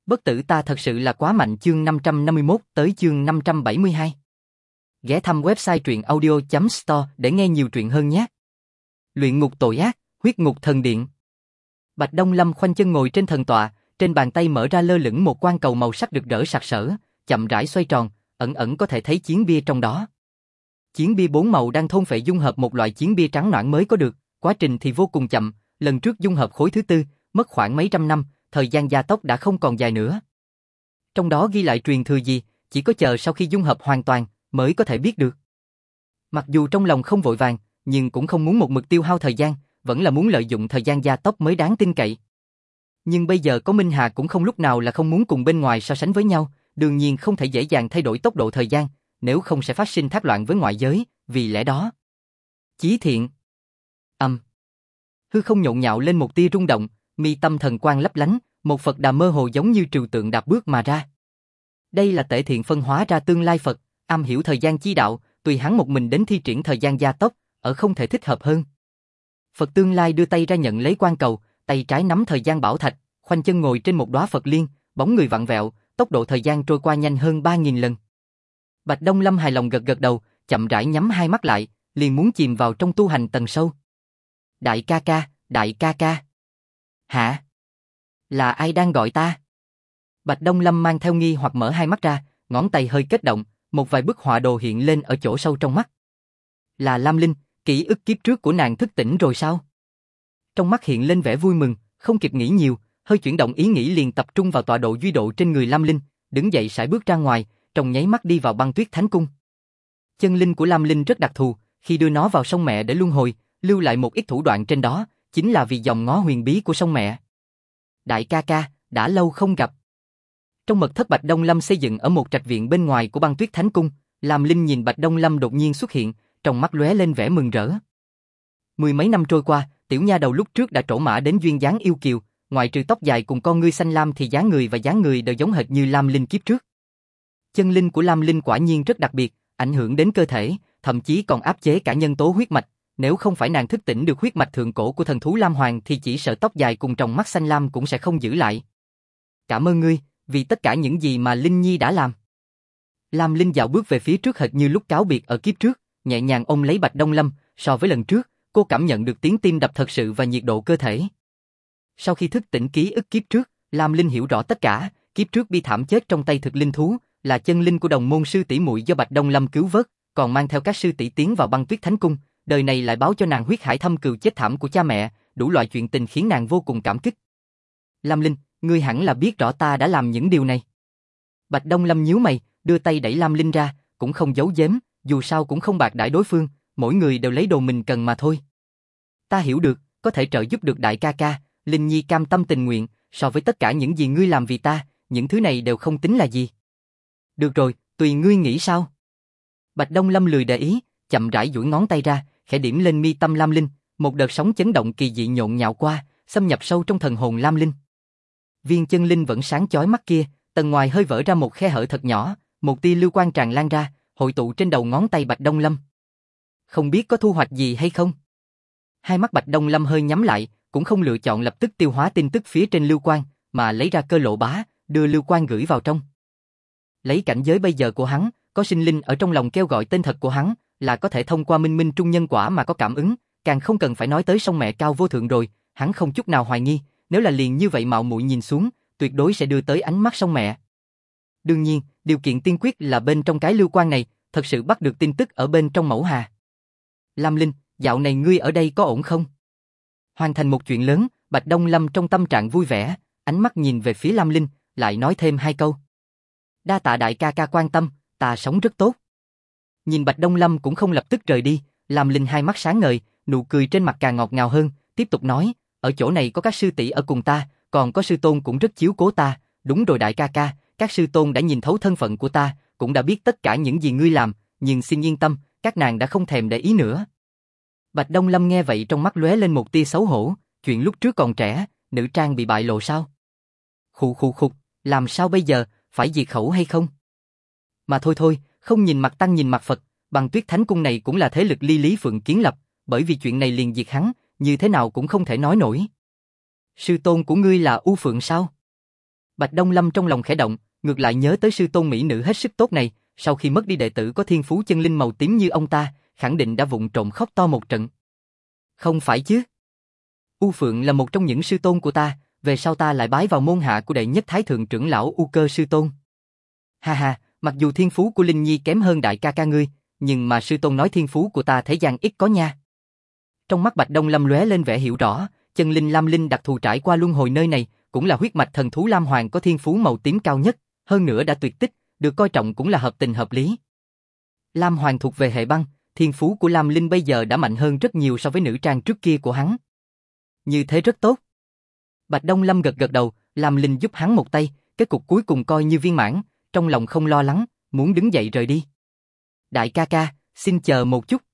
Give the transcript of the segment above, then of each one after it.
Bất tử ta thật sự là quá mạnh. Chương 551 tới chương 572. Ghé thăm website truyện audio.store để nghe nhiều truyện hơn nhé. Luyện ngục tội ác, huyết ngục thần điện. Bạch Đông Lâm khoanh chân ngồi trên thần tọa, trên bàn tay mở ra lơ lửng một quan cầu màu sắc rực rỡ sặc sỡ, chậm rãi xoay tròn, ẩn ẩn có thể thấy chiến bia trong đó. Chiến bia 4 màu đang thôn phệ dung hợp một loại chiến bia trắng noãn mới có được, quá trình thì vô cùng chậm, lần trước dung hợp khối thứ tư, mất khoảng mấy trăm năm, thời gian gia tốc đã không còn dài nữa. Trong đó ghi lại truyền thừa gì, chỉ có chờ sau khi dung hợp hoàn toàn mới có thể biết được. Mặc dù trong lòng không vội vàng, nhưng cũng không muốn một mực tiêu hao thời gian, vẫn là muốn lợi dụng thời gian gia tốc mới đáng tin cậy. Nhưng bây giờ có Minh Hà cũng không lúc nào là không muốn cùng bên ngoài so sánh với nhau, đương nhiên không thể dễ dàng thay đổi tốc độ thời gian, nếu không sẽ phát sinh thác loạn với ngoại giới, vì lẽ đó. Chí thiện. Hư không nhộn nhạo lên một tia rung động, mi tâm thần quang lấp lánh, một Phật Đà mơ hồ giống như trừu tượng đạp bước mà ra. Đây là Tể Thiện phân hóa ra tương lai Phật, am hiểu thời gian chi đạo, tùy hắn một mình đến thi triển thời gian gia tốc, ở không thể thích hợp hơn. Phật tương lai đưa tay ra nhận lấy quan cầu, tay trái nắm thời gian bảo thạch, khoanh chân ngồi trên một đóa Phật liên, bóng người vặn vẹo, tốc độ thời gian trôi qua nhanh hơn 3000 lần. Bạch Đông Lâm hài lòng gật gật đầu, chậm rãi nhắm hai mắt lại, liền muốn chìm vào trong tu hành tầng sâu. Đại ca ca, đại ca ca. Hả? Là ai đang gọi ta? Bạch Đông Lâm mang theo nghi hoặc mở hai mắt ra, ngón tay hơi kết động, một vài bức họa đồ hiện lên ở chỗ sâu trong mắt. Là Lam Linh, ký ức kiếp trước của nàng thức tỉnh rồi sao? Trong mắt hiện lên vẻ vui mừng, không kịp nghĩ nhiều, hơi chuyển động ý nghĩ liền tập trung vào tọa độ duy độ trên người Lam Linh, đứng dậy sải bước ra ngoài, trong nháy mắt đi vào Băng Tuyết Thánh Cung. Chân linh của Lam Linh rất đặc thù, khi đưa nó vào sông mẹ để luân hồi, lưu lại một ít thủ đoạn trên đó, chính là vì dòng ngó huyền bí của sông mẹ. Đại ca ca, đã lâu không gặp. Trong mật thất Bạch Đông Lâm xây dựng ở một trạch viện bên ngoài của Băng Tuyết Thánh Cung, Lam Linh nhìn Bạch Đông Lâm đột nhiên xuất hiện, trong mắt lóe lên vẻ mừng rỡ. Mười mấy năm trôi qua, tiểu nha đầu lúc trước đã trổ mã đến duyên dáng yêu kiều, ngoại trừ tóc dài cùng con ngươi xanh lam thì dáng người đều giống hệt như Lam Linh kiếp trước. Chân linh của Lam Linh quả nhiên rất đặc biệt, ảnh hưởng đến cơ thể, thậm chí còn áp chế cả nhân tố huyết mạch. Nếu không phải nàng thức tỉnh được huyết mạch thượng cổ của thần thú Lam Hoàng thì chỉ sợ tóc dài cùng tròng mắt xanh lam cũng sẽ không giữ lại. Cảm ơn ngươi, vì tất cả những gì mà Linh Nhi đã làm. Lam Linh dạo bước về phía trước hệt như lúc cáo biệt ở kiếp trước, nhẹ nhàng ôm lấy Bạch Đông Lâm, so với lần trước, cô cảm nhận được tiếng tim đập thật sự và nhiệt độ cơ thể. Sau khi thức tỉnh ký ức kiếp trước, Lam Linh hiểu rõ tất cả, kiếp trước bi thảm chết trong tay thực linh thú, là chân linh của đồng môn sư tỷ muội do Bạch Đông Lâm cứu vớt, còn mang theo các sư tỷ tiến vào Băng Tuyết Thánh Cung, đời này lại báo cho nàng huyết hải thâm cừu chết thảm của cha mẹ, đủ loại chuyện tình khiến nàng vô cùng cảm kích. Lam Linh, ngươi hẳn là biết rõ ta đã làm những điều này. Bạch Đông Lâm nhíu mày, đưa tay đẩy Lam Linh ra, cũng không giấu giếm, dù sao cũng không bạc đãi đối phương, mỗi người đều lấy đồ mình cần mà thôi. Ta hiểu được, có thể trợ giúp được đại ca ca, Linh Nhi cam tâm tình nguyện, so với tất cả những gì ngươi làm vì ta, những thứ này đều không tính là gì. Được rồi, tùy ngươi nghĩ sao. Bạch Đông Lâm lười để ý, chậm rãi duỗi ngón tay ra, khẽ điểm lên mi tâm Lam Linh, một đợt sóng chấn động kỳ dị nhộn nhạo qua, xâm nhập sâu trong thần hồn Lam Linh. Viên chân linh vẫn sáng chói mắt kia, tầng ngoài hơi vỡ ra một khe hở thật nhỏ, một tia lưu quang tràn lan ra, hội tụ trên đầu ngón tay Bạch Đông Lâm. Không biết có thu hoạch gì hay không? Hai mắt Bạch Đông Lâm hơi nhắm lại, cũng không lựa chọn lập tức tiêu hóa tin tức phía trên lưu quang, mà lấy ra cơ lộ bá, đưa lưu quang gửi vào trong. Lấy cảnh giới bây giờ của hắn, có sinh linh ở trong lòng kêu gọi tên thật của hắn, là có thể thông qua minh minh trung nhân quả mà có cảm ứng, càng không cần phải nói tới sông mẹ cao vô thượng rồi, hắn không chút nào hoài nghi, nếu là liền như vậy mạo muội nhìn xuống, tuyệt đối sẽ đưa tới ánh mắt sông mẹ. Đương nhiên, điều kiện tiên quyết là bên trong cái lưu quang này, thật sự bắt được tin tức ở bên trong mẫu hà. Lam Linh, dạo này ngươi ở đây có ổn không? Hoàn thành một chuyện lớn, Bạch Đông Lâm trong tâm trạng vui vẻ, ánh mắt nhìn về phía Lam Linh, lại nói thêm hai câu. Đa tạ đại ca ca quan tâm, ta sống rất tốt. Nhìn Bạch Đông Lâm cũng không lập tức rời đi, Lam Linh hai mắt sáng ngời, nụ cười trên mặt càng ngọt ngào hơn, tiếp tục nói, ở chỗ này có các sư tỷ ở cùng ta, còn có sư tôn cũng rất chiếu cố ta, đúng rồi đại ca ca, các sư tôn đã nhìn thấu thân phận của ta, cũng đã biết tất cả những gì ngươi làm, nhưng xin yên tâm, các nàng đã không thèm để ý nữa. Bạch Đông Lâm nghe vậy trong mắt lóe lên một tia xấu hổ, chuyện lúc trước còn trẻ, nữ trang bị bại lộ sao? Khục, làm sao bây giờ, phải diệt khẩu hay không? Mà thôi, không nhìn mặt Tăng nhìn mặt Phật, Băng Tuyết Thánh Cung này cũng là thế lực Ly Lý Phượng kiến lập, bởi vì chuyện này liền diệt hắn, như thế nào cũng không thể nói nổi. Sư tôn của ngươi là U Phượng sao? Bạch Đông Lâm trong lòng khẽ động, ngược lại nhớ tới sư tôn mỹ nữ hết sức tốt này, sau khi mất đi đệ tử có thiên phú chân linh màu tím như ông ta, khẳng định đã vụng trộm khóc to một trận. Không phải chứ? U Phượng là một trong những sư tôn của ta, về sau ta lại bái vào môn hạ của đệ nhất thái thượng trưởng lão U Cơ sư tôn. Ha ha, mặc dù thiên phú của Linh Nhi kém hơn đại ca ca ngươi, nhưng mà sư tôn nói thiên phú của ta thế gian ít có nha. Trong mắt Bạch Đông Lâm lóe lên vẻ hiểu rõ, chân linh Lam Linh đặc thù trải qua luân hồi nơi này, cũng là huyết mạch thần thú Lam Hoàng có thiên phú màu tím cao nhất, hơn nữa đã tuyệt tích, được coi trọng cũng là hợp tình hợp lý. Lam Hoàng thuộc về hệ băng, thiên phú của Lam Linh bây giờ đã mạnh hơn rất nhiều so với nữ trang trước kia của hắn. Như thế rất tốt. Bạch Đông Lâm gật gật đầu, Lam Linh giúp hắn một tay, kết cục cuối cùng coi như viên mãn, trong lòng không lo lắng, muốn đứng dậy rời đi. Đại ca ca, xin chờ một chút.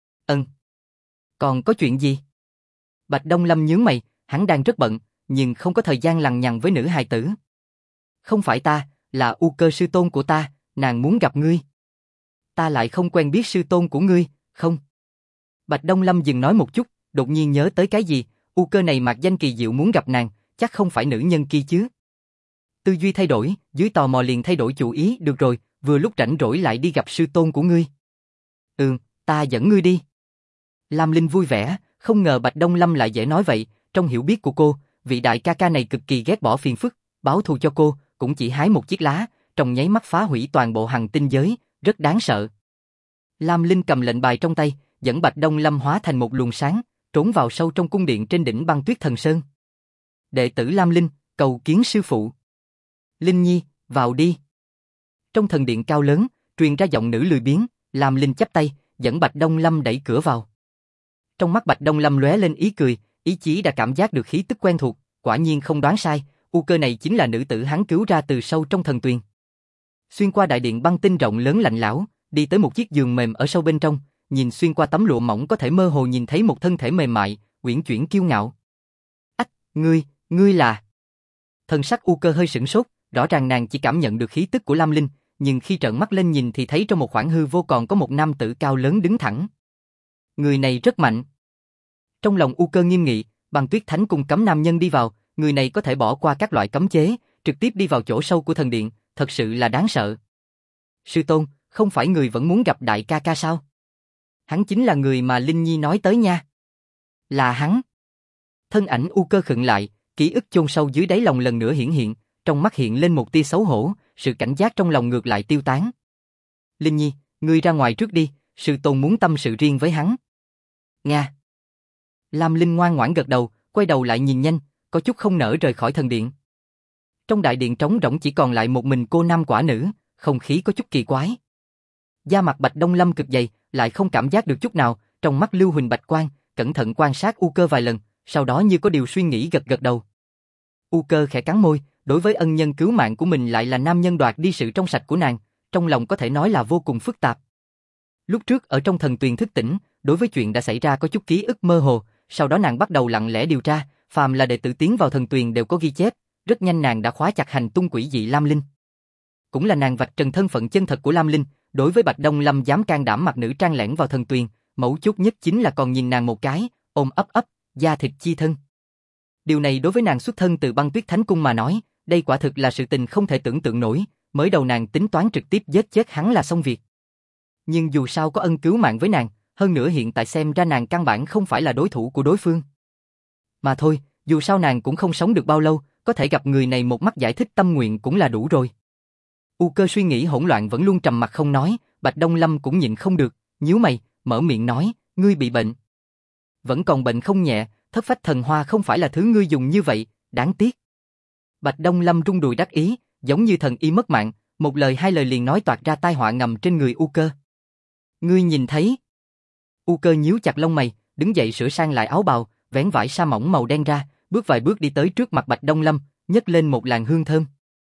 Còn có chuyện gì? Bạch Đông Lâm nhướng mày, hắn đang rất bận, nhưng không có thời gian lằng nhằng với nữ hài tử. Không phải ta, là U Cơ sư tôn của ta, nàng muốn gặp ngươi. Ta lại không quen biết sư tôn của ngươi, không? Bạch Đông Lâm dừng nói một chút, đột nhiên nhớ tới cái gì, U Cơ này mạc danh kỳ diệu muốn gặp nàng, chắc không phải nữ nhân kia chứ. Tư duy thay đổi, dưới tò mò liền thay đổi chủ ý, được rồi, vừa lúc rảnh rỗi lại đi gặp sư tôn của ngươi. Ta dẫn ngươi đi. Lam Linh vui vẻ, không ngờ Bạch Đông Lâm lại dễ nói vậy, trong hiểu biết của cô, vị đại ca ca này cực kỳ ghét bỏ phiền phức, báo thù cho cô, cũng chỉ hái một chiếc lá, trong nháy mắt phá hủy toàn bộ hành tinh giới, rất đáng sợ. Lam Linh cầm lệnh bài trong tay, dẫn Bạch Đông Lâm hóa thành một luồng sáng, trốn vào sâu trong cung điện trên đỉnh Băng Tuyết Thần Sơn. Đệ tử Lam Linh, cầu kiến sư phụ. Linh Nhi, vào đi. Trong thần điện cao lớn, truyền ra giọng nữ lười biếng, Lam Linh chắp tay, dẫn Bạch Đông Lâm đẩy cửa vào. Trong mắt Bạch Đông Lâm lóe lên ý cười, ý chí đã cảm giác được khí tức quen thuộc, quả nhiên không đoán sai, U Cơ này chính là nữ tử hắn cứu ra từ sâu trong thần tuyền. Xuyên qua đại điện băng tinh rộng lớn lạnh lẽo, đi tới một chiếc giường mềm ở sâu bên trong, nhìn xuyên qua tấm lụa mỏng có thể mơ hồ nhìn thấy một thân thể mềm mại, uyển chuyển kiêu ngạo. Ách, ngươi là... Thần sắc U Cơ hơi sửng sốt, rõ ràng nàng chỉ cảm nhận được khí tức của Lam Linh, nhưng khi trợn mắt lên nhìn thì thấy trong một khoảng hư vô còn có một nam tử cao lớn đứng thẳng. Người này rất mạnh. Trong lòng U Cơ nghiêm nghị, Băng Tuyết Thánh Cung cấm nam nhân đi vào, người này có thể bỏ qua các loại cấm chế, trực tiếp đi vào chỗ sâu của thần điện, thật sự là đáng sợ. Sư tôn, không phải người vẫn muốn gặp đại ca ca sao? Hắn chính là người mà Linh Nhi nói tới nha. Là hắn. Thân ảnh U Cơ khựng lại, ký ức chôn sâu dưới đáy lòng lần nữa hiển hiện, trong mắt hiện lên một tia xấu hổ, sự cảnh giác trong lòng ngược lại tiêu tán. Linh Nhi, ngươi ra ngoài trước đi, sư tôn muốn tâm sự riêng với hắn. Nga. Lam Linh ngoan ngoãn gật đầu, quay đầu lại nhìn nhanh, có chút không nỡ rời khỏi thần điện. Trong đại điện trống rỗng chỉ còn lại một mình cô nam quả nữ, không khí có chút kỳ quái. Da mặt Bạch Đông Lâm cực dày, lại không cảm giác được chút nào, trong mắt lưu huỳnh bạch quang, cẩn thận quan sát U Cơ vài lần, sau đó như có điều suy nghĩ gật gật đầu. U Cơ khẽ cắn môi, đối với ân nhân cứu mạng của mình lại là nam nhân đoạt đi sự trong sạch của nàng, trong lòng có thể nói là vô cùng phức tạp. Lúc trước ở trong thần tuyền thức tỉnh, đối với chuyện đã xảy ra có chút ký ức mơ hồ, sau đó nàng bắt đầu lặng lẽ điều tra, phàm là đệ tử tiến vào thần tuyền đều có ghi chép, rất nhanh nàng đã khóa chặt hành tung quỷ dị Lam Linh. Cũng là nàng vạch trần thân phận chân thật của Lam Linh, đối với Bạch Đông Lâm dám can đảm mặc nữ trang lẻn vào thần tuyền, mấu chốt nhất chính là còn nhìn nàng một cái, ôm ấp, da thịt chi thân. Điều này đối với nàng xuất thân từ Băng Tuyết Thánh Cung mà nói, đây quả thực là sự tình không thể tưởng tượng nổi, mới đầu nàng tính toán trực tiếp giết chết hắn là xong việc. Nhưng dù sao có ân cứu mạng với nàng, hơn nữa hiện tại xem ra nàng căn bản không phải là đối thủ của đối phương. Mà thôi, dù sao nàng cũng không sống được bao lâu, có thể gặp người này một mắt giải thích tâm nguyện cũng là đủ rồi. U Cơ suy nghĩ hỗn loạn vẫn luôn trầm mặc không nói, Bạch Đông Lâm cũng nhịn không được, nhíu mày, mở miệng nói, ngươi bị bệnh. Vẫn còn bệnh không nhẹ, thất phách thần hoa không phải là thứ ngươi dùng như vậy, đáng tiếc. Bạch Đông Lâm rung đùi đắc ý, giống như thần y mất mạng, một lời hai lời liền nói toạc ra tai họa ngầm trên người U Cơ. Ngươi nhìn thấy? U Cơ nhíu chặt lông mày, đứng dậy sửa sang lại áo bào, vén vải sa mỏng màu đen ra, bước vài bước đi tới trước mặt Bạch Đông Lâm, nhấc lên một làn hương thơm.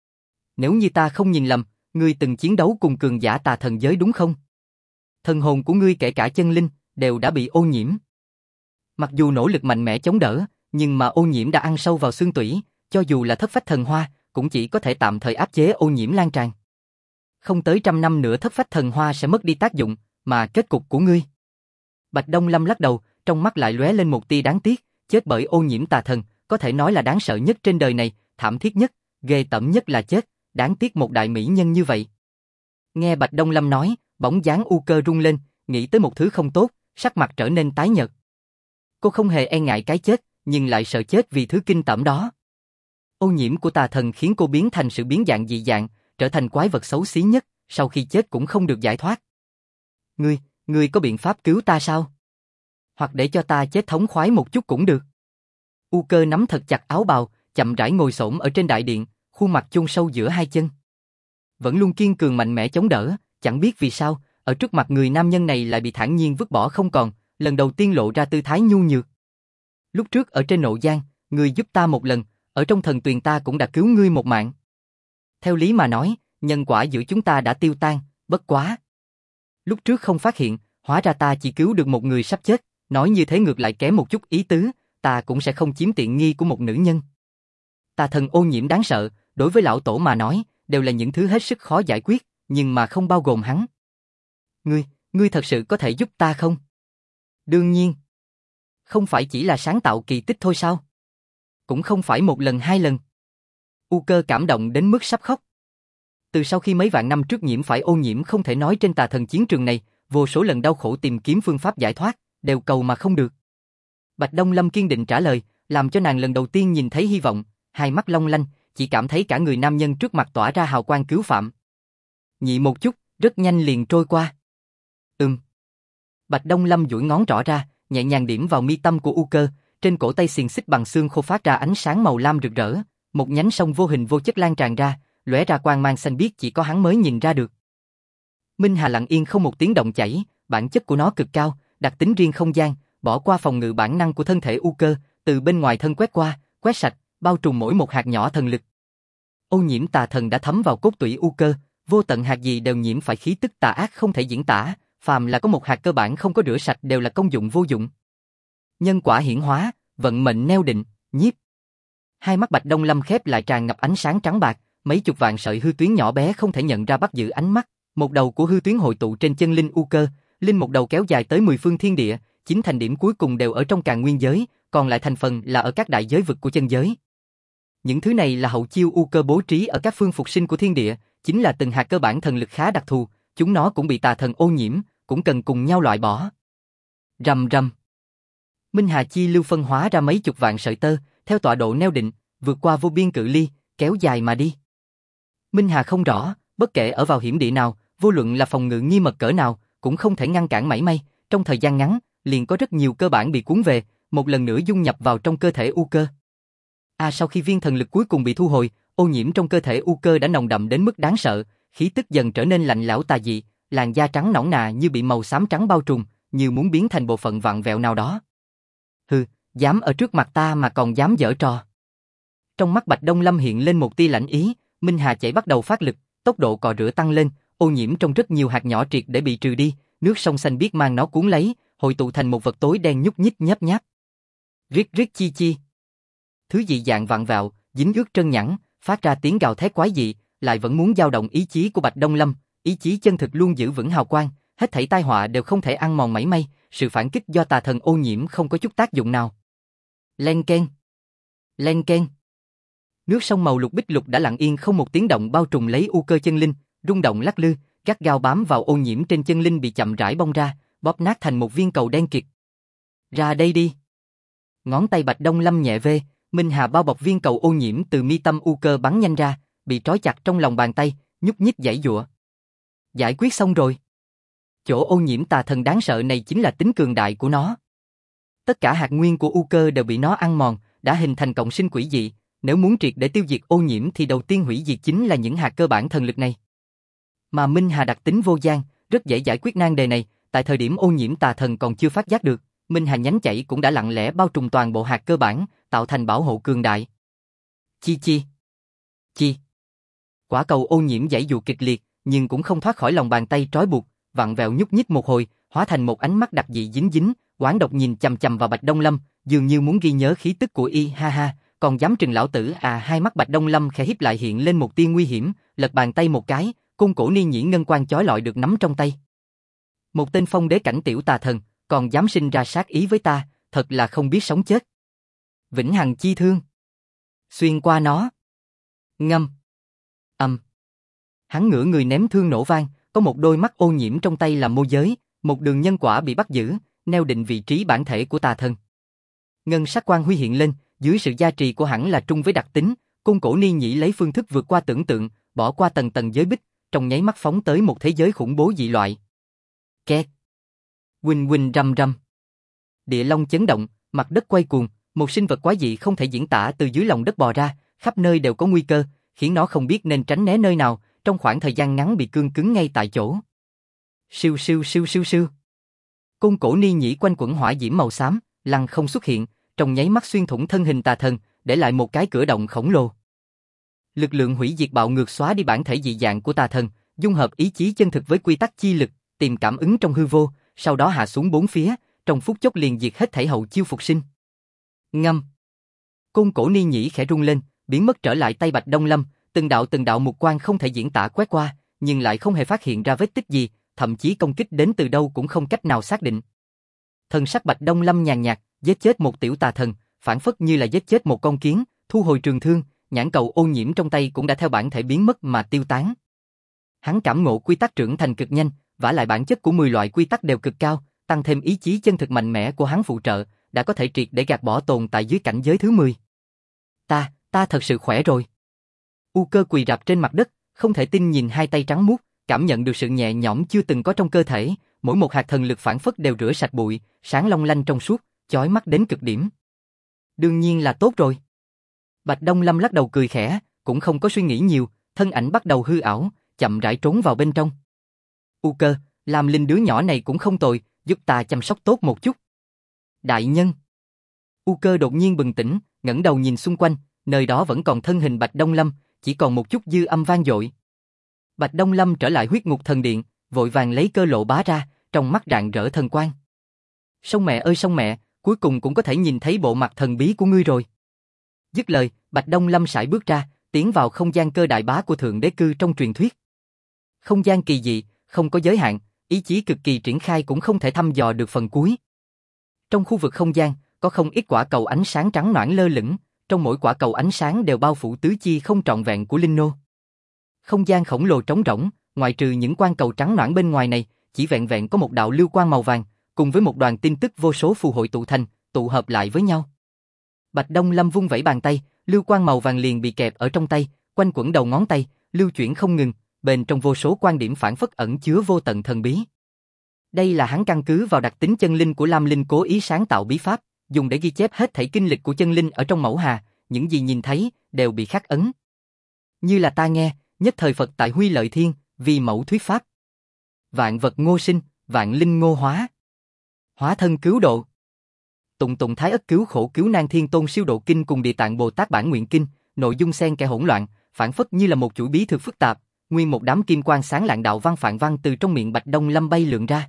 Nếu như ta không nhìn lầm, ngươi từng chiến đấu cùng cường giả tà thần giới đúng không? Thần hồn của ngươi kể cả chân linh, đều đã bị ô nhiễm. Mặc dù nỗ lực mạnh mẽ chống đỡ, nhưng mà ô nhiễm đã ăn sâu vào xương tủy, cho dù là thất phách thần hoa, cũng chỉ có thể tạm thời áp chế ô nhiễm lan tràn. Không tới 100 năm nữa thất phách thần hoa sẽ mất đi tác dụng, mà kết cục của ngươi. Bạch Đông Lâm lắc đầu, trong mắt lại lóe lên một tia đáng tiếc, chết bởi ô nhiễm tà thần, có thể nói là đáng sợ nhất trên đời này, thảm thiết nhất, ghê tởm nhất là chết, đáng tiếc một đại mỹ nhân như vậy. Nghe Bạch Đông Lâm nói, bóng dáng U Cơ rung lên, nghĩ tới một thứ không tốt, sắc mặt trở nên tái nhợt. Cô không hề e ngại cái chết, nhưng lại sợ chết vì thứ kinh tởm đó. Ô nhiễm của tà thần khiến cô biến thành sự biến dạng dị dạng, trở thành quái vật xấu xí nhất, sau khi chết cũng không được giải thoát. Ngươi có biện pháp cứu ta sao? Hoặc để cho ta chết thống khoái một chút cũng được. U Cơ nắm thật chặt áo bào, chậm rãi ngồi xổm ở trên đại điện, khuôn mặt chôn sâu giữa hai chân. Vẫn luôn kiên cường mạnh mẽ chống đỡ, chẳng biết vì sao, ở trước mặt người nam nhân này lại bị thản nhiên vứt bỏ không còn, lần đầu tiên lộ ra tư thái nhu nhược. Lúc trước ở trên Nộ Giang, ngươi giúp ta một lần, ở trong Thần Tuyền ta cũng đã cứu ngươi một mạng. Theo lý mà nói, nhân quả giữa chúng ta đã tiêu tan, bất quá. Lúc trước không phát hiện, hóa ra ta chỉ cứu được một người sắp chết, nói như thế ngược lại kém một chút ý tứ, ta cũng sẽ không chiếm tiện nghi của một nữ nhân. Tà thần ô nhiễm đáng sợ, đối với lão tổ mà nói, đều là những thứ hết sức khó giải quyết, nhưng mà không bao gồm hắn. Ngươi thật sự có thể giúp ta không? Đương nhiên. Không phải chỉ là sáng tạo kỳ tích thôi sao? Cũng không phải một lần hai lần. U Cơ cảm động đến mức sắp khóc. Từ sau khi mấy vạn năm trước nhiễm phải ô nhiễm không thể nói trên tà thần chiến trường này, vô số lần đau khổ tìm kiếm phương pháp giải thoát, đều cầu mà không được. Bạch Đông Lâm kiên định trả lời, làm cho nàng lần đầu tiên nhìn thấy hy vọng, hai mắt long lanh, chỉ cảm thấy cả người nam nhân trước mặt tỏa ra hào quang cứu phạm. Nhị một chút, rất nhanh liền trôi qua. Bạch Đông Lâm duỗi ngón trỏ ra, nhẹ nhàng điểm vào mi tâm của U Cơ, trên cổ tay xiềng xích bằng xương khô phát ra ánh sáng màu lam rực rỡ, một nhánh sông vô hình vô chất lan tràn ra, lóe ra quang mang xanh biếc chỉ có hắn mới nhìn ra được. Minh Hà lặng yên không một tiếng động chảy, bản chất của nó cực cao, đặc tính riêng không gian, bỏ qua phòng ngự bản năng của thân thể U Cơ, từ bên ngoài thân quét qua, quét sạch, bao trùm mỗi một hạt nhỏ thần lực. Ô nhiễm tà thần đã thấm vào cốt tủy U Cơ, vô tận hạt gì đều nhiễm phải khí tức tà ác không thể diễn tả, phàm là có một hạt cơ bản không có rửa sạch đều là công dụng vô dụng. Nhân quả hiển hóa, vận mệnh neo định, nhiếp. Hai mắt Bạch Đông Lâm khép lại tràn ngập ánh sáng trắng bạc, mấy chục vạn sợi hư tuyến nhỏ bé không thể nhận ra bắt giữ ánh mắt, một đầu của hư tuyến hội tụ trên chân linh U Cơ, linh một đầu kéo dài tới 10 phương thiên địa, 9 thành điểm cuối cùng đều ở trong Càn Nguyên giới, còn lại thành phần là ở các đại giới vực của chân giới. Những thứ này là hậu chiêu U Cơ bố trí ở các phương phục sinh của thiên địa, chính là từng hạt cơ bản thần lực khá đặc thù, chúng nó cũng bị tà thần ô nhiễm, cũng cần cùng nhau loại bỏ. Rầm rầm. Minh Hà chi lưu phân hóa ra mấy chục vạn sợi tơ, theo tọa độ neo định, vượt qua vô biên cự ly, kéo dài mà đi. Minh Hà không rõ, bất kể ở vào hiểm địa nào, vô luận là phòng ngự nghiêm mật cỡ nào, cũng không thể ngăn cản mảy may, trong thời gian ngắn, liền có rất nhiều cơ bản bị cuốn về, một lần nữa dung nhập vào trong cơ thể U Cơ. Sau khi viên thần lực cuối cùng bị thu hồi, ô nhiễm trong cơ thể U Cơ đã nồng đậm đến mức đáng sợ, khí tức dần trở nên lạnh lẽo tà dị, làn da trắng nõn nà như bị màu xám trắng bao trùm, như muốn biến thành bộ phận vặn vẹo nào đó. Hừ, dám ở trước mặt ta mà còn dám giở trò. Trong mắt Bạch Đông Lâm hiện lên một tia lạnh ý, Minh Hà chảy bắt đầu phát lực, tốc độ cọ rửa tăng lên, ô nhiễm trong rất nhiều hạt nhỏ triệt để bị trừ đi, nước sông xanh biếc mang nó cuốn lấy, hội tụ thành một vật tối đen nhúc nhích nhấp nháp. Riết riết chi chi. Thứ dị dạng vặn vẹo, dính ướt trơn nhẵn, phát ra tiếng gào thét quái dị, lại vẫn muốn dao động ý chí của Bạch Đông Lâm, ý chí chân thực luôn giữ vững hào quang, hết thảy tai họa đều không thể ăn mòn mảy may, sự phản kích do tà thần ô nhiễm không có chút tác dụng nào. Len keng, len keng. Nước sông màu lục bích lục đã lặng yên không một tiếng động bao trùm lấy U Cơ chân linh, rung động lắc lư, gắt gao bám vào ô nhiễm trên chân linh bị chậm rãi bong ra, bóp nát thành một viên cầu đen kịt. Ra đây đi. Ngón tay Bạch Đông Lâm nhẹ vê, Minh Hà bao bọc viên cầu ô nhiễm từ mi tâm U Cơ bắn nhanh ra, bị trói chặt trong lòng bàn tay, nhúc nhích giãy giụa. Giải quyết xong rồi. Chỗ ô nhiễm tà thần đáng sợ này chính là tính cường đại của nó. Tất cả hạt nguyên của U Cơ đều bị nó ăn mòn, đã hình thành cộng sinh quỷ dị, nếu muốn triệt để tiêu diệt ô nhiễm thì đầu tiên hủy diệt chính là những hạt cơ bản thần lực này. Mà Minh Hà đặc tính vô gian, rất dễ giải quyết nan đề này, tại thời điểm ô nhiễm tà thần còn chưa phát giác được, Minh Hà nhánh chảy cũng đã lặng lẽ bao trùm toàn bộ hạt cơ bản, tạo thành bảo hộ cường đại. Chi chi. Chi. Quả cầu ô nhiễm giãy giụa kịch liệt, nhưng cũng không thoát khỏi lòng bàn tay trói buộc, vặn vẹo nhúc nhích một hồi, hóa thành một ánh mắt đặc dị dính dính, oán độc nhìn chằm chằm vào Bạch Đông Lâm, dường như muốn ghi nhớ khí tức của y, ha ha, còn dám trừng lão tử à. Hai mắt Bạch Đông Lâm khẽ híp lại hiện lên một tia nguy hiểm, lật bàn tay một cái, côn cổ ni nhĩ ngân quan chói lọi được nắm trong tay. Một tên phong đế cảnh tiểu tà thần, còn dám sinh ra sát ý với ta, thật là không biết sống chết. Vĩnh hằng chi thương. Xuyên qua nó. Ngâm. Âm. Hắn ngửa người ném thương nổ vang, có một đôi mắt ô nhiễm trong tay là môi giới, một đường nhân quả bị bắt giữ, neo định vị trí bản thể của tà thần. Ngân sắc quang huy hiện lên, dưới sự gia trì của hắn là trung với đặc tính, Côn Cổ Ni Nhĩ lấy phương thức vượt qua tưởng tượng, bỏ qua tầng tầng giới bích, trong nháy mắt phóng tới một thế giới khủng bố dị loại. Két. Quỳnh quỳnh rầm rầm. Địa long chấn động, mặt đất quay cuồng, một sinh vật quái dị không thể diễn tả từ dưới lòng đất bò ra, khắp nơi đều có nguy cơ, khiến nó không biết nên tránh né nơi nào, trong khoảng thời gian ngắn bị cương cứng ngay tại chỗ. Siêu siêu siêu siêu siêu. Côn Cổ Ni Nhĩ quanh quẩn hỏa diễm màu xám, lăng không xuất hiện, trong nháy mắt xuyên thủng thân hình tà thần, để lại một cái cửa động khổng lồ. Lực lượng hủy diệt bạo ngược xóa đi bản thể dị dạng của tà thần, dung hợp ý chí chân thực với quy tắc chi lực, tìm cảm ứng trong hư vô, sau đó hạ xuống bốn phía, trong phút chốc liền diệt hết thảy hậu chiêu phục sinh. Ngâm. Côn Cổ Ni Nhĩ khẽ rung lên, biến mất trở lại tay Bạch Đông Lâm, từng đạo mục quang không thể diễn tả quét qua, nhưng lại không hề phát hiện ra vết tích gì, thậm chí công kích đến từ đâu cũng không cách nào xác định. Thần sắc Bạch Đông Lâm nhàn nhạt, giết chết một tiểu tà thần, phản phất như là giết chết một con kiến, thu hồi trường thương, nhãn cầu ô nhiễm trong tay cũng đã theo bản thể biến mất mà tiêu tán. Hắn cảm ngộ quy tắc trưởng thành cực nhanh, vả lại bản chất của 10 loại quy tắc đều cực cao, tăng thêm ý chí chân thực mạnh mẽ của hắn phụ trợ, đã có thể triệt để gạt bỏ tồn tại dưới cảnh giới thứ 10. Ta thật sự khỏe rồi. U Cơ quỳ rạp trên mặt đất, không thể tin nhìn hai tay trắng muốt, cảm nhận được sự nhẹ nhõm chưa từng có trong cơ thể, mỗi một hạt thần lực phản phất đều rửa sạch bụi, sáng long lanh trong suốt, chói mắt đến cực điểm. Đương nhiên là tốt rồi. Bạch Đông Lâm lắc đầu cười khẽ, cũng không có suy nghĩ nhiều, thân ảnh bắt đầu hư ảo, chậm rãi trốn vào bên trong. U Cơ, làm linh đứa nhỏ này cũng không tồi, giúp ta chăm sóc tốt một chút. Đại nhân. U Cơ đột nhiên bừng tỉnh, ngẩng đầu nhìn xung quanh, nơi đó vẫn còn thân hình Bạch Đông Lâm, chỉ còn một chút dư âm vang dội. Bạch Đông Lâm trở lại huyết ngục thần điện, vội vàng lấy cơ lộ bá ra, trong mắt rạng rỡ thần quang. Sông mẹ ơi sông mẹ, cuối cùng cũng có thể nhìn thấy bộ mặt thần bí của ngươi rồi. Dứt lời, Bạch Đông Lâm sải bước ra, tiến vào không gian cơ đại bá của thượng đế cư trong truyền thuyết. Không gian kỳ dị, không có giới hạn, ý chí cực kỳ triển khai cũng không thể thăm dò được phần cuối. Trong khu vực không gian, có không ít quả cầu ánh sáng trắng noãn lơ lửng, trong mỗi quả cầu ánh sáng đều bao phủ tứ chi không trọn vẹn của linh nô. Không gian khổng lồ trống rỗng, ngoại trừ những quang cầu trắng noãn bên ngoài này, chỉ vẹn vẹn có một đạo lưu quang màu vàng, cùng với một đoàn tin tức vô số phù hội tụ thành, tụ hợp lại với nhau. Bạch Đông Lâm vung vẩy bàn tay, lưu quang màu vàng liền bị kẹp ở trong tay, quanh quẩn đầu ngón tay, lưu chuyển không ngừng, bên trong vô số quan điểm phản phất ẩn chứa vô tận thần bí. Đây là hắn căn cứ vào đặc tính chân linh của Lam Linh cố ý sáng tạo bí pháp, dùng để ghi chép hết thảy kinh lịch của chân linh ở trong mẫu hà, những gì nhìn thấy đều bị khắc ấn. Như là ta nghe, nhất thời Phật tại Huy Lợi Thiên, vì mẫu thuyết pháp. Vạn vật ngô sinh, vạn linh ngô hóa. Hóa thân cứu độ. Tụng tụng Thái Ất cứu khổ cứu nan Thiên Tôn siêu độ kinh cùng Địa Tạng Bồ Tát bản nguyện kinh, nội dung xen kẽ hỗn loạn, phản phất như là một chuỗi bí thực phức tạp, nguyên một đám kim quang sáng lạng đạo văn phạn văn từ trong miệng Bạch Đông Lâm bay lượn ra.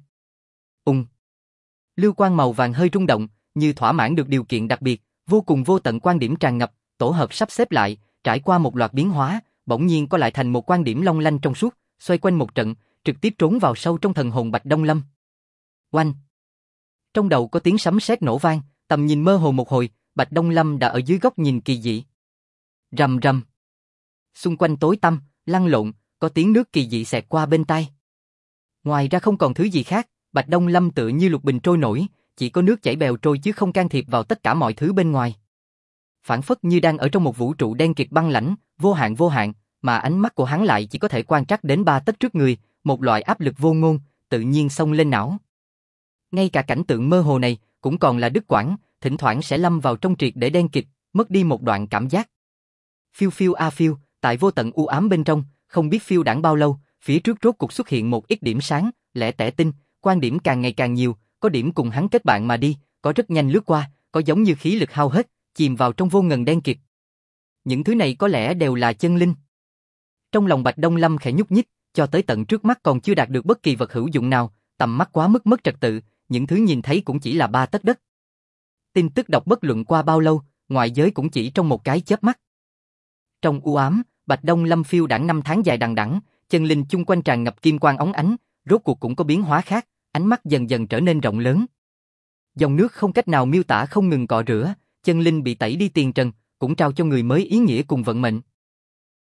Lưu quang màu vàng hơi rung động, như thỏa mãn được điều kiện đặc biệt, vô cùng vô tận quan điểm tràn ngập, tổ hợp sắp xếp lại, trải qua một loạt biến hóa, bỗng nhiên có lại thành một quan điểm long lanh trong suốt, xoay quanh một trận, trực tiếp trốn vào sâu trong thần hồn Bạch Đông Lâm. Oanh! Trong đầu có tiếng sấm sét nổ vang, tầm nhìn mơ hồ một hồi, Bạch Đông Lâm đã ở dưới góc nhìn kỳ dị. Rầm rầm. Xung quanh tối tăm, lăn lộn, có tiếng nước kỳ dị xẹt qua bên tai. Ngoài ra không còn thứ gì khác, Bạch Đông Lâm tựa như lục bình trôi nổi, chỉ có nước chảy bèo trôi chứ không can thiệp vào tất cả mọi thứ bên ngoài. Phản phất như đang ở trong một vũ trụ đen kịt băng lãnh, vô hạn, mà ánh mắt của hắn lại chỉ có thể quan trắc đến 3 tấc trước người, một loại áp lực vô ngôn, tự nhiên xông lên não. Ngay cả cảnh tượng mơ hồ này cũng còn là đứt quãng, thỉnh thoảng sẽ lâm vào trong triệt để đen kịt, mất đi một đoạn cảm giác. Phiêu phiêu a phiêu, tại vô tận u ám bên trong, không biết phiêu đãng bao lâu, phía trước rốt cục xuất hiện một ít điểm sáng, lẻ tẻ tinh, quan điểm càng ngày càng nhiều, có điểm cùng hắn kết bạn mà đi, có rất nhanh lướt qua, có giống như khí lực hao hết, chìm vào trong vô ngần đen kịt. Những thứ này có lẽ đều là chân linh. Trong lòng Bạch Đông Lâm khẽ nhúc nhích, cho tới tận trước mắt còn chưa đạt được bất kỳ vật hữu dụng nào, tầm mắt quá mức mất trật tự, những thứ nhìn thấy cũng chỉ là 3 tấc đất. Tin tức đọc bất luận qua bao lâu, ngoại giới cũng chỉ trong một cái chớp mắt. Trong u ám, Bạch Đông Lâm phiêu đãng 5 tháng dài đằng đẵng, chân linh chung quanh tràn ngập kim quang óng ánh, rốt cuộc cũng có biến hóa khác, ánh mắt dần dần trở nên rộng lớn. Dòng nước không cách nào miêu tả không ngừng cọ rửa, chân linh bị tẩy đi tiền trần, cũng trao cho người mới ý nghĩa cùng vận mệnh.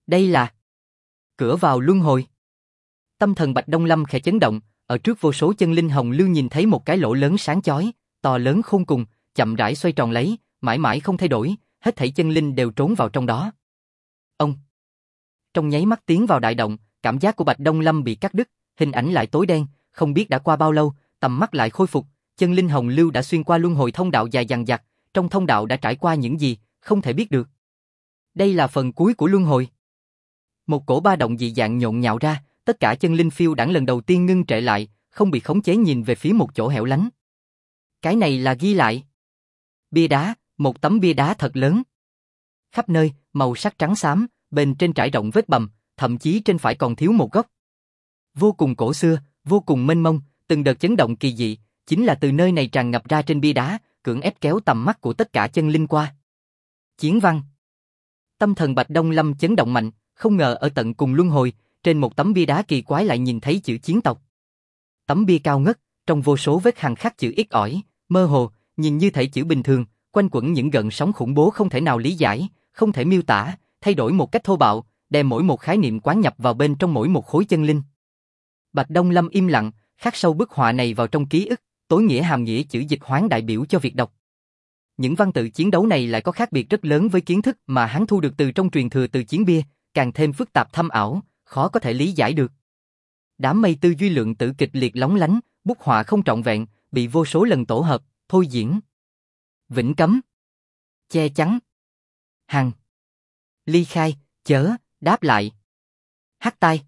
Đây là cửa vào luân hồi. Tâm thần Bạch Đông Lâm khẽ chấn động, ở trước vô số chân linh hồng lưu nhìn thấy một cái lỗ lớn sáng chói, to lớn khôn cùng, chậm rãi xoay tròn lấy, mãi mãi không thay đổi, hết thảy chân linh đều trốn vào trong đó. Ông trong nháy mắt tiến vào đại động, cảm giác của Bạch Đông Lâm bị cắt đứt, hình ảnh lại tối đen, không biết đã qua bao lâu, tầm mắt lại khôi phục, chân linh hồng lưu đã xuyên qua luân hồi thông đạo dài dằng dặc, trong thông đạo đã trải qua những gì, không thể biết được. Đây là phần cuối của luân hồi. Một cổ ba động dị dạng nhộn nhạo ra, tất cả chân linh phiêu đãng lần đầu tiên ngưng trệ lại, không bị khống chế nhìn về phía một chỗ hẻo lánh. Cái này là ghi lại. Bia đá, một tấm bia đá thật lớn. Khắp nơi, màu sắc trắng xám, bên trên trải rộng vết bầm, thậm chí trên phải còn thiếu một góc. Vô cùng cổ xưa, vô cùng mênh mông, từng đợt chấn động kỳ dị, chính là từ nơi này tràn ngập ra trên bia đá, cưỡng ép kéo tầm mắt của tất cả chân linh qua. Chiến văn. Tâm thần Bạch Đông Lâm chấn động mạnh, không ngờ ở tận cùng luân hồi, trên một tấm bia đá kỳ quái lại nhìn thấy chữ chiến tộc. Tấm bia cao ngất, trong vô số vết hằn khắc chữ ít ỏi, mơ hồ, nhìn như thể chữ bình thường, quanh quẩn những gợn sóng khủng bố không thể nào lý giải, không thể miêu tả, thay đổi một cách thô bạo, đem mỗi một khái niệm quán nhập vào bên trong mỗi một khối chân linh. Bạch Đông Lâm im lặng, khắc sâu bức họa này vào trong ký ức, tối nghĩa hàm nghĩa chữ dịch hoán đại biểu cho việc đọc. Những văn tự chiến đấu này lại có khác biệt rất lớn với kiến thức mà hắn thu được từ trong truyền thừa từ chiến bia, càng thêm phức tạp thâm ảo, khó có thể lý giải được. Đám mây tư duy lượng tử kịch liệt lóng lánh, bút họa không trọn vẹn, bị vô số lần tổ hợp, thôi diễn. Vĩnh cấm, che chắn, hằng, ly khai, chớ, đáp lại, hắt tai,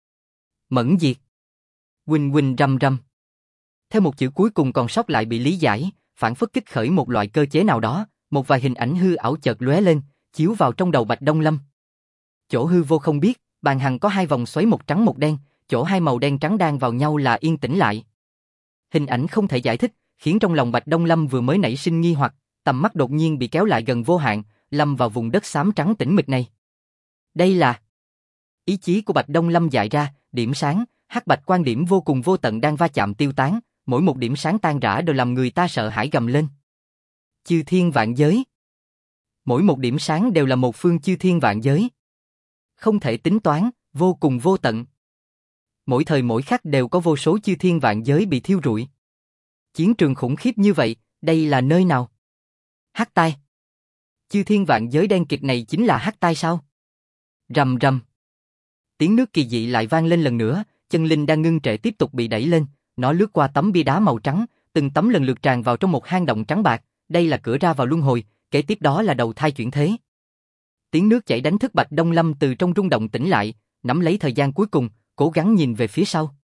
mẫn diệt, huỳnh huỳnh rầm rầm. Theo một chữ cuối cùng còn sót lại bị lý giải, phản phất kích khởi một loại cơ chế nào đó, một vài hình ảnh hư ảo chợt lóe lên, chiếu vào trong đầu Bạch Đông Lâm. Chỗ hư vô không biết, bàn hằng có hai vòng xoáy một trắng một đen, chỗ hai màu đen trắng đan vào nhau là yên tĩnh lại. Hình ảnh không thể giải thích, khiến trong lòng Bạch Đông Lâm vừa mới nảy sinh nghi hoặc, tầm mắt đột nhiên bị kéo lại gần vô hạn, lâm vào vùng đất xám trắng tĩnh mịch này. Đây là ý chí của Bạch Đông Lâm dại ra, điểm sáng, hắc bạch quan điểm vô cùng vô tận đang va chạm tiêu tán, mỗi một điểm sáng tan rã đều làm người ta sợ hãi gầm lên. Chư thiên vạn giới. Mỗi một điểm sáng đều là một phương chư thiên vạn giới. Không thể tính toán, vô cùng vô tận. Mỗi thời mỗi khắc đều có vô số chư thiên vạn giới bị thiêu rụi. Chiến trường khủng khiếp như vậy, đây là nơi nào? Hắc tai. Chư thiên vạn giới đen kịt này chính là hắc tai sao? Rầm rầm. Tiếng nước kỳ dị lại vang lên lần nữa, chân linh đang ngưng trệ tiếp tục bị đẩy lên, nó lướt qua tấm bia đá màu trắng, từng tấm lần lượt tràn vào trong một hang động trắng bạc, đây là cửa ra vào luân hồi, kế tiếp đó là đầu thai chuyển thế. Tiếng nước chảy đánh thức Bạch Đông Lâm từ trong rung động tỉnh lại, nắm lấy thời gian cuối cùng, cố gắng nhìn về phía sau.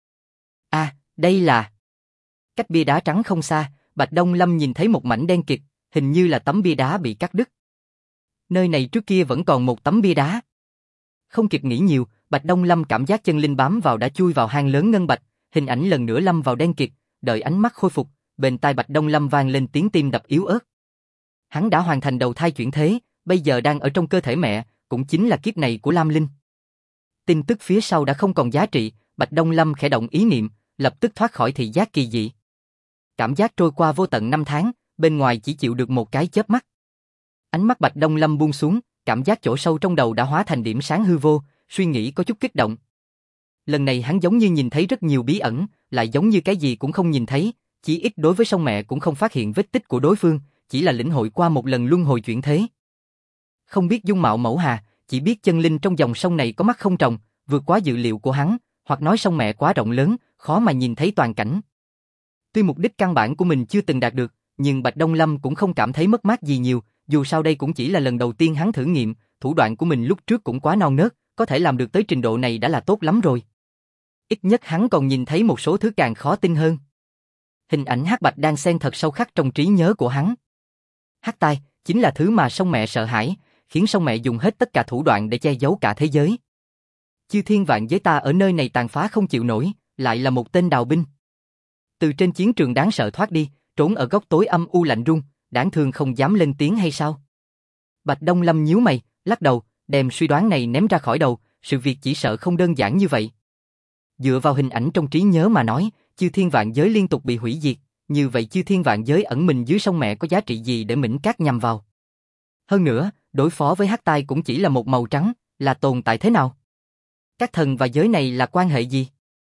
Đây là... Cách bia đá trắng không xa, Bạch Đông Lâm nhìn thấy một mảnh đen kịt, hình như là tấm bia đá bị cắt đứt. Nơi này trước kia vẫn còn một tấm bia đá. Không kịp nghĩ nhiều, Bạch Đông Lâm cảm giác chân linh bám vào đã chui vào hang lớn ngân bạch, hình ảnh lần nữa lâm vào đen kịt, đợi ánh mắt khôi phục, bên tai Bạch Đông Lâm vang lên tiếng tim đập yếu ớt. Hắn đã hoàn thành đầu thai chuyển thế, bây giờ đang ở trong cơ thể mẹ, cũng chính là kiếp này của Lam Linh. Tin tức phía sau đã không còn giá trị, Bạch Đông Lâm khẽ động ý niệm, lập tức thoát khỏi thị giác kỳ dị. Cảm giác trôi qua vô tận năm tháng, bên ngoài chỉ chịu được một cái chớp mắt. Ánh mắt Bạch Đông Lâm buông xuống, cảm giác chỗ sâu trong đầu đã hóa thành điểm sáng hư vô, suy nghĩ có chút kích động. Lần này hắn giống như nhìn thấy rất nhiều bí ẩn, lại giống như cái gì cũng không nhìn thấy, chỉ ít đối với song mẹ cũng không phát hiện vết tích của đối phương, chỉ là lĩnh hội qua một lần luân hồi chuyển thế. Không biết dung mạo mẫu hà, chỉ biết chân linh trong dòng sông này có mắt không tròng, vượt quá dự liệu của hắn, hoặc nói sông mẹ quá rộng lớn, khó mà nhìn thấy toàn cảnh. Tuy mục đích căn bản của mình chưa từng đạt được, nhưng Bạch Đông Lâm cũng không cảm thấy mất mát gì nhiều, dù sao đây cũng chỉ là lần đầu tiên hắn thử nghiệm, thủ đoạn của mình lúc trước cũng quá non nớt, có thể làm được tới trình độ này đã là tốt lắm rồi. Ít nhất hắn còn nhìn thấy một số thứ càng khó tin hơn. Hình ảnh hắc bạch đang xen thật sâu khắc trong trí nhớ của hắn. Hắc tai chính là thứ mà song mẹ sợ hãi, khiến song mẹ dùng hết tất cả thủ đoạn để che giấu cả thế giới. Chư thiên vạn giới ta ở nơi này tàn phá không chịu nổi, lại là một tên đào binh. Từ trên chiến trường đáng sợ thoát đi, trốn ở góc tối âm u lạnh run, đáng thương không dám lên tiếng hay sao? Bạch Đông Lâm nhíu mày, lắc đầu, đem suy đoán này ném ra khỏi đầu, sự việc chỉ sợ không đơn giản như vậy. Dựa vào hình ảnh trong trí nhớ mà nói, chư thiên vạn giới liên tục bị hủy diệt, như vậy chư thiên vạn giới ẩn mình dưới sông mẹ có giá trị gì để Mĩnh Cát nhằm vào? Hơn nữa, đối phó với hắc tai cũng chỉ là một màu trắng, Là tồn tại thế nào? Các thần và giới này là quan hệ gì?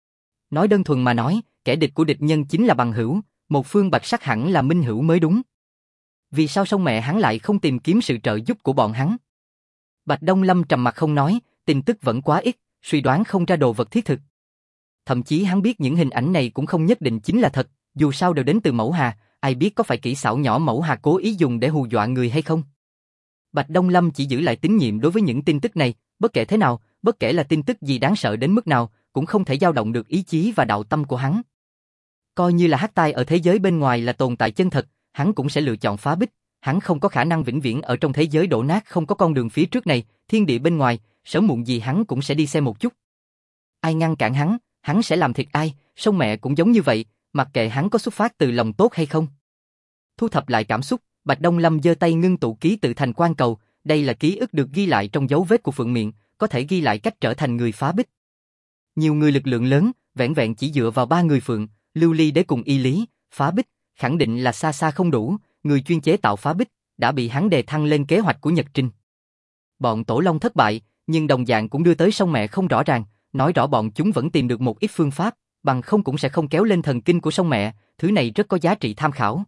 Nói đơn thuần mà nói, kẻ địch của địch nhân chính là bằng hữu, một phương bạch sắc hẳn là minh hữu mới đúng. Vì sao song mẹ hắn lại không tìm kiếm sự trợ giúp của bọn hắn? Bạch Đông Lâm trầm mặc không nói, tin tức vẫn quá ít, suy đoán không ra đồ vật thiết thực. Thậm chí hắn biết những hình ảnh này cũng không nhất định chính là thật, dù sao đều đến từ Mẫu Hà, ai biết có phải kỹ xảo nhỏ Mẫu Hà cố ý dùng để hù dọa người hay không. Bạch Đông Lâm chỉ giữ lại tín nhiệm đối với những tin tức này, bất kể thế nào, bất kể là tin tức gì đáng sợ đến mức nào, cũng không thể dao động được ý chí và đạo tâm của hắn. Coi như là Hắc Tai ở thế giới bên ngoài là tồn tại chân thật, hắn cũng sẽ lựa chọn phá bích, hắn không có khả năng vĩnh viễn ở trong thế giới đổ nát không có con đường phía trước này, thiên địa bên ngoài, sớm muộn gì hắn cũng sẽ đi xem một chút. Ai ngăn cản hắn sẽ làm thiệt ai, song mẹ cũng giống như vậy, mặc kệ hắn có xuất phát từ lòng tốt hay không. Thu thập lại cảm xúc, Bạch Đông Lâm giơ tay ngưng tụ ký tự thành quan cầu, đây là ký ức được ghi lại trong dấu vết của Phượng Miện, có thể ghi lại cách trở thành người phá bích. Nhiều người lực lượng lớn, vẹn vẹn chỉ dựa vào 3 người Phượng, Lưu Ly Đế cùng Y Lý, phá bích, khẳng định là xa xa không đủ, người chuyên chế tạo phá bích, đã bị hắn đề thăng lên kế hoạch của Nhật Trinh. Bọn Tổ Long thất bại, nhưng đồng dạng cũng đưa tới song mẹ không rõ ràng, nói rõ bọn chúng vẫn tìm được một ít phương pháp, bằng không cũng sẽ không kéo lên thần kinh của song mẹ, thứ này rất có giá trị tham khảo.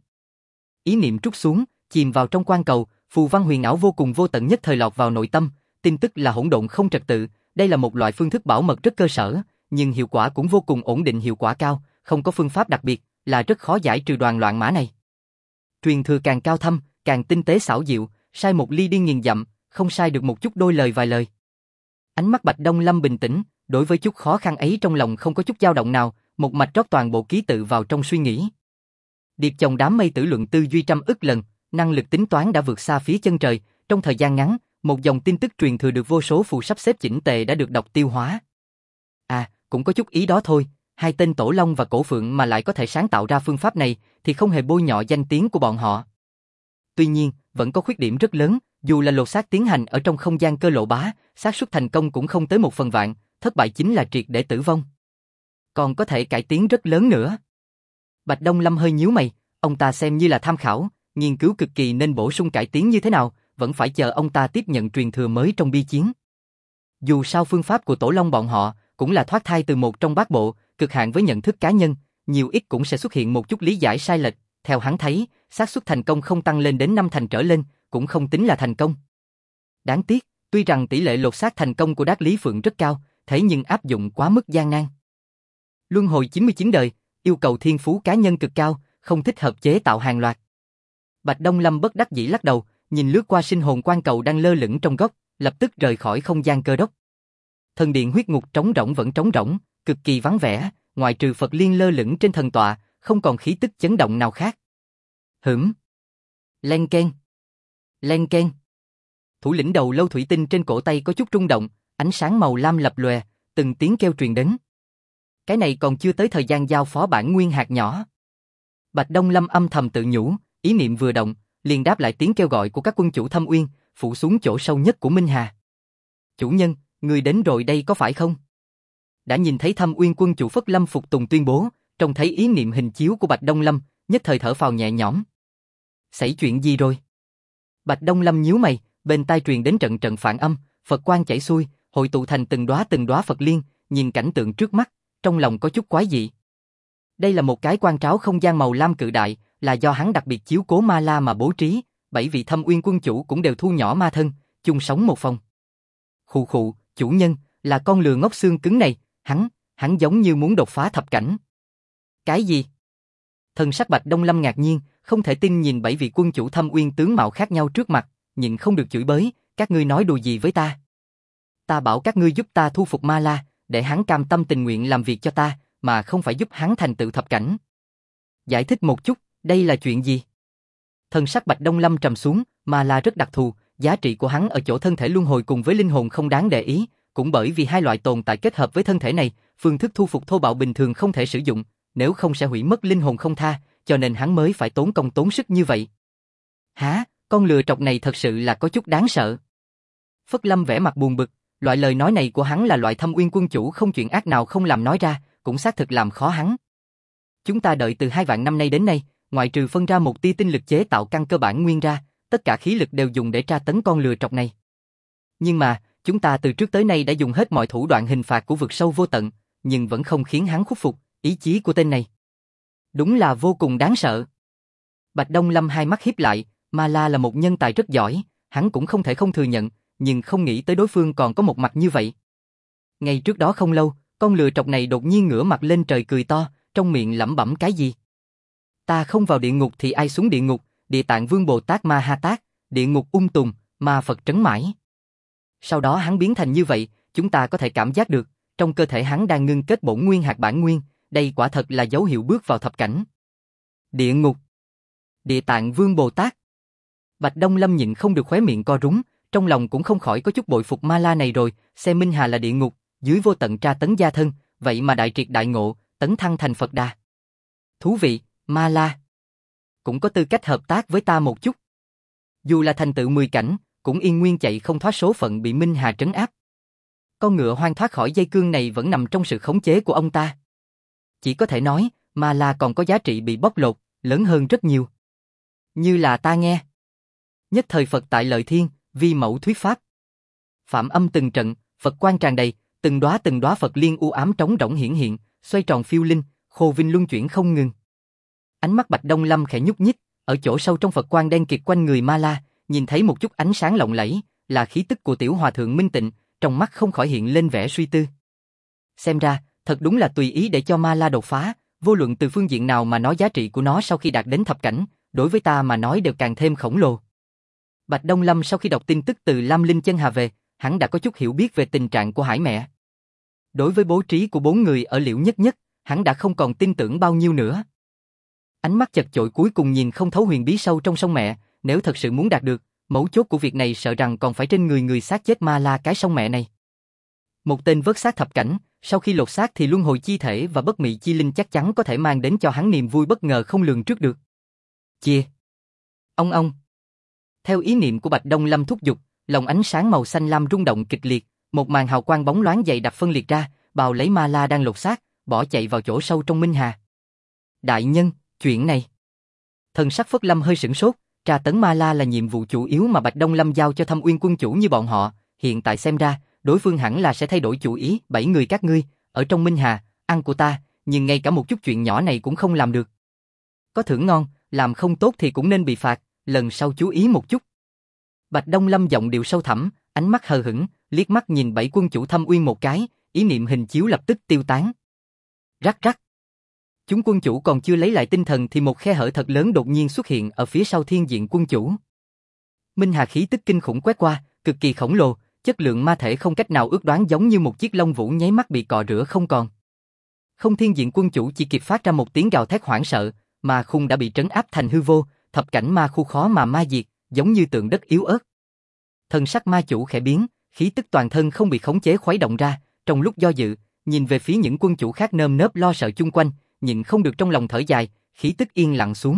Ý niệm trút xuống, chìm vào trong quan cầu, phù văn huyền ảo vô cùng vô tận nhất thời lọt vào nội tâm, tin tức là hỗn độn không trật tự, đây là một loại phương thức bảo mật rất cơ sở, nhưng hiệu quả cũng vô cùng ổn định hiệu quả cao, không có phương pháp đặc biệt, là rất khó giải trừ đoàn loạn mã này. Truyền thừa càng cao thâm, càng tinh tế xảo diệu, sai một ly điên nghìn dặm, không sai được một chút đôi lời vài lời. Ánh mắt Bạch Đông Lâm bình tĩnh, đối với chút khó khăn ấy trong lòng không có chút dao động nào, một mạch rót toàn bộ ký tự vào trong suy nghĩ. Điệp chồng đám mây tử luận tư duy trăm ức lần, năng lực tính toán đã vượt xa phía chân trời, trong thời gian ngắn, một dòng tin tức truyền thừa được vô số phù sắp xếp chỉnh tề đã được đọc tiêu hóa. À, cũng có chút ý đó thôi, hai tên Tổ Long và Cổ Phượng mà lại có thể sáng tạo ra phương pháp này thì không hề bôi nhọ danh tiếng của bọn họ. Tuy nhiên, vẫn có khuyết điểm rất lớn, dù là lột xác tiến hành ở trong không gian cơ lộ bá, xác suất thành công cũng không tới 1/1000, thất bại chính là triệt để tử vong. Còn có thể cải tiến rất lớn nữa. Bạch Đông Lâm hơi nhíu mày, ông ta xem như là tham khảo, nghiên cứu cực kỳ nên bổ sung cải tiến như thế nào, vẫn phải chờ ông ta tiếp nhận truyền thừa mới trong bi chiến. Dù sao phương pháp của Tổ Long bọn họ cũng là thoát thai từ một trong bát bộ, cực hạn với nhận thức cá nhân, nhiều ít cũng sẽ xuất hiện một chút lý giải sai lệch, theo hắn thấy, xác suất thành công không tăng lên đến 5 thành trở lên, cũng không tính là thành công. Đáng tiếc, tuy rằng tỷ lệ lột xác thành công của Đát Lý Phượng rất cao, thế nhưng áp dụng quá mức gian nan. Luân hồi 99 đời, yêu cầu thiên phú cá nhân cực cao, không thích hợp chế tạo hàng loạt. Bạch Đông Lâm bất đắc dĩ lắc đầu, nhìn lướt qua sinh hồn quan cầu đang lơ lửng trong góc, lập tức rời khỏi không gian cơ đốc. Thần điện huyết ngục trống rỗng vẫn trống rỗng, cực kỳ vắng vẻ, ngoại trừ Phật Liên lơ lửng trên thần tọa, không còn khí tức chấn động nào khác. Len keng. Len keng. Thủ lĩnh đầu lâu thủy tinh trên cổ tay có chút rung động, ánh sáng màu lam lập lòe, từng tiếng kêu truyền đến. Cái này còn chưa tới thời gian giao phó bản nguyên hạt nhỏ. Bạch Đông Lâm âm thầm tự nhủ, ý niệm vừa động, liền đáp lại tiếng kêu gọi của các quân chủ Thâm Uyên, phủ xuống chỗ sâu nhất của Minh Hà. Chủ nhân, người đến rồi đây có phải không? Đã nhìn thấy Thâm Uyên quân chủ Phất Lâm phục tùng tuyên bố, trông thấy ý niệm hình chiếu của Bạch Đông Lâm, nhất thời thở phào nhẹ nhõm. Xảy chuyện gì rồi? Bạch Đông Lâm nhíu mày, bên tai truyền đến trận trận phản âm, Phật quang chảy xuôi, hội tụ thành từng đóa Phật liên, nhìn cảnh tượng trước mắt, trong lòng có chút quái dị. Đây là một cái quan tráo không gian màu lam cự đại, là do hắn đặc biệt chiếu cố ma la mà bố trí, 7 vị Thâm Uyên quân chủ cũng đều thu nhỏ ma thân, chung sống một phòng. Khụ khụ, chủ nhân, là con lừa ngốc xương cứng này, hắn giống như muốn đột phá thập cảnh. Cái gì? Thần sắc Bạch Đông Lâm ngạc nhiên, không thể tin nhìn 7 vị quân chủ Thâm Uyên tướng mạo khác nhau trước mặt, nhịn không được chửi bới, các ngươi nói đùa gì với ta? Ta bảo các ngươi giúp ta thu phục ma la, để hắn cam tâm tình nguyện làm việc cho ta, mà không phải giúp hắn thành tựu thập cảnh. Giải thích một chút, đây là chuyện gì? Thần sắc Bạch Đông Lâm trầm xuống, ma la rất đặc thù, giá trị của hắn ở chỗ thân thể luân hồi cùng với linh hồn không đáng để ý, cũng bởi vì hai loại tồn tại kết hợp với thân thể này, phương thức thu phục thô bạo bình thường không thể sử dụng, nếu không sẽ hủy mất linh hồn không tha, cho nên hắn mới phải tốn công tốn sức như vậy. Hả, con lừa trọc này thật sự là có chút đáng sợ. Phất Lâm vẻ mặt buồn bực, loại lời nói này của hắn là loại Thâm Uyên quân chủ không chuyện ác nào không làm nói ra, cũng xác thực làm khó hắn. Chúng ta đợi từ 2 vạn năm nay đến nay, ngoại trừ phân ra một tia tinh lực chế tạo căn cơ bản nguyên ra, tất cả khí lực đều dùng để tra tấn con lừa trọc này. Nhưng mà, Chúng ta từ trước tới nay đã dùng hết mọi thủ đoạn hình phạt của vực sâu vô tận, nhưng vẫn không khiến hắn khuất phục, ý chí của tên này. Đúng là vô cùng đáng sợ. Bạch Đông Lâm hai mắt híp lại, Ma La là một nhân tài rất giỏi, hắn cũng không thể không thừa nhận, nhưng không nghĩ tới đối phương còn có một mặt như vậy. Ngay trước đó không lâu, con lừa trọc này đột nhiên ngửa mặt lên trời cười to, trong miệng lẩm bẩm cái gì? Ta không vào địa ngục thì ai xuống địa ngục, Địa Tạng Vương Bồ Tát Ma Ha Tát, địa ngục Tùng, ma Phật trấn mãi. Sau đó hắn biến thành như vậy, chúng ta có thể cảm giác được, trong cơ thể hắn đang ngưng kết bổn nguyên hạt bản nguyên, đây quả thật là dấu hiệu bước vào thập cảnh. Địa ngục, Địa Tạng Vương Bồ Tát. Bạch Đông Lâm nhịn không được khóe miệng co rúm, trong lòng cũng không khỏi có chút bội phục Ma La này rồi, xem Minh Hà là địa ngục, dưới vô tận tra tấn gia thân, vậy mà đại triệt đại ngộ, tấn thăng thành Phật Đà. Thú vị, Ma La cũng có tư cách hợp tác với ta một chút. Dù là thành tựu 10 cảnh, cũng yên nguyên chạy không thoát số phận bị Minh Hà trấn áp. Con ngựa hoang thoát khỏi dây cương này vẫn nằm trong sự khống chế của ông ta. Chỉ có thể nói, Ma La còn có giá trị bị bóc lột, lớn hơn rất nhiều. Như là ta nghe. Nhất thời Phật tại Lợi Thiên, vi mẫu thuyết pháp. Phạm âm từng trận, Phật quang tràn đầy, từng đóa Phật liên u ám trống rỗng hiển hiện, xoay tròn phiêu linh, khô vinh luân chuyển không ngừng. Ánh mắt Bạch Đông Lâm khẽ nhúc nhích, ở chỗ sâu trong Phật quang đen kịt quanh người Ma La, nhìn thấy một chút ánh sáng lộng lẫy, là khí tức của tiểu hòa thượng minh tịnh, trong mắt không khỏi hiện lên vẻ suy tư. Xem ra, thật đúng là tùy ý để cho Ma La đột phá, vô luận từ phương diện nào mà nói giá trị của nó sau khi đạt đến thập cảnh, đối với ta mà nói đều càng thêm khổng lồ. Bạch Đông Lâm sau khi đọc tin tức từ Lam Linh Chân Hà về, hắn đã có chút hiểu biết về tình trạng của Hải Mẹ. Đối với bố trí của 4 người ở Liễu Nhất Nhất, hắn đã không còn tin tưởng bao nhiêu nữa. Ánh mắt chật chội cuối cùng nhìn không thấu huyền bí sâu trong sông mẹ, nếu thật sự muốn đạt được, mấu chốt của việc này sợ rằng còn phải trên người xác chết Ma La cái sông mẹ này. Một tên vớt xác thập cảnh, sau khi lột xác thì luân hồi chi thể và bất mị chi linh chắc chắn có thể mang đến cho hắn niềm vui bất ngờ không lường trước được. Chia. Ông. Theo ý niệm của Bạch Đông Lâm thúc giục, lồng ánh sáng màu xanh lam rung động kịch liệt, một màn hào quang bóng loáng dày đặc phân liệt ra, bào lấy Ma La đang lột xác, bỏ chạy vào chỗ sâu trong Minh Hà. Đại nhân, chuyện này. Thần sắc Phất Lâm hơi sửng sốt, tra tấn Ma La là nhiệm vụ chủ yếu mà Bạch Đông Lâm giao cho Thâm Uyên quân chủ như bọn họ, hiện tại xem ra, đối phương hẳn là sẽ thay đổi chủ ý, 7 người các ngươi, ở trong Minh Hà, ăn của ta, nhưng ngay cả một chút chuyện nhỏ này cũng không làm được. Có thưởng ngon, làm không tốt thì cũng nên bị phạt, lần sau chú ý một chút. Bạch Đông Lâm giọng điệu sâu thẳm, ánh mắt hờ hững, liếc mắt nhìn 7 quân chủ Thâm Uyên một cái, ý niệm hình chiếu lập tức tiêu tán. Rắc rắc. Chúng quân chủ còn chưa lấy lại tinh thần thì một khe hở thật lớn đột nhiên xuất hiện ở phía sau Thiên Diện quân chủ. Minh Hà khí tức kinh khủng quét qua, cực kỳ khổng lồ, chất lượng ma thể không cách nào ước đoán, giống như một chiếc lông vũ nháy mắt bị cọ rửa không còn. Không, Thiên Diện quân chủ chỉ kịp phát ra một tiếng gào thét hoảng sợ, mà khung đã bị trấn áp thành hư vô, thập cảnh ma khu khó mà ma diệt, giống như tượng đất yếu ớt. Thân sắc ma chủ khẽ biến, khí tức toàn thân không bị khống chế khuấy động ra, trong lúc do dự, nhìn về phía những quân chủ khác nơm nớp lo sợ chung quanh, nhịn không được trong lòng thở dài, khí tức yên lặng xuống.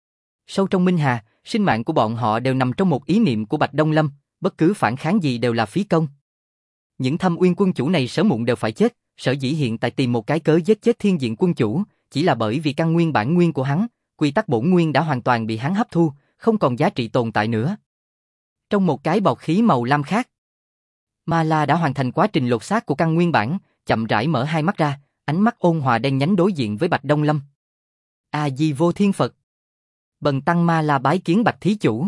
Sâu trong Minh Hà, sinh mạng của bọn họ đều nằm trong một ý niệm của Bạch Đông Lâm, bất cứ phản kháng gì đều là phí công. Những Thâm Uyên quân chủ này sớm muộn đều phải chết, sở dĩ hiện tại tìm một cái cớ giết chết Thiên Diện quân chủ, chỉ là bởi vì căn nguyên bản nguyên của hắn, quy tắc bổn nguyên đã hoàn toàn bị hắn hấp thu, không còn giá trị tồn tại nữa. Trong một cái bọt khí màu lam khác, Ma La đã hoàn thành quá trình lột xác của căn nguyên bản, chậm rãi mở hai mắt ra, ánh mắt ôn hòa đen nhánh đối diện với Bạch Đông Lâm. A Di Vô Thiên Phật. Bần tăng Ma La bái kiến Bạch thí chủ.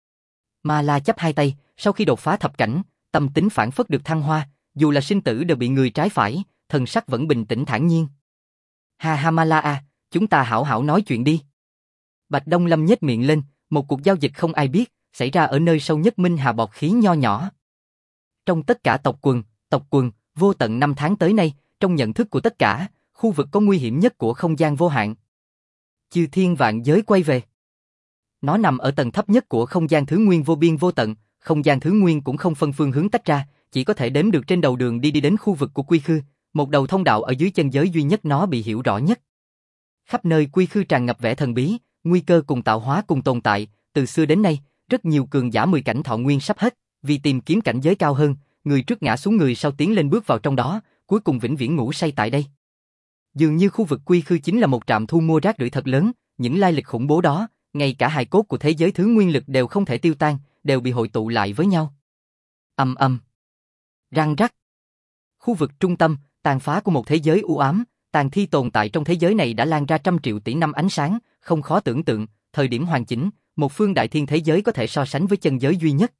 Ma La chắp hai tay, sau khi đột phá thập cảnh, tâm tính phản phất được thăng hoa, dù là sinh tử đều bị người trái phải, thần sắc vẫn bình tĩnh thản nhiên. Ha ha Ma La à, chúng ta hảo hảo nói chuyện đi. Bạch Đông Lâm nhếch miệng lên, một cuộc giao dịch không ai biết, xảy ra ở nơi sâu nhất Minh Hà bọt khí nho nhỏ. Trong tất cả tộc quần, vô tận năm tháng tới nay, trong nhận thức của tất cả, khu vực có nguy hiểm nhất của không gian vô hạn. Chư thiên vạn giới quay về. Nó nằm ở tầng thấp nhất của không gian thứ nguyên vô biên vô tận, không gian thứ nguyên cũng không phân phương hướng tách ra, chỉ có thể đếm được trên đầu đường đi đến khu vực của quy khư, một đầu thông đạo ở dưới chân giới duy nhất nó bị hiểu rõ nhất. Khắp nơi quy khư tràn ngập vẻ thần bí, nguy cơ cùng tạo hóa cùng tồn tại, từ xưa đến nay, rất nhiều cường giả 10 cảnh thọ nguyên sắp hết, vì tìm kiếm cảnh giới cao hơn, người trước ngã xuống người sau tiến lên bước vào trong đó, cuối cùng vĩnh viễn ngủ say tại đây. Dường như khu vực quy khư chính là một trạm thu mua rác rưởi thật lớn, những lai lịch khủng bố đó, ngay cả hài cốt của thế giới thứ nguyên lực đều không thể tiêu tan, đều bị hội tụ lại với nhau. Ầm ầm. Răng rắc. Khu vực trung tâm, tàn phá của một thế giới u ám, tàn thi tồn tại trong thế giới này đã lan ra trăm triệu tỷ năm ánh sáng, không khó tưởng tượng, thời điểm hoàn chỉnh, một phương đại thiên thế giới có thể so sánh với chân giới duy nhất.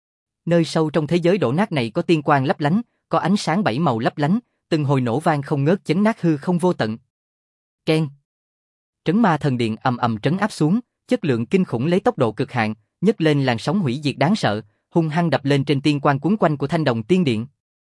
Nơi sâu trong thế giới đổ nát này có tiên quang lấp lánh, có ánh sáng bảy màu lấp lánh, từng hồi nổ vang không ngớt chấn nát hư không vô tận. Keng. Trấn ma thần điện ầm ầm trấn áp xuống, chất lượng kinh khủng lấy tốc độ cực hạn, nhấc lên làn sóng hủy diệt đáng sợ, hung hăng đập lên trên tiên quang cuốn quanh của Thanh Đồng Tiên Điện.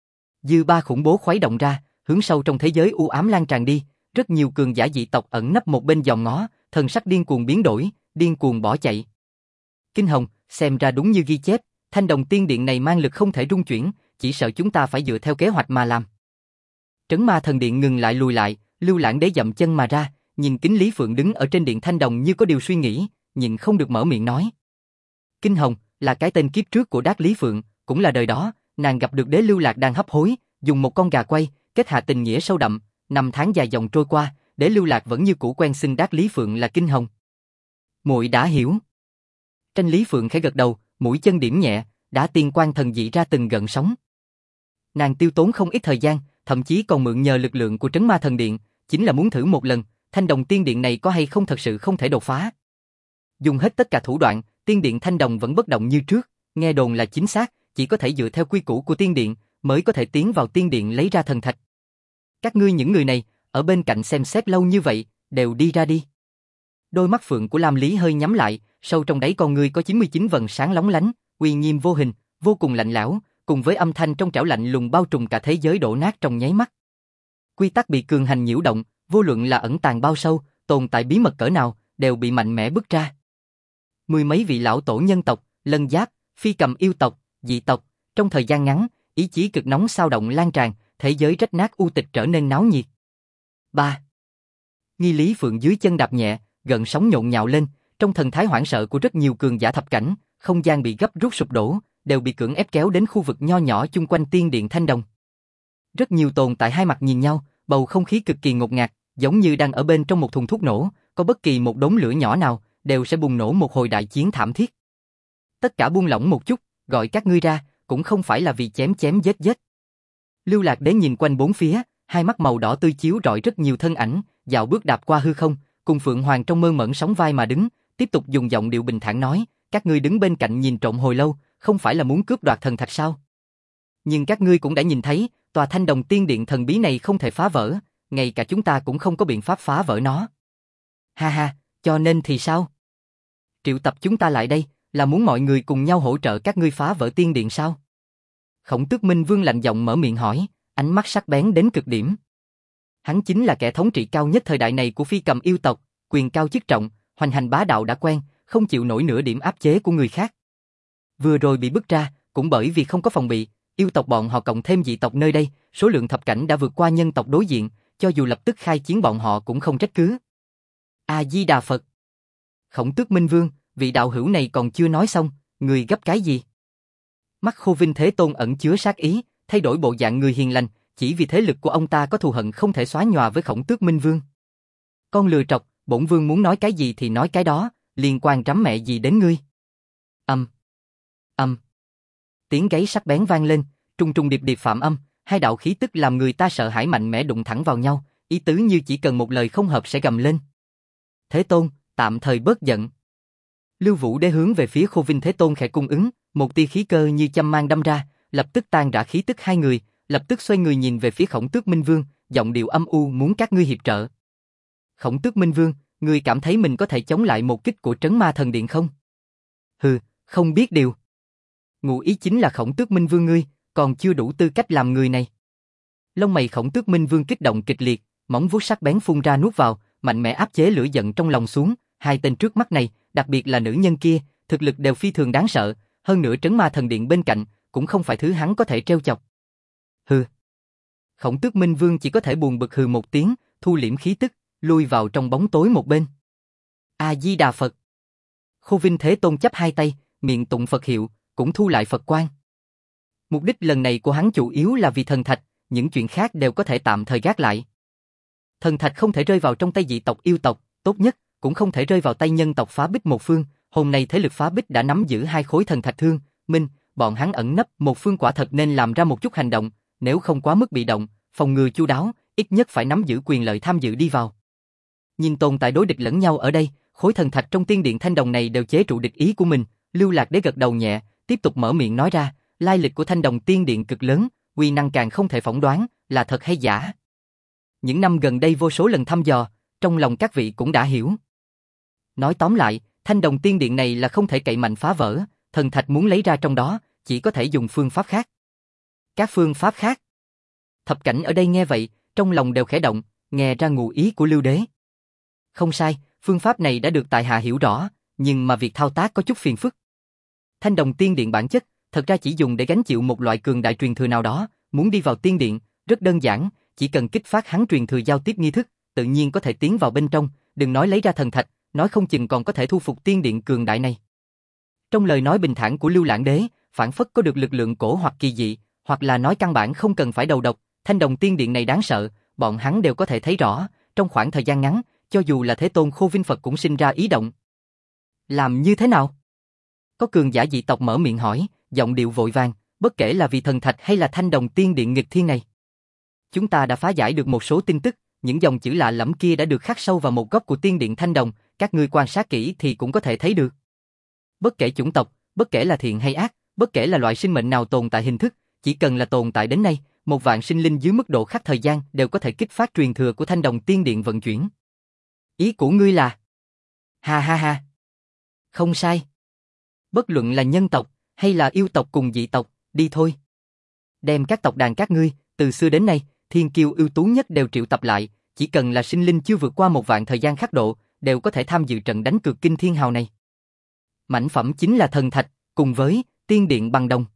Dư ba khủng bố khuấy động ra, hướng sâu trong thế giới u ám lan tràn đi, rất nhiều cường giả dị tộc ẩn nấp một bên dòm ngó, thần sắc điên cuồng biến đổi, điên cuồng bỏ chạy. Kinh Hồng, xem ra đúng như ghi chép, Thanh Đồng Tiên Điện này mang lực không thể rung chuyển, chỉ sợ chúng ta phải dựa theo kế hoạch mà làm. Trấn ma thần điện ngừng lại lùi lại, Lưu Lãng Đế dậm chân mà ra, nhìn Kính Lý Phượng đứng ở trên điện Thanh Đồng như có điều suy nghĩ, nhìn không được mở miệng nói. Kinh Hồng là cái tên kiếp trước của Đát Lý Phượng, cũng là đời đó, nàng gặp được Đế Lưu Lạc đang hấp hối, dùng một con gà quay, kết hạ tình nghĩa sâu đậm, năm tháng dài dòng trôi qua, Đế Lưu Lạc vẫn như cũ quen xưng Đát Lý Phượng là Kinh Hồng. Muội đã hiểu. Tranh Lý Phượng khẽ gật đầu, mũi chân điểm nhẹ, đã tiên quan thần dị ra từng gợn sóng. Nàng tiêu tốn không ít thời gian, thậm chí còn mượn nhờ lực lượng của Trấn Ma Thần Điện, chính là muốn thử một lần, Thanh Đồng Tiên Điện này có hay không thật sự không thể đột phá. Dùng hết tất cả thủ đoạn, Tiên Điện Thanh Đồng vẫn bất động như trước, nghe đồn là chính xác, chỉ có thể dựa theo quy củ của Tiên Điện, mới có thể tiến vào Tiên Điện lấy ra thần thạch. Các ngươi những người này, ở bên cạnh xem xét lâu như vậy, đều đi ra đi. Đôi mắt phượng của Lam Lý hơi nhắm lại, sâu trong đáy con ngươi có 99 vầng sáng lóng lánh, uy nghiêm vô hình, vô cùng lạnh lẽo, cùng với âm thanh trong trẻo lạnh lùng bao trùm cả thế giới đổ nát trong nháy mắt. Quy tắc bị cường hành nhiễu động, vô luận là ẩn tàng bao sâu, tồn tại bí mật cỡ nào, đều bị mạnh mẽ bứt ra. Mười mấy vị lão tổ nhân tộc, lân giáp, phi cầm yêu tộc, dị tộc, trong thời gian ngắn, ý chí cực nóng xao động lan tràn, thế giới rách nát u tịch trở nên náo nhiệt. 3. Nghi Lý Phượng dưới chân đạp nhẹ, gợn sóng nhộn nhạo lên, trong thần thái hoảng sợ của rất nhiều cường giả thập cảnh, không gian bị gấp rút sụp đổ, đều bị cưỡng ép kéo đến khu vực nho nhỏ chung quanh Tiên Điện Thanh Đồng. Rất nhiều tồn tại hai mặt nhìn nhau, bầu không khí cực kỳ ngột ngạt, giống như đang ở bên trong một thùng thuốc nổ, có bất kỳ một đốm lửa nhỏ nào, đều sẽ bùng nổ một hồi đại chiến thảm thiết. Tất cả buông lỏng một chút, gọi các ngươi ra, cũng không phải là vì chém chém giết giết. Lưu Lạc Đế nhìn quanh bốn phía, hai mắt màu đỏ tươi chiếu rọi rất nhiều thân ảnh, dạo bước đạp qua hư không, cùng Phượng Hoàng trong mơ mẩn sóng vai mà đứng, tiếp tục dùng giọng điệu bình thản nói, các ngươi đứng bên cạnh nhìn trộm hồi lâu, không phải là muốn cướp đoạt thần thạch sao? Nhưng các ngươi cũng đã nhìn thấy, tòa Thanh Đồng Tiên Điện thần bí này không thể phá vỡ, ngay cả chúng ta cũng không có biện pháp phá vỡ nó. Ha ha, cho nên thì sao? Triệu tập chúng ta lại đây, là muốn mọi người cùng nhau hỗ trợ các ngươi phá vỡ tiên điện sao? Khổng Tước Minh Vương lạnh giọng mở miệng hỏi, ánh mắt sắc bén đến cực điểm. Hắn chính là kẻ thống trị cao nhất thời đại này của phi cầm yêu tộc, quyền cao chức trọng, hoành hành bá đạo đã quen, không chịu nổi nửa điểm áp chế của người khác. Vừa rồi bị bức ra, cũng bởi vì không có phòng bị, yêu tộc bọn họ cộng thêm dị tộc nơi đây, số lượng thập cảnh đã vượt qua nhân tộc đối diện, cho dù lập tức khai chiến bọn họ cũng không trách cứ. A-di-đà Phật. Khổng Tước Minh Vương, vị đạo hữu này còn chưa nói xong, người gấp cái gì? Mắt Khô Vinh Thế Tôn ẩn chứa sát ý, thay đổi bộ dạng người hiền lành, chỉ vì thế lực của ông ta có thù hận không thể xóa nhòa với Khổng Tước Minh Vương. Con lừa trọc, bổn vương muốn nói cái gì thì nói cái đó, liên quan rắm mẹ gì đến ngươi? Tiếng gáy sắc bén vang lên, trùng trùng điệp điệp phạm âm, hai đạo khí tức làm người ta sợ hãi mạnh mẽ đụng thẳng vào nhau, ý tứ như chỉ cần một lời không hợp sẽ gầm lên. Thế Tôn, tạm thời bớt giận. Lưu Vũ Đế hướng về phía Khô Vinh Thế Tôn khẽ cung ứng, một tia khí cơ như châm mang đâm ra, lập tức tan rã khí tức hai người, lập tức xoay người nhìn về phía Khổng Tước Minh Vương, giọng điệu âm u muốn các ngươi hiệp trợ. Khổng Tước Minh Vương, ngươi cảm thấy mình có thể chống lại một kích của Trấn Ma Thần Điện không? Hừ, không biết điều. Ngụ ý chính là Khổng Tước Minh Vương ngươi, còn chưa đủ tư cách làm người này. Lông mày Khổng Tước Minh Vương kích động kịch liệt, móng vuốt sắc bén phun ra nuốt vào, mạnh mẽ áp chế lửa giận trong lòng xuống. Hai tên trước mắt này, đặc biệt là nữ nhân kia, thực lực đều phi thường đáng sợ, hơn nữa Trấn Ma Thần Điện bên cạnh, cũng không phải thứ hắn có thể trêu chọc. Hừ. Khổng Tước Minh Vương chỉ có thể buồn bực hừ một tiếng, thu liễm khí tức, lui vào trong bóng tối một bên. A-di-đà Phật. Khô Vinh Thế Tôn chắp hai tay, miệng tụng Phật hiệu, cũng thu lại Phật quang. Mục đích lần này của hắn chủ yếu là vì thần thạch, những chuyện khác đều có thể tạm thời gác lại. Thần thạch không thể rơi vào trong tay dị tộc yêu tộc, tốt nhất cũng không thể rơi vào tay nhân tộc Phá Bích một phương. Hôm nay thế lực Phá Bích đã nắm giữ hai khối thần thạch Thương, Minh, bọn hắn ẩn nấp một phương quả thật nên làm ra một chút hành động, nếu không quá mức bị động, phòng ngừa chu đáo, ít nhất phải nắm giữ quyền lợi tham dự đi vào. Nhìn tồn tại đối địch lẫn nhau ở đây, khối thần thạch trong tiên điện thanh đồng này đều chế trụ địch ý của mình, Lưu Lạc Đế gật đầu nhẹ, tiếp tục mở miệng nói ra, lai lịch của thanh đồng tiên điện cực lớn, uy năng càng không thể phỏng đoán, là thật hay giả. Những năm gần đây vô số lần thăm dò, trong lòng các vị cũng đã hiểu. Nói tóm lại, thanh đồng tiên điện này là không thể cậy mạnh phá vỡ, thần thạch muốn lấy ra trong đó, chỉ có thể dùng phương pháp khác. Các phương pháp khác? Thập cảnh ở đây nghe vậy, trong lòng đều khẽ động, nghe ra ngụ ý của Lưu Đế. Không sai, phương pháp này đã được tại hạ hiểu rõ, nhưng mà việc thao tác có chút phiền phức. Thanh đồng tiên điện bản chất, thật ra chỉ dùng để gánh chịu một loại cường đại truyền thừa nào đó, muốn đi vào tiên điện, rất đơn giản, chỉ cần kích phát hắn truyền thừa giao tiếp nghi thức, tự nhiên có thể tiến vào bên trong, đừng nói lấy ra thần thạch, nói không chừng còn có thể thu phục tiên điện cường đại này. Trong lời nói bình thản của Lưu Lãng Đế, phản phất có được lực lượng cổ hoặc kỳ dị, hoặc là nói căn bản không cần phải đầu độc, thanh đồng tiên điện này đáng sợ, bọn hắn đều có thể thấy rõ, trong khoảng thời gian ngắn, cho dù là Thế Tôn Khô Vinh Phật cũng sinh ra ý động. Làm như thế nào? Có cường giả dị tộc mở miệng hỏi, giọng điệu vội vàng, bất kể là vì thần thạch hay là thanh đồng tiên điện nghịch thiên này. Chúng ta đã phá giải được một số tin tức, những dòng chữ lạ lẫm kia đã được khắc sâu vào một góc của tiên điện thanh đồng, các ngươi quan sát kỹ thì cũng có thể thấy được. Bất kể chủng tộc, bất kể là thiện hay ác, bất kể là loại sinh mệnh nào tồn tại hình thức, chỉ cần là tồn tại đến nay, một vạn sinh linh dưới mức độ khắc thời gian đều có thể kích phát truyền thừa của thanh đồng tiên điện vận chuyển. Ý của ngươi là? Ha ha ha. Không sai. Bất luận là nhân tộc, hay là yêu tộc cùng dị tộc, đi thôi. Đem các tộc đàn các ngươi, từ xưa đến nay, thiên kiêu ưu tú nhất đều triệu tập lại, chỉ cần là sinh linh chưa vượt qua một vạn thời gian khắc độ, đều có thể tham dự trận đánh cược kinh thiên hào này. Mảnh phẩm chính là thần thạch, cùng với tiên điện bằng đồng.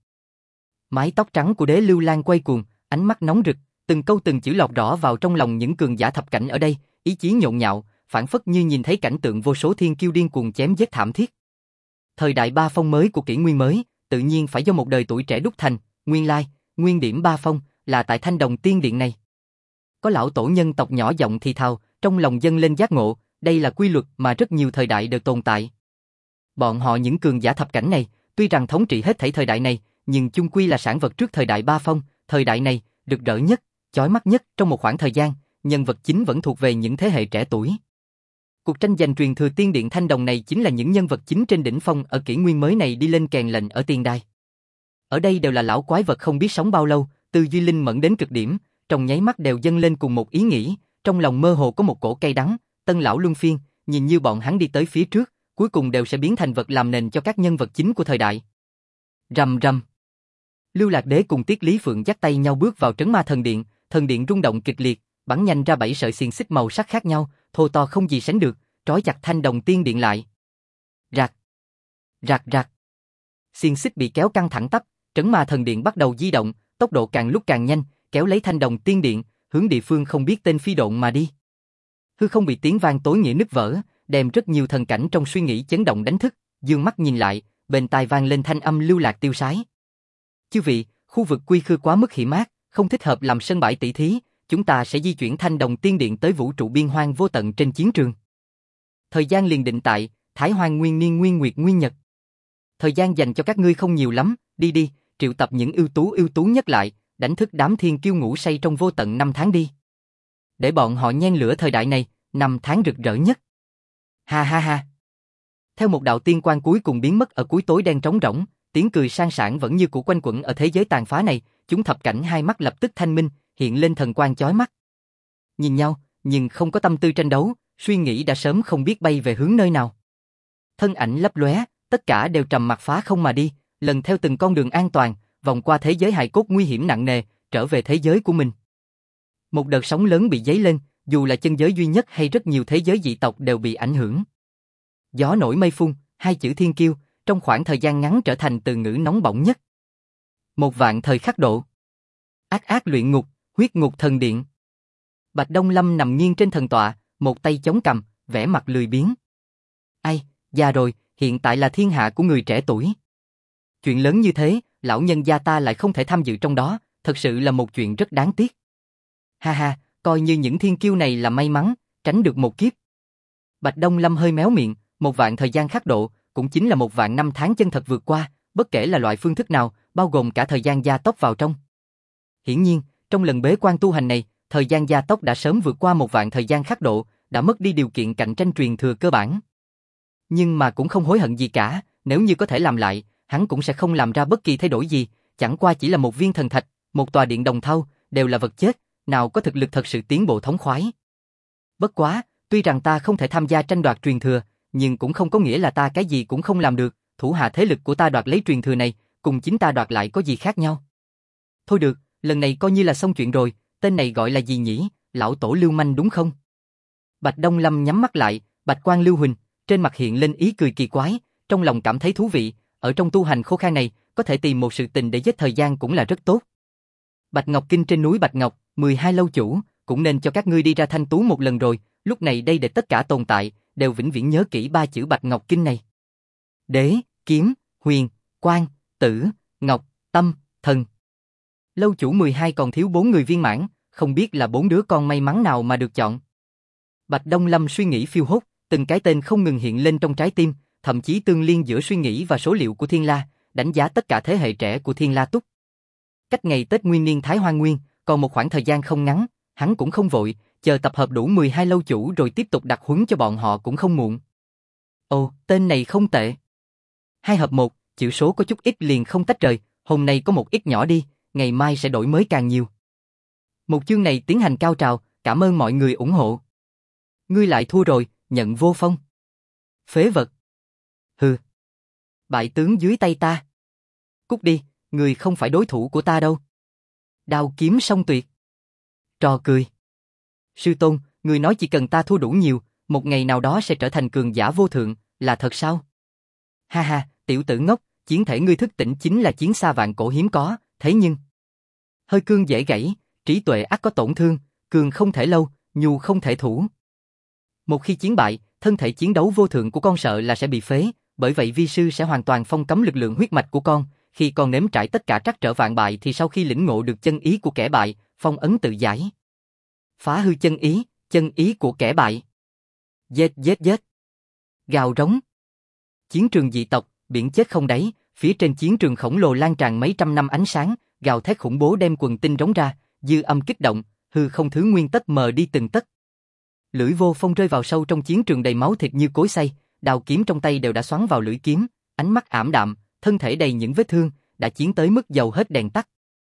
Mái tóc trắng của Đế Lưu Lan quay cuồng, ánh mắt nóng rực, từng câu từng chữ lọt rõ vào trong lòng những cường giả thập cảnh ở đây, ý chí nhộn nhạo, phảng phất như nhìn thấy cảnh tượng vô số thiên kiêu điên cuồng chém giết thảm thiết. Thời đại ba phong mới của kỷ nguyên mới, tự nhiên phải do một đời tuổi trẻ đúc thành, nguyên lai, nguyên điểm ba phong là tại thanh đồng tiên điện này. Có lão tổ nhân tộc nhỏ giọng thì thào, trong lòng dâng lên giác ngộ, đây là quy luật mà rất nhiều thời đại đều tồn tại. Bọn họ những cường giả thập cảnh này, tuy rằng thống trị hết thảy thời đại này, nhưng chung quy là sản vật trước thời đại ba phong, thời đại này, rực rỡ nhất, chói mắt nhất trong một khoảng thời gian, nhân vật chính vẫn thuộc về những thế hệ trẻ tuổi. Cuộc tranh giành truyền thừa tiên điện thanh đồng này chính là những nhân vật chính trên đỉnh phong ở kỷ nguyên mới này đi lên kèn lệnh ở tiên đài. Ở đây đều là lão quái vật không biết sống bao lâu, tư duy linh mẫn đến cực điểm, trong nháy mắt đều dâng lên cùng một ý nghĩ, trong lòng mơ hồ có một cổ cay đắng, tân lão luân phiên, nhìn như bọn hắn đi tới phía trước, cuối cùng đều sẽ biến thành vật làm nền cho các nhân vật chính của thời đại. Rầm rầm. Lưu Lạc Đế cùng Tiết Lý Phượng dắt tay nhau bước vào trấn ma thần điện rung động kịch liệt, bắn nhanh ra 7 sợi xiềng xích màu sắc khác nhau, thô to không gì sánh được, trói chặt thanh đồng tiên điện lại. Rạc, rạc rạc. Xiềng xích bị kéo căng thẳng tắp, trấn ma thần điện bắt đầu di động, tốc độ càng lúc càng nhanh, kéo lấy thanh đồng tiên điện, hướng địa phương không biết tên phi độn mà đi. Hư không bị tiếng vang tối nghĩa nứt vỡ, đem rất nhiều thần cảnh trong suy nghĩ chấn động đánh thức, dương mắt nhìn lại, bên tai vang lên thanh âm lưu lạc tiêu sái. Chư vị, khu vực quy khư quá mức hiểm ác, không thích hợp làm sân bãi tỷ thí, chúng ta sẽ di chuyển thanh đồng tiên điện tới vũ trụ biên hoang vô tận trên chiến trường. Thời gian liền định tại Thái Hoang Nguyên Niên Nguyên Nguyệt Nguyên Nhật. Thời gian dành cho các ngươi không nhiều lắm, đi đi, triệu tập những ưu tú nhất lại, đánh thức đám thiên kiêu ngủ say trong vô tận 5 tháng đi. Để bọn họ nhen lửa thời đại này, 5 tháng rực rỡ nhất. Ha ha ha. Theo một đạo tiên quang cuối cùng biến mất ở cuối tối đen trống rỗng, tiếng cười sang sảng vẫn như cũ quanh quẩn ở thế giới tàn phá này, chúng thập cảnh hai mắt lập tức thanh minh, hiện lên thần quang chói mắt. Nhìn nhau, nhưng không có tâm tư tranh đấu, suy nghĩ đã sớm không biết bay về hướng nơi nào. Thân ảnh lấp lóe, tất cả đều trầm mặc phá không mà đi, lần theo từng con đường an toàn, vòng qua thế giới hài cốt nguy hiểm nặng nề, trở về thế giới của mình. Một đợt sóng lớn bị dấy lên, dù là chân giới duy nhất hay rất nhiều thế giới dị tộc đều bị ảnh hưởng. Gió nổi mây phun, hai chữ thiên kiêu, trong khoảng thời gian ngắn trở thành từ ngữ nóng bỏng nhất. Một vạn thời khắc độ. Ác ác luyện ngục, huyết ngục thần điện. Bạch Đông Lâm nằm nghiêng trên thần tọa, một tay chống cằm, vẻ mặt lười biếng. Ai, già rồi, hiện tại là thiên hạ của người trẻ tuổi. Chuyện lớn như thế, lão nhân gia ta lại không thể tham dự trong đó, thật sự là một chuyện rất đáng tiếc. Ha ha, coi như những thiên kiêu này là may mắn, tránh được một kiếp. Bạch Đông Lâm hơi méo miệng, một vạn thời gian khắc độ, cũng chính là một vạn năm tháng chân thật vượt qua, bất kể là loại phương thức nào, bao gồm cả thời gian gia tốc vào trong. Hiển nhiên, trong lần bế quan tu hành này, thời gian gia tốc đã sớm vượt qua 1 vạn thời gian khắc độ, đã mất đi điều kiện cạnh tranh truyền thừa cơ bản. Nhưng mà cũng không hối hận gì cả, nếu như có thể làm lại, hắn cũng sẽ không làm ra bất kỳ thay đổi gì, chẳng qua chỉ là một viên thần thạch, một tòa điện đồng thau, đều là vật chết, nào có thực lực thật sự tiến bộ thống khoái. Bất quá, tuy rằng ta không thể tham gia tranh đoạt truyền thừa, nhưng cũng không có nghĩa là ta cái gì cũng không làm được, thủ hạ thế lực của ta đoạt lấy truyền thừa này, cùng chính ta đoạt lại có gì khác nhau. Thôi được, lần này coi như là xong chuyện rồi, tên này gọi là gì nhỉ, lão tổ lưu manh đúng không? Bạch Đông Lâm nhắm mắt lại, bạch quang lưu huỳnh, trên mặt hiện lên ý cười kỳ quái, trong lòng cảm thấy thú vị, ở trong tu hành khô khan này, có thể tìm một sự tình để giết thời gian cũng là rất tốt. Bạch Ngọc Kinh trên núi Bạch Ngọc, 12 lâu chủ, cũng nên cho các ngươi đi ra thanh tú một lần rồi, lúc này đây để tất cả tồn tại, đều vĩnh viễn nhớ kỹ 3 chữ Bạch Ngọc Kinh này. Đế, kiếm, huyền, quang, tử, ngọc, tâm, thần. Lâu chủ 12 còn thiếu 4 người viên mãn, không biết là 4 đứa con may mắn nào mà được chọn. Bạch Đông Lâm suy nghĩ phiêu hốt, từng cái tên không ngừng hiện lên trong trái tim, thậm chí tương liên giữa suy nghĩ và số liệu của Thiên La, đánh giá tất cả thế hệ trẻ của Thiên La Túc. Cách ngày Tết Nguyên Niên Thái Hoa Nguyên, còn một khoảng thời gian không ngắn, hắn cũng không vội, chờ tập hợp đủ 12 lâu chủ rồi tiếp tục đặt huấn cho bọn họ cũng không muộn. Ồ, tên này không tệ. 2 hợp 1, chữ số có chút ít liền không tách rời, hôm nay có một ít nhỏ đi, ngày mai sẽ đổi mới càng nhiều. Một chương này tiến hành cao trào, cảm ơn mọi người ủng hộ. Ngươi lại thua rồi, nhận vô phong. Phế vật. Hừ. Bại tướng dưới tay ta. Cút đi, người không phải đối thủ của ta đâu. Đao kiếm song tuyệt. Trò cười. Sư tôn, người nói chỉ cần ta thua đủ nhiều, một ngày nào đó sẽ trở thành cường giả vô thượng, là thật sao? Ha ha, tiểu tử ngốc, chiến thể ngươi thức tỉnh chính là chiến xa vạn cổ hiếm có, thế nhưng hơi cương dễ gãy, trí tuệ ắt có tổn thương, cường không thể lâu, nhu không thể thủ. Một khi chiến bại, thân thể chiến đấu vô thượng của con sợ là sẽ bị phế, bởi vậy vi sư sẽ hoàn toàn phong cấm lực lượng huyết mạch của con, khi con nếm trải tất cả trắc trở vạn bại thì sau khi lĩnh ngộ được chân ý của kẻ bại, phong ấn tự giải. Phá hư chân ý của kẻ bại. Giết giết giết. Gào rống. Chiến trường dị tộc, biển chết không đáy, phía trên chiến trường khổng lồ lan tràn mấy trăm năm ánh sáng, gào thét khủng bố đem quần tinh rống ra, dư âm kích động, hư không thứ nguyên tất mờ đi từng tấc. Lưỡi vô phong rơi vào sâu trong chiến trường đầy máu thịt như cối xay, đao kiếm trong tay đều đã xoắn vào lưỡi kiếm, ánh mắt ảm đạm, thân thể đầy những vết thương, đã chiến tới mức dầu hết đèn tắt.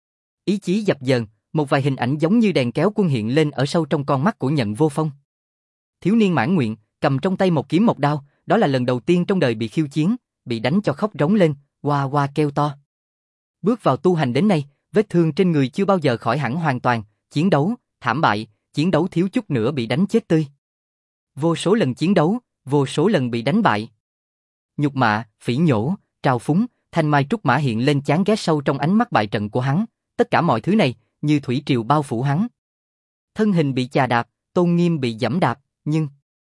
Ý chí dập dờn, một vài hình ảnh giống như đèn kéo quân hiện lên ở sâu trong con mắt của Nhận Vô Phong. Thiếu niên mãn nguyện, cầm trong tay một kiếm một đao, đó là lần đầu tiên trong đời bị khiêu chiến, bị đánh cho khóc rống lên, oa oa kêu to. Bước vào tu hành đến nay, vết thương trên người chưa bao giờ khỏi hẳn hoàn toàn, chiến đấu, thảm bại, chiến đấu thiếu chút nữa bị đánh chết tươi. Vô số lần chiến đấu, vô số lần bị đánh bại. Nhục mạ, phỉ nhổ, trào phúng, thanh mai trúc mã hiện lên chán ghét sâu trong ánh mắt bại trận của hắn, tất cả mọi thứ này, như thủy triều bao phủ hắn. Thân hình bị chà đạp, tôn nghiêm bị giẫm đạp, nhưng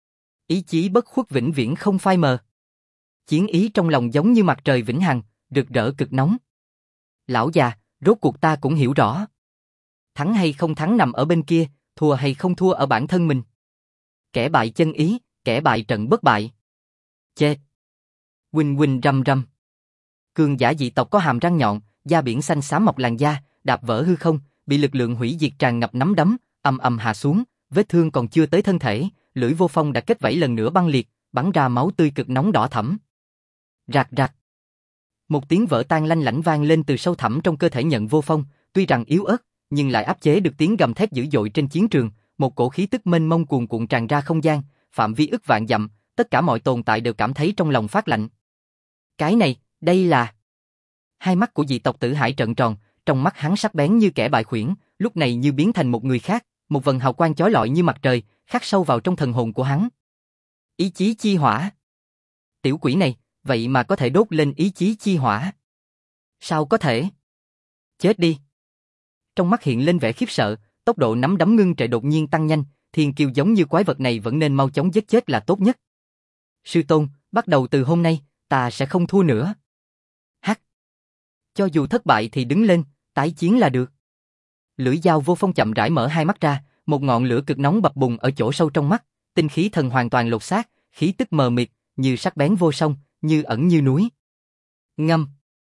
ý chí bất khuất vĩnh viễn không phai mờ. Chiến ý trong lòng giống như mặt trời vĩnh hằng, rực rỡ cực nóng. Lão già, rốt cuộc ta cũng hiểu rõ. Thắng hay không thắng nằm ở bên kia, thua hay không thua ở bản thân mình. Kẻ bại chân ý, kẻ bại trận bất bại. Chết. Huỳnh huỳnh rầm rầm. Cường giả dị tộc có hàm răng nhọn, da biển xanh xám mọc làn da, đạp vỡ hư không, bị lực lượng hủy diệt tràn ngập nắm đấm, ầm ầm hạ xuống, vết thương còn chưa tới thân thể, lưỡi vô phong đã kết vảy lần nữa băng liệt, bắn ra máu tươi cực nóng đỏ thẫm. Rạc rạc. Một tiếng vỡ tan lanh lảnh vang lên từ sâu thẳm trong cơ thể Nhận Vô Phong, tuy rằng yếu ớt, nhưng lại áp chế được tiếng gầm thét dữ dội trên chiến trường, một cổ khí tức mênh mông cuồn cuộn tràn ra không gian, phạm vi ức vạn dặm, tất cả mọi tồn tại đều cảm thấy trong lòng phát lạnh. Cái này, đây là... Hai mắt của dị tộc Tử Hải trợn tròn, trong mắt hắn sắc bén như kẻ bại khuyển, lúc này như biến thành một người khác, một vầng hào quang chói lọi như mặt trời, khắc sâu vào trong thần hồn của hắn. Ý chí chi hỏa. Tiểu quỷ này, vậy mà có thể đốt lên ý chí chi hỏa. Sao có thể? Chết đi. Trong mắt hiện lên vẻ khiếp sợ, tốc độ nắm đấm ngưng trệ đột nhiên tăng nhanh, thiên kiêu giống như quái vật này vẫn nên mau chóng giết chết là tốt nhất. Sư tôn, bắt đầu từ hôm nay, ta sẽ không thua nữa. Hắc. Cho dù thất bại thì đứng lên, tái chiến là được. Lưỡi dao Vô Phong chậm rãi mở hai mắt ra, một ngọn lửa cực nóng bập bùng ở chỗ sâu trong mắt, tinh khí thần hoàn toàn lột xác, khí tức mờ mịt, như sắc bén vô song, như ẩn như núi. Ngâm.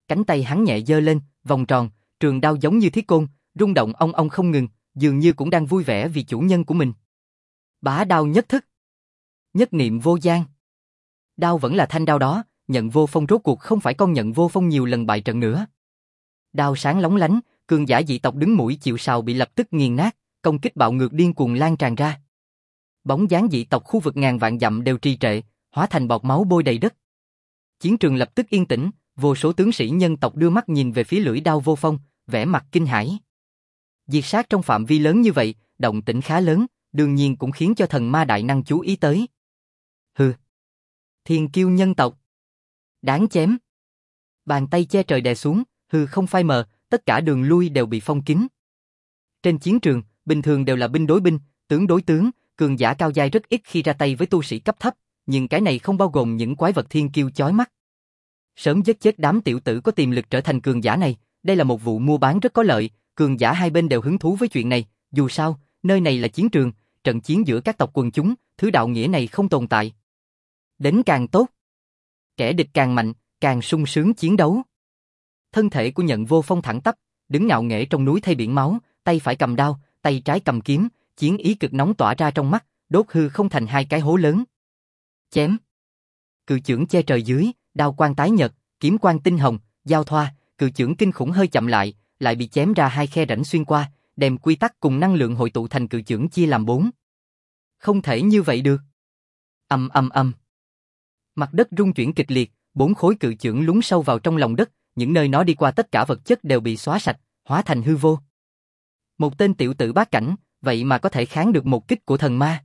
Cánh tay hắn nhẹ giơ lên, vòng tròn, trường đao giống như thiết côn, rung động ong ong không ngừng, dường như cũng đang vui vẻ vì chủ nhân của mình. Bá đao nhất thức. Nhất niệm vô gian. Đao vẫn là thanh đao đó, Nhận Vô Phong rốt cuộc không phải con Nhận Vô Phong nhiều lần bại trận nữa. Đao sáng lóng lánh, cường giả dị tộc đứng mũi chịu sào bị lập tức nghiền nát, công kích bạo ngược điên cuồng lan tràn ra. Bóng dáng dị tộc khu vực ngàn vạn dặm đều trì trệ, hóa thành bọt máu bôi đầy đất. Chiến trường lập tức yên tĩnh, vô số tướng sĩ nhân tộc đưa mắt nhìn về phía lưỡi đao Vô Phong, vẻ mặt kinh hãi. Diệt sát trong phạm vi lớn như vậy, động tĩnh khá lớn, đương nhiên cũng khiến cho thần ma đại năng chú ý tới. Hừ. Thiên kiêu nhân tộc. Đáng chém. Bàn tay che trời đè xuống, hư không phai mờ, tất cả đường lui đều bị phong kín. Trên chiến trường, bình thường đều là binh đối binh, tướng đối tướng, cường giả cao giai rất ít khi ra tay với tu sĩ cấp thấp, nhưng cái này không bao gồm những quái vật thiên kiêu chói mắt. Sớm giết chết đám tiểu tử có tiềm lực trở thành cường giả này, đây là một vụ mua bán rất có lợi, cường giả hai bên đều hứng thú với chuyện này, dù sao, nơi này là chiến trường, trận chiến giữa các tộc quần chúng, thứ đạo nghĩa này không tồn tại. Đến càng tốt. Kẻ địch càng mạnh, càng sung sướng chiến đấu. Thân thể của Nhận Vô Phong thẳng tắp, đứng ngạo nghễ trong núi thay biển máu, tay phải cầm đao, tay trái cầm kiếm, chiến ý cực nóng tỏa ra trong mắt, đốt hư không thành hai cái hố lớn. Chém. Cự chưởng che trời dưới, đao quang tái nhật, kiếm quang tinh hồng, giao thoa, cự chưởng kinh khủng hơi chậm lại bị chém ra hai khe rãnh xuyên qua, đem quy tắc cùng năng lượng hội tụ thành cự chưởng chia làm 4. Không thể như vậy được. Ầm ầm ầm. Mặt đất rung chuyển kịch liệt, 4 khối cự chưởng lún sâu vào trong lòng đất, những nơi nó đi qua tất cả vật chất đều bị xóa sạch, hóa thành hư vô. Một tên tiểu tử bát cảnh, vậy mà có thể kháng được một kích của thần ma.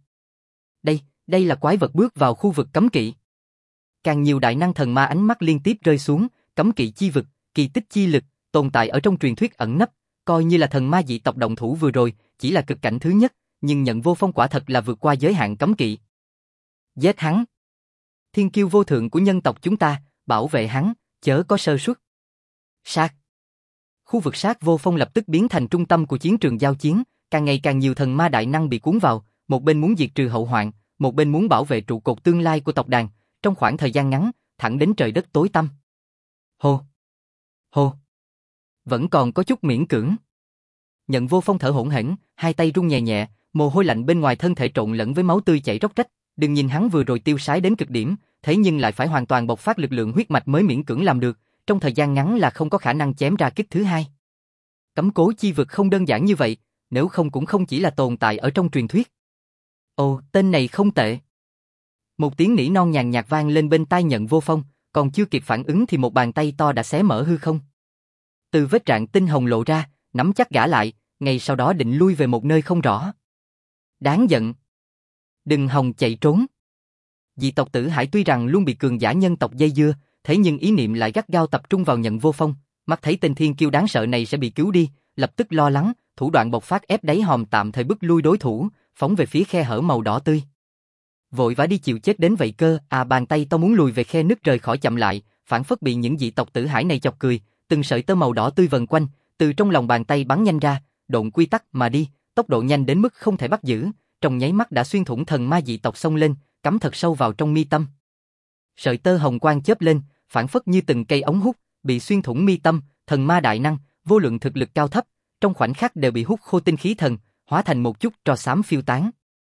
Đây là quái vật bước vào khu vực cấm kỵ. Càng nhiều đại năng thần ma ánh mắt liên tiếp rơi xuống, cấm kỵ chi vực, kỳ tích chi lực, tồn tại ở trong truyền thuyết ẩn nấp, coi như là thần ma dị tộc động thủ vừa rồi, chỉ là cực cảnh thứ nhất, nhưng Nhận Vô Phong quả thật là vượt qua giới hạn cấm kỵ. Giết hắn. Thiên kiêu vô thượng của nhân tộc chúng ta, bảo vệ hắn, chớ có sơ suất. Sát. Khu vực sát Vô Phong lập tức biến thành trung tâm của chiến trường giao chiến, càng ngày càng nhiều thần ma đại năng bị cuốn vào, một bên muốn diệt trừ hậu hoạn, một bên muốn bảo vệ trụ cột tương lai của tộc đàn, trong khoảng thời gian ngắn, thẳng đến trời đất tối tăm. Hô. Hô. Vẫn còn có chút miễn cưỡng. Nhận Vô Phong thở hổn hển, hai tay run nhẹ nhẹ, mồ hôi lạnh bên ngoài thân thể trộn lẫn với máu tươi chảy róc rách. Đừng nhìn hắn vừa rồi tiêu sái đến cực điểm, thế nhưng lại phải hoàn toàn bộc phát lực lượng huyết mạch mới miễn cưỡng làm được, trong thời gian ngắn là không có khả năng chém ra kích thứ hai. Cấm cố chi vực không đơn giản như vậy, nếu không cũng không chỉ là tồn tại ở trong truyền thuyết. Ồ, tên này không tệ. Một tiếng nỉ non nhàn nhạt vang lên bên tai Nhận Vô Phong, còn chưa kịp phản ứng thì một bàn tay to đã xé mở hư không. Từ vết rạn tinh hồng lộ ra, nắm chắc gã lại, ngay sau đó định lui về một nơi không rõ. Đáng giận. Đừng hòng chạy trốn. Dị tộc Tử Hải tuy rằng luôn bị cường giả nhân tộc dây dưa, thế nhưng ý niệm lại gắt gao tập trung vào Nhận Vô Phong, mắt thấy tên thiên kiêu đáng sợ này sẽ bị cứu đi, lập tức lo lắng, thủ đoạn bộc phát ép đáy hòm tạm thời bức lui đối thủ, phóng về phía khe hở màu đỏ tươi. Vội vã đi chịu chết đến vậy cơ, bàn tay to muốn lùi về khe nứt rời khỏi chậm lại, phản phất bị những dị tộc Tử Hải này chọc cười, từng sợi tơ màu đỏ tươi vần quanh, từ trong lòng bàn tay bắn nhanh ra, độn quy tắc mà đi, tốc độ nhanh đến mức không thể bắt giữ, trong nháy mắt đã xuyên thủng thần ma dị tộc xông lên, cắm thật sâu vào trong mi tâm. Sợi tơ hồng quang chớp lên, phản phất như từng cây ống hút, bị xuyên thủng mi tâm, thần ma đại năng, vô lượng thực lực cao thấp, trong khoảnh khắc đều bị hút khô tinh khí thần, hóa thành một chút tro xám phiêu tán.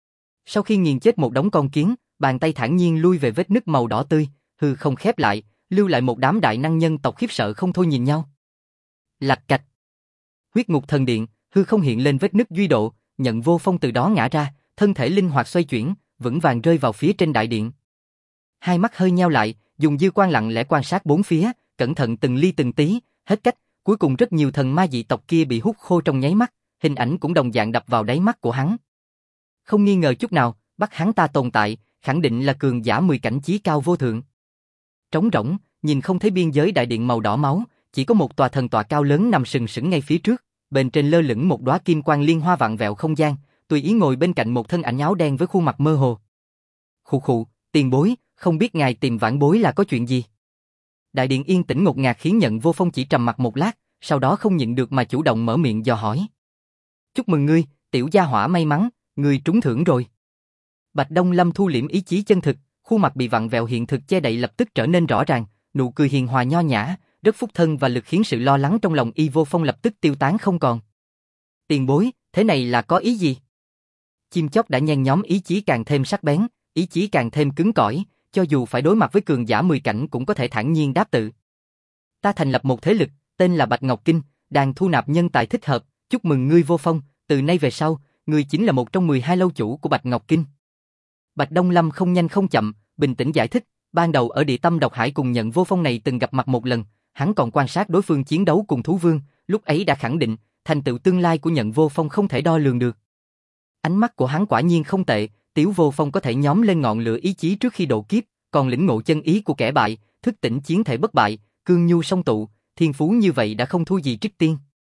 Sau khi nghiền chết một đống con kiến, bàn tay thản nhiên lui về vết nứt màu đỏ tươi, hư không khép lại, lưu lại một đám đại năng nhân tộc khiếp sợ không thôi nhìn nhau. Lạch cạch. Huyết ngục thần điện, hư không hiện lên vết nứt duy độ, Nhận Vô Phong từ đó ngã ra, thân thể linh hoạt xoay chuyển, vững vàng rơi vào phía trên đại điện. Hai mắt hơi nheo lại, dùng dư quan lặng lẽ quan sát bốn phía, cẩn thận từng ly từng tí, hết cách, cuối cùng rất nhiều thần ma dị tộc kia bị hút khô trong nháy mắt, hình ảnh cũng đồng dạng đập vào đáy mắt của hắn. Không nghi ngờ chút nào, bắt hắn ta tồn tại, khẳng định là cường giả 10 cảnh chí cao vô thượng. Trống rỗng, nhìn không thấy biên giới đại điện màu đỏ máu, chỉ có một tòa thần tọa cao lớn nằm sừng sững ngay phía trước, bên trên lơ lửng một đóa kim quang liên hoa vạn vẹo không gian, tùy ý ngồi bên cạnh một thân ảnh áo đen với khuôn mặt mơ hồ. Khụ khụ, tiền bối, không biết ngài tìm vãn bối là có chuyện gì? Đại điện yên tĩnh ngột ngạt khiến Nhận Vô Phong chỉ trầm mặc một lát, sau đó không nhịn được mà chủ động mở miệng dò hỏi. Chúc mừng ngươi, tiểu gia hỏa may mắn, ngươi trúng thưởng rồi. Bạch Đông Lâm thu liễm ý chí chân thực, khuôn mặt bị vặn vẹo hiện thực che đậy lập tức trở nên rõ ràng, nụ cười hiền hòa nho nhã, rất phúc thân và lực khiến sự lo lắng trong lòng Y Vô Phong lập tức tiêu tán không còn. Tiền bối, thế này là có ý gì? Chim chóc đã nhen nhóm ý chí càng thêm sắc bén, ý chí càng thêm cứng cỏi, cho dù phải đối mặt với cường giả 10 cảnh cũng có thể thản nhiên đáp tự. Ta thành lập một thế lực, tên là Bạch Ngọc Kinh, đang thu nạp nhân tài thích hợp, chúc mừng ngươi Vô Phong, từ nay về sau, ngươi chính là một trong 12 lâu chủ của Bạch Ngọc Kinh. Bạch Đông Lâm không nhanh không chậm, bình tĩnh giải thích, ban đầu ở địa tâm độc hải cùng Nhận Vô Phong này từng gặp mặt một lần, hắn còn quan sát đối phương chiến đấu cùng thú vương, lúc ấy đã khẳng định, thành tựu tương lai của Nhận Vô Phong không thể đo lường được. Ánh mắt của hắn quả nhiên không tệ, Tiểu Vô Phong có thể nhóm lên ngọn lửa ý chí trước khi độ kiếp, còn lĩnh ngộ chân ý của kẻ bại, thức tỉnh chiến thể bất bại, cương nhu song tụ, thiên phú như vậy đã không thua gì Trích Tiên.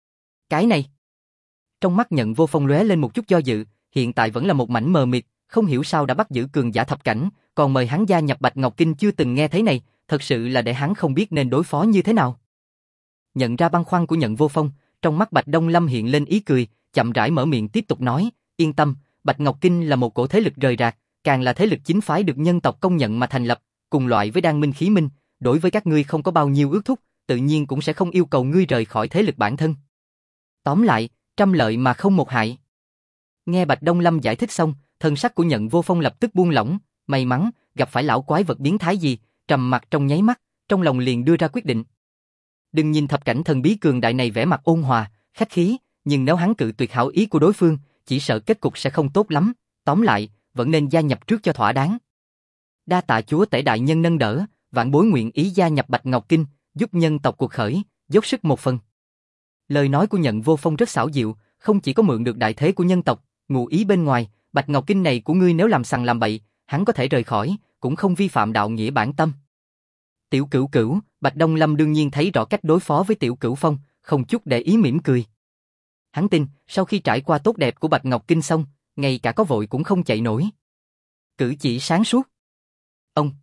Cái này, trong mắt Nhận Vô Phong lóe lên một chút do dự, hiện tại vẫn là một mảnh mờ mịt, không hiểu sao đã bắt giữ cường giả thập cảnh, còn mời hắn gia nhập Bạch Ngọc Kinh chưa từng nghe thấy này, thật sự là để hắn không biết nên đối phó như thế nào. Nhận ra băn khoăn của Nhận Vô Phong, trong mắt Bạch Đông Lâm hiện lên ý cười, chậm rãi mở miệng tiếp tục nói, yên tâm, Bạch Ngọc Kinh là một cổ thế lực rời rạc, càng là thế lực chính phái được nhân tộc công nhận mà thành lập, cùng loại với Đan Minh Khí Minh, đối với các ngươi không có bao nhiêu ước thúc, tự nhiên cũng sẽ không yêu cầu ngươi rời khỏi thế lực bản thân. Tóm lại, trăm lợi mà không một hại. Nghe Bạch Đông Lâm giải thích xong, thần sắc của Nhận Vô Phong lập tức buông lỏng, may mắn, gặp phải lão quái vật biến thái gì, trầm mặt trong nháy mắt, trong lòng liền đưa ra quyết định. Đừng nhìn thập cảnh thần bí cường đại này vẻ mặt ôn hòa, khách khí, nhưng nếu hắn cự tuyệt hảo ý của đối phương, chỉ sợ kết cục sẽ không tốt lắm, tóm lại, vẫn nên gia nhập trước cho thỏa đáng. Đa tạ chúa tể đại nhân nâng đỡ, vạn bối nguyện ý gia nhập Bạch Ngọc Kinh, giúp nhân tộc cuộc khởi, dốc sức một phần. Lời nói của Nhận Vô Phong rất xảo diệu, không chỉ có mượn được đại thế của nhân tộc, ngụ ý bên ngoài, Bạch Ngọc Kinh này của ngươi nếu làm sằng làm bậy, hắn có thể rời khỏi, cũng không vi phạm đạo nghĩa bản tâm. Tiểu Cửu Cửu, Bạch Đông Lâm đương nhiên thấy rõ cách đối phó với Tiểu Cửu Phong, không chút để ý mỉm cười. Hắn tin, sau khi trải qua tốt đẹp của Bạch Ngọc Kinh xong, ngay cả có vội cũng không chạy nổi. Cử chỉ sáng suốt. Ông.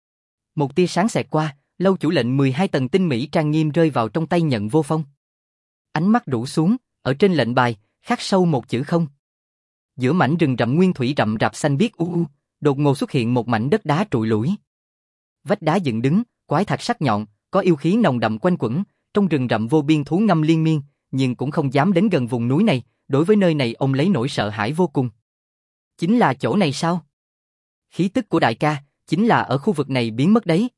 Một tia sáng xẹt qua, lâu chủ lệnh 12 tầng tinh mỹ trang nghiêm rơi vào trong tay Nhận Vô Phong. Ánh mắt rũ xuống, ở trên lệnh bài, khắc sâu một chữ không. Giữa mảnh rừng rậm nguyên thủy rậm rạp xanh biếc đột ngột xuất hiện một mảnh đất đá trụi lủi. Vách đá dựng đứng, quái thạch sắc nhọn, có yêu khí nồng đậm quanh quẩn, trong rừng rậm vô biên thú ngâm liên miên, nhưng cũng không dám đến gần vùng núi này, đối với nơi này ông lấy nỗi sợ hãi vô cùng. Chính là chỗ này sao? Khí tức của đại ca, chính là ở khu vực này biến mất đấy.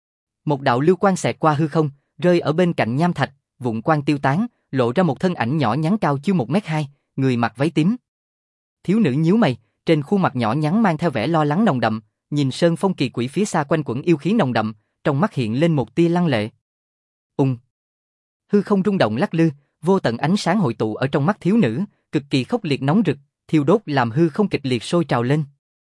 Một đạo lưu quang xẹt qua hư không, rơi ở bên cạnh nham thạch, vụn quang tiêu tán, lộ ra một thân ảnh nhỏ nhắn cao chưa 1m2, người mặc váy tím. Thiếu nữ nhíu mày, trên khuôn mặt nhỏ nhắn mang theo vẻ lo lắng nồng đậm, nhìn sơn phong kỳ quỷ phía xa quanh quẩn yêu khí nồng đậm, trong mắt hiện lên một tia lăng lệ. Hư không rung động lắc lư, vô tận ánh sáng hội tụ ở trong mắt thiếu nữ, cực kỳ khốc liệt nóng rực, thiêu đốt làm hư không kịch liệt sôi trào lên.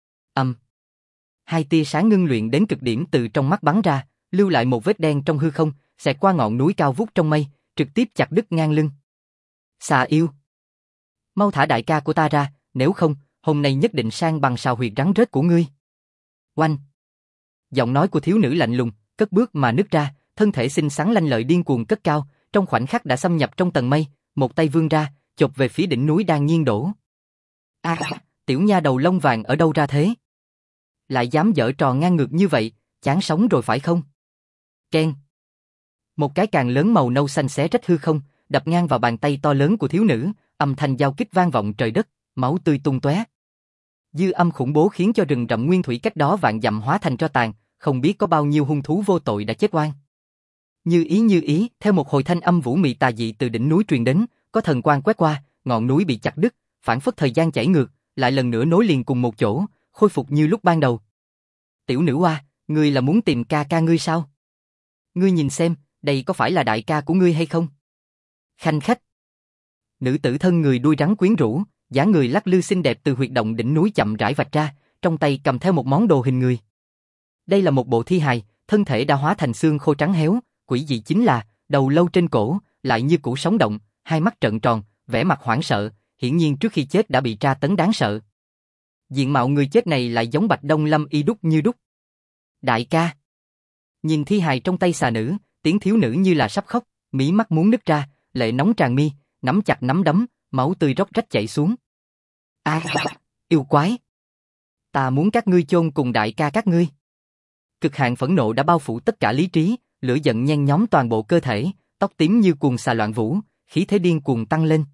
Hai tia sáng ngưng luyện đến cực điểm từ trong mắt bắn ra, lưu lại một vết đen trong hư không, xẹt qua ngọn núi cao vút trong mây, trực tiếp chặt đứt ngang lưng. Xà yêu, mau thả đại ca của ta ra, nếu không, hôm nay nhất định sang bằng sào huyệt rắn rết của ngươi. Oanh! Giọng nói của thiếu nữ lạnh lùng, cất bước mà nứt ra, thân thể xinh xắn lanh lợi điên cuồng cất cao, trong khoảnh khắc đã xâm nhập trong tầng mây, một tay vươn ra, chộp về phía đỉnh núi đang nghiêng đổ. Tiểu nha đầu lông vàng ở đâu ra thế? Lại dám giở trò ngang ngược như vậy, chán sống rồi phải không? Keng! Một cái càng lớn màu nâu xanh xé rách hư không, đập ngang vào bàn tay to lớn của thiếu nữ, âm thanh giao kích vang vọng trời đất, máu tươi tung tóe. Dư âm khủng bố khiến cho rừng rậm nguyên thủy cách đó vạn dặm hóa thành tro tàn, không biết có bao nhiêu hung thú vô tội đã chết oan. Như ý, theo một hồi thanh âm vũ mị tà dị từ đỉnh núi truyền đến, có thần quang quét qua, ngọn núi bị chặt đứt, phảng phất thời gian chảy ngược, lại lần nữa nối liền cùng một chỗ, khôi phục như lúc ban đầu. Tiểu nữ oa, ngươi là muốn tìm ca ca ngươi sao? Ngươi nhìn xem, đây có phải là đại ca của ngươi hay không? Khanh khách. Nữ tử thân người đuôi rắn quyến rũ, dáng người lắc lư xinh đẹp từ huyệt động đỉnh núi chậm rãi vạch ra, trong tay cầm theo một món đồ hình người. Đây là một bộ thi hài, thân thể đã hóa thành xương khô trắng héo, quỷ dị chính là đầu lâu trên cổ, lại như củ sống động, hai mắt trợn tròn, vẻ mặt hoảng sợ, hiển nhiên trước khi chết đã bị tra tấn đáng sợ. Diện mạo người chết này lại giống Bạch Đông Lâm y đúc như đúc. Đại ca. Nhìn thi hài trong tay xà nữ, tiếng thiếu nữ như là sắp khóc, mí mắt muốn nứt ra, lệ nóng tràn mi, nắm chặt nắm đấm, máu tươi róc rách chảy xuống. Yêu quái. Ta muốn các ngươi chôn cùng đại ca các ngươi. Cực hạn phẫn nộ đã bao phủ tất cả lý trí, lửa giận nhen nhóm toàn bộ cơ thể, tóc tím như cuồng xà loạn vũ, khí thế điên cuồng tăng lên.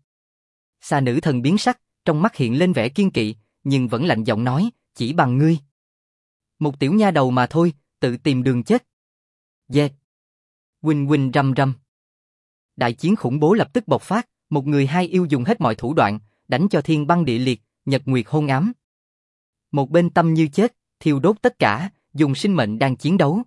Xà nữ thần biến sắc, trong mắt hiện lên vẻ kiên kỵ, nhưng vẫn lạnh giọng nói, chỉ bằng ngươi. Một tiểu nha đầu mà thôi, tự tìm đường chết. Dê. Huỳnh huỳnh rầm rầm. Đại chiến khủng bố lập tức bộc phát, một người hai yêu dùng hết mọi thủ đoạn, đánh cho thiên băng địa liệt, nhật nguyệt hôn ám. Một bên tâm như chết, thiêu đốt tất cả, dùng sinh mệnh đang chiến đấu.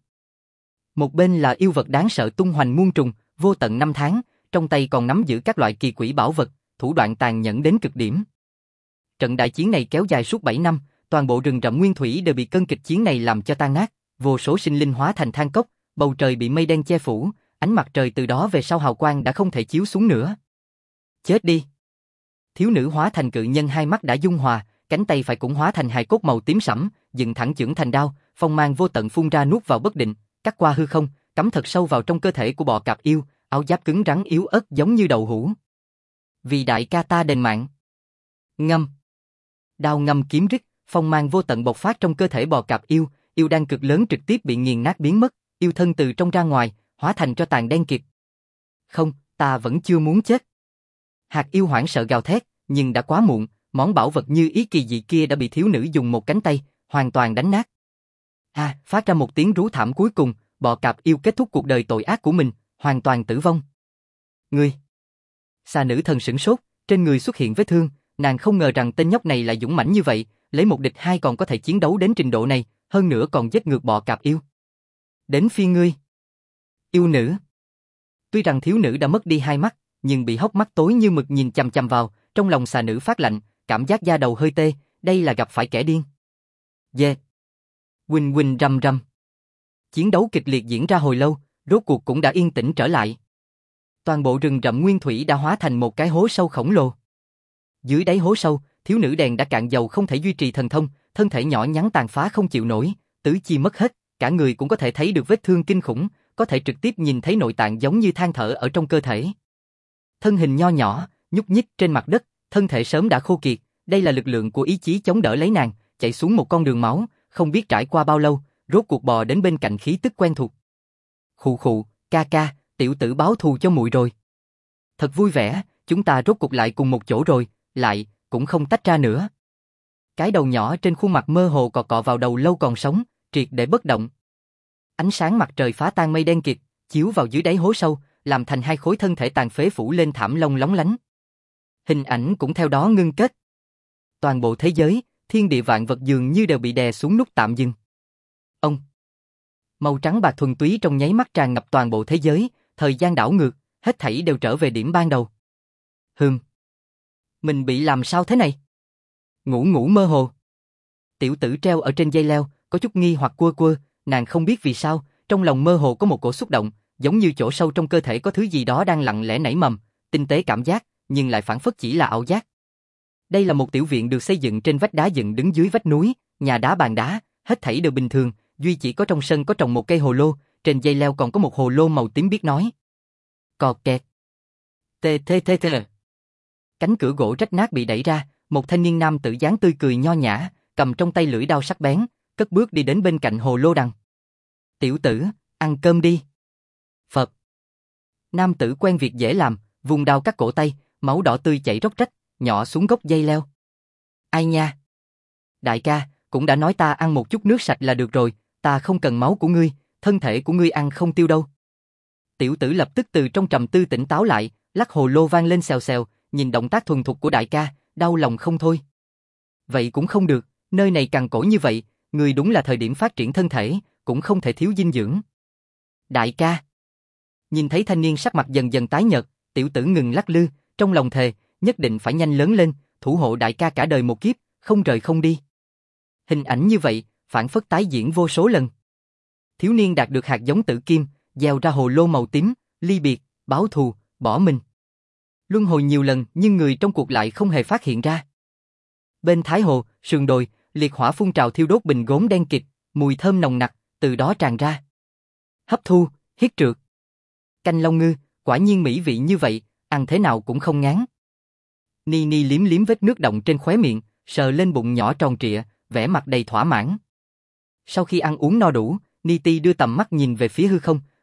Một bên là yêu vật đáng sợ tung hoành muôn trùng, vô tận năm tháng, trong tay còn nắm giữ các loại kỳ quỷ bảo vật, thủ đoạn tàn nhẫn đến cực điểm. Trận đại chiến này kéo dài suốt 7 năm, toàn bộ rừng rậm nguyên thủy đều bị cơn kịch chiến này làm cho tan nát, vô số sinh linh hóa thành than cốc, bầu trời bị mây đen che phủ, ánh mặt trời từ đó về sau hào quang đã không thể chiếu xuống nữa. Chết đi! Thiếu nữ hóa thành cự nhân hai mắt đã dung hòa, cánh tay phải cũng hóa thành hài cốt màu tím sẫm, dựng thẳng chưởng thành đao, phong mang vô tận phun ra nuốt vào bất định, cắt qua hư không, cắm thật sâu vào trong cơ thể của bọ cạp yêu, áo giáp cứng rắn yếu ớt giống như đậu hũ. Vì đại ca ta đền mạng. Ngâm. Đao ngâm kiếm rít, phong mang vô tận bộc phát trong cơ thể bò cạp yêu, yêu đan cực lớn trực tiếp bị nghiền nát biến mất, yêu thân từ trong ra ngoài, hóa thành tro tàn đen kịt. Không, ta vẫn chưa muốn chết. Hạt yêu hoảng sợ gào thét, nhưng đã quá muộn, món bảo vật như ý kỳ dị kia đã bị thiếu nữ dùng một cánh tay, hoàn toàn đánh nát. Phát ra một tiếng rú thảm cuối cùng, bò cạp yêu kết thúc cuộc đời tội ác của mình, hoàn toàn tử vong. Ngươi! Xà nữ thần sửng sốt, trên người xuất hiện vết thương, nàng không ngờ rằng tên nhóc này lại dũng mãnh như vậy, lấy một địch hai còn có thể chiến đấu đến trình độ này, hơn nữa còn giết ngược bọ cạp yêu. Đến phiên ngươi. Yêu nữ. Tuy rằng thiếu nữ đã mất đi hai mắt, nhưng bị hốc mắt tối như mực nhìn chằm chằm vào, trong lòng xà nữ phát lạnh, cảm giác da đầu hơi tê, đây là gặp phải kẻ điên. Dê. Huỳnh huỳnh rầm rầm. Chiến đấu kịch liệt diễn ra hồi lâu, rốt cuộc cũng đã yên tĩnh trở lại. Toàn bộ rừng rậm nguyên thủy đã hóa thành một cái hố sâu khổng lồ. Dưới đáy hố sâu, thiếu nữ đèn đã cạn dầu không thể duy trì thần thông, thân thể nhỏ nhắn tàn phá không chịu nổi, tứ chi mất hết, cả người cũng có thể thấy được vết thương kinh khủng, có thể trực tiếp nhìn thấy nội tạng giống như than thở ở trong cơ thể. Thân hình nho nhỏ, nhúc nhích trên mặt đất, thân thể sớm đã khô kiệt, đây là lực lượng của ý chí chống đỡ lấy nàng, chạy xuống một con đường máu, không biết trải qua bao lâu, rốt cuộc bò đến bên cạnh khí tức quen thuộc. Khụ khụ, ca ca, tiểu tử báo thù cho muội rồi. Thật vui vẻ, chúng ta rốt cuộc lại cùng một chỗ rồi, lại, cũng không tách ra nữa. Cái đầu nhỏ trên khuôn mặt mơ hồ cọ cọ vào đầu lâu còn sống, triệt để bất động. Ánh sáng mặt trời phá tan mây đen kịt, chiếu vào dưới đáy hố sâu, làm thành hai khối thân thể tàn phế phủ lên thảm lông lóng lánh. Hình ảnh cũng theo đó ngưng kết. Toàn bộ thế giới, thiên địa vạn vật dường như đều bị đè xuống nút tạm dừng. Ông. Màu trắng bạc thuần túy trong nháy mắt tràn ngập toàn bộ thế giới, thời gian đảo ngược, hết thảy đều trở về điểm ban đầu. Mình bị làm sao thế này? Ngủ mơ hồ. Tiểu tử treo ở trên dây leo, có chút nghi hoặc cua cua, nàng không biết vì sao, trong lòng mơ hồ có một cổ xúc động, giống như chỗ sâu trong cơ thể có thứ gì đó đang lặng lẽ nảy mầm, tinh tế cảm giác, nhưng lại phảng phất chỉ là ảo giác. Đây là một tiểu viện được xây dựng trên vách đá dựng đứng dưới vách núi, nhà đá bàn đá, hết thảy đều bình thường, duy chỉ có trong sân có trồng một cây hồ lô, trên dây leo còn có một hồ lô màu tím biết nói. Cọt kẹt. Tê. Cánh cửa gỗ rách nát bị đẩy ra, một thanh niên nam tử dáng tươi cười nho nhã, cầm trong tay lưỡi đao sắc bén, cất bước đi đến bên cạnh hồ lô đằng. Tiểu tử, ăn cơm đi. Phật. Nam tử quen việc dễ làm, vùng đao cắt cổ tay, máu đỏ tươi chảy róc rách, nhỏ xuống gốc dây leo. Ai nha? Đại ca, cũng đã nói ta ăn một chút nước sạch là được rồi, ta không cần máu của ngươi, thân thể của ngươi ăn không tiêu đâu. Tiểu tử lập tức từ trong trầm tư tỉnh táo lại, lắc hồ lô vang lên xèo xèo, nhìn động tác thuần thục của đại ca, đau lòng không thôi. Vậy cũng không được, nơi này cằn cỗi như vậy, ngươi đúng là thời điểm phát triển thân thể, cũng không thể thiếu dinh dưỡng. Đại ca. Nhìn thấy thanh niên sắc mặt dần dần tái nhợt, tiểu tử ngừng lắc lư, trong lòng thề, nhất định phải nhanh lớn lên, thủ hộ đại ca cả đời một kiếp, không rời không đi. Hình ảnh như vậy, phản phất tái diễn vô số lần. Thiếu niên đạt được hạt giống tử kim, gieo ra hồ lô màu tím, ly biệt, báo thù, bỏ mình. Luân hồi nhiều lần nhưng người trong cuộc lại không hề phát hiện ra. Bên Thái Hồ, sườn đồi, liệt hỏa phun trào thiêu đốt bình gốm đen kịt, mùi thơm nồng nặc, từ đó tràn ra. Hấp thu, hiết trượt. Canh long ngư, quả nhiên mỹ vị như vậy, ăn thế nào cũng không ngán. Ni liếm liếm vết nước đọng trên khóe miệng, sờ lên bụng nhỏ tròn trịa, vẻ mặt đầy thỏa mãn. Sau khi ăn uống no đủ, Ni đưa tầm mắt nhìn về phía hư không,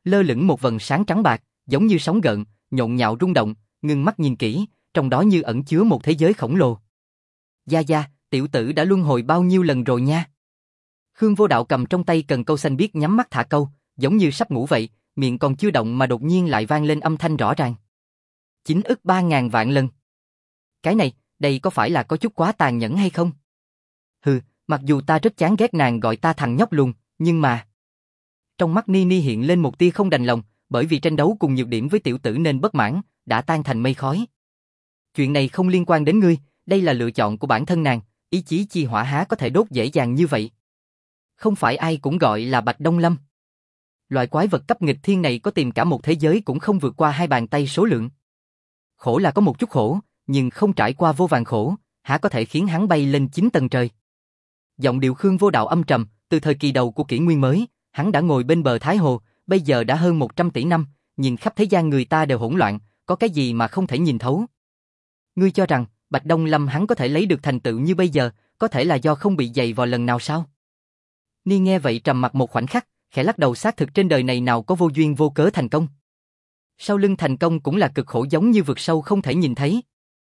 lơ lửng một vầng sáng trắng bạc, giống như sóng gợn, nhộn nhạo rung động, ngưng mắt nhìn kỹ, trong đó như ẩn chứa một thế giới khổng lồ. Gia Gia, tiểu tử đã luân hồi bao nhiêu lần rồi nha. Khương Vô Đạo cầm trong tay cần câu xanh biếc nhắm mắt thả câu, giống như sắp ngủ vậy, miệng còn chưa động mà đột nhiên lại vang lên âm thanh rõ ràng. 9 ức 3.000 vạn lần. Cái này, đây có phải là có chút quá tàn nhẫn hay không? Hừ, mặc dù ta rất chán ghét nàng gọi ta thằng nhóc lùn, nhưng mà... Trong mắt Nini hiện lên một tia không đành lòng, bởi vì tranh đấu cùng nhược điểm với tiểu tử nên bất mãn, đã tan thành mây khói. Chuyện này không liên quan đến ngươi, đây là lựa chọn của bản thân nàng, ý chí chi hỏa há có thể đốt dễ dàng như vậy. Không phải ai cũng gọi là Bạch Đông Lâm. Loại quái vật cấp nghịch thiên này có tìm cả một thế giới cũng không vượt qua 2 bàn tay số lượng. Khổ là có một chút khổ, nhưng không trải qua vô vàn khổ, há có thể khiến hắn bay lên 9 tầng trời. Giọng điệu Khương Vô Đạo âm trầm, từ thời kỳ đầu của kỷ nguyên mới, hắn đã ngồi bên bờ Thái Hồ, bây giờ đã hơn 100 tỷ năm, nhìn khắp thế gian người ta đều hỗn loạn, có cái gì mà không thể nhìn thấu. Ngươi cho rằng, Bạch Đông Lâm hắn có thể lấy được thành tựu như bây giờ, có thể là do không bị dày vò lần nào sao? Ni nghe vậy trầm mặt một khoảnh khắc, khẽ lắc đầu, xác thực trên đời này nào có vô duyên vô cớ thành công. Sau lưng thành công cũng là cực khổ giống như vực sâu không thể nhìn thấy.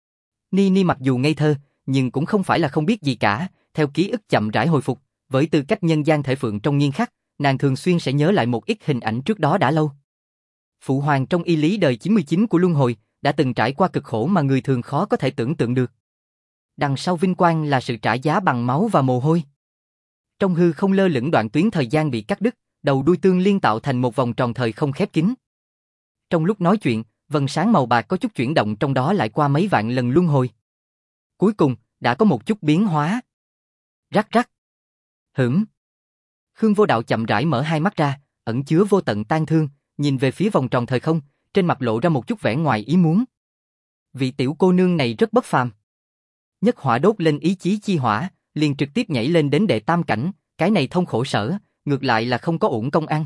Ni mặc dù ngây thơ, nhưng cũng không phải là không biết gì cả, theo ký ức chậm rãi hồi phục, với tư cách nhân gian thể phượng trong nghiêm khắc, nàng thường xuyên sẽ nhớ lại một ít hình ảnh trước đó đã lâu. Phụ hoàng trong y lý đời 99 của luân hồi, đã từng trải qua cực khổ mà người thường khó có thể tưởng tượng được. Đằng sau vinh quang là sự trả giá bằng máu và mồ hôi. Trong hư không lơ lửng đoạn tuyến thời gian bị cắt đứt, đầu đuôi tương liên tạo thành một vòng tròn thời không khép kín. Trong lúc nói chuyện, vầng sáng màu bạc có chút chuyển động, trong đó lại qua mấy vạn lần luân hồi. Cuối cùng, đã có một chút biến hóa. Rắc rắc. Hửm. Khương Vô Đạo chậm rãi mở hai mắt ra, ẩn chứa vô tận tang thương, nhìn về phía vòng tròn thời không, trên mặt lộ ra một chút vẻ ngoài ý muốn. Vị tiểu cô nương này rất bất phàm. Nhất hỏa đốt lên ý chí chi hỏa, liền trực tiếp nhảy lên đến đệ tam cảnh, cái này thông khổ sở, ngược lại là không có uổng công ăn.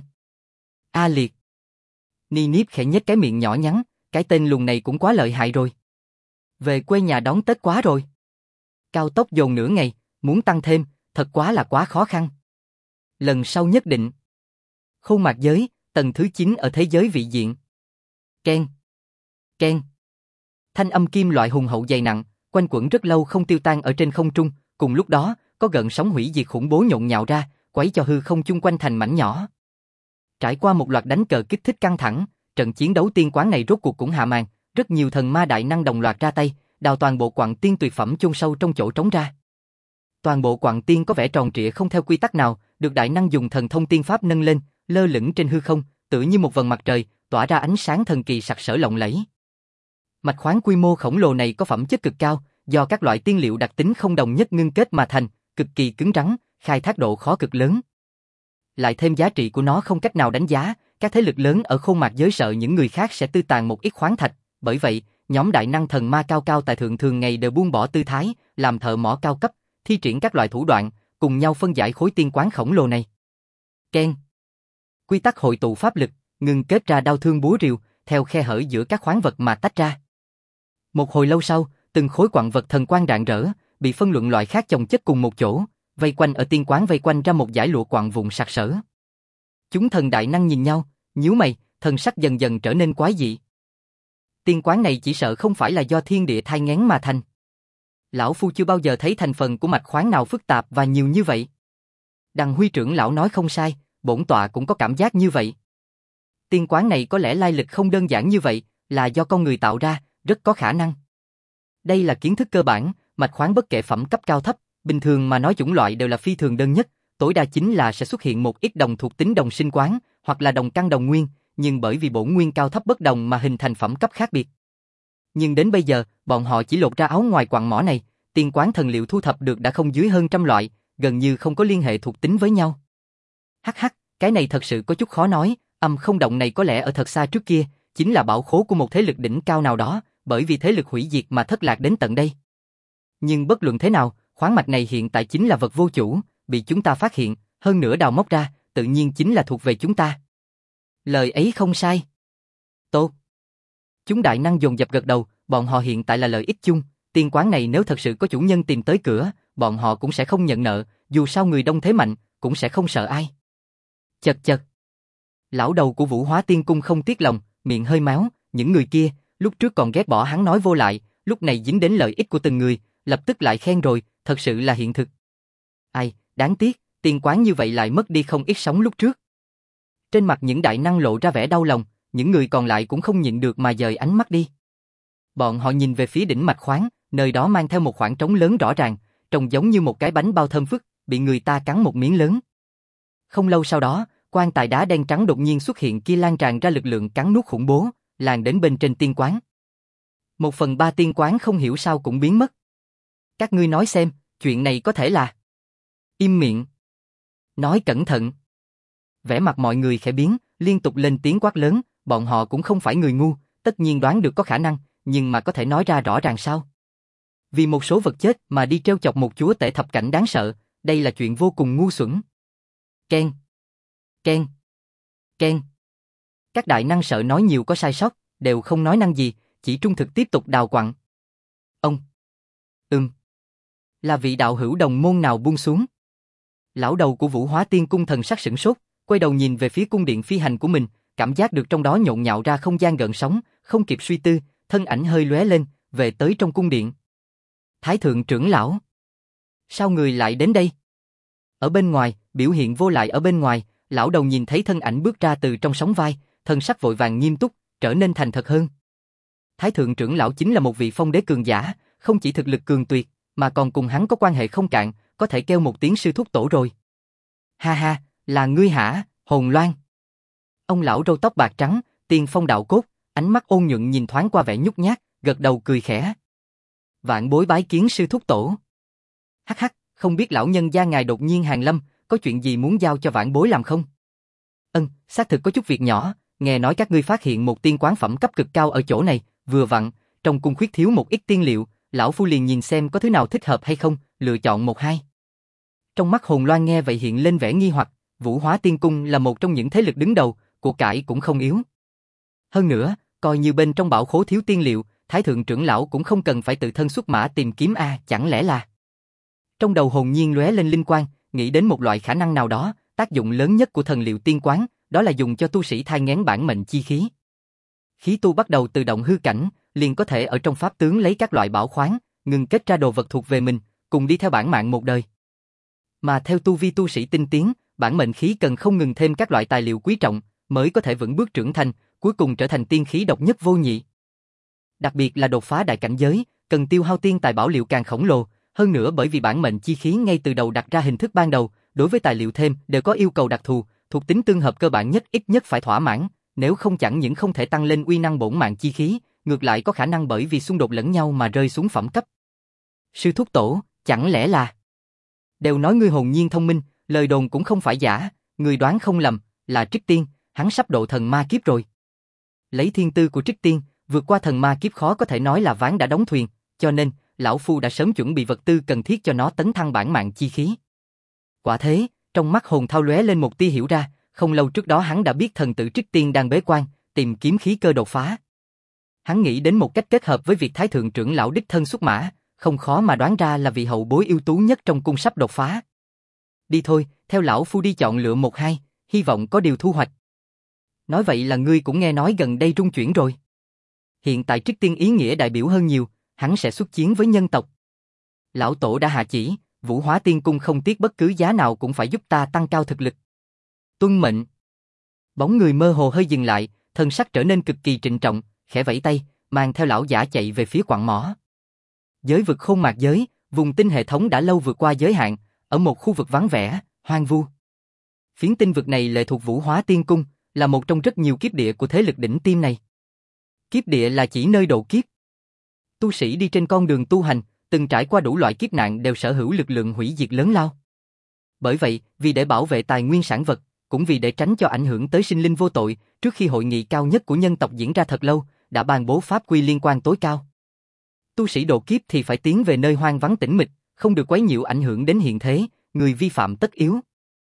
A liệt. Ni Niếp khẽ nhếch cái miệng nhỏ nhắn, cái tên lùn này cũng quá lợi hại rồi. Về quê nhà đón Tết quá rồi. Cao tốc dồn nửa ngày, muốn tăng thêm, thật quá là quá khó khăn. Lần sau nhất định. Khôn mạc giới, tầng thứ 9 ở thế giới vị diện. Ken. Ken. Thanh âm kim loại hùng hậu dày nặng, quanh quẩn rất lâu không tiêu tan ở trên không trung, cùng lúc đó, có gợn sóng hủy diệt khủng bố nhộn nhạo ra, quấy cho hư không chung quanh thành mảnh nhỏ. Trải qua một loạt đánh cờ kích thích căng thẳng, trận chiến đấu tiên quán này rốt cuộc cũng hạ màn, rất nhiều thần ma đại năng đồng loạt ra tay, đào toàn bộ quặng tiên tuyệt phẩm chôn sâu trong chỗ trống ra. Toàn bộ quặng tiên có vẻ tròn trịa không theo quy tắc nào, được đại năng dùng thần thông tiên pháp nâng lên, lơ lửng trên hư không, tựa như một vầng mặt trời, tỏa ra ánh sáng thần kỳ sặc sỡ lộng lẫy. Mạch khoáng quy mô khổng lồ này có phẩm chất cực cao, do các loại tiên liệu đặc tính không đồng nhất ngưng kết mà thành, cực kỳ cứng rắn, khai thác độ khó cực lớn. Lại thêm giá trị của nó không cách nào đánh giá, các thế lực lớn ở khôn mạc giới sợ những người khác sẽ tư tàn một ít khoáng thạch, bởi vậy, nhóm đại năng thần ma cao cao tại thượng thường ngày đều buông bỏ tư thái, làm thợ mỏ cao cấp, thi triển các loại thủ đoạn, cùng nhau phân giải khối tiên quán khổng lồ này. Ken. Quy tắc hội tụ pháp lực, ngưng kết ra đao thương búa rìu, theo khe hở giữa các khoáng vật mà tách ra. Một hồi lâu sau, từng khối quặng vật thần quang rạng rỡ, bị phân luận loại khác chồng chất cùng một chỗ, vây quanh ở tiên quán vây quanh ra một dải lụa quặng vụn sặc sỡ. Chúng thần đại năng nhìn nhau, nhíu mày, thần sắc dần dần trở nên quái dị. Tiên quán này chỉ sợ không phải là do thiên địa thai nghén mà thành. Lão phu chưa bao giờ thấy thành phần của mạch khoáng nào phức tạp và nhiều như vậy. Đằng Huy trưởng lão nói không sai, bổn tọa cũng có cảm giác như vậy. Tiên quán này có lẽ lai lịch không đơn giản như vậy, là do con người tạo ra, rất có khả năng. Đây là kiến thức cơ bản, mạch khoáng bất kể phẩm cấp cao thấp, bình thường mà nói chủng loại đều là phi thường đơn nhất, tối đa chính là sẽ xuất hiện một ít đồng thuộc tính đồng sinh quán, hoặc là đồng căn đồng nguyên, nhưng bởi vì bổn nguyên cao thấp bất đồng mà hình thành phẩm cấp khác biệt. Nhưng đến bây giờ, bọn họ chỉ lột ra áo ngoài quặng mỏ này, tiên quán thần liệu thu thập được đã không dưới hơn 100 loại, gần như không có liên hệ thuộc tính với nhau. Hắc hắc, cái này thật sự có chút khó nói, âm không động này có lẽ ở thật xa trước kia, chính là bảo khố của một thế lực đỉnh cao nào đó, bởi vì thế lực hủy diệt mà thất lạc đến tận đây. Nhưng bất luận thế nào, khoáng mạch này hiện tại chính là vật vô chủ, bị chúng ta phát hiện, hơn nữa đào móc ra, tự nhiên chính là thuộc về chúng ta. Lời ấy không sai. Tốt. Chúng đại năng dồn dập gật đầu, bọn họ hiện tại là lợi ích chung, tiên quán này nếu thật sự có chủ nhân tìm tới cửa, bọn họ cũng sẽ không nhận nợ, dù sao người đông thế mạnh, cũng sẽ không sợ ai. Chật chật. Lão đầu của Vũ Hóa Tiên Cung không tiếc lòng, miệng hơi máu, những người kia, lúc trước còn ghét bỏ hắn nói vô lại, lúc này dính đến lợi ích của từng người, lập tức lại khen rồi, thật sự là hiện thực. Ai, đáng tiếc, tiên quán như vậy lại mất đi không ít sóng lúc trước. Trên mặt những đại năng lộ ra vẻ đau lòng, những người còn lại cũng không nhịn được mà dời ánh mắt đi. Bọn họ nhìn về phía đỉnh mạch khoáng, nơi đó mang theo một khoảng trống lớn rõ ràng, trông giống như một cái bánh bao thơm phức, bị người ta cắn một miếng lớn. Không lâu sau đó, quan tài đá đen trắng đột nhiên xuất hiện kia lan tràn ra lực lượng cắn nuốt khủng bố, lan đến bên trên tiên quán. 1/3 tiên quán không hiểu sao cũng biến mất. Các ngươi nói xem, chuyện này có thể là... Im miệng. Nói cẩn thận. Vẻ mặt mọi người khẽ biến, liên tục lên tiếng quát lớn, bọn họ cũng không phải người ngu, tất nhiên đoán được có khả năng, nhưng mà có thể nói ra rõ ràng sao? Vì một số vật chết mà đi trêu chọc một chúa tể thập cảnh đáng sợ, đây là chuyện vô cùng ngu xuẩn. Ken. Ken. Ken. Các đại năng sợ nói nhiều có sai sót, đều không nói năng gì, chỉ trung thực tiếp tục đào quặng. Ông. Là vị đạo hữu đồng môn nào buông xuống? Lão đầu của Vũ Hóa Tiên Cung thần sắc sửng sốt, quay đầu nhìn về phía cung điện phi hành của mình, cảm giác được trong đó nhộn nhạo ra không gian gợn sóng, không kịp suy tư, thân ảnh hơi lóe lên, về tới trong cung điện. Thái thượng trưởng lão. Sao người lại đến đây? Ở bên ngoài, biểu hiện vô lại ở bên ngoài, lão đầu nhìn thấy thân ảnh bước ra từ trong sóng vai, thân sắc vội vàng nghiêm túc, trở nên thành thật hơn. Thái thượng trưởng lão chính là một vị phong đế cường giả, không chỉ thực lực cường tuyệt, mà còn cùng hắn có quan hệ không cạn, có thể kêu một tiếng sư thúc tổ rồi. Ha ha, là ngươi hả, Hồn Loan? Ông lão râu tóc bạc trắng, tiên phong đạo cốt, ánh mắt ôn nhuận nhìn thoáng qua vẻ nhút nhát, gật đầu cười khẽ. Vạn bối bái kiến sư thúc tổ. Hắc hắc, không biết lão nhân gia ngài đột nhiên hàng lâm, có chuyện gì muốn giao cho vạn bối làm không? Xác thực có chút việc nhỏ, nghe nói các ngươi phát hiện một tiên quán phẩm cấp cực cao ở chỗ này, vừa vặn, trong cung khuyết thiếu một ít tiên liệu, lão phu liền nhìn xem có thứ nào thích hợp hay không, lựa chọn một hai. Trong mắt Hồn Loan nghe vậy hiện lên vẻ nghi hoặc, Vũ Hóa Tiên Cung là một trong những thế lực đứng đầu, của cải cũng không yếu. Hơn nữa, coi như bên trong bảo khố thiếu tiên liệu, Thái thượng trưởng lão cũng không cần phải tự thân xuất mã tìm kiếm chẳng lẽ là... Trong đầu hồn nhiên lóe lên linh quang, nghĩ đến một loại khả năng nào đó, tác dụng lớn nhất của thần liệu tiên quán, đó là dùng cho tu sĩ thai nghén bản mệnh chi khí. Khí tu bắt đầu tự động hư cảnh, liền có thể ở trong pháp tướng lấy các loại bảo khoáng, ngừng kết ra đồ vật thuộc về mình, cùng đi theo bản mạng một đời. Mà theo tu vi tu sĩ tinh tiến, bản mệnh khí cần không ngừng thêm các loại tài liệu quý trọng, mới có thể vững bước trưởng thành, cuối cùng trở thành tiên khí độc nhất vô nhị. Đặc biệt là đột phá đại cảnh giới, cần tiêu hao tiên tài bảo liệu càng khổng lồ, hơn nữa bởi vì bản mệnh chi khí ngay từ đầu đặt ra hình thức ban đầu, đối với tài liệu thêm đều có yêu cầu đặc thù, thuộc tính tương hợp cơ bản nhất ít nhất phải thỏa mãn, nếu không chẳng những không thể tăng lên uy năng bổn mạng chi khí, ngược lại có khả năng bởi vì xung đột lẫn nhau mà rơi xuống phẩm cấp. Sư thúc tổ, chẳng lẽ là... Đều nói ngươi hồn nhiên thông minh, lời đồn cũng không phải giả, người đoán không lầm, là Trích Tiên, hắn sắp độ thần ma kiếp rồi. Lấy thiên tư của Trích Tiên, vượt qua thần ma kiếp khó có thể nói là ván đã đóng thuyền, cho nên, lão phu đã sớm chuẩn bị vật tư cần thiết cho nó tấn thăng bản mạng chi khí. Quả thế, trong mắt Hồn Thao lóe lên một tia hiểu ra, không lâu trước đó hắn đã biết thần tử Trích Tiên đang bế quan, tìm kiếm khí cơ đột phá. Hắn nghĩ đến một cách kết hợp với việc Thái thượng trưởng lão đích thân xuất mã, không khó mà đoán ra là vị hậu bối ưu tú nhất trong cung sắp đột phá. Đi thôi, theo lão phu đi chọn lựa một hai, hy vọng có điều thu hoạch. Nói vậy là ngươi cũng nghe nói gần đây rung chuyển rồi. Hiện tại Trích Tiên ý nghĩa đại biểu hơn nhiều, hắn sẽ xuất chiến với nhân tộc. Lão tổ đã hạ chỉ, Vũ Hóa Tiên Cung không tiếc bất cứ giá nào cũng phải giúp ta tăng cao thực lực. Tuân mệnh. Bóng người mơ hồ hơi dừng lại, thân sắc trở nên cực kỳ trịnh trọng, khẽ vẫy tay, mang theo lão giả chạy về phía quặng mỏ. Giới vực Khôn Mạc giới, vùng tinh hệ thống đã lâu vượt qua giới hạn, ở một khu vực vắng vẻ, hoang vu. Phiến tinh vực này lệ thuộc Vũ Hóa Tiên Cung, là một trong rất nhiều kiếp địa của thế lực đỉnh tiêm này. Kiếp địa là chỉ nơi độ kiếp. Tu sĩ đi trên con đường tu hành, từng trải qua đủ loại kiếp nạn đều sở hữu lực lượng hủy diệt lớn lao. Bởi vậy, vì để bảo vệ tài nguyên sản vật, cũng vì để tránh cho ảnh hưởng tới sinh linh vô tội, trước khi hội nghị cao nhất của nhân tộc diễn ra thật lâu, đã ban bố pháp quy liên quan tối cao. Tu sĩ độ kiếp thì phải tiến về nơi hoang vắng tĩnh mịch, không được quấy nhiễu ảnh hưởng đến hiện thế, người vi phạm tất yếu.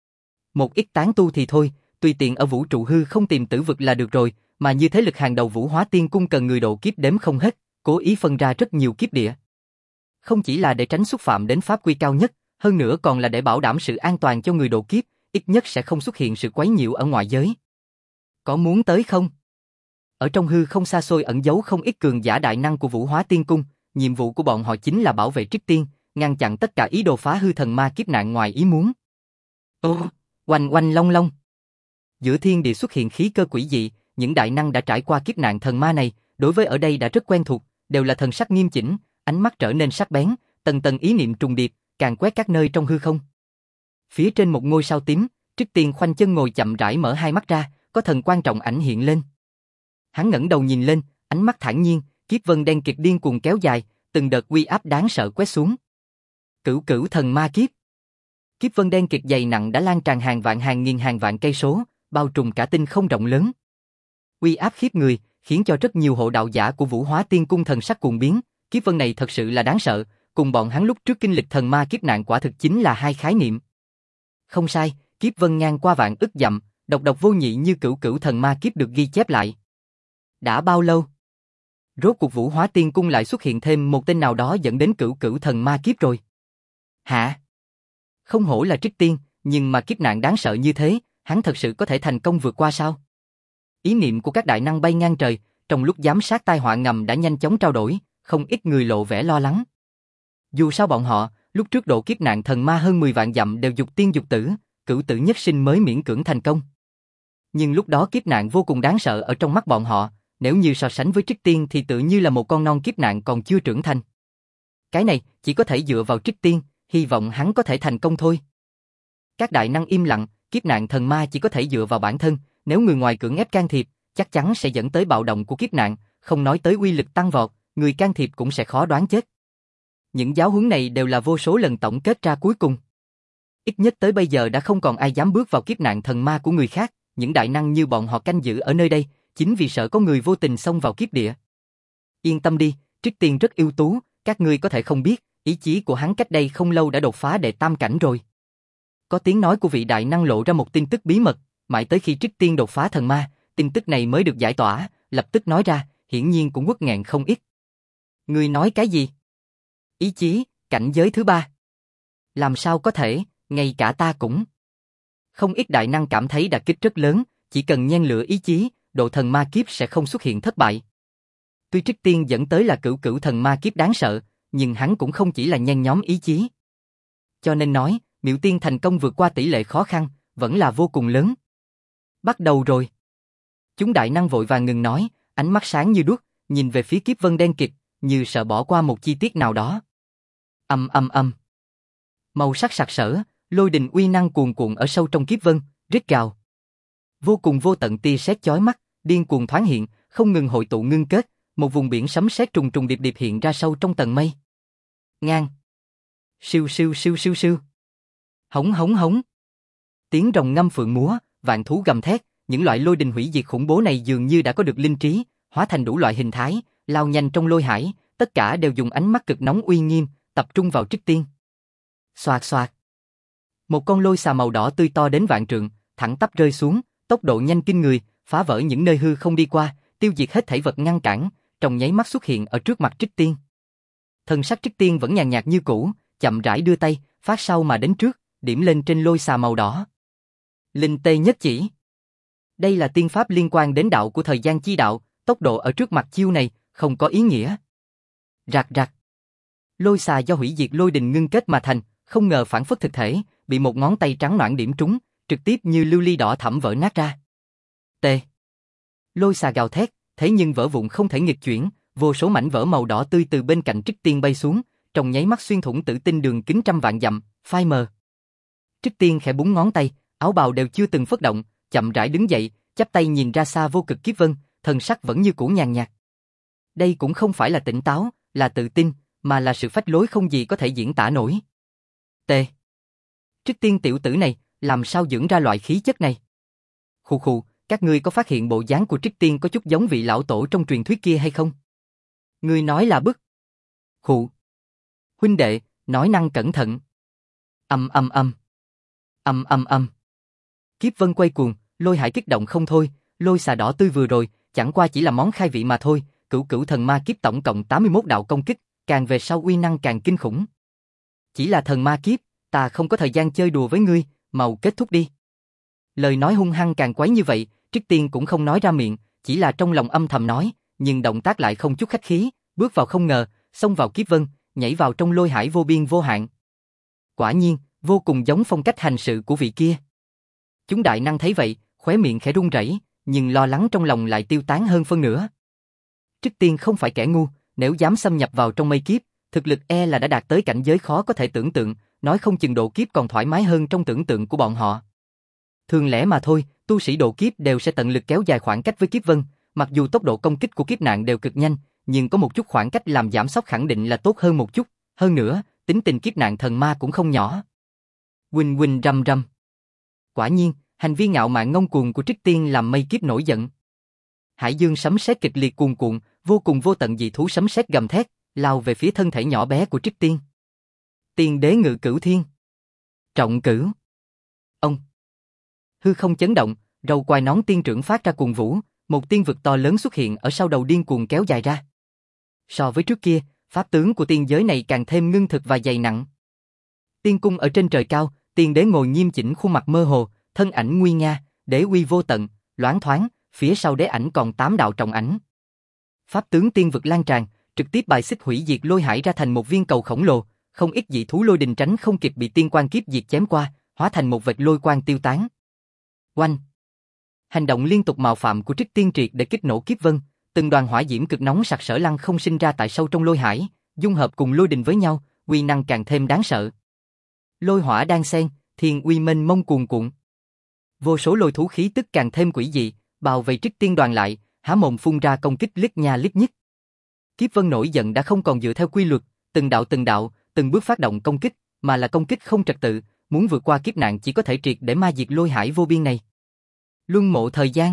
Một ít tán tu thì thôi, tùy tiện ở vũ trụ hư không tìm tử vực là được rồi, mà như thế lực hàng đầu Vũ Hóa Tiên Cung cần người độ kiếp đếm không hết, cố ý phân ra rất nhiều kiếp địa. Không chỉ là để tránh xúc phạm đến pháp quy cao nhất, hơn nữa còn là để bảo đảm sự an toàn cho người độ kiếp, ít nhất sẽ không xuất hiện sự quấy nhiễu ở ngoại giới. Có muốn tới không? Ở trong hư không xa xôi ẩn giấu không ít cường giả đại năng của Vũ Hóa Tiên Cung, nhiệm vụ của bọn họ chính là bảo vệ Trích Tiên, ngăn chặn tất cả ý đồ phá hư thần ma kiếp nạn ngoài ý muốn. Ô, oanh oanh long long. Giữa thiên địa xuất hiện khí cơ quỷ dị, những đại năng đã trải qua kiếp nạn thần ma này, đối với ở đây đã rất quen thuộc, đều là thần sắc nghiêm chỉnh, ánh mắt trở nên sắc bén, tầng tầng ý niệm trùng điệp, càng quét các nơi trong hư không. Phía trên một ngôi sao tím, Trích Tiên khoanh chân ngồi chậm rãi mở hai mắt ra, có thần quan trọng ảnh hiện lên. Hắn ngẩng đầu nhìn lên, ánh mắt thản nhiên, kiếp vân đen kịt điên cuồng kéo dài, từng đợt uy áp đáng sợ quét xuống. Cửu cửu thần ma kiếp. Kiếp vân đen kịt dày nặng đã lan tràn hàng vạn hàng nghìn hàng vạn cây số, bao trùm cả tinh không rộng lớn. Uy áp khiếp người, khiến cho rất nhiều hộ đạo giả của Vũ Hóa Tiên Cung thần sắc cuồng biến, kiếp vân này thật sự là đáng sợ, cùng bọn hắn lúc trước kinh lịch thần ma kiếp nạn quả thực chính là hai khái niệm. Không sai, kiếp vân ngang qua vạn ức dặm, độc độc vô nhị như cửu cửu thần ma kiếp được ghi chép lại. Đã bao lâu? Rốt cuộc Vũ Hóa Tiên Cung lại xuất hiện thêm một tên nào đó dẫn đến cửu cửu thần ma kiếp rồi. Hả? Không hổ là Trích Tiên, nhưng mà kiếp nạn đáng sợ như thế, hắn thật sự có thể thành công vượt qua sao? Ý niệm của các đại năng bay ngang trời, trong lúc giám sát tai họa ngầm đã nhanh chóng trao đổi, không ít người lộ vẻ lo lắng. Dù sao bọn họ, lúc trước độ kiếp nạn thần ma hơn 10 vạn dặm đều dục tiên dục tử, cửu tử nhất sinh mới miễn cưỡng thành công. Nhưng lúc đó kiếp nạn vô cùng đáng sợ ở trong mắt bọn họ, nếu như so sánh với Trích Tiên thì tự như là một con non kiếp nạn còn chưa trưởng thành. Cái này chỉ có thể dựa vào Trích Tiên, hy vọng hắn có thể thành công thôi. Các đại năng im lặng, kiếp nạn thần ma chỉ có thể dựa vào bản thân, nếu người ngoài cưỡng ép can thiệp, chắc chắn sẽ dẫn tới bạo động của kiếp nạn, không nói tới uy lực tăng vọt, người can thiệp cũng sẽ khó đoán chết. Những giáo huấn này đều là vô số lần tổng kết ra cuối cùng. Ít nhất tới bây giờ đã không còn ai dám bước vào kiếp nạn thần ma của người khác, những đại năng như bọn họ canh giữ ở nơi đây, chính vì sợ có người vô tình xông vào kiếp địa. Yên tâm đi, Trích Tiên rất ưu tú, các ngươi có thể không biết, ý chí của hắn cách đây không lâu đã đột phá đệ tam cảnh rồi. Có tiếng nói của vị đại năng lộ ra một tin tức bí mật, mãi tới khi Trích Tiên đột phá thần ma, tin tức này mới được giải tỏa, lập tức nói ra, hiển nhiên cũng uất nghẹn không ít. Ngươi nói cái gì? Ý chí, cảnh giới thứ ba. Làm sao có thể, ngay cả ta cũng. Không ít đại năng cảm thấy đả kích rất lớn, chỉ cần nhen lửa ý chí, độ thần ma kiếp sẽ không xuất hiện thất bại. Tuy Trích Tiên dẫn tới là cửu cửu thần ma kiếp đáng sợ, nhưng hắn cũng không chỉ là nhen nhóm ý chí. Cho nên nói, Miệu Tiên thành công vượt qua tỷ lệ khó khăn, vẫn là vô cùng lớn. Bắt đầu rồi. Chúng đại năng vội vàng ngừng nói, ánh mắt sáng như đuốc, nhìn về phía kiếp vân đen kịt, như sợ bỏ qua một chi tiết nào đó. Ầm ầm ầm. Màu sắc sặc sỡ, lôi đình uy năng cuồn cuộn ở sâu trong kiếp vân, rít gào. Vô cùng vô tận tia sét chói mắt, điên cuồng thoáng hiện, không ngừng hội tụ ngưng kết, một vùng biển sấm sét trùng trùng điệp điệp hiện ra sâu trong tầng mây. Ngang. Siêu siêu siêu siêu siêu. Hống hống hống. Tiếng rồng ngâm phượng múa, vạn thú gầm thét, những loại lôi đình hủy diệt khủng bố này dường như đã có được linh trí, hóa thành đủ loại hình thái, lao nhanh trong lôi hải, tất cả đều dùng ánh mắt cực nóng uy nghiêm, tập trung vào Trích Tiên. Xoạt xoạt. Một con lôi xà màu đỏ tươi to đến vạn trượng, thẳng tắp rơi xuống, tốc độ nhanh kinh người, phá vỡ những nơi hư không đi qua, tiêu diệt hết thảy vật ngăn cản, trong nháy mắt xuất hiện ở trước mặt Trích Tiên. Thần sắc Trích Tiên vẫn nhàn nhạt như cũ, chậm rãi đưa tay, phát sau mà đến trước, điểm lên trên lôi xà màu đỏ. Linh tê nhất chỉ. Đây là tiên pháp liên quan đến đạo của thời gian chi đạo, tốc độ ở trước mặt chiêu này không có ý nghĩa. Rạc rạc. Lôi xà do hủy diệt lôi đình ngưng kết mà thành, không ngờ phản phất thực thể, bị một ngón tay trắng nõn điểm trúng, trực tiếp như lưu ly đỏ thẫm vỡ nát ra. Tê. Lôi xà gào thét, thế nhưng vỡ vụn không thể nghịch chuyển, vô số mảnh vỡ màu đỏ tươi từ bên cạnh Trích Tiên bay xuống, trong nháy mắt xuyên thủng tử tinh đường kính trăm vạn dặm, phai mờ. Trích Tiên khẽ búng ngón tay, áo bào đều chưa từng phất động, chậm rãi đứng dậy, chắp tay nhìn ra xa vô cực kiếp vân, thần sắc vẫn như cũ nhàn nhạt. Đây cũng không phải là tỉnh táo, là tự tin, mà là sự phách lối không gì có thể diễn tả nổi. T. Trích Tiên tiểu tử này, làm sao dưỡng ra loại khí chất này? Khụ khụ, các ngươi có phát hiện bộ dáng của Trích Tiên có chút giống vị lão tổ trong truyền thuyết kia hay không? Ngươi nói là bức. Khụ. Huynh đệ, nói năng cẩn thận. Ầm ầm ầm. Ầm ầm ầm. Kiếp vân quay cuồng, lôi hải kích động không thôi, lôi xà đỏ tươi vừa rồi, chẳng qua chỉ là món khai vị mà thôi, cửu cửu thần ma kiếp tổng cộng 81 đạo công kích, càng về sau uy năng càng kinh khủng. Chỉ là thần ma kiếp, ta không có thời gian chơi đùa với ngươi, mau kết thúc đi. Lời nói hung hăng càng quái như vậy, Trích Trích Tiên cũng không nói ra miệng, chỉ là trong lòng âm thầm nói, nhưng động tác lại không chút khách khí, bước vào không ngờ, xông vào kiếp vân, nhảy vào trong lôi hải vô biên vô hạn. Quả nhiên, vô cùng giống phong cách hành sự của vị kia. Chúng đại năng thấy vậy, khóe miệng khẽ run rẩy, nhưng lo lắng trong lòng lại tiêu tán hơn phân nửa. Trích Tiên không phải kẻ ngu, nếu dám xâm nhập vào trong mây kiếp, thực lực e là đã đạt tới cảnh giới khó có thể tưởng tượng, nói không chừng độ kiếp còn thoải mái hơn trong tưởng tượng của bọn họ. Thường lẽ mà thôi, tu sĩ độ kiếp đều sẽ tận lực kéo dài khoảng cách với kiếp vân, mặc dù tốc độ công kích của kiếp nạn đều cực nhanh, nhưng có một chút khoảng cách làm giảm sóc khẳng định là tốt hơn một chút, hơn nữa, tính tình kiếp nạn thần ma cũng không nhỏ. Huỳnh huỳnh rầm rầm. Quả nhiên, hành vi ngạo mạn ngông cuồng của Trích Tiên làm mây kiếp nổi giận. Hải dương sấm sét kịch liệt cuồn cuộn, vô cùng vô tận dị thú sấm sét gầm thét, lao về phía thân thể nhỏ bé của Trích Tiên. Tiên đế ngự cửu thiên. Trọng cửu. Ông. Hư không chấn động, râu quai nón tiên trưởng phát ra cuồng vũ, một tiên vực to lớn xuất hiện ở sau đầu điên cuồng kéo dài ra. So với trước kia, pháp tướng của tiên giới này càng thêm ngưng thực và dày nặng. Tiên cung ở trên trời cao, tiên đế ngồi nghiêm chỉnh, khuôn mặt mơ hồ, thân ảnh nguy nga, đế uy vô tận, loáng thoáng, phía sau đế ảnh còn 8 đạo trọng ảnh. Pháp tướng tiên vực lan tràn, trực tiếp bài xích hủy diệt lôi hải ra thành một viên cầu khổng lồ, không ít dị thú lôi đình tránh không kịp bị tiên quan kiếp diệt chém qua, hóa thành một vệt lôi quang tiêu tán. Oanh! Hành động liên tục mạo phạm của Trích Tiên triệt để kích nổ kiếp vân, từng đoàn hỏa diễm cực nóng sặc sỡ lăng không sinh ra tại sâu trong lôi hải, dung hợp cùng lôi đình với nhau, uy năng càng thêm đáng sợ. Lôi hỏa đan xen, thiên uy mênh mông cuồn cuộn. Vô số lôi thú khí tức càng thêm quỷ dị, bao vây Trích Tiên đoàn lại, há mồm phun ra công kích lít nha lít nhít. Kiếp vân nổi giận đã không còn dựa theo quy luật, từng đạo, từng bước phát động công kích, mà là công kích không trật tự, muốn vượt qua kiếp nạn chỉ có thể triệt để ma diệt lôi hải vô biên này. Luân mộ thời gian.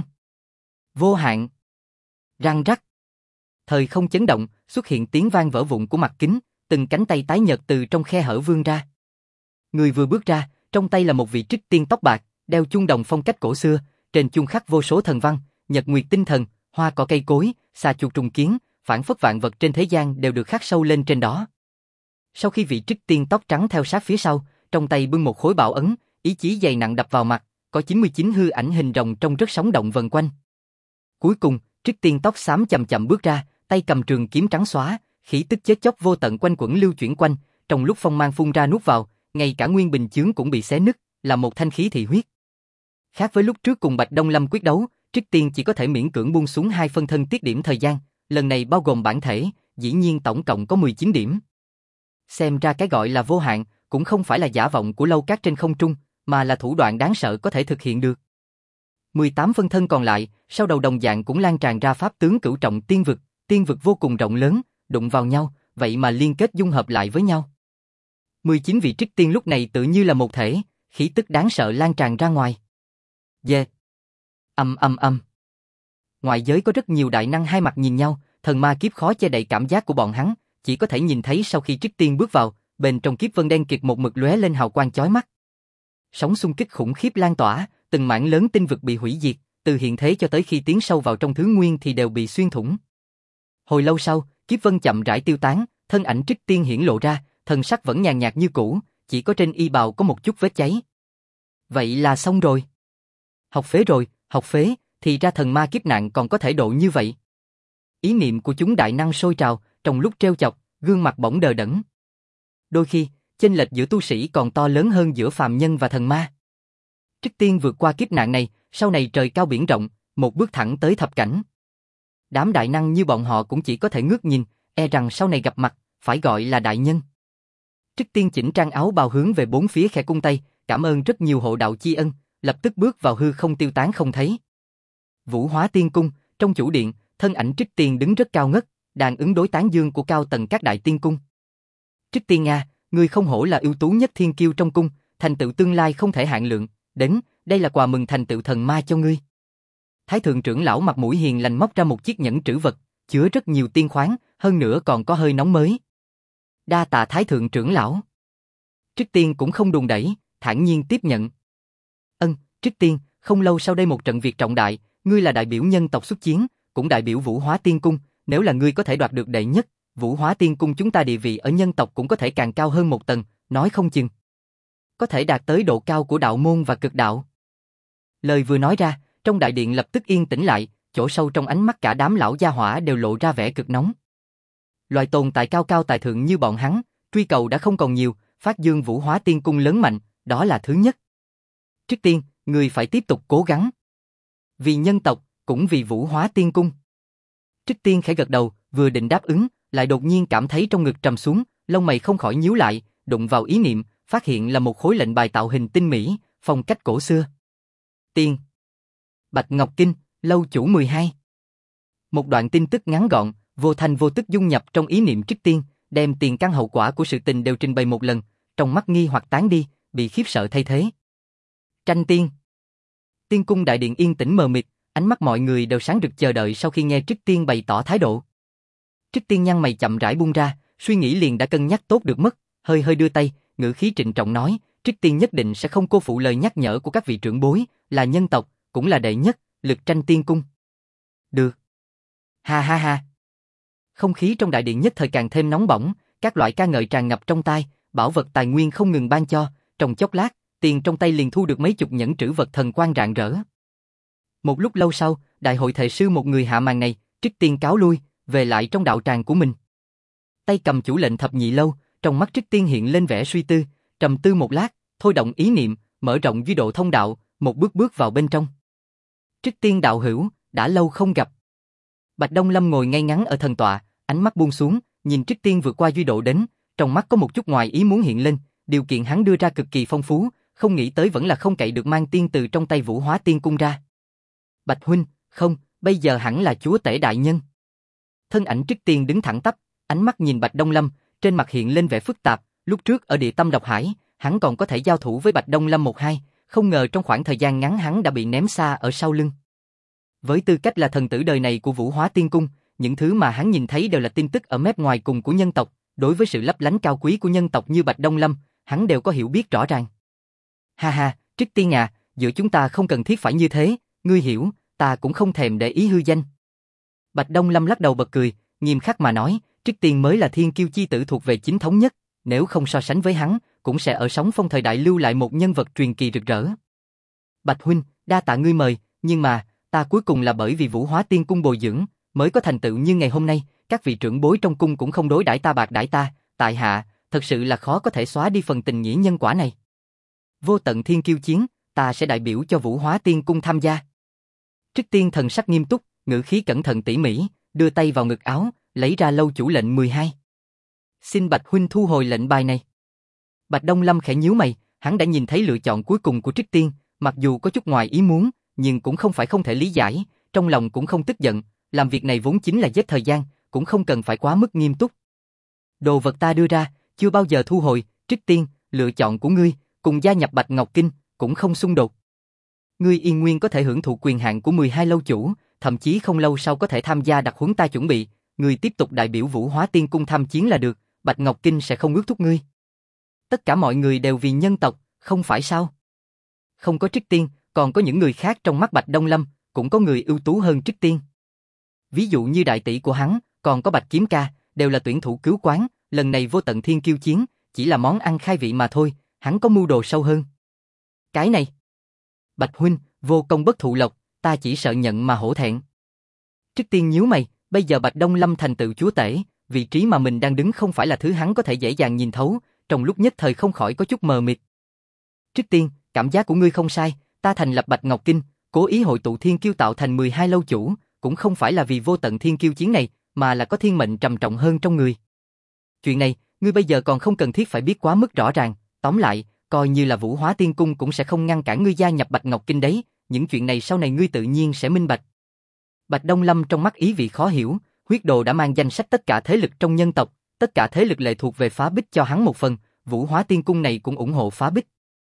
Vô hạn. Răng rắc. Thời không chấn động, xuất hiện tiếng vang vỡ vụn của mặt kính, từng cánh tay tái nhợt từ trong khe hở vươn ra. Người vừa bước ra, trong tay là một vị Trích Tiên tóc bạc, đeo chuông đồng phong cách cổ xưa, trên chuông khắc vô số thần văn, nhật nguyệt tinh thần, hoa cỏ cây cối, xà chuột trùng kiến, phảng phất vạn vật trên thế gian đều được khắc sâu lên trên đó. Sau khi vị Trích Tiên tóc trắng theo sát phía sau, trong tay bưng một khối bảo ấn, ý chí dày nặng đập vào mặt, có 99 hư ảnh hình rồng trông rất sống động vần quanh. Cuối cùng, Trích Tiên tóc xám chậm chậm bước ra, tay cầm trường kiếm trắng xóa, khí tức chết chóc vô tận quanh quẩn lưu chuyển quanh, trong lúc phong mang phun ra nuốt vào, ngay cả nguyên bình chướng cũng bị xé nứt, là một thanh khí thị huyết. Khác với lúc trước cùng Bạch Đông Lâm quyết đấu, Trích Tiên chỉ có thể miễn cưỡng buông xuống 2 phân thân tiết điểm thời gian, lần này bao gồm bản thể, dĩ nhiên tổng cộng có 19 điểm. Xem ra cái gọi là vô hạn, cũng không phải là giả vọng của lâu cát trên không trung, mà là thủ đoạn đáng sợ có thể thực hiện được. 18 phân thân còn lại, sau đầu đồng dạng cũng lan tràn ra pháp tướng cửu trọng tiên vực vô cùng rộng lớn, đụng vào nhau, vậy mà liên kết dung hợp lại với nhau. 19 vị Trích Tiên lúc này tự như là một thể, khí tức đáng sợ lan tràn ra ngoài. Yeah. Ngoại giới có rất nhiều đại năng hai mặt nhìn nhau, thần ma kiếp khó che đậy cảm giác của bọn hắn, chỉ có thể nhìn thấy sau khi Trích Tiên bước vào, bên trong kiếp vân đen kịt một mực lóe lên hào quang chói mắt. Sóng xung kích khủng khiếp lan tỏa, từng mảng lớn tinh vực bị hủy diệt, từ hiện thế cho tới khi tiến sâu vào trong thứ nguyên thì đều bị xuyên thủng. Hồi lâu sau, kiếp vân chậm rãi tiêu tán, thân ảnh Trích Tiên hiển lộ ra, thần sắc vẫn nhàn nhạt như cũ, chỉ có trên y bào có một chút vết cháy. Vậy là xong rồi. Học phế rồi, học phế, thì ra thần ma kiếp nạn còn có thể độ như vậy. Ý niệm của chúng đại năng sôi trào, trong lúc trêu chọc, gương mặt bỗng đờ đẫn. Đôi khi, chênh lệch giữa tu sĩ còn to lớn hơn giữa phàm nhân và thần ma. Trích Tiên vượt qua kiếp nạn này, sau này trời cao biển rộng, một bước thẳng tới thập cảnh. Đám đại năng như bọn họ cũng chỉ có thể ngước nhìn, e rằng sau này gặp mặt, phải gọi là đại nhân. Trích Tiên chỉnh trang áo bào hướng về bốn phía khẽ cung tay, cảm ơn rất nhiều hộ đạo chi ân, lập tức bước vào hư không tiêu tán không thấy. Vũ Hóa Tiên Cung, trong chủ điện, thân ảnh Trích Tiên đứng rất cao ngất, đang ứng đối tán dương của cao tầng các đại tiên cung. Trích Tiên a, ngươi không hổ là ưu tú nhất thiên kiêu trong cung, thành tựu tương lai không thể hạn lượng, đến, đây là quà mừng thành tựu thần ma cho ngươi. Thái thượng trưởng lão mặt mũi hiền lành móc ra một chiếc nhẫn trữ vật, chứa rất nhiều tiên khoáng, hơn nữa còn có hơi nóng mới. Đa tạ Thái thượng trưởng lão. Trích Tiên cũng không đùn đẩy, thản nhiên tiếp nhận. Trích Tiên, không lâu sau đây một trận việc trọng đại, ngươi là đại biểu nhân tộc xuất chiến, cũng đại biểu Vũ Hóa Tiên Cung, nếu là ngươi có thể đoạt được đệ nhất, Vũ Hóa Tiên Cung chúng ta địa vị ở nhân tộc cũng có thể càng cao hơn một tầng, nói không chừng. Có thể đạt tới độ cao của đạo môn và cực đạo. Lời vừa nói ra, Trong đại điện lập tức yên tĩnh lại, chỗ sâu trong ánh mắt cả đám lão gia hỏa đều lộ ra vẻ cực nóng. Loại tồn tại cao cao tài thượng như bọn hắn, truy cầu đã không còn nhiều, phát dương Vũ Hóa Tiên Cung lớn mạnh, đó là thứ nhất. Trước tiên, người phải tiếp tục cố gắng. Vì nhân tộc, cũng vì Vũ Hóa Tiên Cung. Trước tiên khẽ gật đầu, vừa định đáp ứng, lại đột nhiên cảm thấy trong ngực trầm xuống, lông mày không khỏi nhíu lại, đụng vào ý niệm, phát hiện là một khối lệnh bài tạo hình tinh mỹ, phong cách cổ xưa. Tiên. Bạch Ngọc Kinh, lâu chủ 12. Một đoạn tin tức ngắn gọn, vô thanh vô tức dung nhập trong ý niệm trước tiên, đem tiền căn hậu quả của sự tình đều trình bày một lần, trong mắt nghi hoặc tán đi, bị khiếp sợ thay thế. Tranh tiên. Tiên cung đại điện yên tĩnh mờ mịt, ánh mắt mọi người đều sáng rực chờ đợi sau khi nghe Trích Tiên bày tỏ thái độ. Trích Tiên nhăn mày chậm rãi buông ra, suy nghĩ liền đã cân nhắc tốt được mất, hơi hơi đưa tay, ngữ khí trịnh trọng nói, Trích Tiên nhất định sẽ không cô phụ lời nhắc nhở của các vị trưởng bối, là nhân tộc, cũng là đệ nhất, lực tranh tiên cung. Được. Ha ha ha. Không khí trong đại điện nhất thời càng thêm nóng bỏng, các loại ca ngợi tràn ngập trong tai, bảo vật tài nguyên không ngừng ban cho, trong chốc lát, tiền trong tay liền thu được mấy chục nhẫn trữ vật thần quang rạng rỡ. Một lúc lâu sau, đại hội thệ sư một người hạ màn này, Trích Tiên cáo lui, về lại trong đạo tràng của mình. Tay cầm chủ lệnh thập nhị lâu, trong mắt Trích Tiên hiện lên vẻ suy tư, trầm tư một lát, thôi động ý niệm, mở rộng duy độ thông đạo, một bước bước vào bên trong. Trích Tiên đạo hữu, đã lâu không gặp. Bạch Đông Lâm ngồi ngay ngắn ở thần tọa, ánh mắt buông xuống, nhìn Trích Tiên vượt qua duy độ đến, trong mắt có một chút ngoài ý muốn hiện lên, điều kiện hắn đưa ra cực kỳ phong phú, không nghĩ tới vẫn là không cậy được mang tiên từ trong tay Vũ Hóa Tiên Cung ra. Bạch huynh, không, bây giờ hẳn là chúa tể đại nhân. Thân ảnh Trích Tiên đứng thẳng tắp, ánh mắt nhìn Bạch Đông Lâm, trên mặt hiện lên vẻ phức tạp, lúc trước ở địa tâm độc hải, hắn còn có thể giao thủ với Bạch Đông Lâm một hai, không ngờ trong khoảng thời gian ngắn hắn đã bị ném xa ở sau lưng. Với tư cách là thần tử đời này của Vũ Hóa Tiên Cung, những thứ mà hắn nhìn thấy đều là tin tức ở mép ngoài cùng của nhân tộc, đối với sự lấp lánh cao quý của nhân tộc như Bạch Đông Lâm, hắn đều có hiểu biết rõ ràng. Ha ha, Trích Tiên à, giữa chúng ta không cần thiết phải như thế, ngươi hiểu, ta cũng không thèm để ý hư danh. Bạch Đông Lâm lắc đầu bật cười, nghiêm khắc mà nói, Trích Tiên mới là thiên kiêu chi tử thuộc về chính thống nhất, nếu không so sánh với hắn, cũng sẽ ở sóng phong thời đại lưu lại một nhân vật truyền kỳ rực rỡ. Bạch huynh, đa tạ ngươi mời, nhưng mà, ta cuối cùng là bởi vì Vũ Hóa Tiên Cung bồi dưỡng, mới có thành tựu như ngày hôm nay, các vị trưởng bối trong cung cũng không đối đãi ta bạc đãi ta, tại hạ, thật sự là khó có thể xóa đi phần tình nghĩa nhân quả này. Vô tận thiên kiêu chiến, ta sẽ đại biểu cho Vũ Hóa Tiên Cung tham gia. Trích Tiên thần sắc nghiêm túc, ngữ khí cẩn thận tỉ mỉ, đưa tay vào ngực áo, lấy ra lâu chủ lệnh 12. Xin Bạch huynh thu hồi lệnh bài này. Bạch Đông Lâm khẽ nhíu mày, hắn đã nhìn thấy lựa chọn cuối cùng của Trích Tiên, mặc dù có chút ngoài ý muốn, nhưng cũng không phải không thể lý giải, trong lòng cũng không tức giận, làm việc này vốn chính là giết thời gian, cũng không cần phải quá mức nghiêm túc. Đồ vật ta đưa ra, chưa bao giờ thu hồi, Trích Tiên, lựa chọn của ngươi, cùng gia nhập Bạch Ngọc Kinh, cũng không xung đột. Ngươi yên nguyên có thể hưởng thụ quyền hạn của 12 lâu chủ, thậm chí không lâu sau có thể tham gia đặc huấn ta chuẩn bị, ngươi tiếp tục đại biểu Vũ Hóa Tiên Cung tham chiến là được, Bạch Ngọc Kinh sẽ không ước thúc ngươi. Tất cả mọi người đều vì nhân tộc, không phải sao? Không có Trích Tiên, còn có những người khác trong mắt Bạch Đông Lâm, cũng có người ưu tú hơn Trích Tiên. Ví dụ như đại tỷ của hắn, còn có Bạch Kiếm Ca, đều là tuyển thủ cứu quán, lần này vô tận thiên kiêu chiến, chỉ là món ăn khai vị mà thôi, hắn có mưu đồ sâu hơn. Cái này, Bạch huynh, vô công bất thụ lộc, ta chỉ sợ nhận mà hổ thẹn. Trích Tiên nhíu mày, bây giờ Bạch Đông Lâm thành tựu chúa tể, vị trí mà mình đang đứng không phải là thứ hắn có thể dễ dàng nhìn thấu, trong lúc nhất thời không khỏi có chút mờ mịt. Trích Tiên, cảm giác của ngươi không sai, ta thành lập Bạch Ngọc Kinh, cố ý hội tụ thiên kiêu tạo thành 12 lâu chủ, cũng không phải là vì vô tận thiên kiêu chiến này, mà là có thiên mệnh trầm trọng hơn trong người. Chuyện này, ngươi bây giờ còn không cần thiết phải biết quá mức rõ ràng, tóm lại, coi như là Vũ Hóa Tiên Cung cũng sẽ không ngăn cản ngươi gia nhập Bạch Ngọc Kinh đấy, những chuyện này sau này ngươi tự nhiên sẽ minh bạch. Bạch Đông Lâm trong mắt ý vị khó hiểu, huyết đồ đã mang danh sách tất cả thế lực trong nhân tộc, tất cả thế lực lệ thuộc về Phá Bích cho hắn một phần, Vũ Hóa Tiên Cung này cũng ủng hộ Phá Bích.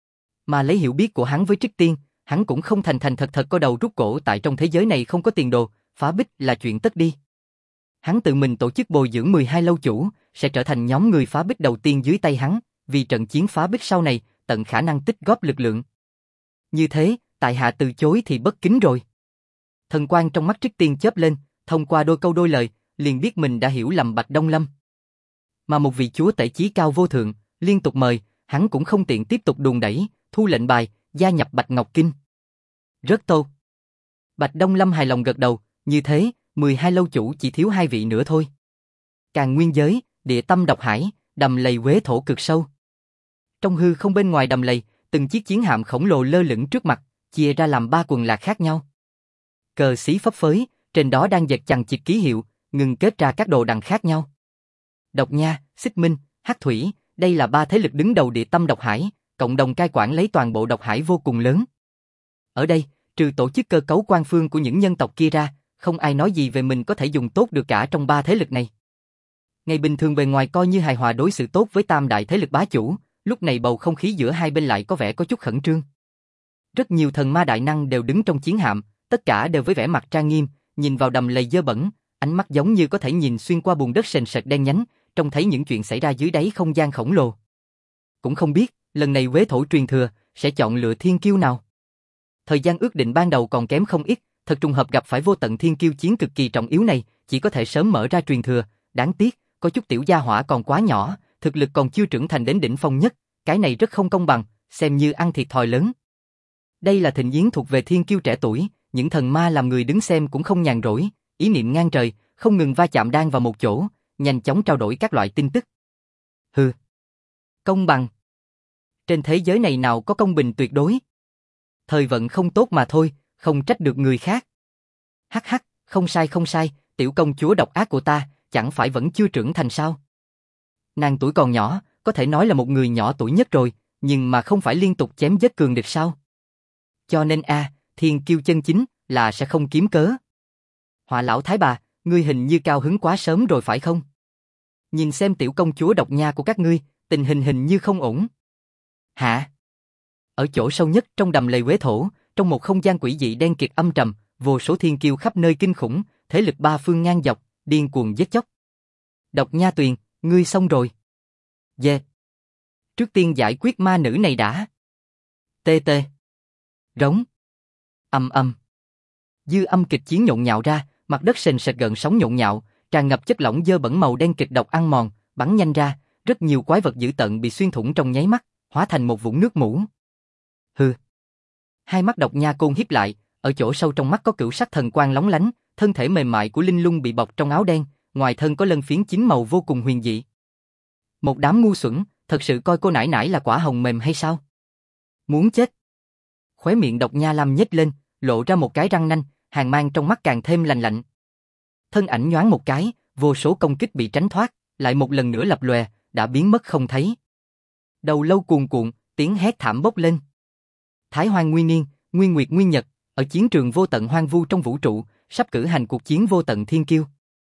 Mà lấy hiểu biết của hắn với Trích Tiên, hắn cũng không thành thành thật thật co đầu rút cổ tại trong thế giới này không có tiền đồ, Phá Bích là chuyện tất đi. Hắn tự mình tổ chức bồi dưỡng 12 lâu chủ, sẽ trở thành nhóm người Phá Bích đầu tiên dưới tay hắn, vì trận chiến Phá Bích sau này, tận khả năng tích góp lực lượng. Như thế, tại hạ từ chối thì bất kính rồi. Thần quang trong mắt Trích Tiên chớp lên, thông qua đôi câu đôi lời, liền biết mình đã hiểu lầm Bạch Đông Lâm. Mà một vị chúa tể chí cao vô thượng, liên tục mời, hắn cũng không tiện tiếp tục đùn đẩy, thu lệnh bài, gia nhập Bạch Ngọc Kinh. Rất tốt. Bạch Đông Lâm hài lòng gật đầu, như thế, 12 lâu chủ chỉ thiếu 2 vị nữa thôi. Càn Nguyên giới, địa tâm độc hải, đầm lầy Quế thổ cực sâu. Trong hư không bên ngoài đầm lầy, từng chiếc chiến hạm khổng lồ lơ lửng trước mặt, chia ra làm 3 quần lạc khác nhau. Cờ xí phấp phới, trên đó đang dệt chằng chịt ký hiệu, ngừng kết ra các đồ đằng khác nhau. Độc Nha, Xích Minh, Hắc Thủy, đây là 3 thế lực đứng đầu địa tâm độc hải, cộng đồng cai quản lấy toàn bộ độc hải vô cùng lớn. Ở đây, trừ tổ chức cơ cấu quan phương của những nhân tộc kia ra, không ai nói gì về mình có thể dùng tốt được cả trong 3 thế lực này. Ngày bình thường bề ngoài coi như hài hòa đối xử tốt với tam đại thế lực bá chủ, lúc này bầu không khí giữa hai bên lại có vẻ có chút khẩn trương. Rất nhiều thần ma đại năng đều đứng trong chiến hạm, tất cả đều với vẻ mặt trang nghiêm, nhìn vào đầm lầy dơ bẩn, ánh mắt giống như có thể nhìn xuyên qua bùn đất sền sệt đen nhánh, trông thấy những chuyện xảy ra dưới đáy không gian khổng lồ. Cũng không biết, lần này Quế thổ truyền thừa sẽ chọn lựa thiên kiêu nào. Thời gian ước định ban đầu còn kém không ít, thật trùng hợp gặp phải vô tận thiên kiêu chiến cực kỳ trọng yếu này, chỉ có thể sớm mở ra truyền thừa, đáng tiếc, có chút tiểu gia hỏa còn quá nhỏ, thực lực còn chưa trưởng thành đến đỉnh phong nhất, cái này rất không công bằng, xem như ăn thiệt thòi lớn. Đây là thịnh yến thuộc về thiên kiêu trẻ tuổi, những thần ma làm người đứng xem cũng không nhàn rỗi, ý niệm ngang trời, không ngừng va chạm đan vào một chỗ, nhanh chóng trao đổi các loại tin tức. Hừ, công bằng. Trên thế giới này nào có công bình tuyệt đối. Thời vận không tốt mà thôi, không trách được người khác. Hắc hắc, không sai, tiểu công chúa độc ác của ta, chẳng phải vẫn chưa trưởng thành sao? Nàng tuổi còn nhỏ, có thể nói là một người nhỏ tuổi nhất rồi, nhưng mà không phải liên tục chém giết cường địch sao? Cho nên thiên kiêu chân chính là sẽ không kiếm cớ. Họa lão thái bà, ngươi hình như cao hứng quá sớm rồi phải không? Nhìn xem tiểu công chúa độc nha của các ngươi, tình hình như không ổn. Hả? Ở chỗ sâu nhất trong đầm lầy Quế thổ, trong một không gian quỷ dị đen kịt âm trầm, vô số thiên kiêu khắp nơi kinh khủng, thế lực 3 phương ngang dọc, điên cuồng giết chóc. Độc Nha Tuyền, ngươi xong rồi. Yeah. Trước tiên giải quyết ma nữ này đã. Tê tê. Rống. Ầm. Dư âm kịch chiến nhộn nhạo ra, mặt đất sền sệt gợn sóng nhộn nhạo, tràn ngập chất lỏng dơ bẩn màu đen kịch độc ăn mòn, bắn nhanh ra, rất nhiều quái vật dữ tợn bị xuyên thủng trong nháy mắt, hóa thành một vũng nước mủ. Hừ. Hai mắt Độc Nha Côn híp lại, ở chỗ sâu trong mắt có cửu sắc thần quang lóng lánh, thân thể mềm mại của Linh Lung bị bọc trong áo đen, ngoài thân có lân phiến chín màu vô cùng huyền dị. Một đám ngu xuẩn, thật sự coi cô nãi nãi là quả hồng mềm hay sao? Muốn chết. Khóe miệng Độc Nha Lam nhếch lên, lộ ra một cái răng nanh, hàn mang trong mắt càng thêm lạnh lạnh. Thân ảnh nhoáng một cái, vô số công kích bị tránh thoát, lại một lần nữa lập lòe, đã biến mất không thấy. Đầu lâu cuồn cuộn, tiếng hét thảm bốc lên. Thái Hoang Nguyên Niên, Nguyên Nguyệt Nguyên Nhật, ở chiến trường vô tận hoang vu trong vũ trụ, sắp cử hành cuộc chiến vô tận thiên kiêu.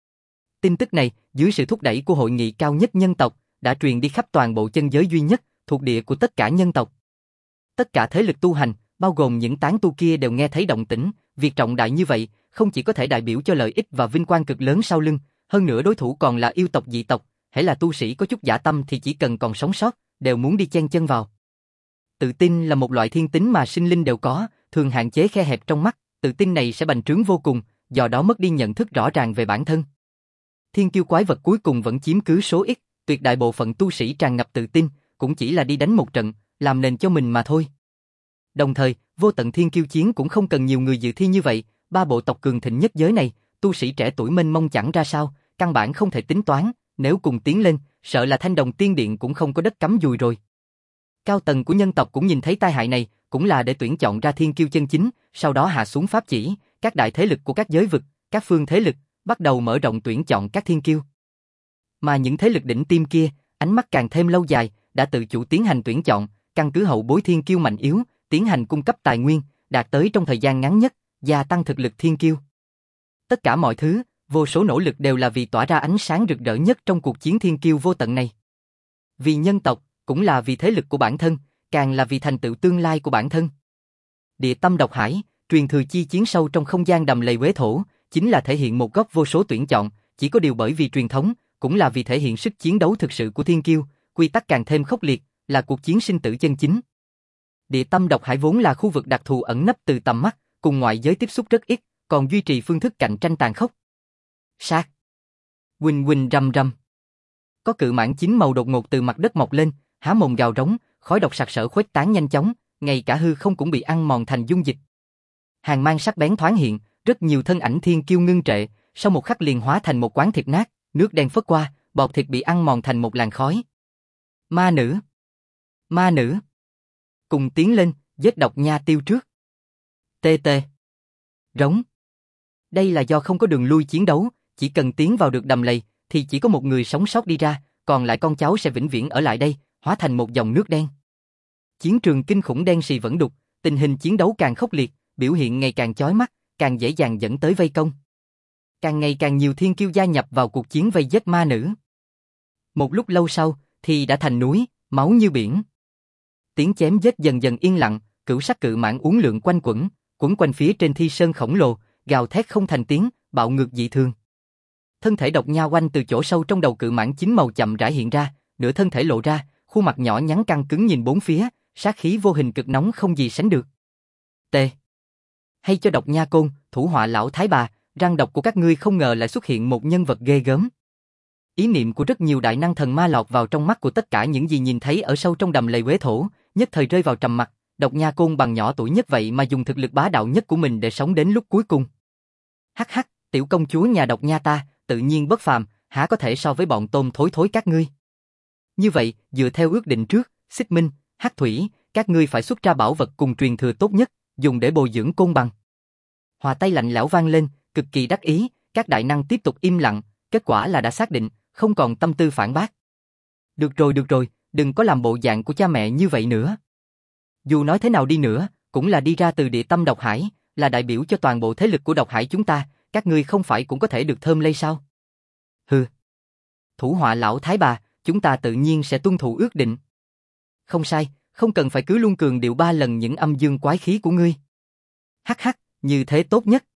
Tin tức này, dưới sự thúc đẩy của hội nghị cao nhất nhân tộc, đã truyền đi khắp toàn bộ chân giới duy nhất, thuộc địa của tất cả nhân tộc. Tất cả thế lực tu hành, bao gồm những tán tu kia đều nghe thấy động tĩnh, việc trọng đại như vậy, không chỉ có thể đại biểu cho lợi ích và vinh quang cực lớn sau lưng, hơn nữa đối thủ còn là yêu tộc dị tộc, hễ là tu sĩ có chút dã tâm thì chỉ cần còn sống sót, đều muốn đi chen chân vào. Tự tin là một loại thiên tính mà sinh linh đều có, thường hạn chế khe hẹp trong mắt, tự tin này sẽ bành trướng vô cùng, do đó mất đi nhận thức rõ ràng về bản thân. Thiên kiêu quái vật cuối cùng vẫn chiếm cứ số ít, tuyệt đại bộ phận tu sĩ tràn ngập tự tin, cũng chỉ là đi đánh một trận, làm nền cho mình mà thôi. Đồng thời, vô tận thiên kiêu chiến cũng không cần nhiều người dự thi như vậy, 3 bộ tộc cường thịnh nhất giới này, tu sĩ trẻ tuổi mênh mông chẳng ra sao, căn bản không thể tính toán, nếu cùng tiến lên, sợ là Thanh Đồng Tiên Điện cũng không có đất cắm dùi rồi. Cao tầng của nhân tộc cũng nhìn thấy tai hại này, cũng là để tuyển chọn ra thiên kiêu chân chính, sau đó hạ xuống pháp chỉ, các đại thế lực của các giới vực, các phương thế lực, bắt đầu mở rộng tuyển chọn các thiên kiêu. Mà những thế lực đỉnh tiêm kia, ánh mắt càng thêm lâu dài, đã tự chủ tiến hành tuyển chọn, căn cứ hậu bối thiên kiêu mạnh yếu, tiến hành cung cấp tài nguyên, đạt tới trong thời gian ngắn nhất, gia tăng thực lực thiên kiêu. Tất cả mọi thứ, vô số nỗ lực đều là vì tỏa ra ánh sáng rực rỡ nhất trong cuộc chiến thiên kiêu vô tận này. Vì nhân tộc, cũng là vì thế lực của bản thân, càng là vì thành tựu tương lai của bản thân. Địa tâm độc hải, truyền thừa chi chiến sâu trong không gian đầm lầy Quế thổ, chính là thể hiện một góc vô số tuyển chọn, chỉ có điều bởi vì truyền thống, cũng là vì thể hiện sức chiến đấu thực sự của thiên kiêu, quy tắc càng thêm khốc liệt, là cuộc chiến sinh tử chân chính. Địa tâm độc hải vốn là khu vực đặc thù ẩn nấp từ tầm mắt, cùng ngoại giới tiếp xúc rất ít, còn duy trì phương thức cạnh tranh tàn khốc. Sát. Huỳnh huỳnh rầm rầm. Có cự mãng chín màu đột ngột từ mặt đất mọc lên, há mồm gào rống, khói độc sặc sỡ khuếch tán nhanh chóng, ngay cả hư không cũng bị ăn mòn thành dung dịch. Hàng mang sắc bén thoáng hiện, rất nhiều thân ảnh thiên kiêu ngưng trệ, sau một khắc liền hóa thành một quán thịt nát, nước đen phất qua, bọt thịt bị ăn mòn thành một làn khói. Ma nữ! Ma nữ! Cùng tiến lên, giết Độc Nha Tiêu trước. Tê tê. Rống. Đây là do không có đường lui chiến đấu, chỉ cần tiến vào được đầm lầy, thì chỉ có một người sống sót đi ra, còn lại con cháu sẽ vĩnh viễn ở lại đây, hóa thành một dòng nước đen. Chiến trường kinh khủng đen sì vẫn đục, tình hình chiến đấu càng khốc liệt, biểu hiện ngày càng chói mắt, càng dễ dàng dẫn tới vây công. Càng ngày càng nhiều thiên kiêu gia nhập vào cuộc chiến vây giết ma nữ. Một lúc lâu sau, thì đã thành núi, máu như biển. Tiếng chém giết dần dần yên lặng, cửu sắc cự mãng uốn lượn quanh quẩn quanh phía trên thi sơn khổng lồ, gào thét không thành tiếng, bạo ngược dị thường. Thân thể Độc Nha Oanh từ chỗ sâu trong đầu cự mãng chín màu chậm rãi hiện ra, nửa thân thể lộ ra, khuôn mặt nhỏ nhắn căng cứng nhìn bốn phía, sát khí vô hình cực nóng không gì sánh được. T. Hay cho Độc Nha Côn, thủ họa lão thái bà, răng độc của các ngươi không ngờ lại xuất hiện một nhân vật ghê gớm. Ý niệm của rất nhiều đại năng thần ma lọt vào trong mắt của tất cả những gì nhìn thấy ở sâu trong đầm lầy Quế Thổ, nhất thời rơi vào trầm mặc. Độc Nha Côn bằng nhỏ tuổi nhất vậy mà dùng thực lực bá đạo nhất của mình để sống đến lúc cuối cùng. Hắc hắc, tiểu công chúa nhà Độc Nha ta, tự nhiên bất phàm, há có thể so với bọn tôm thối thối các ngươi. Như vậy, dựa theo ước định trước, Xích Minh, Hắc Thủy, các ngươi phải xuất ra bảo vật cùng truyền thừa tốt nhất, dùng để bồi dưỡng côn bằng. Hòa tay lạnh lẽo vang lên, cực kỳ đắc ý, các đại năng tiếp tục im lặng, kết quả là đã xác định, không còn tâm tư phản bác. Được rồi, đừng có làm bộ dạng của cha mẹ như vậy nữa. Dù nói thế nào đi nữa, cũng là đi ra từ địa tâm độc hải, là đại biểu cho toàn bộ thế lực của độc hải chúng ta, các ngươi không phải cũng có thể được thơm lây sao? Hừ. Thủ họa lão thái bà, chúng ta tự nhiên sẽ tuân thủ ước định. Không sai, không cần phải cứ luôn cường điệu 3 lần những âm dương quái khí của ngươi. Hắc hắc, như thế tốt nhất.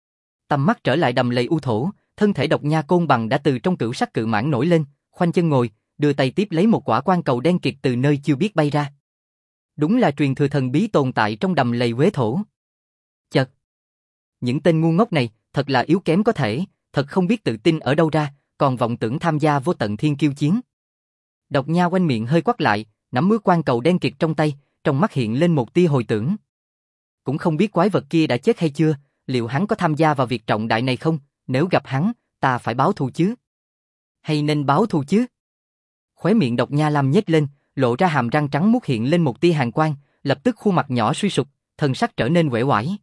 Tầm mắt trở lại đầm lầy u thổ, thân thể Độc Nha Côn bằng đã từ trong cửu sắc cự mãng nổi lên, khoanh chân ngồi, đưa tay tiếp lấy một quả quan cầu đen kịt từ nơi chưa biết bay ra. Đúng là truyền thừa thần bí tồn tại trong đầm lầy Quế Thổ. Chật. Những tên ngu ngốc này, thật là yếu kém có thể, thật không biết tự tin ở đâu ra, còn vọng tưởng tham gia vô tận thiên kiêu chiến. Độc Nha quanh miệng hơi quắt lại, nắm mứa quan cầu đen kịt trong tay, trong mắt hiện lên một tia hồi tưởng. Cũng không biết quái vật kia đã chết hay chưa, liệu hắn có tham gia vào việc trọng đại này không, nếu gặp hắn, ta phải báo thù chứ. Hay nên báo thù chứ? Khóe miệng Độc Nha Lam nhếch lên, lộ ra hàm răng trắng muốt hiện lên một tia hàn quang, lập tức khuôn mặt nhỏ suy sụp, thần sắc trở nên uể oải.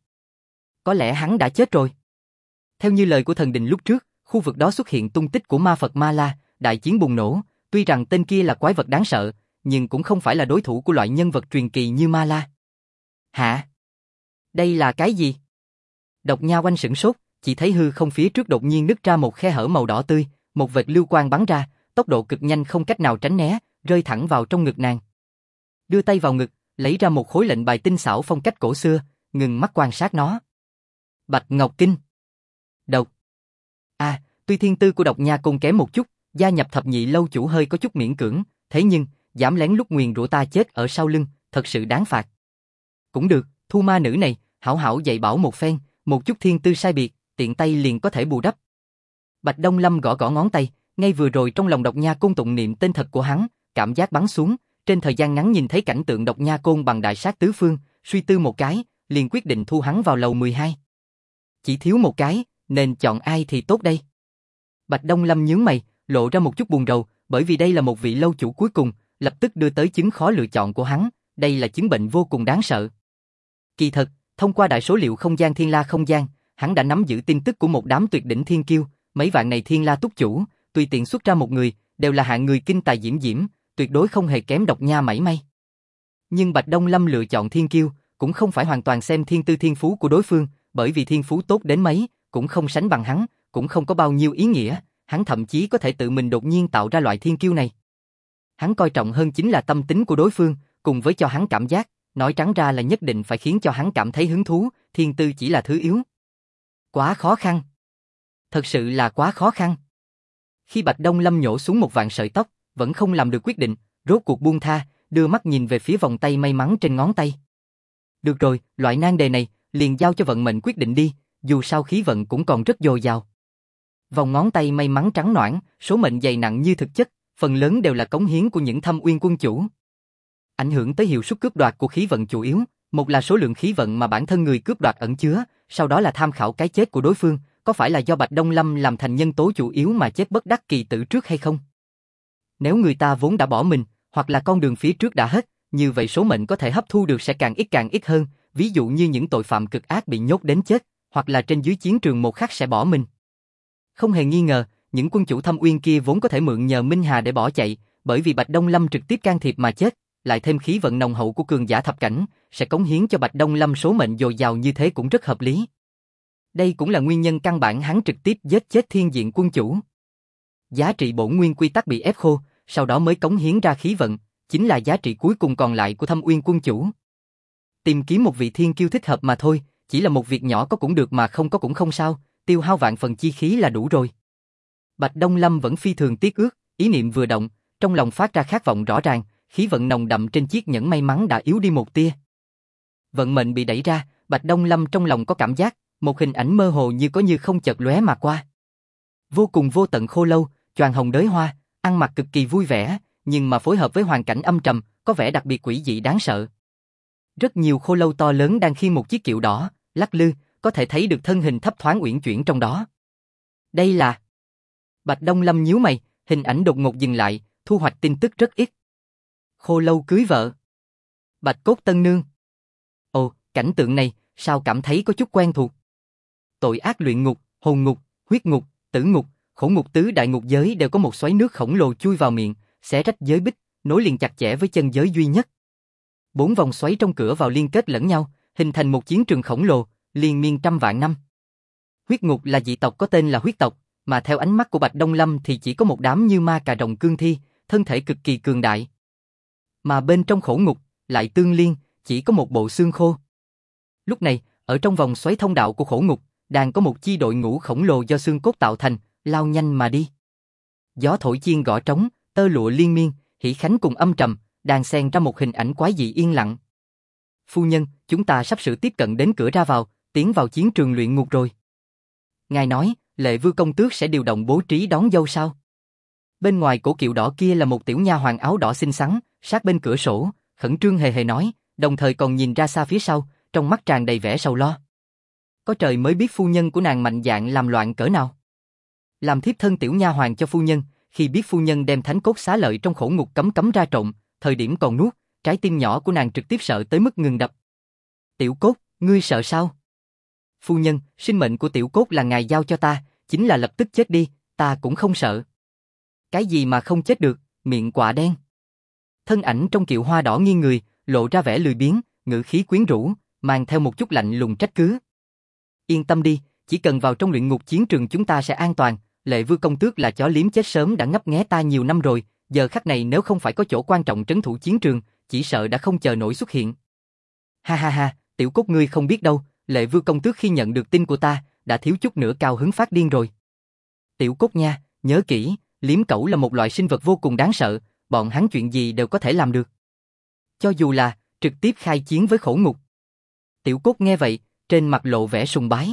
Có lẽ hắn đã chết rồi. Theo như lời của thần đình lúc trước, khu vực đó xuất hiện tung tích của ma Phật Ma La, đại chiến bùng nổ, tuy rằng tên kia là quái vật đáng sợ, nhưng cũng không phải là đối thủ của loại nhân vật truyền kỳ như Ma La. Hả? Đây là cái gì? Độc Nha Oanh sửng sốt, chỉ thấy hư không phía trước đột nhiên nứt ra một khe hở màu đỏ tươi, một vệt lưu quang bắn ra, tốc độ cực nhanh không cách nào tránh né, rơi thẳng vào trong ngực nàng. Đưa tay vào ngực, lấy ra một khối lệnh bài tinh xảo phong cách cổ xưa, ngừng mắt quan sát nó. Bạch Ngọc Kinh. Độc. Tuy thiên tư của Độc Nha Côn kém một chút, gia nhập thập nhị lâu chủ hơi có chút miễn cưỡng, thế nhưng, dám lén lút nguyền rủa ta chết ở sau lưng, thật sự đáng phạt. Cũng được, thu ma nữ này, hảo hảo dạy bảo một phen, một chút thiên tư sai biệt, tiện tay liền có thể bù đắp. Bạch Đông Lâm gõ gõ ngón tay, ngay vừa rồi trong lòng Độc Nha Côn tụng niệm tên thật của hắn, cảm giác bắn xuống, trên thời gian ngắn nhìn thấy cảnh tượng Độc Nha Côn bằng đại sát tứ phương, suy tư một cái, liền quyết định thu hắn vào lầu 12. Chỉ thiếu một cái, nên chọn ai thì tốt đây? Bạch Đông Lâm nhướng mày, lộ ra một chút buồn rầu, bởi vì đây là một vị lâu chủ cuối cùng, lập tức đưa tới chứng khó lựa chọn của hắn, đây là chứng bệnh vô cùng đáng sợ. Kỳ thật, thông qua đại số liệu không gian Thiên La không gian, hắn đã nắm giữ tin tức của một đám tuyệt đỉnh thiên kiêu, mấy vạn này Thiên La túc chủ, tùy tiện xuất ra một người, đều là hạng người kinh tài diễm diễm, tuyệt đối không hề kém Độc Nha mảy may. Nhưng Bạch Đông Lâm lựa chọn thiên kiêu, cũng không phải hoàn toàn xem thiên tư thiên phú của đối phương, bởi vì thiên phú tốt đến mấy, cũng không sánh bằng hắn, cũng không có bao nhiêu ý nghĩa, hắn thậm chí có thể tự mình đột nhiên tạo ra loại thiên kiêu này. Hắn coi trọng hơn chính là tâm tính của đối phương, cùng với cho hắn cảm giác, nói trắng ra là nhất định phải khiến cho hắn cảm thấy hứng thú, thiên tư chỉ là thứ yếu. Quá khó khăn. Thật sự là quá khó khăn. Khi Bạch Đông Lâm nhổ xuống một vạn sợi tóc, vẫn không làm được quyết định, rốt cuộc buông tha, đưa mắt nhìn về phía vòng tay may mắn trên ngón tay. Được rồi, loại nan đề này, liền giao cho vận mệnh quyết định đi, dù sao khí vận cũng còn rất dồi dào. Vòng ngón tay may mắn trắng nõn, số mệnh dày nặng như thực chất, phần lớn đều là cống hiến của những Thâm Uyên quân chủ. Ảnh hưởng tới hiệu suất cướp đoạt của khí vận chủ yếu, Một là số lượng khí vận mà bản thân người cướp đoạt ẩn chứa, sau đó là tham khảo cái chết của đối phương, có phải là do Bạch Đông Lâm làm thành nhân tố chủ yếu mà chết bất đắc kỳ tử trước hay không? Nếu người ta vốn đã bỏ mình, hoặc là con đường phía trước đã hết, như vậy số mệnh có thể hấp thu được sẽ càng ít hơn, ví dụ như những tội phạm cực ác bị nhốt đến chết, hoặc là trên dưới chiến trường một khắc sẽ bỏ mình. Không hề nghi ngờ, những quân chủ Thâm Uyên kia vốn có thể mượn nhờ Minh Hà để bỏ chạy, bởi vì Bạch Đông Lâm trực tiếp can thiệp mà chết, lại thêm khí vận nồng hậu của cường giả thập cảnh, sẽ cống hiến cho Bạch Đông Lâm số mệnh dồi dào như thế cũng rất hợp lý. Đây cũng là nguyên nhân căn bản hắn trực tiếp giết chết Thiên Diện quân chủ. Giá trị bổn nguyên quy tắc bị ép khô, sau đó mới cống hiến ra khí vận, chính là giá trị cuối cùng còn lại của Thâm Uyên quân chủ. Tìm kiếm một vị thiên kiêu thích hợp mà thôi, chỉ là một việc nhỏ có cũng được mà không có cũng không sao, tiêu hao vạn phần chi khí là đủ rồi. Bạch Đông Lâm vẫn phi thường tiếc ước, ý niệm vừa động, trong lòng phát ra khát vọng rõ ràng, khí vận nồng đậm trên chiếc nhẫn may mắn đã yếu đi một tia. Vận mệnh bị đẩy ra, Bạch Đông Lâm trong lòng có cảm giác, một hình ảnh mơ hồ như có như không chợt lóe mà qua. Vô cùng vô tận khô lâu, choàng hồng đới hoa, ăn mặc cực kỳ vui vẻ, nhưng mà phối hợp với hoàn cảnh âm trầm, có vẻ đặc biệt quỷ dị đáng sợ. Rất nhiều khô lâu to lớn đang khiêng một chiếc kiệu đỏ, lắc lư, có thể thấy được thân hình thấp thoáng uyển chuyển trong đó. Đây là... Bạch Đông Lâm nhíu mày, hình ảnh đột ngột dừng lại, thu hoạch tin tức rất ít. Khô lâu cưới vợ. Bạch cốt tân nương. Ồ, cảnh tượng này, sao cảm thấy có chút quen thuộc. Tội ác luyện ngục, hồn ngục, huyết ngục, tử ngục, khổ ngục tứ đại ngục giới đều có một xoáy nước khổng lồ chui vào miệng, xé rách giới bích, nối liền chặt chẽ với chân giới duy nhất. 4 vòng xoáy trong cửa vào liên kết lẫn nhau, hình thành một chiến trường khổng lồ, liên miên trăm vạn năm. Huyết ngục là dị tộc có tên là huyết tộc, mà theo ánh mắt của Bạch Đông Lâm thì chỉ có một đám như ma cà rồng cương thi, thân thể cực kỳ cường đại. Mà bên trong khổ ngục, lại tương liên, chỉ có một bộ xương khô. Lúc này, ở trong vòng xoáy thông đạo của khổ ngục, đang có một chi đội ngũ khổng lồ do xương cốt tạo thành, lao nhanh mà đi. Gió thổi chiên gõ trống, tơ lụa liên miên, hỉ khánh cùng âm trầm, đang xen ra một hình ảnh quái dị yên lặng. Phu nhân, chúng ta sắp sửa tiếp cận đến cửa ra vào, tiến vào chiến trường luyện ngục rồi. Ngài nói, Lệ Vư công tước sẽ điều động bố trí đón dâu sao? Bên ngoài cổ kiệu đỏ kia là một tiểu nha hoàn áo đỏ xinh xắn, sát bên cửa sổ, khẩn trương hề hề nói, đồng thời còn nhìn ra xa phía sau, trong mắt tràn đầy vẻ sầu lo. Có trời mới biết phu nhân của nàng mạnh dạn làm loạn cỡ nào. Làm thiếp thân tiểu nha hoàn cho phu nhân, khi biết phu nhân đem thánh cốt xá lợi trong khổ ngục cấm ra trộn, thời điểm còn nuốt, trái tim nhỏ của nàng trực tiếp sợ tới mức ngừng đập. Tiểu cốt, ngươi sợ sao? Phu nhân, sinh mệnh của tiểu cốt là ngài giao cho ta, chính là lập tức chết đi, ta cũng không sợ. Cái gì mà không chết được, miệng quạ đen. Thân ảnh trong kiệu hoa đỏ nghiêng người, lộ ra vẻ lười biếng, ngữ khí quyến rũ, mang theo một chút lạnh lùng trách cứ. Yên tâm đi, chỉ cần vào trong luyện ngục chiến trường chúng ta sẽ an toàn, Lệ Vư công tước là chó liếm chết sớm đã ngấp nghé ta nhiều năm rồi, giờ khắc này nếu không phải có chỗ quan trọng trấn thủ chiến trường, chỉ sợ đã không chờ nổi xuất hiện. Ha ha ha, tiểu cốt ngươi không biết đâu, Lệ Vư công tước khi nhận được tin của ta, đã thiếu chút nữa cao hứng phát điên rồi. Tiểu cốt nha, nhớ kỹ, liếm cẩu là một loại sinh vật vô cùng đáng sợ, bọn hắn chuyện gì đều có thể làm được. Cho dù là trực tiếp khai chiến với khổ ngục. Tiểu cốt nghe vậy, trên mặt lộ vẻ sùng bái.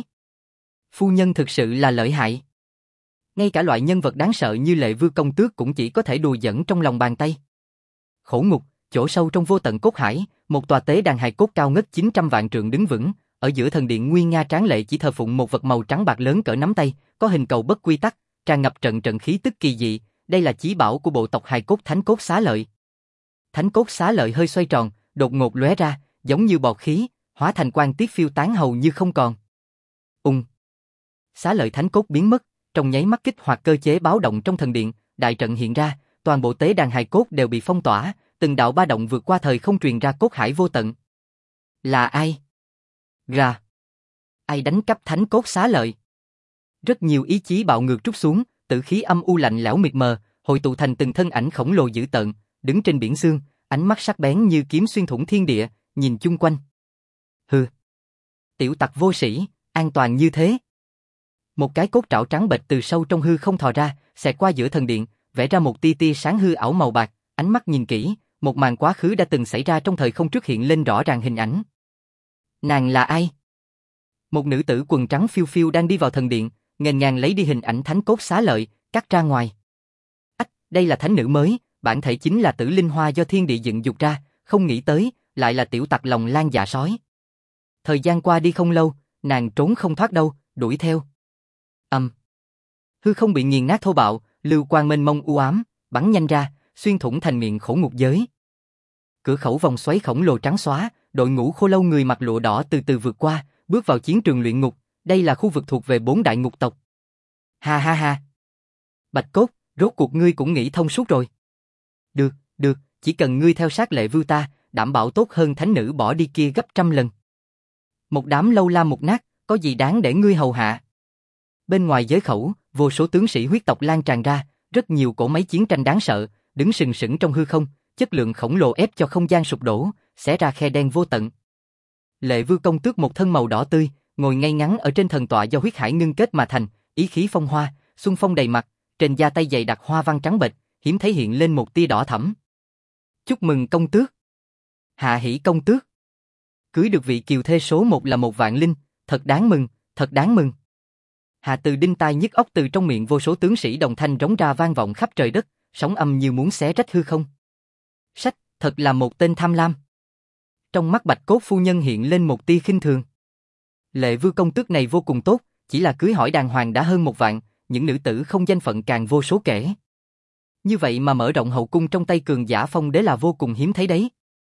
Phu nhân thực sự là lợi hại. Ngay cả loại nhân vật đáng sợ như Lệ Vư công tước cũng chỉ có thể đùa giỡn trong lòng bàn tay. Khổ ngục, chỗ sâu trong vô tận cốt hải, một tòa tế đàn hài cốt cao ngất 900 vạn trượng đứng vững, ở giữa thần điện nguy nga tráng lệ chỉ thờ phụng một vật màu trắng bạc lớn cỡ nắm tay, có hình cầu bất quy tắc, tràn ngập trận khí tức kỳ dị, đây là chí bảo của bộ tộc hài cốt Thánh cốt xá lợi. Thánh cốt xá lợi hơi xoay tròn, đột ngột lóe ra, giống như bọt khí, hóa thành quang tiết phiêu tán hầu như không còn. Xá lợi thánh cốt biến mất, trong nháy mắt kích hoạt cơ chế báo động trong thần điện, đại trận hiện ra, toàn bộ tế đàn hài cốt đều bị phong tỏa, từng đạo ba động vượt qua thời không truyền ra cốt hải vô tận. Là ai? Gà. Ai đánh cắp thánh cốt xá lợi? Rất nhiều ý chí bạo ngược trút xuống, tử khí âm u lạnh lẽo mịt mờ, hội tụ thành từng thân ảnh khổng lồ dữ tợn, đứng trên biển sương, ánh mắt sắc bén như kiếm xuyên thủng thiên địa, nhìn chung quanh. Hừ. Tiểu tặc vô sĩ, an toàn như thế. Một cái cốt trảo trắng bệch từ sâu trong hư không thò ra, xẹt qua giữa thần điện, vẽ ra một tia tia sáng hư ảo màu bạc, ánh mắt nhìn kỹ, một màn quá khứ đã từng xảy ra trong thời không trước hiện lên rõ ràng hình ảnh. Nàng là ai? Một nữ tử quần trắng phiêu phiêu đang đi vào thần điện, nghênh ngang lấy đi hình ảnh thánh cốt xá lợi, cắt ra ngoài. Ách, đây là thánh nữ mới, bản thể chính là Tử Linh Hoa do thiên địa dựng dục ra, không nghĩ tới, lại là tiểu tặc lòng lang dạ sói. Thời gian qua đi không lâu, nàng trốn không thoát đâu, đuổi theo. Hư không bị nghiền nát thô bạo, lưu quang mênh mông u ám, bắn nhanh ra, xuyên thủng thành miệng khổ ngục giới. Cửa khẩu vòng xoáy khổng lồ trắng xóa, đội ngũ khô lâu người mặc lụa đỏ từ từ vượt qua, bước vào chiến trường luyện ngục, đây là khu vực thuộc về 4 đại ngục tộc. Ha ha ha. Bạch Cốt, rốt cuộc ngươi cũng nghĩ thông suốt rồi. Được, chỉ cần ngươi theo sát Lệ Vưu ta, đảm bảo tốt hơn thánh nữ bỏ đi kia gấp trăm lần. Một đám lâu la mục nát, có gì đáng để ngươi hầu hạ. Bên ngoài giới khẩu, vô số tướng sĩ huyết tộc lan tràn ra, rất nhiều cỗ máy chiến tranh đáng sợ, đứng sừng sững trong hư không, chất lượng khổng lồ ép cho không gian sụp đổ, xé ra khe đen vô tận. Lệ Vưu công tước một thân màu đỏ tươi, ngồi ngay ngắn ở trên thần tọa do huyết hải ngưng kết mà thành, ý khí phong hoa, xuân phong đầy mặt, trên da tay dày đặc hoa văn trắng bệch, hiếm thấy hiện lên một tia đỏ thẫm. Chúc mừng công tước. Hạ hỷ công tước. Cưới được vị kiều thê số 1 là một vạn linh, thật đáng mừng, thật đáng mừng. Hạ Từ đinh tai nhức óc từ trong miệng vô số tướng sĩ đồng thanh rống ra vang vọng khắp trời đất, sóng âm như muốn xé rách hư không. Sách, thật là một tên tham lam. Trong mắt Bạch Cốt phu nhân hiện lên một tia khinh thường. Lệ Vưu công tước này vô cùng tốt, chỉ là cưới hỏi đàng hoàng đã hơn 1 vạn, những nữ tử không danh phận càng vô số kể. Như vậy mà mở rộng hậu cung trong tay cường giả phong đế là vô cùng hiếm thấy đấy.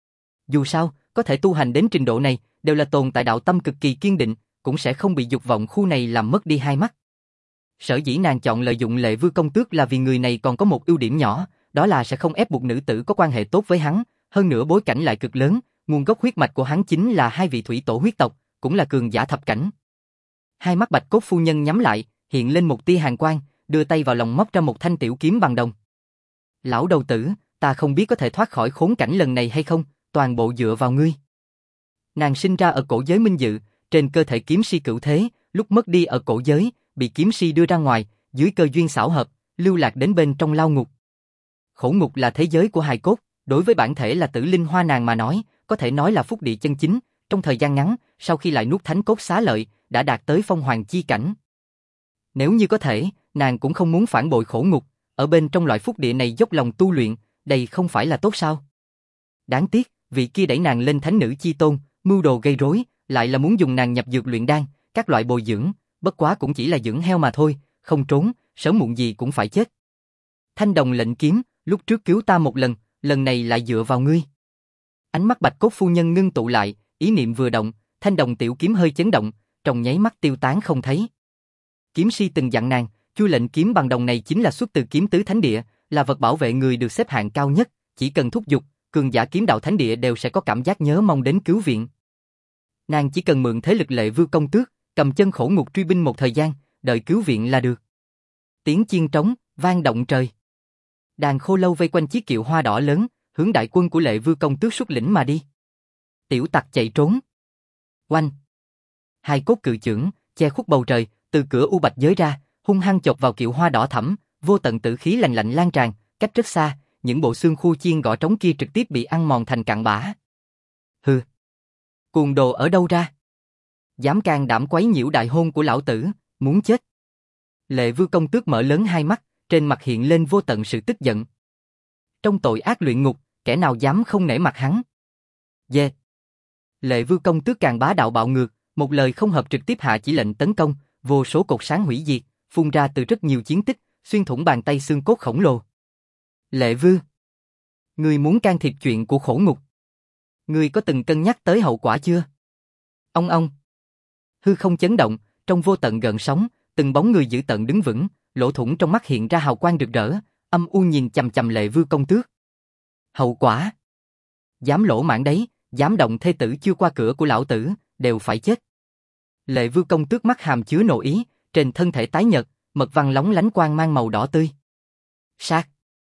Dù sao, có thể tu hành đến trình độ này, đều là tồn tại đạo tâm cực kỳ kiên định, cũng sẽ không bị dục vọng khu này làm mất đi hai mắt. Sở dĩ nàng chọn lợi dụng Lệ Vưu công tước là vì người này còn có một ưu điểm nhỏ, đó là sẽ không ép buộc nữ tử có quan hệ tốt với hắn, hơn nữa bối cảnh lại cực lớn, nguồn gốc huyết mạch của hắn chính là 2 vị thủy tổ huyết tộc, cũng là cường giả thập cảnh. Hai mắt Bạch Cốt phu nhân nhắm lại, hiện lên một tia hàn quang, đưa tay vào lòng móc ra một thanh tiểu kiếm bằng đồng. Lão đầu tử, ta không biết có thể thoát khỏi khốn cảnh lần này hay không, toàn bộ dựa vào ngươi. Nàng sinh ra ở cổ giới Minh Dự, trên cơ thể kiếm si cửu thế, lúc mất đi ở cổ giới, bị kiếm si đưa ra ngoài, dưới cơ duyên xảo hợp, lưu lạc đến bên trong lao ngục. Khổ ngục là thế giới của hài cốt, đối với bản thể là Tử Linh Hoa nàng mà nói, có thể nói là phúc địa chân chính, trong thời gian ngắn, sau khi lại nuốt thánh cốt xá lợi, đã đạt tới phong hoàng chi cảnh. Nếu như có thể, nàng cũng không muốn phản bội khổ ngục, ở bên trong loại phúc địa này dốc lòng tu luyện, đây không phải là tốt sao? Đáng tiếc, vị kia đẩy nàng lên thánh nữ chi tôn, mưu đồ gây rối, lại là muốn dùng nàng nhập dược luyện đan, các loại bồi dưỡng, bất quá cũng chỉ là dưỡng heo mà thôi, không trốn, sớm muộn gì cũng phải chết. Thanh đồng lệnh kiếm, lúc trước cứu ta một lần, lần này lại dựa vào ngươi. Ánh mắt Bạch Cốt phu nhân ngưng tụ lại, ý niệm vừa động, thanh đồng tiểu kiếm hơi chấn động, trong nháy mắt tiêu tán không thấy. Kiếm si từng dặn nàng, chui lệnh kiếm bằng đồng này chính là xuất từ kiếm tứ thánh địa, là vật bảo vệ người được xếp hạng cao nhất, chỉ cần thúc giục, cường giả kiếm đạo thánh địa đều sẽ có cảm giác nhớ mong đến cứu viện. Nàng chỉ cần mượn thế lực Lệ Vưu công tước, cầm chân khổ ngục truy binh một thời gian, đợi cứu viện là được. Tiếng chiên trống vang động trời. Đàn khô lâu vây quanh chiếc kiệu hoa đỏ lớn, hướng đại quân của Lệ Vưu công tước xuất lĩnh mà đi. Tiểu tặc chạy trốn. Oanh. Hai cốt cự chưởng che khuất bầu trời, từ cửa u bạch giới ra, hung hăng chộp vào kiệu hoa đỏ thẫm, vô tận tử khí lạnh lạnh lan tràn, cách rất xa, những bộ xương khô chiên gõ trống kia trực tiếp bị ăn mòn thành cặn bã. Hừ. Cuồng đồ ở đâu ra? Dám can đảm quấy nhiễu đại hôn của lão tử, muốn chết. Lệ Vưu công tước mở lớn hai mắt, trên mặt hiện lên vô tận sự tức giận. Trong tội ác luyện ngục, kẻ nào dám không nể mặt hắn? Dê. Lệ Vưu công tước càng bá đạo bạo ngược, một lời không hợp trực tiếp hạ chỉ lệnh tấn công, vô số cột sáng hủy diệt, phun ra từ rất nhiều chiến tích, xuyên thủng bàn tay xương cốt khổng lồ. Lệ Vưu, ngươi muốn can thiệp chuyện của khổ ngục? Ngươi có từng cân nhắc tới hậu quả chưa? Ông. Hư không chấn động, trong vô tận gợn sóng, từng bóng người dữ tợn đứng vững, lỗ thủng trong mắt hiện ra hào quang rực rỡ, âm u nhìn chằm chằm Lệ Vưu công tước. Hậu quả? Dám lỗ mãng đấy, dám động thê tử chưa qua cửa của lão tử, đều phải chết. Lệ Vưu công tước mắt hàm chứa nộ ý, trên thân thể tái nhợt, mật văn lóng lánh quang mang màu đỏ tươi. Sát.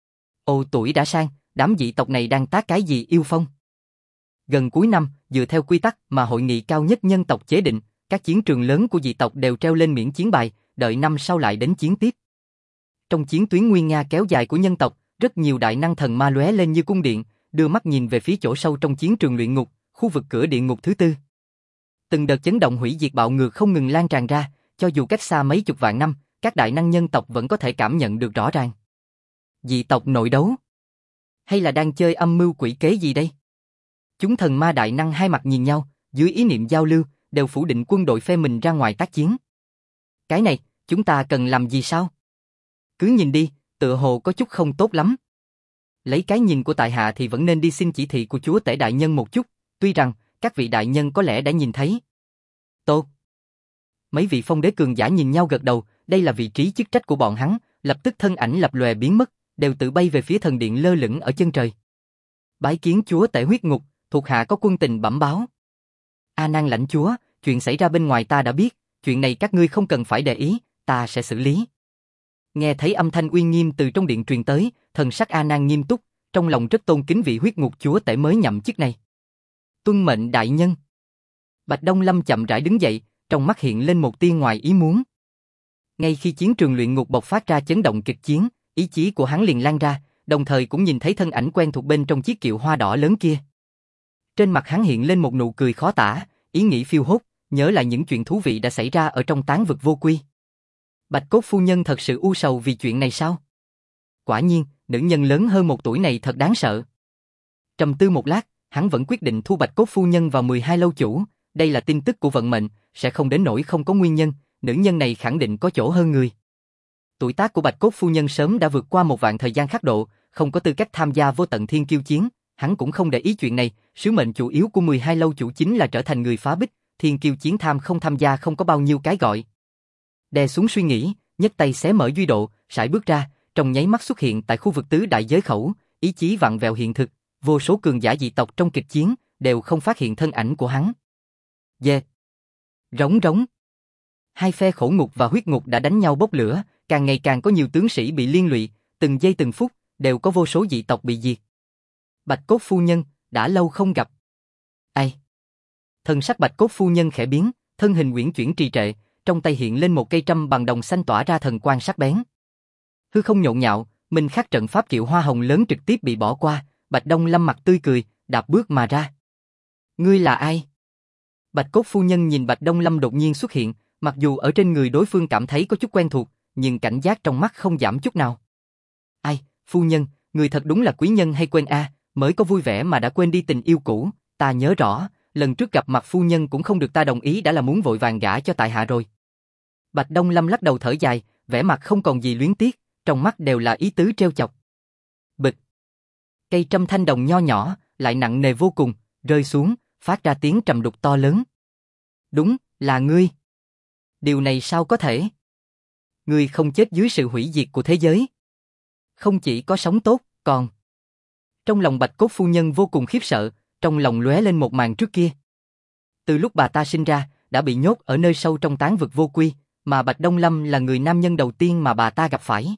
Ô tuổi đã sang, đám dị tộc này đang tác cái gì yêu phong? Gần cuối năm, dựa theo quy tắc mà hội nghị cao nhất nhân tộc chế định, các chiến trường lớn của dị tộc đều treo lên miễn chiến bài, đợi năm sau lại đến chiến tiếp. Trong chiến tuyến nguy nga kéo dài của nhân tộc, rất nhiều đại năng thần ma lóe lên như cung điện, đưa mắt nhìn về phía chỗ sâu trong chiến trường luyện ngục, khu vực cửa địa ngục thứ tư. Từng đợt chấn động hủy diệt bạo ngược không ngừng lan tràn ra, cho dù cách xa mấy chục vạn năm, các đại năng nhân tộc vẫn có thể cảm nhận được rõ ràng. Dị tộc nội đấu? Hay là đang chơi âm mưu quỷ kế gì đây? Chúng thần ma đại năng hai mặt nhìn nhau, dưới ý niệm giao lưu, đều phủ định quân đội phe mình ra ngoài tác chiến. Cái này, chúng ta cần làm gì sao? Cứ nhìn đi, tựa hồ có chút không tốt lắm. Lấy cái nhìn của tại hạ thì vẫn nên đi xin chỉ thị của chúa tể đại nhân một chút, tuy rằng, các vị đại nhân có lẽ đã nhìn thấy. Tốt. Mấy vị phong đế cường giả nhìn nhau gật đầu, đây là vị trí chức trách của bọn hắn, lập tức thân ảnh lập lòe biến mất, đều tự bay về phía thần điện lơ lửng ở chân trời. Bái kiến chúa tể huyết ngục, thuộc hạ có quân tình bẩm báo. A Nan lãnh chúa, chuyện xảy ra bên ngoài ta đã biết, chuyện này các ngươi không cần phải để ý, ta sẽ xử lý. Nghe thấy âm thanh uy nghiêm từ trong điện truyền tới, thần sắc A Nan nghiêm túc, trong lòng rất tôn kính vị huyết ngục chúa tể mới nhậm chức này. Tuân mệnh đại nhân. Bạch Đông Lâm chậm rãi đứng dậy, trong mắt hiện lên một tia ngoài ý muốn. Ngay khi chiến trường luyện ngục bộc phát ra chấn động kịch chiến, ý chí của hắn liền lan ra, đồng thời cũng nhìn thấy thân ảnh quen thuộc bên trong chiếc kiệu hoa đỏ lớn kia. Trên mặt hắn hiện lên một nụ cười khó tả, ý nghĩ phiêu hốt, nhớ lại những chuyện thú vị đã xảy ra ở trong táng vực vô quy. Bạch Cốt phu nhân thật sự u sầu vì chuyện này sao? Quả nhiên, nữ nhân lớn hơn một tuổi này thật đáng sợ. Trầm tư một lát, hắn vẫn quyết định thu Bạch Cốt phu nhân vào 12 lâu chủ, đây là tin tức của vận mệnh, sẽ không đến nỗi không có nguyên nhân, nữ nhân này khẳng định có chỗ hơn người. Tuổi tác của Bạch Cốt phu nhân sớm đã vượt qua một vạn thời gian khắc độ, không có tư cách tham gia vô tận thiên kiêu chiến, hắn cũng không để ý chuyện này, sứ mệnh chủ yếu của 12 lâu chủ chính là trở thành người phá bích, thiên kiêu chiến không tham gia không có bao nhiêu cái gọi. Đè xuống suy nghĩ, nhấc tay xé mở duy độ, sải bước ra, trong nháy mắt xuất hiện tại khu vực tứ đại giới khẩu, ý chí vặn vẹo hiện thực, vô số cường giả dị tộc trong kịch chiến đều không phát hiện thân ảnh của hắn. Dê, rống rống. Hai phe khổ ngục và huyết ngục đã đánh nhau bốc lửa, càng ngày càng có nhiều tướng sĩ bị liên lụy, từng giây từng phút đều có vô số dị tộc bị diệt. Bạch Cốt phu nhân, đã lâu không gặp. Ai? Thần sắc Bạch Cốt phu nhân khẽ biến, thân hình uyển chuyển trì trệ, trong tay hiện lên một cây trâm bằng đồng xanh tỏa ra thần quang sắc bén. Hư không nhộn nhạo, minh khắc trận pháp kiệu hoa hồng lớn trực tiếp bị bỏ qua, Bạch Đông Lâm mặt tươi cười, đạp bước mà ra. Ngươi là ai? Bạch Cốt phu nhân nhìn Bạch Đông Lâm đột nhiên xuất hiện, mặc dù ở trên người đối phương cảm thấy có chút quen thuộc, nhưng cảnh giác trong mắt không giảm chút nào. Ai, phu nhân, người thật đúng là quý nhân hay quên a, mới có vui vẻ mà đã quên đi tình yêu cũ, ta nhớ rõ, lần trước gặp mặt phu nhân cũng không được ta đồng ý đã là muốn vội vàng gả cho tại hạ rồi. Bạch Đông Lâm lắc đầu thở dài, vẻ mặt không còn gì luyến tiếc, trong mắt đều là ý tứ trêu chọc. Bịch. Cây trâm thanh đồng nho nhỏ, lại nặng nề vô cùng, rơi xuống, phát ra tiếng trầm đục to lớn. Đúng, là ngươi. Điều này sao có thể? Ngươi không chết dưới sự hủy diệt của thế giới. Không chỉ có sống tốt, còn... Trong lòng Bạch Cốt phu nhân vô cùng khiếp sợ, trong lòng lóe lên một màn trước kia. Từ lúc bà ta sinh ra, đã bị nhốt ở nơi sâu trong táng vực vô quy, mà Bạch Đông Lâm là người nam nhân đầu tiên mà bà ta gặp phải.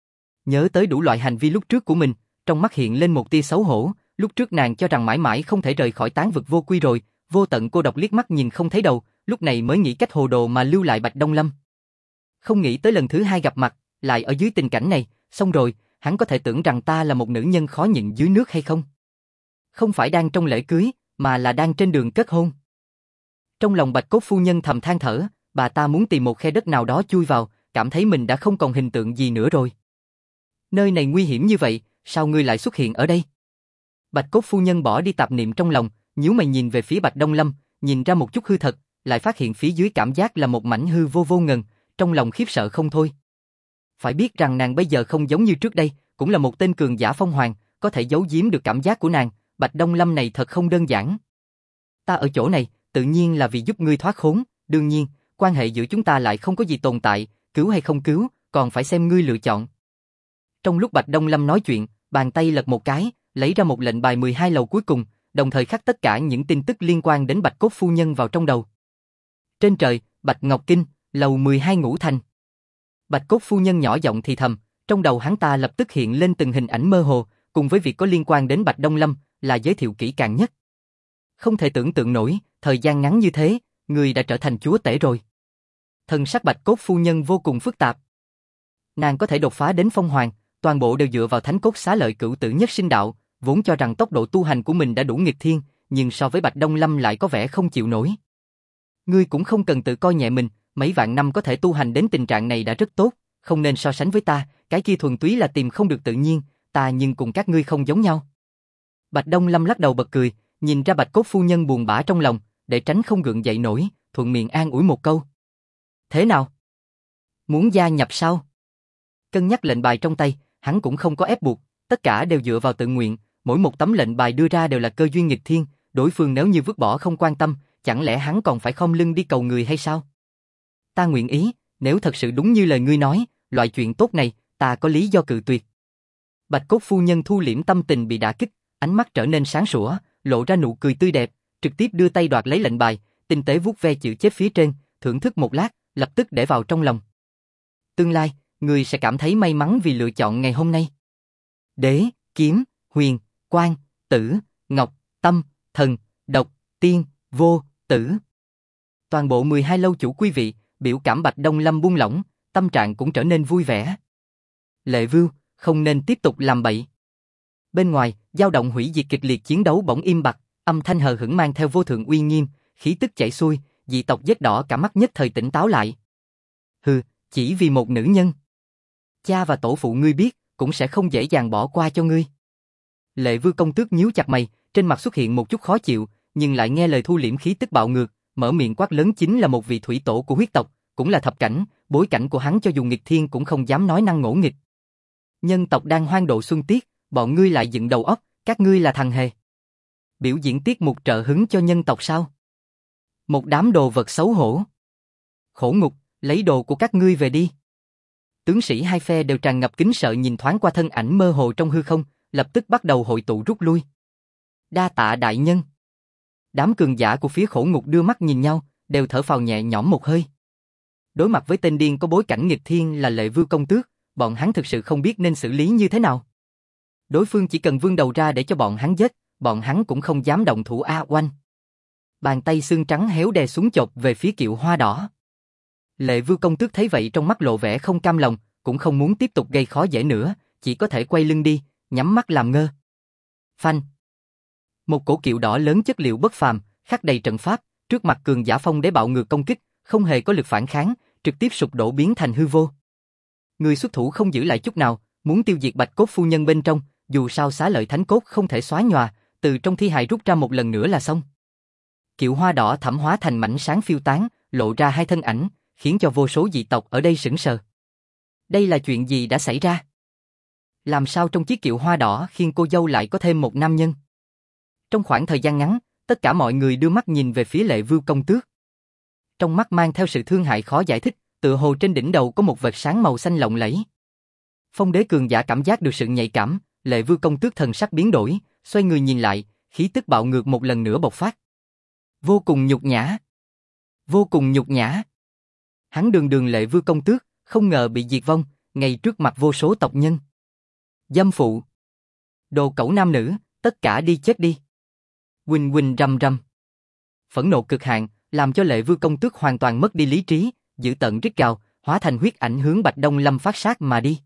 Nhớ tới đủ loại hành vi lúc trước của mình, trong mắt hiện lên một tia xấu hổ, lúc trước nàng cho rằng mãi mãi không thể rời khỏi táng vực vô quy rồi, vô tận cô độc liếc mắt nhìn không thấy đầu, lúc này mới nghĩ cách hồ đồ mà lưu lại Bạch Đông Lâm. Không nghĩ tới lần thứ hai gặp mặt, lại ở dưới tình cảnh này, xong rồi, hắn có thể tưởng rằng ta là một nữ nhân khó nhịn dưới nước hay không? Không phải đang trong lễ cưới, mà là đang trên đường kết hôn. Trong lòng Bạch Cốt phu nhân thầm than thở, bà ta muốn tìm một khe đất nào đó chui vào, cảm thấy mình đã không còn hình tượng gì nữa rồi. Nơi này nguy hiểm như vậy, sao ngươi lại xuất hiện ở đây? Bạch Cốt phu nhân bỏ đi tạp niệm trong lòng, nhíu mày nhìn về phía Bạch Đông Lâm, nhìn ra một chút hư thật, lại phát hiện phía dưới cảm giác là một mảnh hư vô vô ngần, trong lòng khiếp sợ không thôi. Phải biết rằng nàng bây giờ không giống như trước đây, cũng là một tên cường giả phong hoàng, có thể giấu giếm được cảm giác của nàng, Bạch Đông Lâm này thật không đơn giản. Ta ở chỗ này, tự nhiên là vì giúp ngươi thoát khốn, đương nhiên, quan hệ giữa chúng ta lại không có gì tồn tại, cứu hay không cứu, còn phải xem ngươi lựa chọn. Trong lúc Bạch Đông Lâm nói chuyện, bàn tay lật một cái, lấy ra một lệnh bài 12 lầu cuối cùng, đồng thời khắc tất cả những tin tức liên quan đến Bạch Cốt phu nhân vào trong đầu. Trên trời, Bạch Ngọc Kinh, lầu 12 Ngũ Thành. Bạch Cốt phu nhân nhỏ giọng thì thầm, trong đầu hắn ta lập tức hiện lên từng hình ảnh mơ hồ, cùng với việc có liên quan đến Bạch Đông Lâm, là giới thiệu kỹ càng nhất. Không thể tưởng tượng nổi, thời gian ngắn như thế, người đã trở thành chúa tể rồi. Thần sắc Bạch Cốt phu nhân vô cùng phức tạp. Nàng có thể đột phá đến phong hoàng, toàn bộ đều dựa vào Thánh Cốt Xá Lợi Cửu Tử Nhất Sinh Đạo, vốn cho rằng tốc độ tu hành của mình đã đủ nghịch thiên, nhưng so với Bạch Đông Lâm lại có vẻ không chịu nổi. Ngươi cũng không cần tự coi nhẹ mình, mấy vạn năm có thể tu hành đến tình trạng này đã rất tốt, không nên so sánh với ta, cái kia thuần túy là tìm không được tự nhiên, ta nhưng cùng các ngươi không giống nhau. Bạch Đông Lâm lắc đầu bật cười, nhìn ra Bạch Cốt phu nhân buồn bã trong lòng, để tránh không gượng dậy nổi, thuận miệng an ủi một câu. Thế nào? Muốn gia nhập sao? Cân nhắc lệnh bài trong tay, hắn cũng không có ép buộc, tất cả đều dựa vào tự nguyện, mỗi một tấm lệnh bài đưa ra đều là cơ duyên nghịch thiên, đối phương nếu như vứt bỏ không quan tâm, chẳng lẽ hắn còn phải khom lưng đi cầu người hay sao? Ta nguyện ý, nếu thật sự đúng như lời ngươi nói, loại chuyện tốt này, ta có lý do cự tuyệt. Bạch Cốt phu nhân thu liễm tâm tình bị đả kích, ánh mắt trở nên sáng sủa, lộ ra nụ cười tươi đẹp, trực tiếp đưa tay đoạt lấy lệnh bài, tinh tế vuốt ve chữ chết phía trên, thưởng thức một lát, lập tức để vào trong lòng. Tương lai, ngươi sẽ cảm thấy may mắn vì lựa chọn ngày hôm nay. Đế, kiếm, huyền, quang, tử, ngọc, tâm, thần, độc, tiên, vô, tử. Toàn bộ 12 lâu chủ quý vị, biểu cảm Bạch Đông Lâm buông lỏng, tâm trạng cũng trở nên vui vẻ. Lệ Vưu, không nên tiếp tục làm bậy. Bên ngoài, dao động hủy diệt kịch liệt chiến đấu bỗng im bặt, âm thanh hờ hững mang theo vô thượng uy nghiêm, khí tức chảy xuôi, dị tộc vết đỏ cả mắt nhất thời tỉnh táo lại. Hừ, chỉ vì một nữ nhân. Cha và tổ phụ ngươi biết, cũng sẽ không dễ dàng bỏ qua cho ngươi. Lệ Vưu công tước nhíu chặt mày, trên mặt xuất hiện một chút khó chịu, nhưng lại nghe lời thu liễm khí tức bạo ngược, mở miệng quát lớn chính là một vị thủy tổ của huyết tộc, cũng là thập cảnh, bối cảnh của hắn cho dù nghịch thiên cũng không dám nói năng ngỗ nghịch. Nhân tộc đang hoang độ xuân tiết, bọn ngươi lại dựng đầu óc, các ngươi là thằng hề. Biểu diễn tiết mục trợ hứng cho nhân tộc sao? Một đám đồ vật xấu hổ. Khổ ngục, lấy đồ của các ngươi về đi. Tướng sĩ hai phe đều tràn ngập kính sợ nhìn thoáng qua thân ảnh mơ hồ trong hư không, lập tức bắt đầu hội tụ rút lui. Đa tạ đại nhân. Đám cường giả của phía khổ ngục đưa mắt nhìn nhau, đều thở phào nhẹ nhõm một hơi. Đối mặt với tên điên có bối cảnh nghịch thiên là Lệ Vưu công tước, bọn hắn thực sự không biết nên xử lý như thế nào. Đối phương chỉ cần vươn đầu ra để cho bọn hắn giết, bọn hắn cũng không dám động thủ a oanh. Bàn tay xương trắng héo đè xuống chộp về phía Kiệu Hoa Đỏ. Lệ Vưu công tước thấy vậy trong mắt lộ vẻ không cam lòng, cũng không muốn tiếp tục gây khó dễ nữa, chỉ có thể quay lưng đi, nhắm mắt làm ngơ. Phanh. Một cổ kiệu đỏ lớn chất liệu bất phàm, khắc đầy trận pháp, trước mặt cường giả phong đế bạo ngược công kích, không hề có lực phản kháng, trực tiếp sụp đổ biến thành hư vô. Người xuất thủ không giữ lại chút nào, muốn tiêu diệt Bạch Cốt phu nhân bên trong, dù sao xá lợi thánh cốt không thể xóa nhòa, từ trong thi hài rút ra một lần nữa là xong. Kiệu hoa đỏ thẫm hóa thành mảnh sáng phiêu tán, lộ ra hai thân ảnh, khiến cho vô số dị tộc ở đây sững sờ. Đây là chuyện gì đã xảy ra? Làm sao trong chiếc kiệu hoa đỏ khiêng cô dâu lại có thêm một nam nhân? Trong khoảng thời gian ngắn, tất cả mọi người đưa mắt nhìn về phía Lệ Vưu công tước. Trong mắt mang theo sự thương hại khó giải thích, tựa hồ trên đỉnh đầu có một vệt sáng màu xanh lộng lẫy. Phong đế cường giả cảm giác được sự nhạy cảm, Lệ Vưu công tước thần sắc biến đổi, xoay người nhìn lại, khí tức bạo ngược một lần nữa bộc phát. Vô cùng nhục nhã. Vô cùng nhục nhã. Hắn đường Lệ Vưu công tước, không ngờ bị diệt vong, ngay trước mặt vô số tộc nhân. Dâm phụ. Đồ cẩu nam nữ, tất cả đi chết đi. Huỳnh huỳnh rầm rầm. Phẫn nộ cực hạn, làm cho Lệ Vưu công tước hoàn toàn mất đi lý trí, dữ tợn rít gào, hóa thành huyết ảnh hướng Bạch Đông Lâm phát sát mà đi.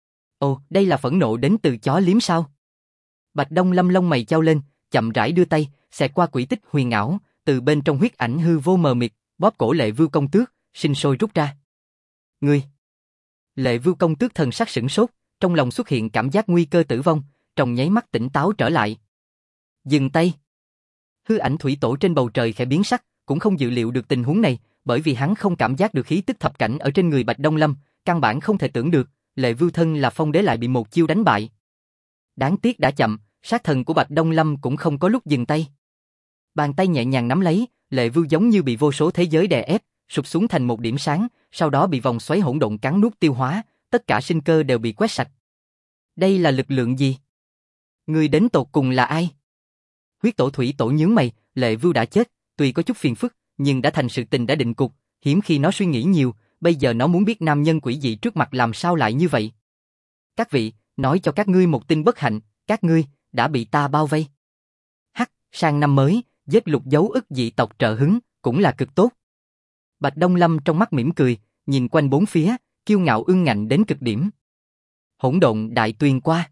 Ồ, đây là phẫn nộ đến từ chó liếm sao? Bạch Đông Lâm lông mày chau lên, chậm rãi đưa tay, xẹt qua quỷ tích huyền ảo, từ bên trong huyết ảnh hư vô mờ mịt, bóp cổ Lệ Vưu công tước, sinh sôi rút ra. Ngươi! Lệ Vưu công tước thần sắc sửng sốt, trong lòng xuất hiện cảm giác nguy cơ tử vong, trong nháy mắt tỉnh táo trở lại. Dừng tay! Hư ảnh thủy tổ trên bầu trời khẽ biến sắc, cũng không dự liệu được tình huống này, bởi vì hắn không cảm giác được khí tức thập cảnh ở trên người Bạch Đông Lâm, căn bản không thể tưởng được, Lệ Vưu thân là phong đế lại bị một chiêu đánh bại. Đáng tiếc đã chậm, sát thần của Bạch Đông Lâm cũng không có lúc dừng tay. Bàn tay nhẹ nhàng nắm lấy, Lệ Vưu giống như bị vô số thế giới đè ép, sụp xuống thành một điểm sáng, sau đó bị vòng xoáy hỗn độn cắn nuốt tiêu hóa, tất cả sinh cơ đều bị quét sạch. Đây là lực lượng gì? Người đến tột cùng là ai? Huyết tổ thủy tổ nhướng mày, Lệ Vưu đã chết, tuy có chút phiền phức, nhưng đã thành sự tình đã định cục, hiếm khi nó suy nghĩ nhiều, bây giờ nó muốn biết nam nhân quỷ dị trước mặt làm sao lại như vậy. Các vị, nói cho các ngươi một tin bất hạnh, các ngươi đã bị ta bao vây. Hắc, sang năm mới, giết lục dấu ức dị tộc trợ hứng, cũng là cực tốt. Bạch Đông Lâm trong mắt mỉm cười, nhìn quanh bốn phía, kiêu ngạo ương ngạnh đến cực điểm. Hỗn độn đại tuyên qua.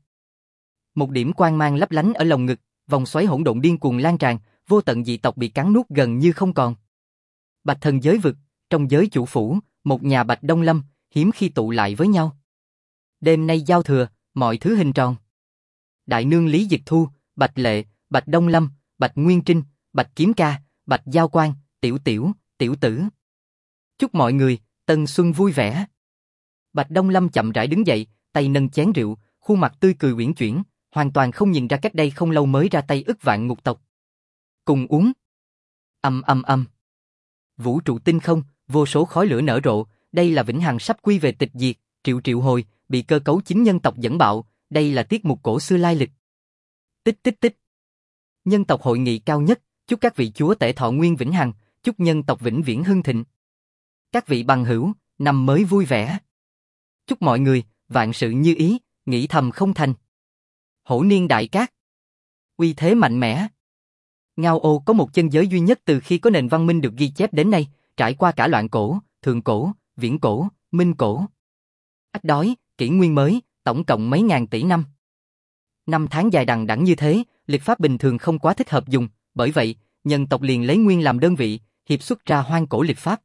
Một điểm quang mang lấp lánh ở lồng ngực, vòng xoáy hỗn độn điên cuồng lan tràn, vô tận dị tộc bị cắn nuốt gần như không còn. Bạch thần giới vực, trong giới chủ phủ, một nhà Bạch Đông Lâm, hiếm khi tụ lại với nhau. Đêm nay giao thừa, mọi thứ hình tròn. Đại nương Lý Dịch Thu, Bạch Lệ, Bạch Đông Lâm, Bạch Nguyên Trinh, Bạch Kiếm Ca, Bạch Giao Quan, Tiểu Tiểu, Tiểu Tử. Chúc mọi người, tân xuân vui vẻ. Bạch Đông Lâm chậm rãi đứng dậy, tay nâng chén rượu, khuôn mặt tươi cười uyển chuyển, hoàn toàn không nhìn ra cách đây không lâu mới ra tay ức vạn ngục tộc. Cùng uống. Âm. Vũ trụ tinh không, vô số khói lửa nở rộ, đây là vĩnh hằng sắp quy về tịch diệt, triệu triệu hồi, bị cơ cấu chính nhân tộc dẫn bạo, đây là tiết mục cổ xưa lai lịch. Tích. Nhân tộc hội nghị cao nhất, chúc các vị chúa tể thọ nguyên vĩnh hằng, chúc nhân tộc vĩnh viễn hưng thịnh. Các vị bằng hữu, năm mới vui vẻ. Chúc mọi người, vạn sự như ý, nghĩ thầm không thành. Hổ niên đại cát. Uy thế mạnh mẽ. Ngao Ô có một chân giới duy nhất từ khi có nền văn minh được ghi chép đến nay, trải qua cả loạn cổ, thượng cổ, viễn cổ, minh cổ. Ách đói, kỷ nguyên mới, tổng cộng mấy ngàn tỷ năm. Năm tháng dài đằng đẵng như thế, lịch pháp bình thường không quá thích hợp dùng, bởi vậy, nhân tộc liền lấy nguyên làm đơn vị, hiệp xuất ra hoang cổ lịch pháp.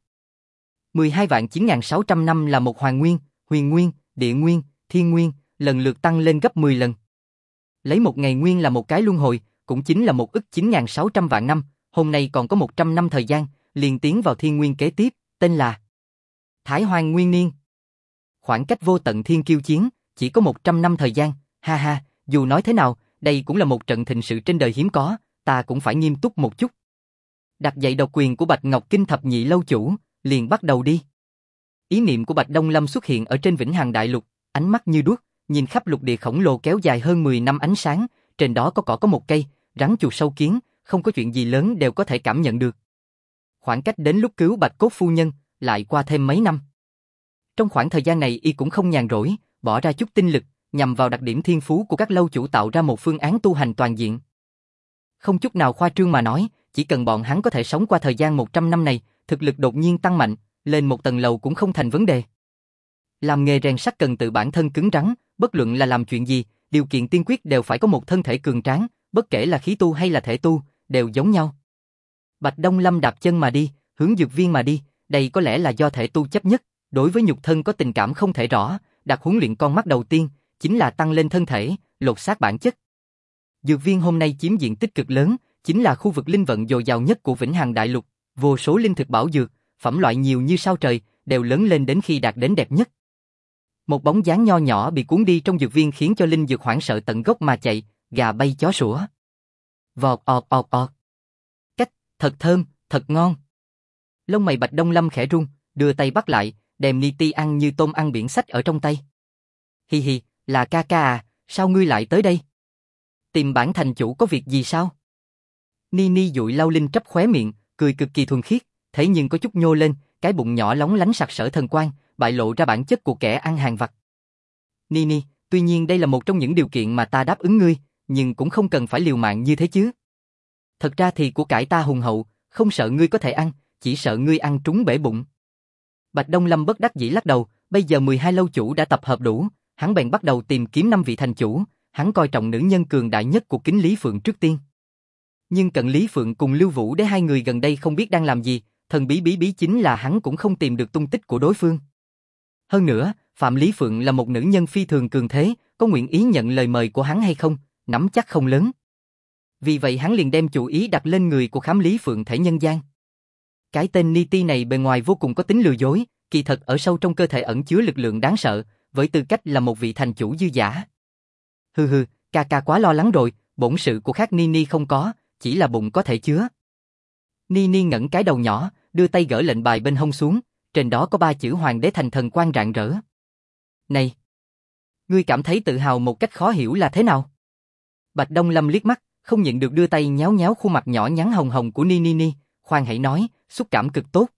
12.9600 năm là một hoàng nguyên, huyền nguyên, địa nguyên, thiên nguyên, lần lượt tăng lên gấp 10 lần. Lấy một ngày nguyên là một cái luân hồi, cũng chính là 1.9600 vạn năm, hôm nay còn có 100 năm thời gian, liền tiến vào thiên nguyên kế tiếp, tên là Thái Hoang Nguyên Niên. Khoảng cách vô tận thiên kiêu chiến, chỉ có 100 năm thời gian, ha, dù nói thế nào, đây cũng là một trận thịnh sự trên đời hiếm có, ta cũng phải nghiêm túc một chút. Đặt dậy độc quyền của Bạch Ngọc Kinh thập nhị lâu chủ, liền bắt đầu đi. Ý niệm của Bạch Đông Lâm xuất hiện ở trên Vĩnh Hằng Đại Lục, ánh mắt như đuốc, nhìn khắp lục địa khổng lồ kéo dài hơn 10 năm ánh sáng, trên đó có cỏ có một cây, rắn chuột sâu kiến, không có chuyện gì lớn đều có thể cảm nhận được. Khoảng cách đến lúc cứu Bạch Cốt phu nhân, lại qua thêm mấy năm. Trong khoảng thời gian này y cũng không nhàn rỗi, bỏ ra chút tinh lực, nhằm vào đặc điểm thiên phú của các lâu chủ tạo ra một phương án tu hành toàn diện. Không chút nào khoa trương mà nói, chỉ cần bọn hắn có thể sống qua thời gian 100 năm này, thực lực đột nhiên tăng mạnh, lên một tầng lầu cũng không thành vấn đề. Làm nghề rèn sắt cần tự bản thân cứng rắn, bất luận là làm chuyện gì, điều kiện tiên quyết đều phải có một thân thể cường tráng, bất kể là khí tu hay là thể tu, đều giống nhau. Bạch Đông Lâm đạp chân mà đi, hướng dược viên mà đi, đây có lẽ là do thể tu chấp nhất, đối với nhục thân có tình cảm không thể rõ, đặt huấn luyện con mắt đầu tiên, chính là tăng lên thân thể, lột xác bản chất. Dược viên hôm nay chiếm diện tích cực lớn, chính là khu vực linh vận dồi dào nhất của Vĩnh Hằng Đại Lục, vô số linh thực bảo dược, phẩm loại nhiều như sao trời, đều lớn lên đến khi đạt đến đẹp nhất. Một bóng dáng nho nhỏ bị cuốn đi trong dược viên khiến cho linh dược hoảng sợ tận gốc mà chạy, gà bay chó sủa. Vọt ọt. Cách, thật thơm, thật ngon. Lông mày Bạch Đông Lâm khẽ rung, đưa tay bắt lại, đem Niti ăn như tôm ăn biển sách ở trong tay. Hi, là ca ca à, sao ngươi lại tới đây? Tìm bản thành chủ có việc gì sao? Nini dụi lau linh trấp khóe miệng, cười cực kỳ thuần khiết, thế nhưng có chút nhô lên, cái bụng nhỏ lóng lánh sặc sỡ thần quang, bại lộ ra bản chất của kẻ ăn hàng vặt. Nini, tuy nhiên đây là một trong những điều kiện mà ta đáp ứng ngươi, nhưng cũng không cần phải liều mạng như thế chứ. Thật ra thì của cải ta hùng hậu, không sợ ngươi có thể ăn, chỉ sợ ngươi ăn trúng bể bụng. Bạch Đông Lâm bất đắc dĩ lắc đầu, bây giờ 12 lâu chủ đã tập hợp đủ, hắn bèn bắt đầu tìm kiếm 5 vị thành chủ, hắn coi trọng nữ nhân cường đại nhất của Kính Lý Phượng trước tiên. Nhưng Cận Lý Phượng cùng Lưu Vũ Đế hai người gần đây không biết đang làm gì, thần bí chính là hắn cũng không tìm được tung tích của đối phương. Hơn nữa, Phạm Lý Phượng là một nữ nhân phi thường cường thế, có nguyện ý nhận lời mời của hắn hay không, nắm chắc không lớn. Vì vậy hắn liền đem chủ ý đặt lên người của Khám Lý Phượng thể nhân gian. Cái tên Niti này bề ngoài vô cùng có tính lừa dối, kỳ thật ở sâu trong cơ thể ẩn chứa lực lượng đáng sợ, với tư cách là một vị thành chủ dư giả. Hừ, ca quá lo lắng rồi, bổn sự của khác Nini không có, chỉ là bụng có thể chứa. Nini ngẩng cái đầu nhỏ, đưa tay gỡ lệnh bài bên hông xuống, trên đó có 3 chữ Hoàng đế thành thần quang rạng rỡ. Này! Ngươi cảm thấy tự hào một cách khó hiểu là thế nào? Bạch Đông Lâm liếc mắt, không nhịn được đưa tay nhéo nhéo khuôn mặt nhỏ nhắn hồng hồng của Nini, khoan hãy nói, xúc cảm cực tốt.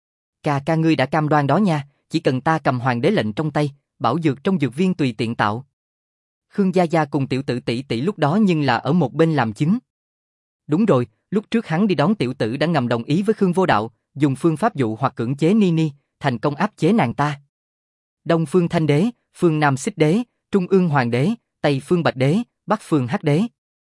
Ca ngươi đã cam đoan đó nha, chỉ cần ta cầm hoàng đế lệnh trong tay, bảo dược trong dược viên tùy tiện tạo. Khương Gia Gia cùng tiểu tử tỷ tỷ lúc đó nhưng là ở một bên làm chứng. Đúng rồi, lúc trước hắn đi đón tiểu tử đã ngầm đồng ý với Khương Vô Đạo, dùng phương pháp dụ hoặc cưỡng chế Nini, thành công áp chế nàng ta. Đông phương Thanh Đế, phương Nam Xích Đế, Trung ương Hoàng Đế, Tây phương Bạch Đế, Bắc phương Hắc Đế.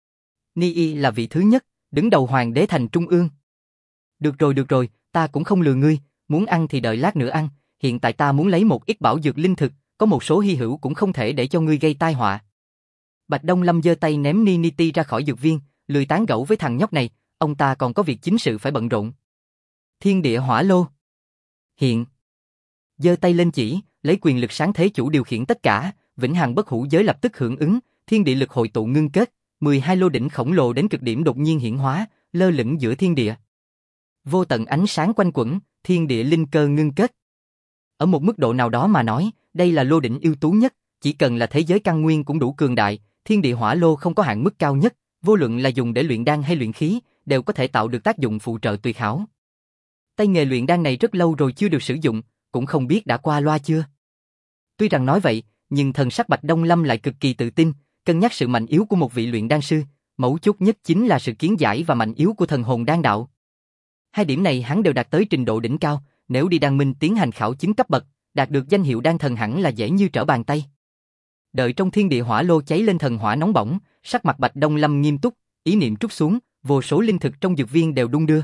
Ni là vị thứ nhất, đứng đầu Hoàng Đế thành Trung ương. Được rồi, ta cũng không lừa ngươi, muốn ăn thì đợi lát nữa ăn, hiện tại ta muốn lấy một ít bảo dược linh thực, có một số hy hữu cũng không thể để cho ngươi gây tai họa. Bạch Đông Lâm giơ tay ném Niniti ra khỏi dược viên, lười tán gẫu với thằng nhóc này, ông ta còn có việc chính sự phải bận rộn. Thiên địa hỏa lô. Hiện. Giơ tay lên chỉ, lấy quyền lực sáng thế chủ điều khiển tất cả, vĩnh hằng bất hủ giới lập tức hưởng ứng, thiên địa lực hội tụ ngưng kết, 12 lô đỉnh khổng lồ đến cực điểm đột nhiên hiển hóa, lơ lửng giữa thiên địa. Vô tận ánh sáng quanh quẩn, thiên địa linh cơ ngưng kết. Ở một mức độ nào đó mà nói, đây là lô đỉnh ưu tú nhất, chỉ cần là thế giới căn nguyên cũng đủ cường đại, thiên địa hỏa lô không có hạn mức cao nhất, vô luận là dùng để luyện đan hay luyện khí, đều có thể tạo được tác dụng phụ trợ tuyệt hảo. Tay nghề luyện đan này rất lâu rồi chưa được sử dụng, cũng không biết đã qua loa chưa. Tuy rằng nói vậy, nhưng thần sắc Bạch Đông Lâm lại cực kỳ tự tin, cân nhắc sự mạnh yếu của một vị luyện đan sư, mấu chốt nhất chính là sự kiến giải và mạnh yếu của thần hồn đan đạo. Hai điểm này hắn đều đạt tới trình độ đỉnh cao, nếu đi đan minh tiến hành khảo chứng cấp bậc, đạt được danh hiệu đan thần hẳn là dễ như trở bàn tay. Đợi trong thiên địa hỏa lô cháy lên thần hỏa nóng bỏng, sắc mặt Bạch Đông Lâm nghiêm túc, ý niệm trút xuống, vô số linh thực trong dược viên đều đung đưa.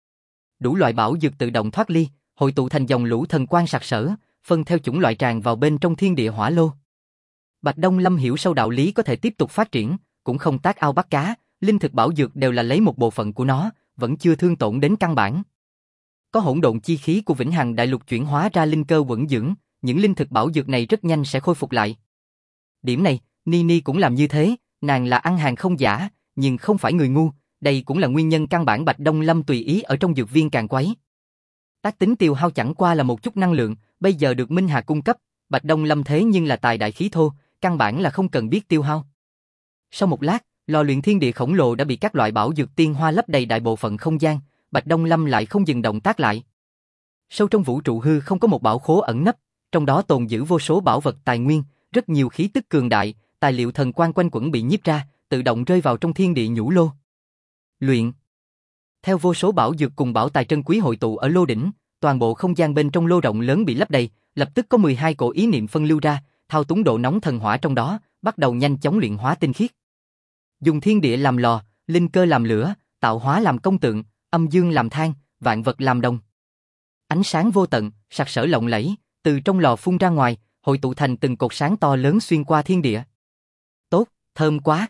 Đủ loại bảo dược tự động thoát ly, hội tụ thành dòng lũ thần quang sặc sỡ, phân theo chủng loại tràn vào bên trong thiên địa hỏa lô. Bạch Đông Lâm hiểu sâu đạo lý có thể tiếp tục phát triển, cũng không tác ao bắt cá, linh thực bảo dược đều là lấy một bộ phận của nó, vẫn chưa thương tổn đến căn bản. Có hỗn độn chi khí của vĩnh hằng đại lục chuyển hóa ra linh cơ quẩn dưỡng, những linh thực bảo dược này rất nhanh sẽ khôi phục lại. Điểm này, Nini cũng làm như thế, nàng là ăn hàng không giả, nhưng không phải người ngu, đây cũng là nguyên nhân căn bản Bạch Đông Lâm tùy ý ở trong dược viên càng quấy. Tác tính tiêu hao chẳng qua là một chút năng lượng, bây giờ được Minh Hà cung cấp, Bạch Đông Lâm thế nhưng là tài đại khí thô, căn bản là không cần biết tiêu hao. Sau một lát, lò luyện thiên địa khổng lồ đã bị các loại bảo dược tiên hoa lấp đầy đại bộ phận không gian, Bạch Đông Lâm lại không dừng động tác lại. Sâu trong vũ trụ hư không có một bảo khố ẩn nấp, trong đó tồn giữ vô số bảo vật tài nguyên, rất nhiều khí tức cường đại, tài liệu thần quang quanh quẩn bị nhiếp ra, tự động rơi vào trong thiên địa nhũ lô. Luyện. Theo vô số bảo dược cùng bảo tài trân quý hội tụ ở lô đỉnh, toàn bộ không gian bên trong lô rộng lớn bị lấp đầy, lập tức có 12 cổ ý niệm phân lưu ra, thao túng độ nóng thần hỏa trong đó, bắt đầu nhanh chóng luyện hóa tinh khiết. Dùng thiên địa làm lò, linh cơ làm lửa, tạo hóa làm công tượng, âm dương làm than, vạn vật làm đồng. Ánh sáng vô tận, sặc sỡ lộng lẫy, từ trong lò phun ra ngoài, hội tụ thành từng cột sáng to lớn xuyên qua thiên địa. Tốt, thơm quá.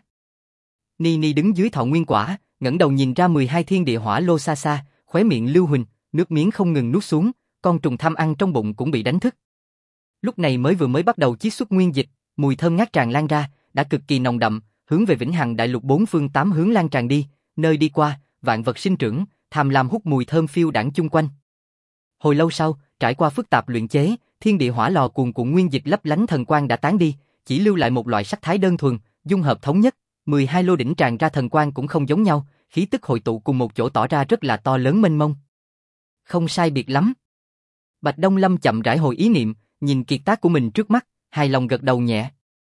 Nini đứng dưới thọ nguyên quả, ngẩng đầu nhìn ra 12 thiên địa hỏa lô xa xa, khóe miệng lưu huỳnh, nước miếng không ngừng nuốt xuống, con trùng tham ăn trong bụng cũng bị đánh thức. Lúc này vừa mới bắt đầu chiết xuất nguyên dịch, mùi thơm ngát tràn lan ra, đã cực kỳ nồng đậm, hướng về vĩnh hằng đại lục bốn phương tám hướng lan tràn đi, nơi đi qua, vạn vật sinh trưởng, tham lam hút mùi thơm phiêu đãng chung quanh. Hồi lâu sau, trải qua phức tạp luyện chế, thiên địa hỏa lò cuồn cuộn nguyên dịch lấp lánh thần quang đã tán đi, chỉ lưu lại một loại sắc thái đơn thuần, dung hợp thống nhất. 12 lô đỉnh tràn ra thần quang cũng không giống nhau, khí tức hội tụ cùng một chỗ tỏ ra rất là to lớn mênh mông. Không sai biệt lắm. Bạch Đông Lâm chậm rãi hồi ý niệm, nhìn kiệt tác của mình trước mắt, hài lòng gật đầu nhẹ.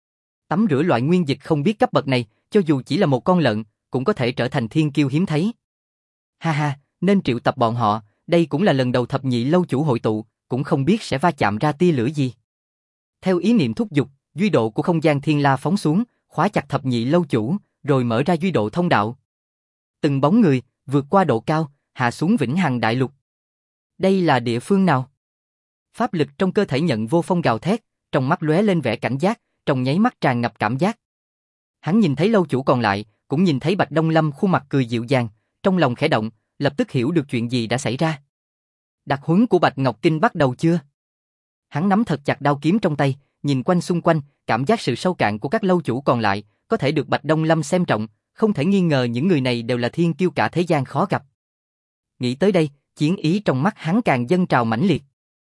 Tắm rửa loại nguyên dịch không biết cấp bậc này, cho dù chỉ là một con lợn, cũng có thể trở thành thiên kiêu hiếm thấy. Ha ha, nên triệu tập bọn họ, đây cũng là lần đầu thập nhị lâu chủ hội tụ, cũng không biết sẽ va chạm ra tia lửa gì. Theo ý niệm thúc giục, duy độ của không gian thiên la phóng xuống, khóa chặt thập nhị lâu chủ, rồi mở ra duy độ thông đạo. Từng bóng người, vượt qua độ cao, hạ xuống vĩnh hằng đại lục. Đây là địa phương nào? Pháp lực trong cơ thể nhận vô phong gào thét, trong mắt lóe lên vẻ cảnh giác, trong nháy mắt tràn ngập cảm giác. Hắn nhìn thấy lâu chủ còn lại, cũng nhìn thấy Bạch Đông Lâm khuôn mặt cười dịu dàng, trong lòng khẽ động, lập tức hiểu được chuyện gì đã xảy ra. Đặc huấn của Bạch Ngọc Kinh bắt đầu chưa? Hắn nắm thật chặt đao kiếm trong tay, nhìn quanh xung quanh, cảm giác sự sâu cạn của các lâu chủ còn lại, có thể được Bạch Đông Lâm xem trọng, không thể nghi ngờ những người này đều là thiên kiêu cả thế gian khó gặp. Nghĩ tới đây, chiến ý trong mắt hắn càng dâng trào mãnh liệt.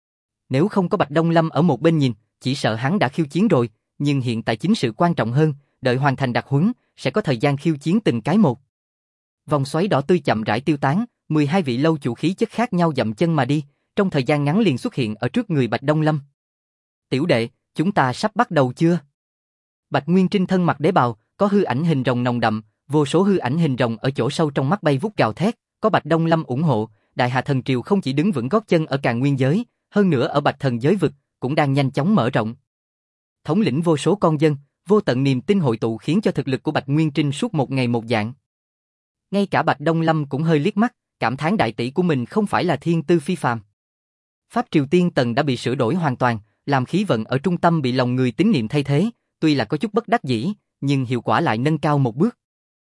Nếu không có Bạch Đông Lâm ở một bên nhìn, chỉ sợ hắn đã khiêu chiến rồi, nhưng hiện tại chính sự quan trọng hơn, đợi hoàn thành đặc huấn, sẽ có thời gian khiêu chiến từng cái một. Vòng xoáy đỏ tươi chậm rãi tiêu tán, 12 vị lâu chủ khí chất khác nhau dậm chân mà đi, trong thời gian ngắn liền xuất hiện ở trước người Bạch Đông Lâm. Tiểu đệ, chúng ta sắp bắt đầu chưa? Bạch Nguyên Trinh thân mặc đế bào, có hư ảnh hình rồng nồng đậm, vô số hư ảnh hình rồng ở chỗ sâu trong mắt bay vút gào thét, có Bạch Đông Lâm ủng hộ, Đại Hạ Thần Triều không chỉ đứng vững gót chân ở Càn Nguyên giới, hơn nữa ở Bạch Thần giới vực cũng đang nhanh chóng mở rộng. Thống lĩnh vô số con dân, vô tận niềm tin hội tụ khiến cho thực lực của Bạch Nguyên Trinh suốt một ngày một dạng. Ngay cả Bạch Đông Lâm cũng hơi liếc mắt, cảm thán đại tỷ của mình không phải là thiên tư phi phàm. Pháp Triều Tiên Tần đã bị sửa đổi hoàn toàn, làm khí vận ở trung tâm bị lòng người tín niệm thay thế, tuy là có chút bất đắc dĩ, nhưng hiệu quả lại nâng cao một bước.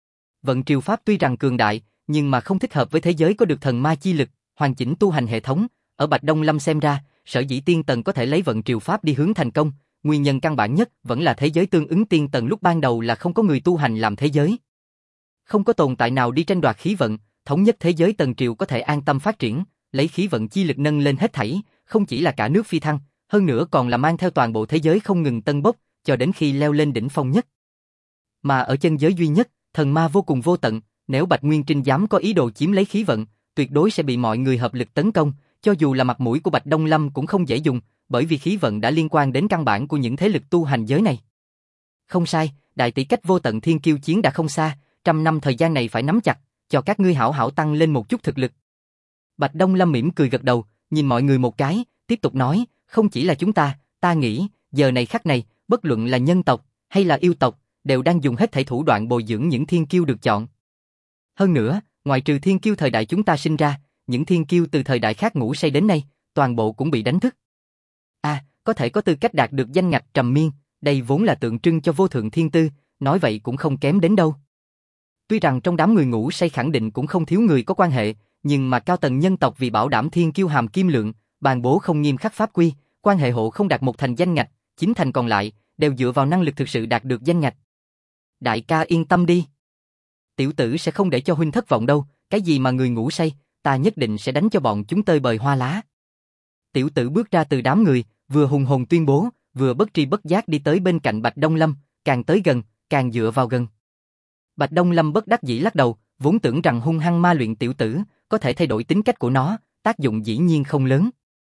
Vận triều pháp tuy rằng cường đại, nhưng mà không thích hợp với thế giới có được thần ma chi lực, hoàn chỉnh tu hành hệ thống. Ở Bạch Đông Lâm xem ra, sở dĩ tiên tần có thể lấy vận triều pháp đi hướng thành công, nguyên nhân căn bản nhất vẫn là thế giới tương ứng tiên tần lúc ban đầu là không có người tu hành làm thế giới. Không có tồn tại nào đi tranh đoạt khí vận, thống nhất thế giới tần triều có thể an tâm phát triển, lấy khí vận chi lực nâng lên hết thảy, không chỉ là cả nước phi thăng, hơn nữa còn là mang theo toàn bộ thế giới không ngừng tân bốc, cho đến khi leo lên đỉnh phong nhất. Mà ở chân giới duy nhất, thần ma vô cùng vô tận, nếu Bạch Nguyên Trinh dám có ý đồ chiếm lấy khí vận, tuyệt đối sẽ bị mọi người hợp lực tấn công, cho dù là mặt mũi của Bạch Đông Lâm cũng không dễ dùng, bởi vì khí vận đã liên quan đến căn bản của những thế lực tu hành giới này. Không sai, đại tỷ cách vô tận thiên kiêu chiến đã không xa, 100 năm thời gian này phải nắm chặt, cho các ngươi hảo hảo tăng lên một chút thực lực. Bạch Đông Lâm mỉm cười gật đầu, nhìn mọi người một cái, tiếp tục nói, không chỉ là chúng ta nghĩ, giờ này khắc này, bất luận là nhân tộc hay là yêu tộc, đều đang dùng hết thảy thủ đoạn bồi dưỡng những thiên kiêu được chọn. Hơn nữa, ngoại trừ thiên kiêu thời đại chúng ta sinh ra, những thiên kiêu từ thời đại khác ngủ say đến nay, toàn bộ cũng bị đánh thức. Có thể có tư cách đạt được danh ngạch trầm miên, đây vốn là tượng trưng cho vô thượng thiên tư, nói vậy cũng không kém đến đâu. Tuy rằng trong đám người ngủ say khẳng định cũng không thiếu người có quan hệ, nhưng mà cao tầng nhân tộc vì bảo đảm thiên kiêu hàm kim lượng, bàn bố không nghiêm khắc pháp quy, quan hệ hộ không đạt một thành danh ngạch, 9 thành còn lại đều dựa vào năng lực thực sự đạt được danh ngạch. Đại ca yên tâm đi, tiểu tử sẽ không để cho huynh thất vọng đâu, cái gì mà người ngủ say, ta nhất định sẽ đánh cho bọn chúng tơi bời hoa lá. Tiểu tử bước ra từ đám người, vừa hùng hồn tuyên bố, vừa bất tri bất giác đi tới bên cạnh Bạch Đông Lâm, càng tới gần, càng dựa vào gần. Bạch Đông Lâm bất đắc dĩ lắc đầu, vốn tưởng rằng hung hăng ma luyện tiểu tử, có thể thay đổi tính cách của nó, tác dụng dĩ nhiên không lớn.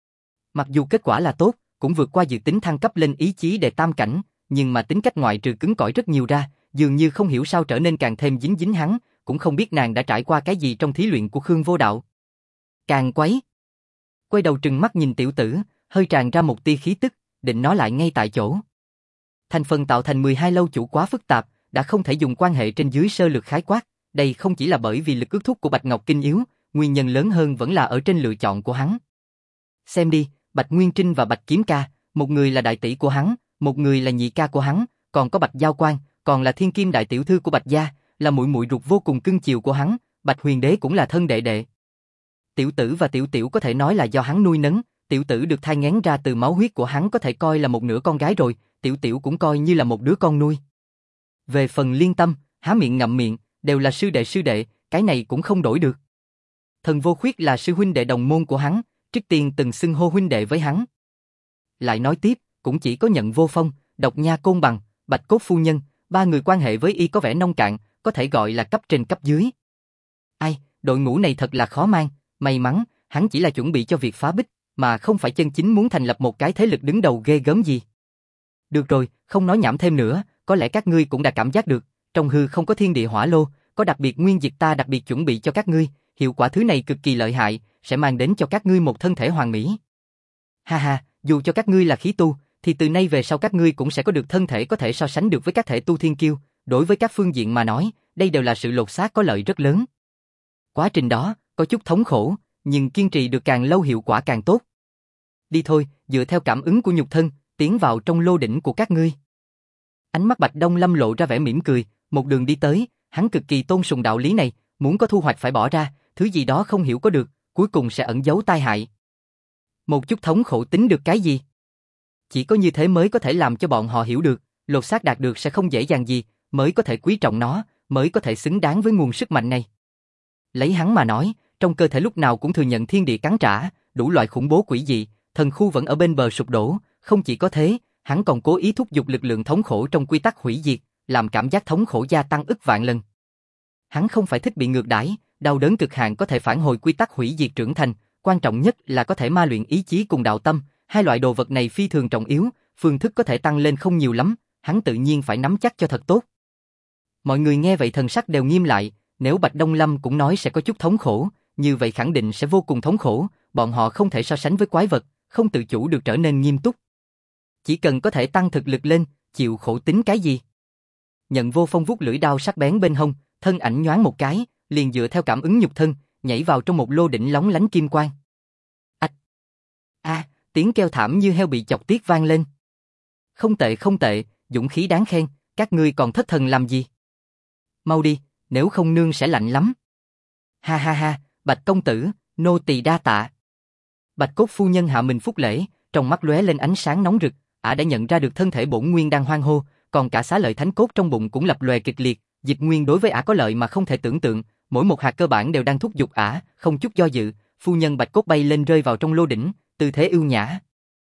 Mặc dù kết quả là tốt, cũng vượt qua dự tính thăng cấp lên ý chí đệ tam cảnh, nhưng mà tính cách ngoại trừ cứng cỏi rất nhiều ra, dường như không hiểu sao trở nên càng thêm dính dính hắn, cũng không biết nàng đã trải qua cái gì trong thí luyện của Khương Vô Đạo. Càng quấy. Quay đầu trừng mắt nhìn tiểu tử, hơi tràn ra một tia khí tức, định nói lại ngay tại chỗ. Thành phần tạo thành 12 lâu chủ quá phức tạp, đã không thể dùng quan hệ trên dưới sơ lược khái quát, đây không chỉ là bởi vì lực ước thúc của Bạch Ngọc Kinh yếu, nguyên nhân lớn hơn vẫn là ở trên lựa chọn của hắn. Xem đi, Bạch Nguyên Trinh và Bạch Kiếm Ca, một người là đại tỷ của hắn, một người là nhị ca của hắn, còn có Bạch Giao Quan, còn là thiên kim đại tiểu thư của Bạch gia, là muội muội ruột vô cùng cưng chiều của hắn, Bạch Huyền Đế cũng là thân đệ đệ. Tiểu tử và tiểu tiểu có thể nói là do hắn nuôi nấng, tiểu tử được thai nghén ra từ máu huyết của hắn có thể coi là một nửa con gái rồi, tiểu tiểu cũng coi như là một đứa con nuôi. Về phần Liên Tâm, há miệng ngậm miệng, đều là sư đệ, cái này cũng không đổi được. Thần Vô Khuyết là sư huynh đệ đồng môn của hắn, trước tiên từng xưng hô huynh đệ với hắn. Lại nói tiếp, cũng chỉ có Nhận Vô Phong, Độc Nha Côn Bằng, Bạch Cốt Phu Nhân, ba người quan hệ với y có vẻ nông cạn, có thể gọi là cấp trên cấp dưới. Ai, đội ngũ này thật là khó mang, may mắn, hắn chỉ là chuẩn bị cho việc phá bích, mà không phải chân chính muốn thành lập một cái thế lực đứng đầu ghê gớm gì. Được rồi, không nói nhảm thêm nữa, có lẽ các ngươi cũng đã cảm giác được, trong hư không có thiên địa hỏa lô, có đặc biệt nguyên dịch ta đặc biệt chuẩn bị cho các ngươi, hiệu quả thứ này cực kỳ lợi hại, sẽ mang đến cho các ngươi một thân thể hoàn mỹ. Ha ha, dù cho các ngươi là khí tu, thì từ nay về sau các ngươi cũng sẽ có được thân thể có thể so sánh được với các thể tu thiên kiêu, đối với các phương diện mà nói, đây đều là sự lột xác có lợi rất lớn. Quá trình đó, có chút thống khổ, nhưng kiên trì được càng lâu hiệu quả càng tốt. Đi thôi, dựa theo cảm ứng của nhục thân, tiến vào trong lô đỉnh của các ngươi. Ánh mắt Bạch Đông Lâm lộ ra vẻ mỉm cười, một đường đi tới, hắn cực kỳ tôn sùng đạo lý này, muốn có thu hoạch phải bỏ ra, thứ gì đó không hiểu có được, cuối cùng sẽ ẩn giấu tai hại. Một chút thống khổ tính được cái gì? Chỉ có như thế mới có thể làm cho bọn họ hiểu được, lột xác đạt được sẽ không dễ dàng gì, mới có thể quý trọng nó, mới có thể xứng đáng với nguồn sức mạnh này. Lấy hắn mà nói, trong cơ thể lúc nào cũng thừa nhận thiên địa cắn trả, đủ loại khủng bố quỷ dị, thần khu vẫn ở bên bờ sụp đổ, không chỉ có thế, hắn còn cố ý thúc giục lực lượng thống khổ trong quy tắc hủy diệt, làm cảm giác thống khổ gia tăng ức vạn lần. Hắn không phải thích bị ngược đãi, đau đớn cực hạn có thể phản hồi quy tắc hủy diệt trưởng thành, quan trọng nhất là có thể ma luyện ý chí cùng đạo tâm, hai loại đồ vật này phi thường trọng yếu, phương thức có thể tăng lên không nhiều lắm, hắn tự nhiên phải nắm chắc cho thật tốt. Mọi người nghe vậy thần sắc đều nghiêm lại, nếu Bạch Đông Lâm cũng nói sẽ có chút thống khổ, như vậy khẳng định sẽ vô cùng thống khổ, bọn họ không thể so sánh với quái vật, không tự chủ được trở nên nghiêm túc. Chỉ cần có thể tăng thực lực lên, chịu khổ tính cái gì? Nhận Vô Phong vuốt lưỡi đao sắc bén bên hông, thân ảnh nhoáng một cái, liền dựa theo cảm ứng nhục thân, nhảy vào trong một lô đỉnh lóng lánh kim quang. Ách! Tiếng kêu thảm như heo bị chọc tiết vang lên. Không tệ, dũng khí đáng khen, các ngươi còn thất thần làm gì? Mau đi, nếu không nương sẽ lạnh lắm. Ha ha ha, Bạch công tử, nô tỳ đa tạ. Bạch Cốt phu nhân hạ mình phúc lễ, trong mắt lóe lên ánh sáng nóng rực, ả đã nhận ra được thân thể bổn nguyên đang hoang hô, còn cả xá lợi thánh cốt trong bụng cũng lập lòe kịch liệt, dịch nguyên đối với ả có lợi mà không thể tưởng tượng, mỗi một hạt cơ bản đều đang thúc giục ả, không chút do dự, phu nhân Bạch Cốt bay lên rơi vào trong lô đỉnh, tư thế ưu nhã.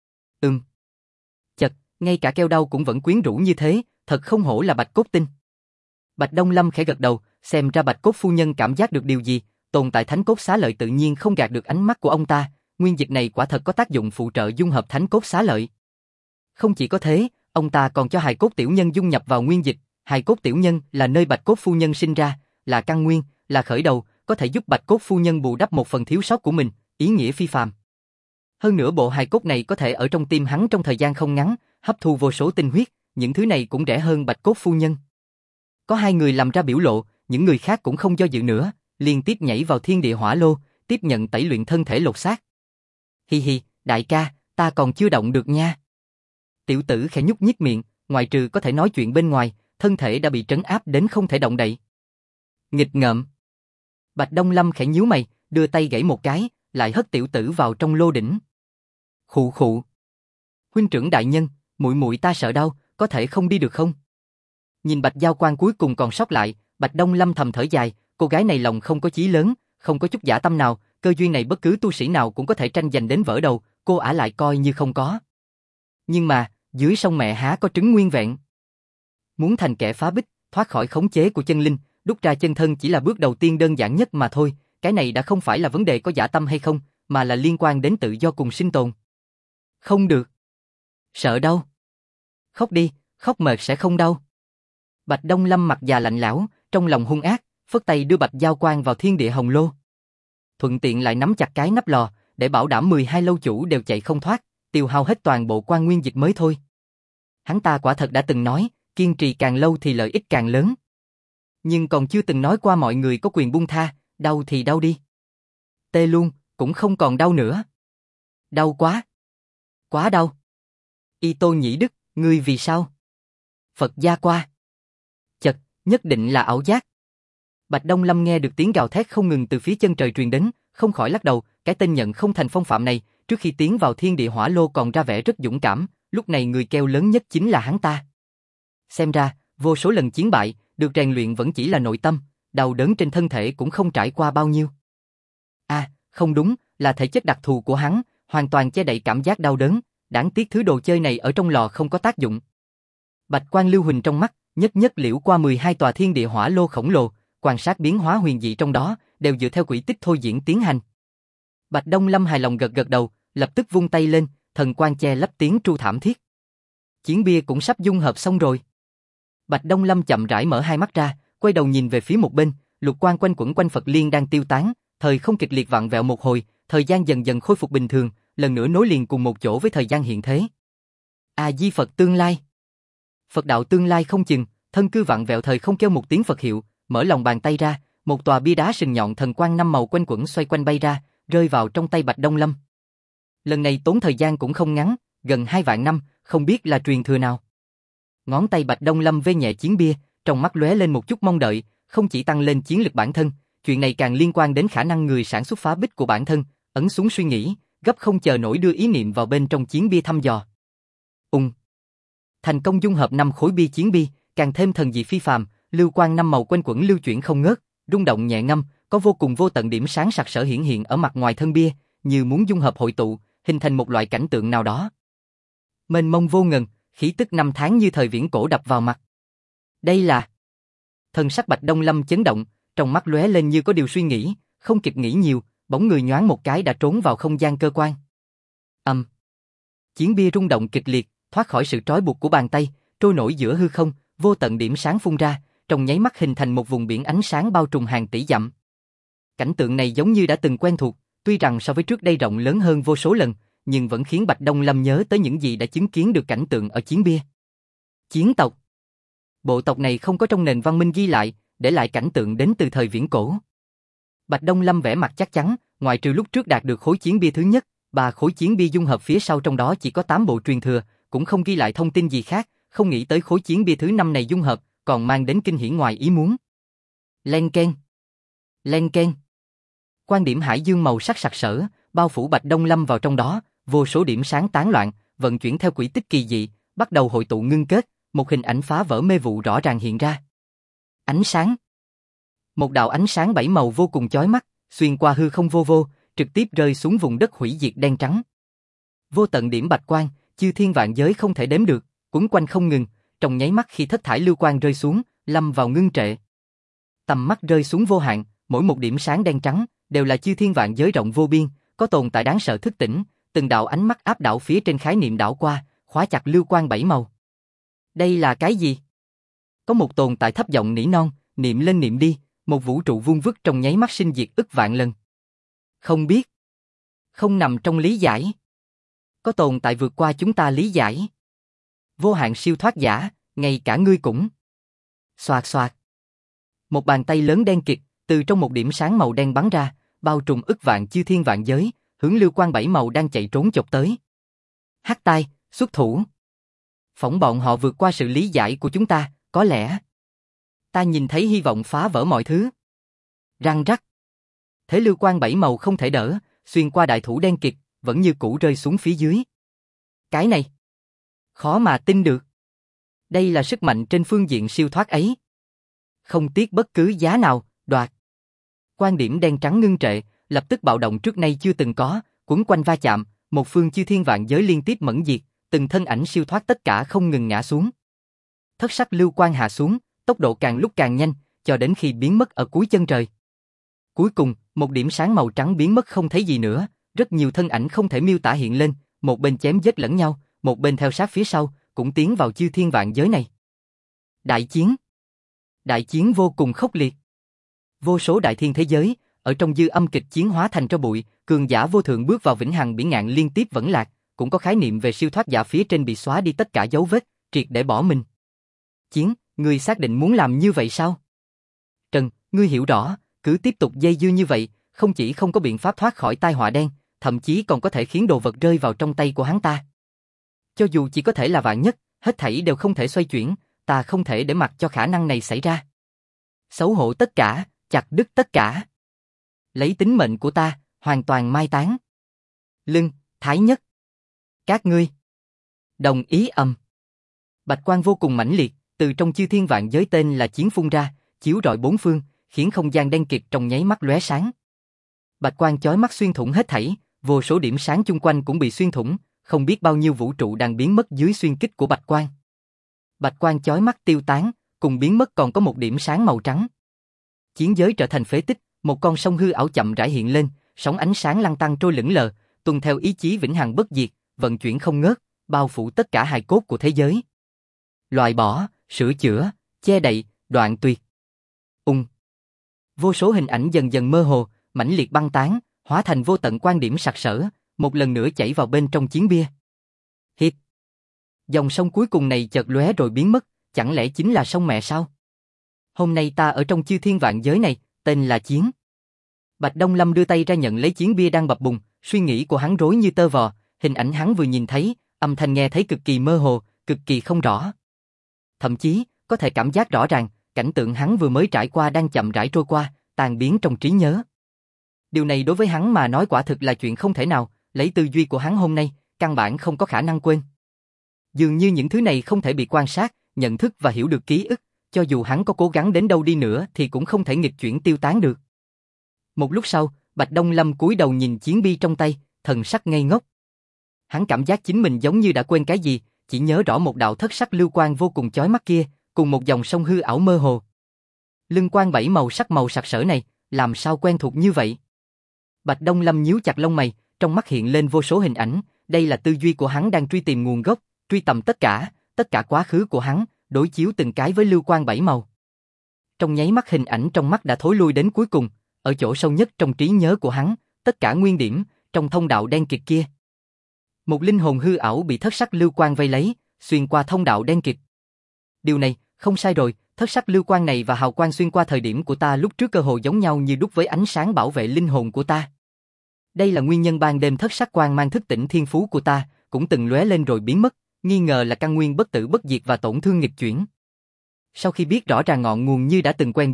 Chật, ngay cả kêu đau cũng vẫn quyến rũ như thế, thật không hổ là Bạch Cốt tinh. Bạch Đông Lâm khẽ gật đầu, xem ra Bạch Cốt phu nhân cảm giác được điều gì, tồn tại thánh cốt xá lợi tự nhiên không gạt được ánh mắt của ông ta, nguyên dịch này quả thật có tác dụng phụ trợ dung hợp thánh cốt xá lợi. Không chỉ có thế, ông ta còn cho hài cốt tiểu nhân dung nhập vào nguyên dịch, hài cốt tiểu nhân là nơi Bạch Cốt phu nhân sinh ra, là căn nguyên, là khởi đầu, có thể giúp Bạch Cốt phu nhân bù đắp một phần thiếu sót của mình, ý nghĩa phi phàm. Hơn nữa bộ hài cốt này có thể ở trong tim hắn trong thời gian không ngắn, hấp thu vô số tinh huyết, những thứ này cũng rẻ hơn Bạch Cốt phu nhân. Có hai người làm ra biểu lộ, những người khác cũng không do dự nữa, liên tiếp nhảy vào thiên địa hỏa lô, tiếp nhận tẩy luyện thân thể lột xác. Hi hi, đại ca, ta còn chưa động được nha. Tiểu tử khẽ nhúc nhích miệng, ngoài trừ có thể nói chuyện bên ngoài, thân thể đã bị trấn áp đến không thể động đậy. Nghịch ngợm. Bạch Đông Lâm khẽ nhíu mày, đưa tay gãy một cái, lại hất tiểu tử vào trong lô đỉnh. Khụ khụ. Huynh trưởng đại nhân, muội muội ta sợ đau, có thể không đi được không? Nhìn Bạch Giao Quan cuối cùng còn sót lại, Bạch Đông Lâm thầm thở dài, cô gái này lòng không có chí lớn, không có chút dã tâm nào, cơ duyên này bất cứ tu sĩ nào cũng có thể tranh giành đến vỡ đầu, cô ả lại coi như không có. Nhưng mà, dưới sông mẹ há có trứng nguyên vẹn. Muốn thành kẻ phá bích, thoát khỏi khống chế của chân linh, đúc ra chân thân chỉ là bước đầu tiên đơn giản nhất mà thôi, cái này đã không phải là vấn đề có dã tâm hay không, mà là liên quan đến tự do cùng sinh tồn. Không được. Sợ đau. Khóc đi, khóc mệt sẽ không đau. Bạch Đông Lâm mặt già lạnh lẽo, trong lòng hung ác, phất tay đưa Bạch Giao Quan vào thiên địa hồng lô. Thuận tiện lại nắm chặt cái nắp lò, để bảo đảm 12 lâu chủ đều chạy không thoát, tiêu hao hết toàn bộ quan nguyên dịch mới thôi. Hắn ta quả thật đã từng nói, kiên trì càng lâu thì lợi ích càng lớn. Nhưng còn chưa từng nói qua mọi người có quyền buông tha, đau thì đau đi. Tê luôn, cũng không còn đau nữa. Đau quá. Quá đau. Y Tô Nhĩ Đức, ngươi vì sao? Phật gia qua. Chật, nhất định là ảo giác. Bạch Đông Lâm nghe được tiếng gào thét không ngừng từ phía chân trời truyền đến, không khỏi lắc đầu, cái tên nhận không thành phong phạm này, trước khi tiến vào thiên địa hỏa lô còn ra vẻ rất dũng cảm, lúc này người kêu lớn nhất chính là hắn ta. Xem ra, vô số lần chiến bại, được rèn luyện vẫn chỉ là nội tâm, đau đớn trên thân thể cũng không trải qua bao nhiêu. Không đúng, là thể chất đặc thù của hắn, hoàn toàn che đậy cảm giác đau đớn, đáng tiếc thứ đồ chơi này ở trong lò không có tác dụng. Bạch Quang lưu huỳnh trong mắt, nhất nhất liễu qua 12 tòa thiên địa hỏa lô khổng lồ, quan sát biến hóa huyền dị trong đó, đều dựa theo quỹ tích thôi diễn tiến hành. Bạch Đông Lâm hài lòng gật gật đầu, lập tức vung tay lên, thần quang che lấp tiếng tru thảm thiết. Chiến bia cũng sắp dung hợp xong rồi. Bạch Đông Lâm chậm rãi mở hai mắt ra, quay đầu nhìn về phía một bên, lục quang quanh quẩn quanh Phật Liên đang tiêu tán, thời không kịch liệt vặn vẹo một hồi, thời gian dần dần khôi phục bình thường, lần nữa nối liền cùng một chỗ với thời gian hiện thế. A Di Phật tương lai. Phật đạo tương lai không chừng, thân cư vặn vẹo thời không kêu một tiếng Phật hiệu, mở lòng bàn tay ra, một tòa bia đá sừng nhọn thần quang năm màu quanh quẩn xoay quanh bay ra, rơi vào trong tay Bạch Đông Lâm. Lần này tốn thời gian cũng không ngắn, gần 2 vạn năm, không biết là truyền thừa nào. Ngón tay Bạch Đông Lâm vê nhẹ chiến bia, trong mắt lóe lên một chút mong đợi, không chỉ tăng lên chiến lực bản thân, chuyện này càng liên quan đến khả năng người sản xuất phá bích của bản thân, ấn xuống suy nghĩ, gấp không chờ nổi đưa ý niệm vào bên trong chiến bia thăm dò. Thành công dung hợp 5 khối bia chiến bia, càng thêm thần dị phi phàm, lưu quang năm màu quanh quẩn lưu chuyển không ngớt, rung động nhẹ ngâm, có vô cùng vô tận điểm sáng sặc sỡ hiển hiện ở mặt ngoài thân bia, như muốn dung hợp hội tụ, hình thành một loại cảnh tượng nào đó. Mênh mông vô ngần, khí tức năm tháng như thời viễn cổ đập vào mặt. Đây là... Thần sắc Bạch Đông Lâm chấn động, trong mắt lóe lên như có điều suy nghĩ, không kịp nghĩ nhiều, bóng người nhoáng một cái đã trốn vào không gian cơ quan. Chiến bia rung động kịch liệt, thoát khỏi sự trói buộc của bàn tay, trôi nổi giữa hư không, vô tận điểm sáng phun ra, trong nháy mắt hình thành một vùng biển ánh sáng bao trùm hàng tỷ dặm. Cảnh tượng này giống như đã từng quen thuộc, tuy rằng so với trước đây rộng lớn hơn vô số lần, nhưng vẫn khiến Bạch Đông Lâm nhớ tới những gì đã chứng kiến được cảnh tượng ở chiến bia. Chiến tộc. Bộ tộc này không có trong nền văn minh ghi lại, để lại cảnh tượng đến từ thời viễn cổ. Bạch Đông Lâm vẻ mặt chắc chắn, ngoại trừ lúc trước đạt được khối chiến bia thứ nhất, 3 khối chiến bia dung hợp phía sau trong đó chỉ có 8 bộ truyền thừa, cũng không ghi lại thông tin gì khác, không nghĩ tới khối chiến bia thứ 5 này dung hợp, còn mang đến kinh hỉ ngoài ý muốn. Len keng. Len keng. Quan điểm hải dương màu sắc sặc sỡ, bao phủ Bạch Đông Lâm vào trong đó, vô số điểm sáng tán loạn, vận chuyển theo quỹ tích kỳ dị, bắt đầu hội tụ ngưng kết, một hình ảnh phá vỡ mê vụ rõ ràng hiện ra. Ánh sáng. Một đạo ánh sáng bảy màu vô cùng chói mắt, xuyên qua hư không vô vô, trực tiếp rơi xuống vùng đất hủy diệt đen trắng. Vô tận điểm bạch quang, chư thiên vạn giới không thể đếm được, quấn quanh không ngừng, trong nháy mắt khi thất thải lưu quang rơi xuống, lâm vào ngưng trệ. Tầm mắt rơi xuống vô hạn, mỗi một điểm sáng đen trắng đều là chư thiên vạn giới rộng vô biên, có tồn tại đáng sợ thức tỉnh, từng đạo ánh mắt áp đảo phía trên khái niệm đảo qua, khóa chặt lưu quang bảy màu. Đây là cái gì? Có một tồn tại thấp giọng nỉ non, niệm lên niệm đi, một vũ trụ vuông vức trong nháy mắt sinh diệt ức vạn lần. Không biết. Không nằm trong lý giải. Có tồn tại vượt qua chúng ta lý giải. Vô hạn siêu thoát giả, ngay cả ngươi cũng. Xoạt xoạt. Một bàn tay lớn đen kịt, từ trong một điểm sáng màu đen bắn ra, bao trùm ức vạn chư thiên vạn giới, hướng lưu quang bảy màu đang chạy trốn chộp tới. Hắc tai, xuất thủ. Phỏng bọn họ vượt qua sự lý giải của chúng ta, có lẽ. Ta nhìn thấy hy vọng phá vỡ mọi thứ. Răng rắc. Thế lưu quang bảy màu không thể đỡ, xuyên qua đại thủ đen kịt, vẫn như cũ rơi xuống phía dưới. Cái này. Khó mà tin được. Đây là sức mạnh trên phương diện siêu thoát ấy. Không tiếc bất cứ giá nào, đoạt. Quan điểm đen trắng ngưng trệ, lập tức bạo động trước nay chưa từng có, quấn quanh va chạm, một phương chư thiên vạn giới liên tiếp mẫn diệt, từng thân ảnh siêu thoát tất cả không ngừng ngã xuống. Thất sắc lưu quang hạ xuống, tốc độ càng lúc càng nhanh, cho đến khi biến mất ở cuối chân trời. Cuối cùng, một điểm sáng màu trắng biến mất không thấy gì nữa, rất nhiều thân ảnh không thể miêu tả hiện lên, một bên chém giết lẫn nhau, một bên theo sát phía sau, cũng tiến vào chư thiên vạn giới này. Đại chiến. Đại chiến vô cùng khốc liệt. Vô số đại thiên thế giới, ở trong dư âm kịch chiến hóa thành tro bụi, cường giả vô thượng bước vào vĩnh hằng biển ngạn liên tiếp vẫn lạc, cũng có khái niệm về siêu thoát giả phía trên bị xóa đi tất cả dấu vết, triệt để bỏ mình. Chiến, ngươi xác định muốn làm như vậy sao? Trần, ngươi hiểu rõ, cứ tiếp tục dây dưa như vậy, không chỉ không có biện pháp thoát khỏi tai họa đen, thậm chí còn có thể khiến đồ vật rơi vào trong tay của hắn ta. Cho dù chỉ có thể là vạn nhất, hết thảy đều không thể xoay chuyển, ta không thể để mặc cho khả năng này xảy ra. Xấu hổ tất cả, chặt đứt tất cả. Lấy tính mệnh của ta, hoàn toàn mai táng. Lưng, Thái Nhất. Các ngươi. Đồng ý ầm. Bạch quang vô cùng mãnh liệt, từ trong chư thiên vạn giới tên là chiến phun ra, chiếu rọi bốn phương, khiến không gian đen kịt trong nháy mắt lóe sáng. Bạch quang chói mắt xuyên thủng hết thảy, vô số điểm sáng chung quanh cũng bị xuyên thủng, không biết bao nhiêu vũ trụ đang biến mất dưới xuyên kích của bạch quang. Bạch quang chói mắt tiêu tán, cùng biến mất còn có một điểm sáng màu trắng. Chiến giới trở thành phế tích, một con sông hư ảo chậm rãi hiện lên, sóng ánh sáng lăn tăn trôi lững lờ, tuân theo ý chí vĩnh hằng bất diệt, vận chuyển không ngớt, bao phủ tất cả hài cốt của thế giới. Loại bỏ, sửa chữa, che đậy, đoạn tuyệt. Vô số hình ảnh dần dần mơ hồ, mãnh liệt băng tán, hóa thành vô tận quan điểm sặc sỡ, một lần nữa chảy vào bên trong chiến bia. Hiệp. Dòng sông cuối cùng này chợt lóe rồi biến mất, chẳng lẽ chính là sông mẹ sao? Hôm nay ta ở trong chư thiên vạn giới này, tên là Chiến. Bạch Đông Lâm đưa tay ra nhận lấy chiến bia đang bập bùng, suy nghĩ của hắn rối như tơ vò, hình ảnh hắn vừa nhìn thấy, âm thanh nghe thấy cực kỳ mơ hồ, cực kỳ không rõ. Thậm chí, có thể cảm giác rõ ràng, cảnh tượng hắn vừa mới trải qua đang chậm rãi trôi qua, tan biến trong trí nhớ. Điều này đối với hắn mà nói quả thực là chuyện không thể nào, lấy tư duy của hắn hôm nay, căn bản không có khả năng quên. Dường như những thứ này không thể bị quan sát, nhận thức và hiểu được ký ức, cho dù hắn có cố gắng đến đâu đi nữa thì cũng không thể nghịch chuyển tiêu tán được. Một lúc sau, Bạch Đông Lâm cúi đầu nhìn chiến bi trong tay, thần sắc ngây ngốc. Hắn cảm giác chính mình giống như đã quên cái gì, chỉ nhớ rõ một đạo thất sắc lưu quang vô cùng chói mắt kia, cùng một dòng sông hư ảo mơ hồ. Lưng quang bảy màu sắc màu sặc sỡ này, làm sao quen thuộc như vậy? Bạch Đông Lâm nhíu chặt lông mày, trong mắt hiện lên vô số hình ảnh, đây là tư duy của hắn đang truy tìm nguồn gốc, truy tầm tất cả quá khứ của hắn, đối chiếu từng cái với lưu quang bảy màu. Trong nháy mắt hình ảnh trong mắt đã thối lui đến cuối cùng, ở chỗ sâu nhất trong trí nhớ của hắn, tất cả nguyên điểm, trong thông đạo đen kịt kia. Một linh hồn hư ảo bị thất sắc lưu quang vây lấy, xuyên qua thông đạo đen kịt. Điều này, không sai rồi, thất sắc lưu quang này và hào quang xuyên qua thời điểm của ta lúc trước cơ hồ giống nhau như đúc với ánh sáng bảo vệ linh hồn của ta. Đây là nguyên nhân ban đêm thất sắc quang mang thức tỉnh thiên phú của ta, cũng từng lóe lên rồi biến mất, nghi ngờ là căn nguyên bất tử bất diệt và tổn thương nghịch chuyển. Sau khi biết rõ ràng ngọn nguồn như đã từng quen biết,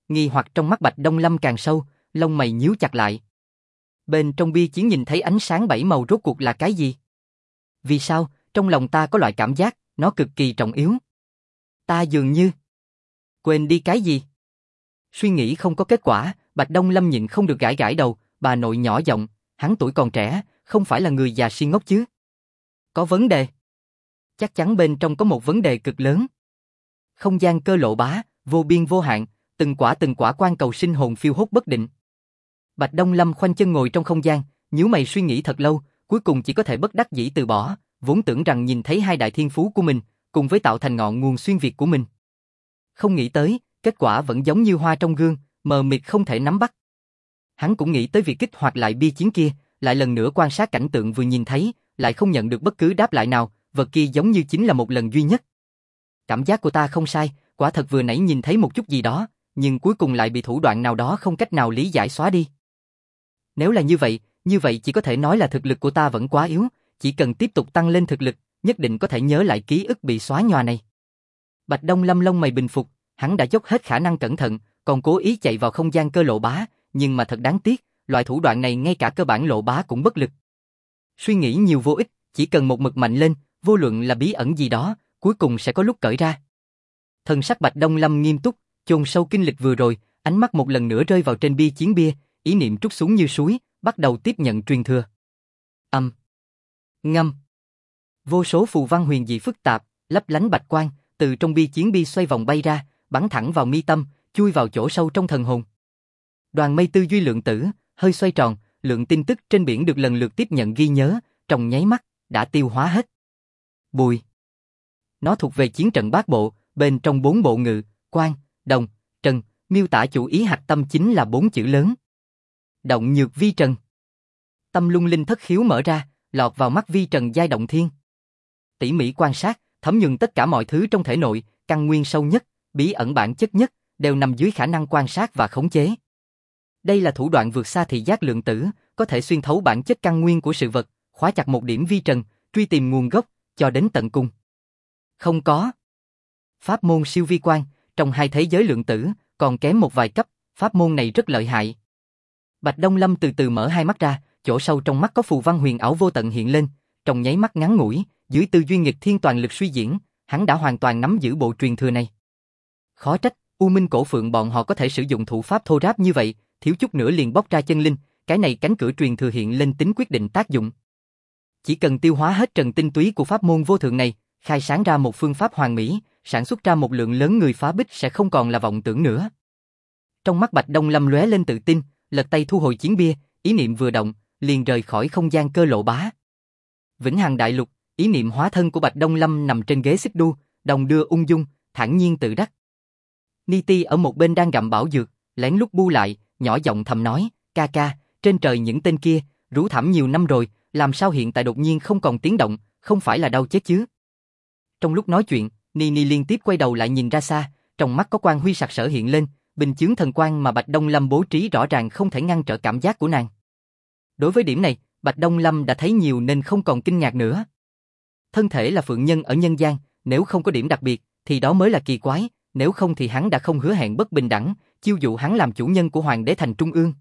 nghi hoặc trong mắt Bạch Đông Lâm càng sâu, lông mày nhíu chặt lại. Bên trong bia chiến nhìn thấy ánh sáng bảy màu rốt cuộc là cái gì? Vì sao, trong lòng ta có loại cảm giác, nó cực kỳ trọng yếu. Ta dường như quên đi cái gì? Suy nghĩ không có kết quả, Bạch Đông Lâm nhịn không được gãi gãi đầu, bà nội nhỏ giọng, hắn tuổi còn trẻ, không phải là người già si ngốc chứ. Có vấn đề. Chắc chắn bên trong có một vấn đề cực lớn. Không gian cơ lộ bá, vô biên vô hạn, từng quả quan cầu sinh hồn phiêu hốt bất định. Bạch Đông Lâm khoanh chân ngồi trong không gian, nhíu mày suy nghĩ thật lâu, cuối cùng chỉ có thể bất đắc dĩ từ bỏ, vốn tưởng rằng nhìn thấy hai đại thiên phú của mình, cùng với tạo thành ngọn nguồn xuyên việt của mình. Không nghĩ tới, kết quả vẫn giống như hoa trong gương, mờ mịt không thể nắm bắt. Hắn cũng nghĩ tới việc kích hoạt lại bia chiến kia, lại lần nữa quan sát cảnh tượng vừa nhìn thấy, lại không nhận được bất cứ đáp lại nào, vật kia giống như chính là một lần duy nhất. Cảm giác của ta không sai, quả thật vừa nãy nhìn thấy một chút gì đó, nhưng cuối cùng lại bị thủ đoạn nào đó không cách nào lý giải xóa đi. Nếu là như vậy chỉ có thể nói là thực lực của ta vẫn quá yếu, chỉ cần tiếp tục tăng lên thực lực, nhất định có thể nhớ lại ký ức bị xóa nhòa này. Bạch Đông Lâm lông mày bình phục, hắn đã dốc hết khả năng cẩn thận, còn cố ý chạy vào không gian cơ lộ bá, nhưng mà thật đáng tiếc, loại thủ đoạn này ngay cả cơ bản lộ bá cũng bất lực. Suy nghĩ nhiều vô ích, chỉ cần một mực mạnh lên, vô luận là bí ẩn gì đó, cuối cùng sẽ có lúc cởi ra. Thần sắc Bạch Đông Lâm nghiêm túc, chôn sâu kinh lịch vừa rồi, ánh mắt một lần nữa rơi vào trên bia chiến bia, ý niệm trút xuống như suối, bắt đầu tiếp nhận truyền thừa. Ngâm. Vô số phù văn huyền dị phức tạp, lấp lánh bạch quang, từ trong bia chiến bia xoay vòng bay ra, bắn thẳng vào mi tâm, chui vào chỗ sâu trong thần hồn. Đoàn mây tư duy lượng tử, hơi xoay tròn, lượng tin tức trên biển được lần lượt tiếp nhận ghi nhớ, trong nháy mắt, đã tiêu hóa hết. Bùi. Nó thuộc về chiến trận bát bộ, bên trong 4 bộ ngự, quan, đồng, trần, miêu tả chủ ý hạch tâm chính là 4 chữ lớn. Động nhược vi trần. Tâm lung linh thất khiếu mở ra, lọt vào mắt vi trần giai động thiên. Tỉ mỉ quan sát, thấm nhuần tất cả mọi thứ trong thể nội, căn nguyên sâu nhất, bí ẩn bản chất nhất, đều nằm dưới khả năng quan sát và khống chế. Đây là thủ đoạn vượt xa thị giác lượng tử, có thể xuyên thấu bản chất căn nguyên của sự vật, khóa chặt một điểm vi trần, truy tìm nguồn gốc, cho đến tận cùng. Không có. Pháp môn siêu vi quan, trong hai thế giới lượng tử, còn kém một vài cấp, pháp môn này rất lợi hại. Bạch Đông Lâm từ từ mở hai mắt ra, chỗ sâu trong mắt có phù văn huyền ảo vô tận hiện lên, trong nháy mắt ngắn ngủi, dưới tư duy nghịch thiên toàn lực suy diễn, hắn đã hoàn toàn nắm giữ bộ truyền thừa này. Khó trách, U Minh Cổ Phượng bọn họ có thể sử dụng thủ pháp thô ráp như vậy, thiếu chút nữa liền bóc ra chân linh, cái này cánh cửa truyền thừa hiện lên tính quyết định tác dụng. Chỉ cần tiêu hóa hết trần tinh túy của pháp môn vô thượng này, khai sáng ra một phương pháp hoàn mỹ, sản xuất ra một lượng lớn người phá bích sẽ không còn là vọng tưởng nữa. Trong mắt Bạch Đông Lâm lóe lên tự tin, lật tay thu hồi chiến bia, ý niệm vừa động, liền rời khỏi không gian cơ lộ bá. Vĩnh Hằng Đại Lục, ý niệm hóa thân của Bạch Đông Lâm nằm trên ghế xích đu, đồng đưa ung dung, thản nhiên tự đắc. Niti ở một bên đang gặm bảo dược, lén lút bu lại, nhỏ giọng thầm nói, ca ca, trên trời những tên kia, rú thảm nhiều năm rồi, làm sao hiện tại đột nhiên không còn tiếng động, không phải là đau chết chứ? Trong lúc nói chuyện, Nini liên tiếp quay đầu lại nhìn ra xa, trong mắt có quang huy sặc sỡ hiện lên, bình chướng thần quang mà Bạch Đông Lâm bố trí rõ ràng không thể ngăn trở cảm giác của nàng. Đối với điểm này, Bạch Đông Lâm đã thấy nhiều nên không còn kinh ngạc nữa. Thân thể là phượng nhân ở nhân gian, nếu không có điểm đặc biệt, thì đó mới là kỳ quái, nếu không thì hắn đã không hứa hẹn bất bình đẳng, chiêu dụ hắn làm chủ nhân của Hoàng đế thành Trung ương.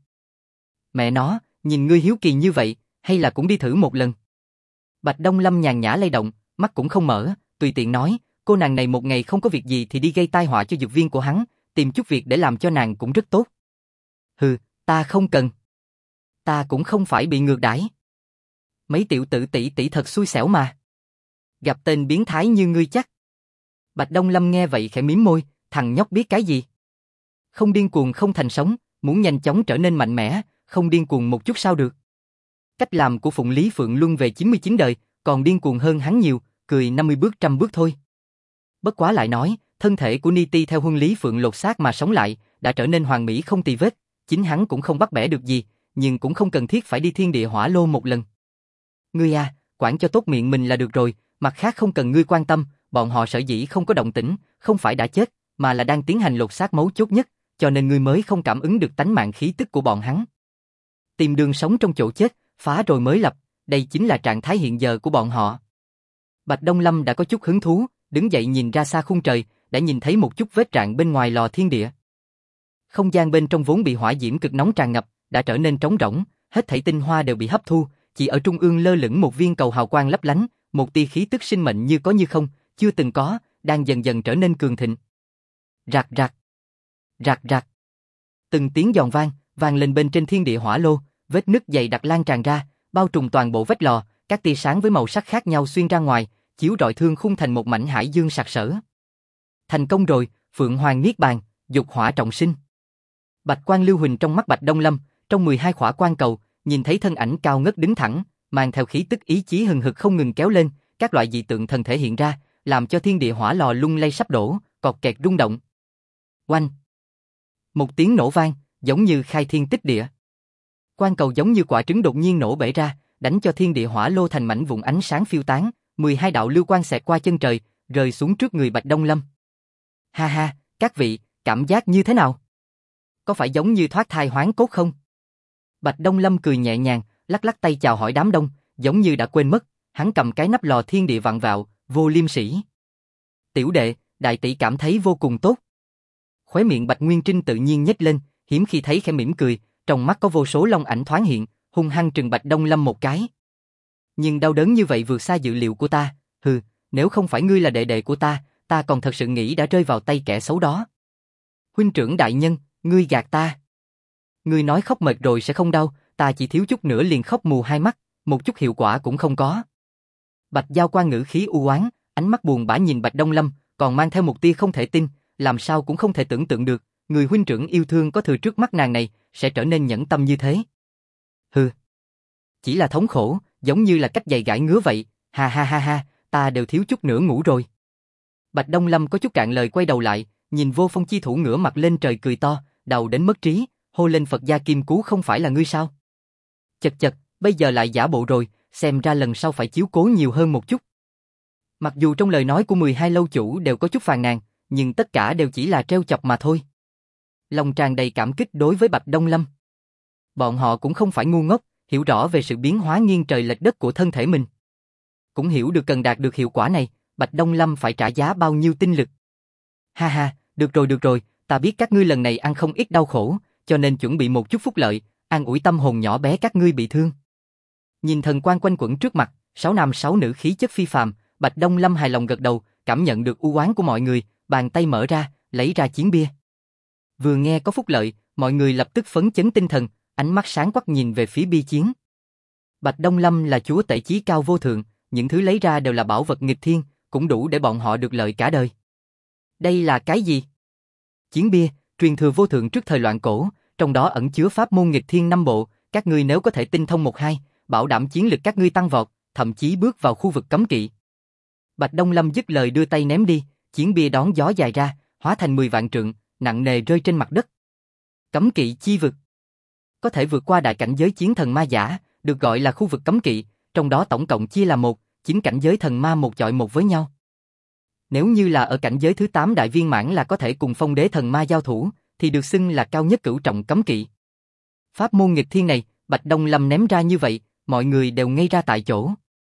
Mẹ nó, nhìn ngươi hiếu kỳ như vậy, hay là cũng đi thử một lần. Bạch Đông Lâm nhàn nhã lay động, mắt cũng không mở, tùy tiện nói, cô nàng này một ngày không có việc gì thì đi gây tai họa cho dược viên của hắn, tìm chút việc để làm cho nàng cũng rất tốt. Hừ, ta không cần. Ta cũng không phải bị ngược đãi. Mấy tiểu tử tỷ tỷ thật xui xẻo mà. Gặp tên biến thái như ngươi chắc. Bạch Đông Lâm nghe vậy khẽ mím môi, thằng nhóc biết cái gì? Không điên cuồng không thành sống, muốn nhanh chóng trở nên mạnh mẽ, không điên cuồng một chút sao được. Cách làm của Phụng Lý Phượng Luân về 99 đời, còn điên cuồng hơn hắn nhiều, cười 50 bước trăm bước thôi. Bất quá lại nói, thân thể của Niti theo Huân Lý Phượng lột xác mà sống lại, đã trở nên hoàn mỹ không tì vết, chính hắn cũng không bắt bẻ được gì, nhưng cũng không cần thiết phải đi thiên địa hỏa lô một lần. Ngươi à, quản cho tốt miệng mình là được rồi, mặt khác không cần ngươi quan tâm, bọn họ sở dĩ không có động tĩnh, không phải đã chết, mà là đang tiến hành lột xác mấu chốt nhất, cho nên ngươi mới không cảm ứng được tánh mạng khí tức của bọn hắn. Tìm đường sống trong chỗ chết, phá rồi mới lập, đây chính là trạng thái hiện giờ của bọn họ. Bạch Đông Lâm đã có chút hứng thú, đứng dậy nhìn ra xa khung trời, đã nhìn thấy một chút vết rạn bên ngoài lò thiên địa. Không gian bên trong vốn bị hỏa diễm cực nóng tràn ngập, đã trở nên trống rỗng, hết thảy tinh hoa đều bị hấp thu, chỉ ở trung ương lơ lửng một viên cầu hào quang lấp lánh, một tia khí tức sinh mệnh như có như không, chưa từng có, đang dần dần trở nên cường thịnh. Rạc rạc, rạc rạc. Từng tiếng giòn vang lên bên trên thiên địa hỏa lô, vết nứt dày đặc lan tràn ra, bao trùm toàn bộ vách lò, các tia sáng với màu sắc khác nhau xuyên ra ngoài, chiếu rọi thương khung thành một mảnh hải dương sặc sỡ. Thành công rồi, Phượng Hoàng niết bàn, dục hỏa trọng sinh. Bạch quang lưu huỳnh trong mắt Bạch Đông Lâm, trong 12 khỏa quan cầu, nhìn thấy thân ảnh cao ngất đứng thẳng, mang theo khí tức ý chí hừng hực không ngừng kéo lên, các loại dị tượng thần thể hiện ra, làm cho thiên địa hỏa lò lung lay sắp đổ, cọt kẹt rung động. Oanh! Một tiếng nổ vang, giống như khai thiên tích địa. Quan cầu giống như quả trứng đột nhiên nổ bể ra, đánh cho thiên địa hỏa lô thành mảnh vụn ánh sáng phiêu tán, 12 đạo lưu quang xẹt qua chân trời, rơi xuống trước người Bạch Đông Lâm. Ha ha, các vị, cảm giác như thế nào? Có phải giống như thoát thai hoán cốt không? Bạch Đông Lâm cười nhẹ nhàng, lắc lắc tay chào hỏi đám đông, giống như đã quên mất, hắn cầm cái nắp lò thiên địa vặn vẹo, vô liêm sỉ. Tiểu đệ, đại tỷ cảm thấy vô cùng tốt. Khóe miệng Bạch Nguyên Trinh tự nhiên nhếch lên, hiếm khi thấy khẽ mỉm cười, trong mắt có vô số long ảnh thoáng hiện, hung hăng trừng Bạch Đông Lâm một cái. Nhưng đau đớn như vậy vượt xa dự liệu của ta, nếu không phải ngươi là đệ đệ của ta còn thật sự nghĩ đã rơi vào tay kẻ xấu đó. Huynh trưởng đại nhân, ngươi gạt ta. Ngươi nói khóc mệt rồi sẽ không đau, ta chỉ thiếu chút nữa liền khóc mù hai mắt, một chút hiệu quả cũng không có. Bạch Giao Quan ngữ khí u oán, ánh mắt buồn bã nhìn Bạch Đông Lâm, còn mang theo một tia không thể tin, làm sao cũng không thể tưởng tượng được, người huynh trưởng yêu thương có thừa trước mắt nàng này sẽ trở nên nhẫn tâm như thế. Chỉ là thống khổ, giống như là cách giày gãi ngứa vậy, ha ha ha ha, ta đều thiếu chút nữa ngủ rồi. Bạch Đông Lâm có chút cạn lời quay đầu lại, nhìn Vô Phong chi thủ ngửa mặt lên trời cười to, đầu đến mất trí, hô lên Phật gia kim cú không phải là ngươi sao? Chật chật, bây giờ lại giả bộ rồi, xem ra lần sau phải chiếu cố nhiều hơn một chút. Mặc dù trong lời nói của 12 lâu chủ đều có chút phàn nàn, nhưng tất cả đều chỉ là trêu chọc mà thôi. Lòng tràn đầy cảm kích đối với Bạch Đông Lâm. Bọn họ cũng không phải ngu ngốc, hiểu rõ về sự biến hóa nghiêng trời lệch đất của thân thể mình. Cũng hiểu được cần đạt được hiệu quả này, Bạch Đông Lâm phải trả giá bao nhiêu tinh lực. Ha ha, được rồi, ta biết các ngươi lần này ăn không ít đau khổ, cho nên chuẩn bị một chút phúc lợi, an ủi tâm hồn nhỏ bé các ngươi bị thương. Nhìn thần quang quanh quẩn trước mặt, 6 nam 6 nữ khí chất phi phàm, Bạch Đông Lâm hài lòng gật đầu, cảm nhận được u oán của mọi người, bàn tay mở ra, lấy ra chiến bia. Vừa nghe có phúc lợi, mọi người lập tức phấn chấn tinh thần, ánh mắt sáng quắc nhìn về phía bia chiến. Bạch Đông Lâm là chúa tể chí cao vô thượng, những thứ lấy ra đều là bảo vật nghịch thiên, cũng đủ để bọn họ được lợi cả đời. Đây là cái gì? Chiến bia, truyền thừa vô thượng trước thời loạn cổ, trong đó ẩn chứa pháp môn nghịch thiên 5 bộ, các ngươi nếu có thể tinh thông 1-2, bảo đảm chiến lực các ngươi tăng vọt, thậm chí bước vào khu vực cấm kỵ. Bạch Đông Lâm dứt lời đưa tay ném đi, chiến bia đón gió dài ra, hóa thành 10 vạn trượng, nặng nề rơi trên mặt đất. Cấm kỵ chi vực. Có thể vượt qua đại cảnh giới chiến thần ma giả, được gọi là khu vực cấm kỵ, trong đó tổng cộng chia là 9 cảnh giới thần ma một chọi một với nhau. Nếu như là ở cảnh giới thứ 8 đại viên mãn là có thể cùng phong đế thần ma giao thủ, thì được xưng là cao nhất cửu trọng cấm kỵ. Pháp môn nghịch thiên này, Bạch Đông Lâm ném ra như vậy, mọi người đều ngây ra tại chỗ.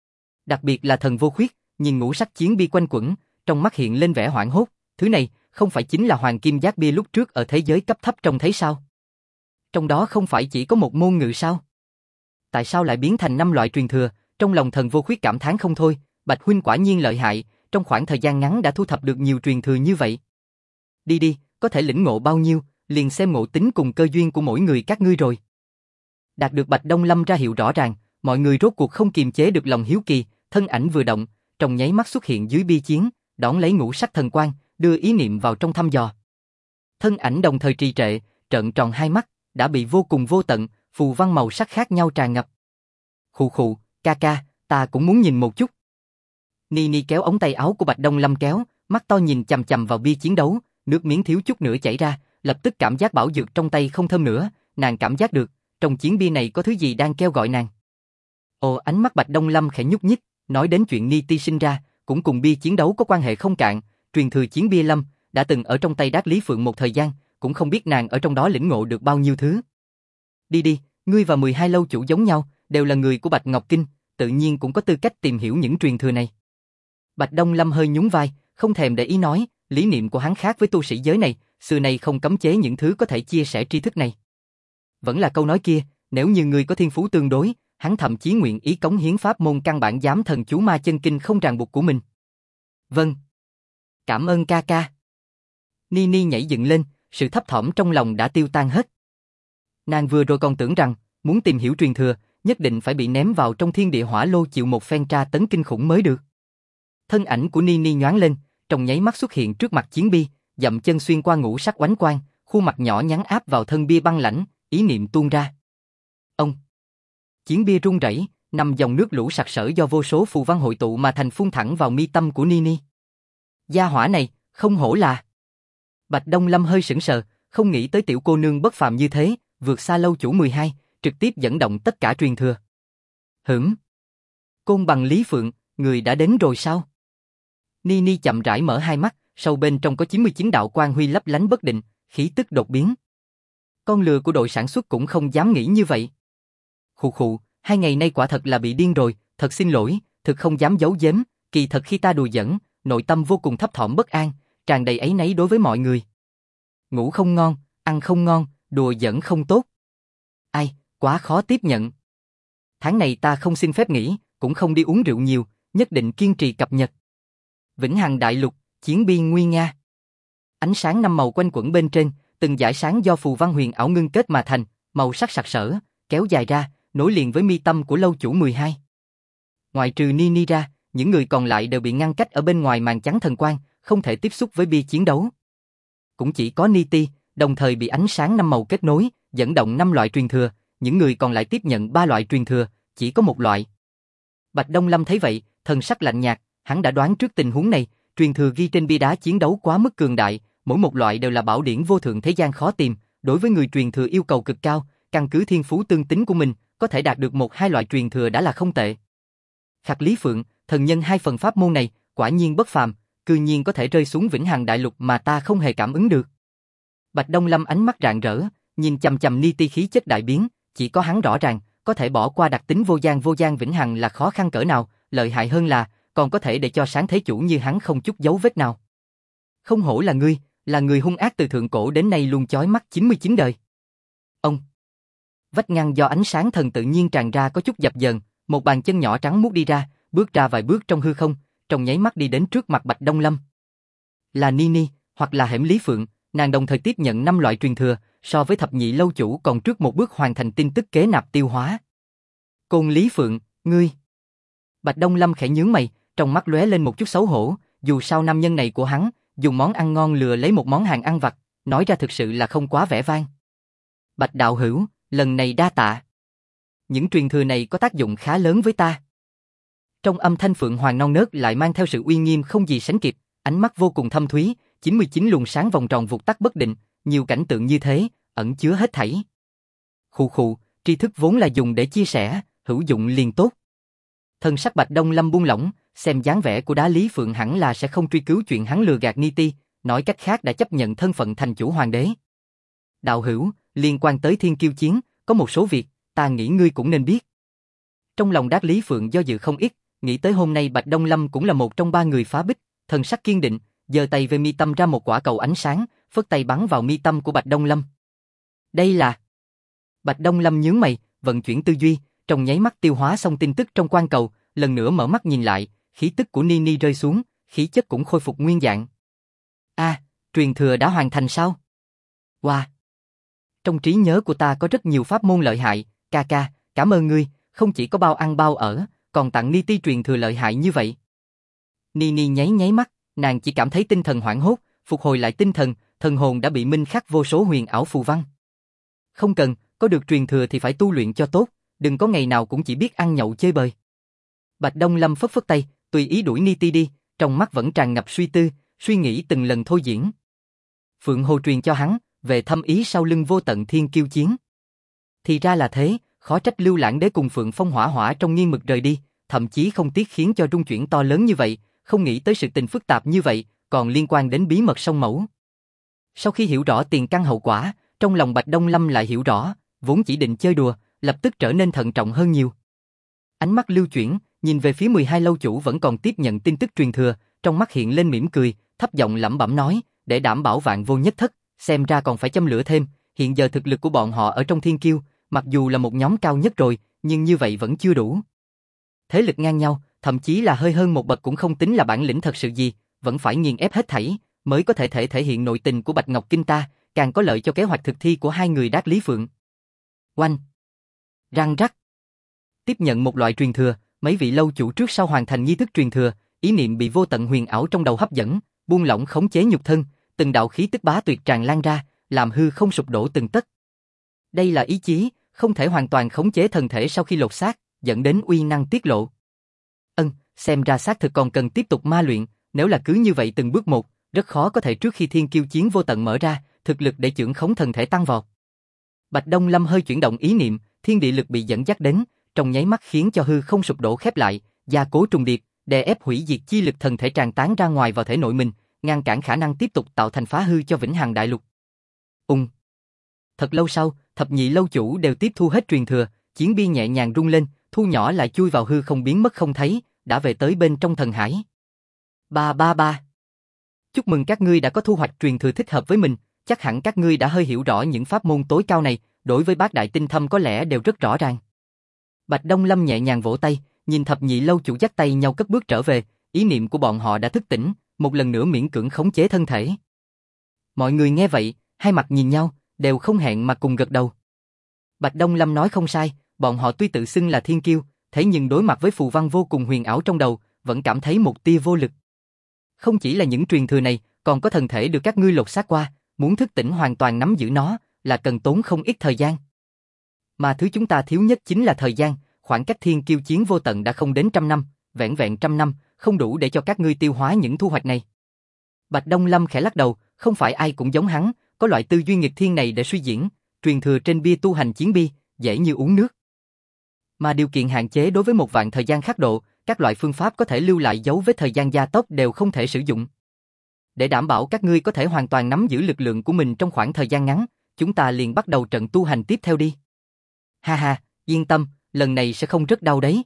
Đặc biệt là Thần Vô Khuyết, nhìn ngũ sắc chiến bia quanh quẩn, trong mắt hiện lên vẻ hoảng hốt, thứ này không phải chính là hoàng kim giác bia lúc trước ở thế giới cấp thấp trông thấy sao? Trong đó không phải chỉ có một môn ngự sao? Tại sao lại biến thành 5 loại truyền thừa? Trong lòng Thần Vô Khuyết cảm thán không thôi, Bạch huynh quả nhiên lợi hại, trong khoảng thời gian ngắn đã thu thập được nhiều truyền thừa như vậy. Đi, có thể lĩnh ngộ bao nhiêu, liền xem ngộ tính cùng cơ duyên của mỗi người các ngươi rồi. Đạt được Bạch Đông Lâm ra hiệu rõ ràng, mọi người rốt cuộc không kiềm chế được lòng hiếu kỳ, thân ảnh vừa động, trong nháy mắt xuất hiện dưới bia chiến, đón lấy ngũ sắc thần quang, đưa ý niệm vào trong thăm dò. Thân ảnh đồng thời trì trệ, trợn tròn hai mắt, đã bị vô cùng vô tận, phù văn màu sắc khác nhau tràn ngập. Khụ, ca, ta cũng muốn nhìn một chút. Nini kéo ống tay áo của Bạch Đông Lâm kéo, mắt to nhìn chằm chằm vào bia chiến đấu, nước miếng thiếu chút nữa chảy ra, lập tức cảm giác bảo dược trong tay không thơm nữa, nàng cảm giác được, trong chiến bia này có thứ gì đang kêu gọi nàng. Ồ, ánh mắt Bạch Đông Lâm khẽ nhúc nhích, nói đến chuyện Niti sinh ra, cũng cùng bia chiến đấu có quan hệ không cạn, truyền thừa chiến bia lâm, đã từng ở trong tay Đát Lý Phượng một thời gian, cũng không biết nàng ở trong đó lĩnh ngộ được bao nhiêu thứ. Đi, ngươi và 12 lâu chủ giống nhau, đều là người của Bạch Ngọc Kinh, tự nhiên cũng có tư cách tìm hiểu những truyền thừa này. Bạch Đông Lâm hơi nhún vai, không thèm để ý nói, lý niệm của hắn khác với tu sĩ giới này, xưa nay không cấm chế những thứ có thể chia sẻ tri thức này. Vẫn là câu nói kia, nếu như ngươi có thiên phú tương đối, hắn thậm chí nguyện ý cống hiến pháp môn căn bản giám thần chú ma chân kinh không ràng buộc của mình. Vâng. Cảm ơn ca ca. Nini nhảy dựng lên, sự thấp thỏm trong lòng đã tiêu tan hết. Nàng vừa rồi còn tưởng rằng, muốn tìm hiểu truyền thừa, nhất định phải bị ném vào trong thiên địa hỏa lô chịu một phen tra tấn kinh khủng mới được. Thân ảnh của Nini nhoáng lên, trong nháy mắt xuất hiện trước mặt chiến bi, dậm chân xuyên qua ngũ sắc oánh quang, khuôn mặt nhỏ nhắn áp vào thân bia băng lãnh, ý niệm tuôn ra. Ông. Chiến bia rung rẩy, năm dòng nước lũ sặc sỡ do vô số phù văn hội tụ mà thành phun thẳng vào mi tâm của Nini. Gia hỏa này, không hổ là. Bạch Đông Lâm hơi sững sờ, không nghĩ tới tiểu cô nương bất phàm như thế, vượt xa lâu chủ 12, trực tiếp dẫn động tất cả truyền thừa. Hửm. Côn bằng Lý Phượng, người đã đến rồi sao? Nini chậm rãi mở hai mắt, sâu bên trong có 99 đạo quang huy lấp lánh bất định, khí tức đột biến. Con lừa của đội sản xuất cũng không dám nghĩ như vậy. Khụ khụ, 2 ngày nay quả thật là bị điên rồi, thật xin lỗi, thực không dám giấu giếm, kỳ thật khi ta đùa giỡn, nội tâm vô cùng thấp thỏm bất an, tràn đầy áy náy đối với mọi người. Ngủ không ngon, ăn không ngon, đùa giỡn không tốt. Ai, quá khó tiếp nhận. Tháng này ta không xin phép nghỉ, cũng không đi uống rượu nhiều, nhất định kiên trì cập nhật. Vĩnh Hằng Đại Lục, chiến biên nguy nga. Ánh sáng năm màu quanh quẩn bên trên, từng dải sáng do phù văn huyền ảo ngưng kết mà thành, màu sắc sặc sỡ, kéo dài ra, nối liền với mi tâm của lâu chủ 12. Ngoại trừ Nini ra, những người còn lại đều bị ngăn cách ở bên ngoài màn chắn thần quang, không thể tiếp xúc với bia chiến đấu. Cũng chỉ có Niti, đồng thời bị ánh sáng năm màu kết nối, dẫn động 5 loại truyền thừa, những người còn lại tiếp nhận 3 loại truyền thừa, chỉ có một loại. Bạch Đông Lâm thấy vậy, thần sắc lạnh nhạt, hắn đã đoán trước tình huống này, truyền thừa ghi trên bia đá chiến đấu quá mức cường đại, mỗi một loại đều là bảo điển vô thượng thế gian khó tìm, đối với người truyền thừa yêu cầu cực cao, căn cứ thiên phú tương tính của mình, có thể đạt được 1-2 loại truyền thừa đã là không tệ. Khắc Lý Phượng, thần nhân 2 phần pháp môn này, quả nhiên bất phàm, cư nhiên có thể rơi xuống Vĩnh Hằng Đại Lục mà ta không hề cảm ứng được. Bạch Đông Lâm ánh mắt rạng rỡ, nhìn chằm chằm Niti khí chất đại biến, chỉ có hắn rõ ràng, có thể bỏ qua đặc tính vô gian vĩnh hằng là khó khăn cỡ nào, lợi hại hơn còn có thể để cho sáng thế chủ như hắn không chút dấu vết nào. Không hổ là người hung ác từ thượng cổ đến nay luôn chói mắt 99 đời. Ông. Vách ngăn do ánh sáng thần tự nhiên tràn ra có chút dập dờn, một bàn chân nhỏ trắng muốt đi ra, bước ra vài bước trong hư không, trong nháy mắt đi đến trước mặt Bạch Đông Lâm. Là Nini, hoặc là hẻm Lý Phượng, nàng đồng thời tiếp nhận 5 loại truyền thừa, so với thập nhị lâu chủ còn trước một bước hoàn thành tin tức kế nạp tiêu hóa. Côn Lý Phượng, ngươi. Bạch Đông Lâm khẽ nhướng mày, trong mắt lóe lên một chút xấu hổ, dù sao nam nhân này của hắn, dùng món ăn ngon lừa lấy một món hàng ăn vặt, nói ra thực sự là không quá vẻ vang. Bạch đạo hữu, lần này đa tạ. Những truyền thừa này có tác dụng khá lớn với ta. Trong âm thanh Phượng Hoàng non nớt lại mang theo sự uy nghiêm không gì sánh kịp, ánh mắt vô cùng thâm thúy, 99 luồng sáng vòng tròn vụt tắt bất định, nhiều cảnh tượng như thế, ẩn chứa hết thảy. Khụ khụ, tri thức vốn là dùng để chia sẻ, hữu dụng liền tốt. Thân sắc Bạch Đông Lâm buông lỏng, xem dáng vẻ của đá Lý Phượng hẳn là sẽ không truy cứu chuyện hắn lừa gạt Niti, nói cách khác đã chấp nhận thân phận thành chủ hoàng đế. Đạo hữu, liên quan tới Thiên Kiêu Chiến, có một số việc, ta nghĩ ngươi cũng nên biết. Trong lòng Đát Lý Phượng do dự không ít, nghĩ tới hôm nay Bạch Đông Lâm cũng là một trong 3 người phá bích, thần sắc kiên định, giơ tay về mi tâm ra một quả cầu ánh sáng, phất tay bắn vào mi tâm của Bạch Đông Lâm. Đây là... Bạch Đông Lâm nhướng mày, vận chuyển tư duy, trong nháy mắt tiêu hóa xong tin tức trong quan cầu, lần nữa mở mắt nhìn lại, khí tức của Nini rơi xuống, khí chất cũng khôi phục nguyên dạng. Truyền thừa đã hoàn thành sao? Wow! Trong trí nhớ của ta có rất nhiều pháp môn lợi hại, ca ca, cảm ơn ngươi, không chỉ có bao ăn bao ở, còn tặng Niti truyền thừa lợi hại như vậy. Nini nháy mắt, nàng chỉ cảm thấy tinh thần hoảng hốt, phục hồi lại tinh thần, thần hồn đã bị minh khắc vô số huyền ảo phù văn. Không cần, có được truyền thừa thì phải tu luyện cho tốt, đừng có ngày nào cũng chỉ biết ăn nhậu chơi bời. Bạch Đông Lâm phất phất tay, tùy ý đuổi Niti đi, trong mắt vẫn tràn ngập suy tư, suy nghĩ từng lần thôi diễn. Phượng Hồ truyền cho hắn, về thâm ý sau lưng vô tận Thiên Kiêu Chiến. Thì ra là thế, khó trách Lưu Lãng Đế cùng Phượng Phong Hỏa trong nghiêng mực rời đi, thậm chí không tiếc khiến cho rung chuyển to lớn như vậy, không nghĩ tới sự tình phức tạp như vậy, còn liên quan đến bí mật song mẫu. Sau khi hiểu rõ tiền căn hậu quả, trong lòng Bạch Đông Lâm lại hiểu rõ, vốn chỉ định chơi đùa, lập tức trở nên thận trọng hơn nhiều. Ánh mắt lưu chuyển, nhìn về phía 12 lâu chủ vẫn còn tiếp nhận tin tức truyền thừa, trong mắt hiện lên mỉm cười, thấp giọng lẩm bẩm nói, để đảm bảo vạn vô nhất thất, xem ra còn phải châm lửa thêm, hiện giờ thực lực của bọn họ ở trong thiên kiêu, mặc dù là một nhóm cao nhất rồi, nhưng như vậy vẫn chưa đủ. Thế lực ngang nhau, thậm chí là hơi hơn một bậc cũng không tính là bản lĩnh thật sự gì, vẫn phải nghiền ép hết thảy, mới có thể thể hiện nội tình của Bạch Ngọc Kinh ta, càng có lợi cho kế hoạch thực thi của hai người Đát Lý Phượng. Oanh! Răng rắc! Tiếp nhận một loại truyền thừa, mấy vị lâu chủ trước sau hoàn thành nghi thức truyền thừa, ý niệm bị vô tận huyền ảo trong đầu hấp dẫn, buông lỏng khống chế nhục thân, từng đạo khí tức bá tuyệt tràn lan ra, làm hư không sụp đổ từng tấc. Đây là ý chí, không thể hoàn toàn khống chế thân thể sau khi lột xác, dẫn đến uy năng tiết lộ. Xem ra xác thực còn cần tiếp tục ma luyện, nếu là cứ như vậy từng bước một, rất khó có thể trước khi thiên kiêu chiến vô tận mở ra, thực lực để chưởng khống thân thể tăng vọt. Bạch Đông Lâm hơi chuyển động ý niệm, thiên địa lực bị dẫn dắt đến, trong nháy mắt khiến cho hư không sụp đổ khép lại, gia cố trùng điệp, đè ép hủy diệt chi lực thần thể tràn tán ra ngoài vào thể nội mình, ngăn cản khả năng tiếp tục tạo thành phá hư cho Vĩnh Hằng Đại Lục. Thật lâu sau, thập nhị lâu chủ đều tiếp thu hết truyền thừa, chiến bi nhẹ nhàng rung lên, thu nhỏ lại chui vào hư không biến mất không thấy, đã về tới bên trong thần hải. Ba. Chúc mừng các ngươi đã có thu hoạch truyền thừa thích hợp với mình, chắc hẳn các ngươi đã hơi hiểu rõ những pháp môn tối cao này, đối với bát đại tinh thâm có lẽ đều rất rõ ràng. Bạch Đông Lâm nhẹ nhàng vỗ tay, nhìn thập nhị lâu chủ dắt tay nhau cất bước trở về, ý niệm của bọn họ đã thức tỉnh, một lần nữa miễn cưỡng khống chế thân thể. Mọi người nghe vậy, hai mặt nhìn nhau, đều không hẹn mà cùng gật đầu. Bạch Đông Lâm nói không sai, bọn họ tuy tự xưng là thiên kiêu, thế nhưng đối mặt với phù văn vô cùng huyền ảo trong đầu, vẫn cảm thấy một tia vô lực. Không chỉ là những truyền thừa này, còn có thần thể được các ngươi lột xác qua, muốn thức tỉnh hoàn toàn nắm giữ nó, là cần tốn không ít thời gian. Mà thứ chúng ta thiếu nhất chính là thời gian, khoảng cách thiên kiêu chiến vô tận đã không đến 100 năm, vẻn vẹn 100 năm, không đủ để cho các ngươi tiêu hóa những thu hoạch này. Bạch Đông Lâm khẽ lắc đầu, không phải ai cũng giống hắn, có loại tư duy nghịch thiên này để suy diễn, truyền thừa trên bia tu hành chiến bi, dễ như uống nước. Mà điều kiện hạn chế đối với một vạn thời gian khắc độ, các loại phương pháp có thể lưu lại dấu vết thời gian gia tốc đều không thể sử dụng. Để đảm bảo các ngươi có thể hoàn toàn nắm giữ lực lượng của mình trong khoảng thời gian ngắn, chúng ta liền bắt đầu trận tu hành tiếp theo đi. Ha, yên tâm, lần này sẽ không rất đau đấy.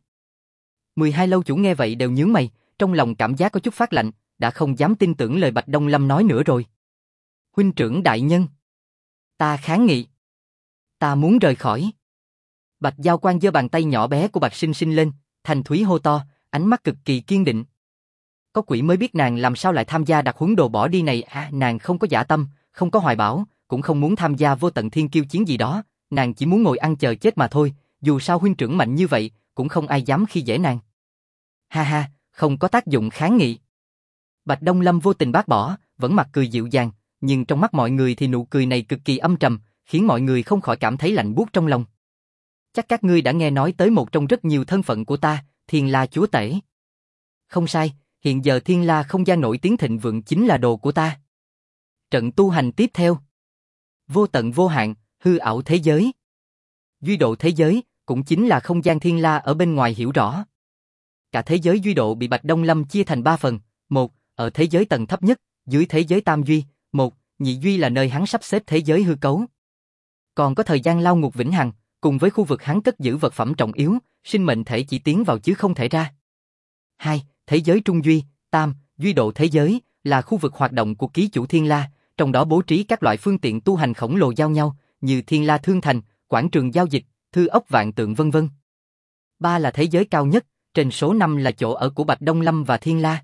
12 lâu chủ nghe vậy đều nhướng mày, trong lòng cảm giác có chút phát lạnh, đã không dám tin tưởng lời Bạch Đông Lâm nói nữa rồi. Huynh trưởng đại nhân, ta kháng nghị. Ta muốn rời khỏi. Bạch Giao Quan giơ bàn tay nhỏ bé của Bạch Sinh Sinh lên, thanh thúy hô to, ánh mắt cực kỳ kiên định. Có quỷ mới biết nàng làm sao lại tham gia đặc huấn đồ bỏ đi này, nàng không có dã tâm, không có hoài bão, cũng không muốn tham gia vô tận thiên kiêu chiến gì đó, nàng chỉ muốn ngồi ăn chờ chết mà thôi, dù sao huynh trưởng mạnh như vậy, cũng không ai dám khi dễ nàng. Ha, không có tác dụng kháng nghị. Bạch Đông Lâm vô tình bác bỏ, vẫn mặt cười dịu dàng, nhưng trong mắt mọi người thì nụ cười này cực kỳ âm trầm, khiến mọi người không khỏi cảm thấy lạnh buốt trong lòng. Chắc các ngươi đã nghe nói tới một trong rất nhiều thân phận của ta, Thiên La Chúa Tể. Không sai, hiện giờ Thiên La không gian nổi tiếng thịnh vượng chính là đồ của ta. Trận tu hành tiếp theo. Vô tận vô hạn, hư ảo thế giới. Duy độ thế giới, cũng chính là không gian Thiên La ở bên ngoài hiểu rõ. Cả thế giới duy độ bị Bạch Đông Lâm chia thành 3 phần, một, ở thế giới tầng thấp nhất, dưới thế giới tam duy, một, nhị duy là nơi hắn sắp xếp thế giới hư cấu. Còn có thời gian lao ngục vĩnh hằng, cùng với khu vực hắn cất giữ vật phẩm trọng yếu, sinh mệnh thể chỉ tiến vào chứ không thể ra. 2. Thế giới trung duy, tam, duy độ thế giới, là khu vực hoạt động của ký chủ Thiên La, trong đó bố trí các loại phương tiện tu hành khổng lồ giao nhau, như Thiên La Thương Thành, quảng trường giao dịch, thư ốc vạn tượng vân vân. 3 là thế giới cao nhất, trên số 5 là chỗ ở của Bạch Đông Lâm và Thiên La.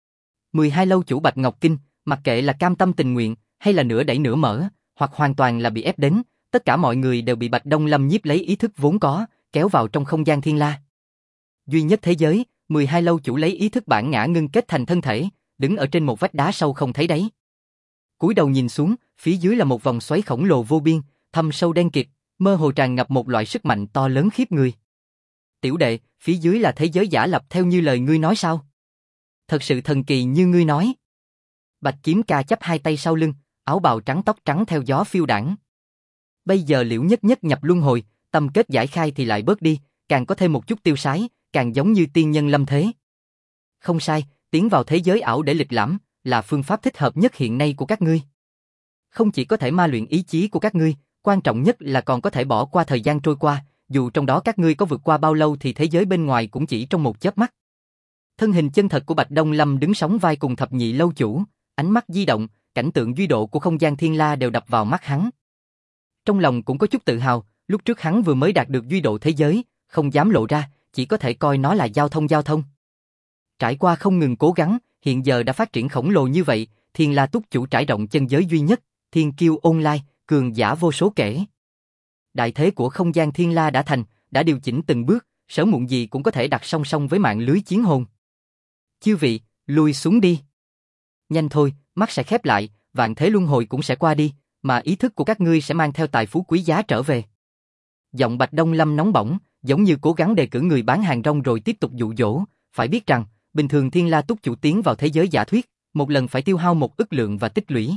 12 lâu chủ Bạch Ngọc Kinh, mặc kệ là cam tâm tình nguyện, hay là nửa đẩy nửa mở, hoặc hoàn toàn là bị ép đến, tất cả mọi người đều bị Bạch Đông Lâm nhiếp lấy ý thức vốn có, kéo vào trong không gian Thiên La. Duy nhất thế giới, 12 lâu chủ lấy ý thức bản ngã ngưng kết thành thân thể, đứng ở trên một vách đá sâu không thấy đáy. Cúi đầu nhìn xuống, phía dưới là một vòng xoáy khổng lồ vô biên, thâm sâu đen kịt, mơ hồ tràn ngập một loại sức mạnh to lớn khiếp người. Tiểu đệ, phía dưới là thế giới giả lập theo như lời ngươi nói sao? Thật sự thần kỳ như ngươi nói. Bạch Kiếm Ca chắp hai tay sau lưng, áo bào trắng tóc trắng theo gió phiêu đãng. Bây giờ Liễu Nhất Nhất nhập luân hồi, tâm kết giải khai thì lại bớt đi, càng có thêm một chút tiêu sái, càng giống như tiên nhân lâm thế. Không sai, tiến vào thế giới ảo để lịch lãm, là phương pháp thích hợp nhất hiện nay của các ngươi. Không chỉ có thể ma luyện ý chí của các ngươi, quan trọng nhất là còn có thể bỏ qua thời gian trôi qua, dù trong đó các ngươi có vượt qua bao lâu thì thế giới bên ngoài cũng chỉ trong một chớp mắt. Thân hình chân thật của Bạch Đông Lâm đứng sóng vai cùng thập nhị lâu chủ, ánh mắt di động, cảnh tượng duy độ của không gian thiên la đều đập vào mắt hắn. Trong lòng cũng có chút tự hào, lúc trước hắn vừa mới đạt được duy độ thế giới, không dám lộ ra, chỉ có thể coi nó là giao thông. Trải qua không ngừng cố gắng, hiện giờ đã phát triển khổng lồ như vậy, Thiên La Túc Chủ trải rộng chân giới duy nhất, thiên kiêu online, cường giả vô số kể. Đại thế của không gian thiên la đã thành, đã điều chỉnh từng bước, sớm muộn gì cũng có thể đặt song song với mạng lưới chiến hồn. Chư vị, lui xuống đi. Nhanh thôi, mắt sẽ khép lại, vạn thế luân hồi cũng sẽ qua đi, mà ý thức của các ngươi sẽ mang theo tài phú quý giá trở về. Giọng Bạch Đông Lâm nóng bỏng, giống như cố gắng đề cử người bán hàng rong rồi tiếp tục dụ dỗ, phải biết rằng, bình thường Thiên La Túc Chủ tiến vào thế giới giả thuyết, một lần phải tiêu hao 1 ức lượng và tích lũy.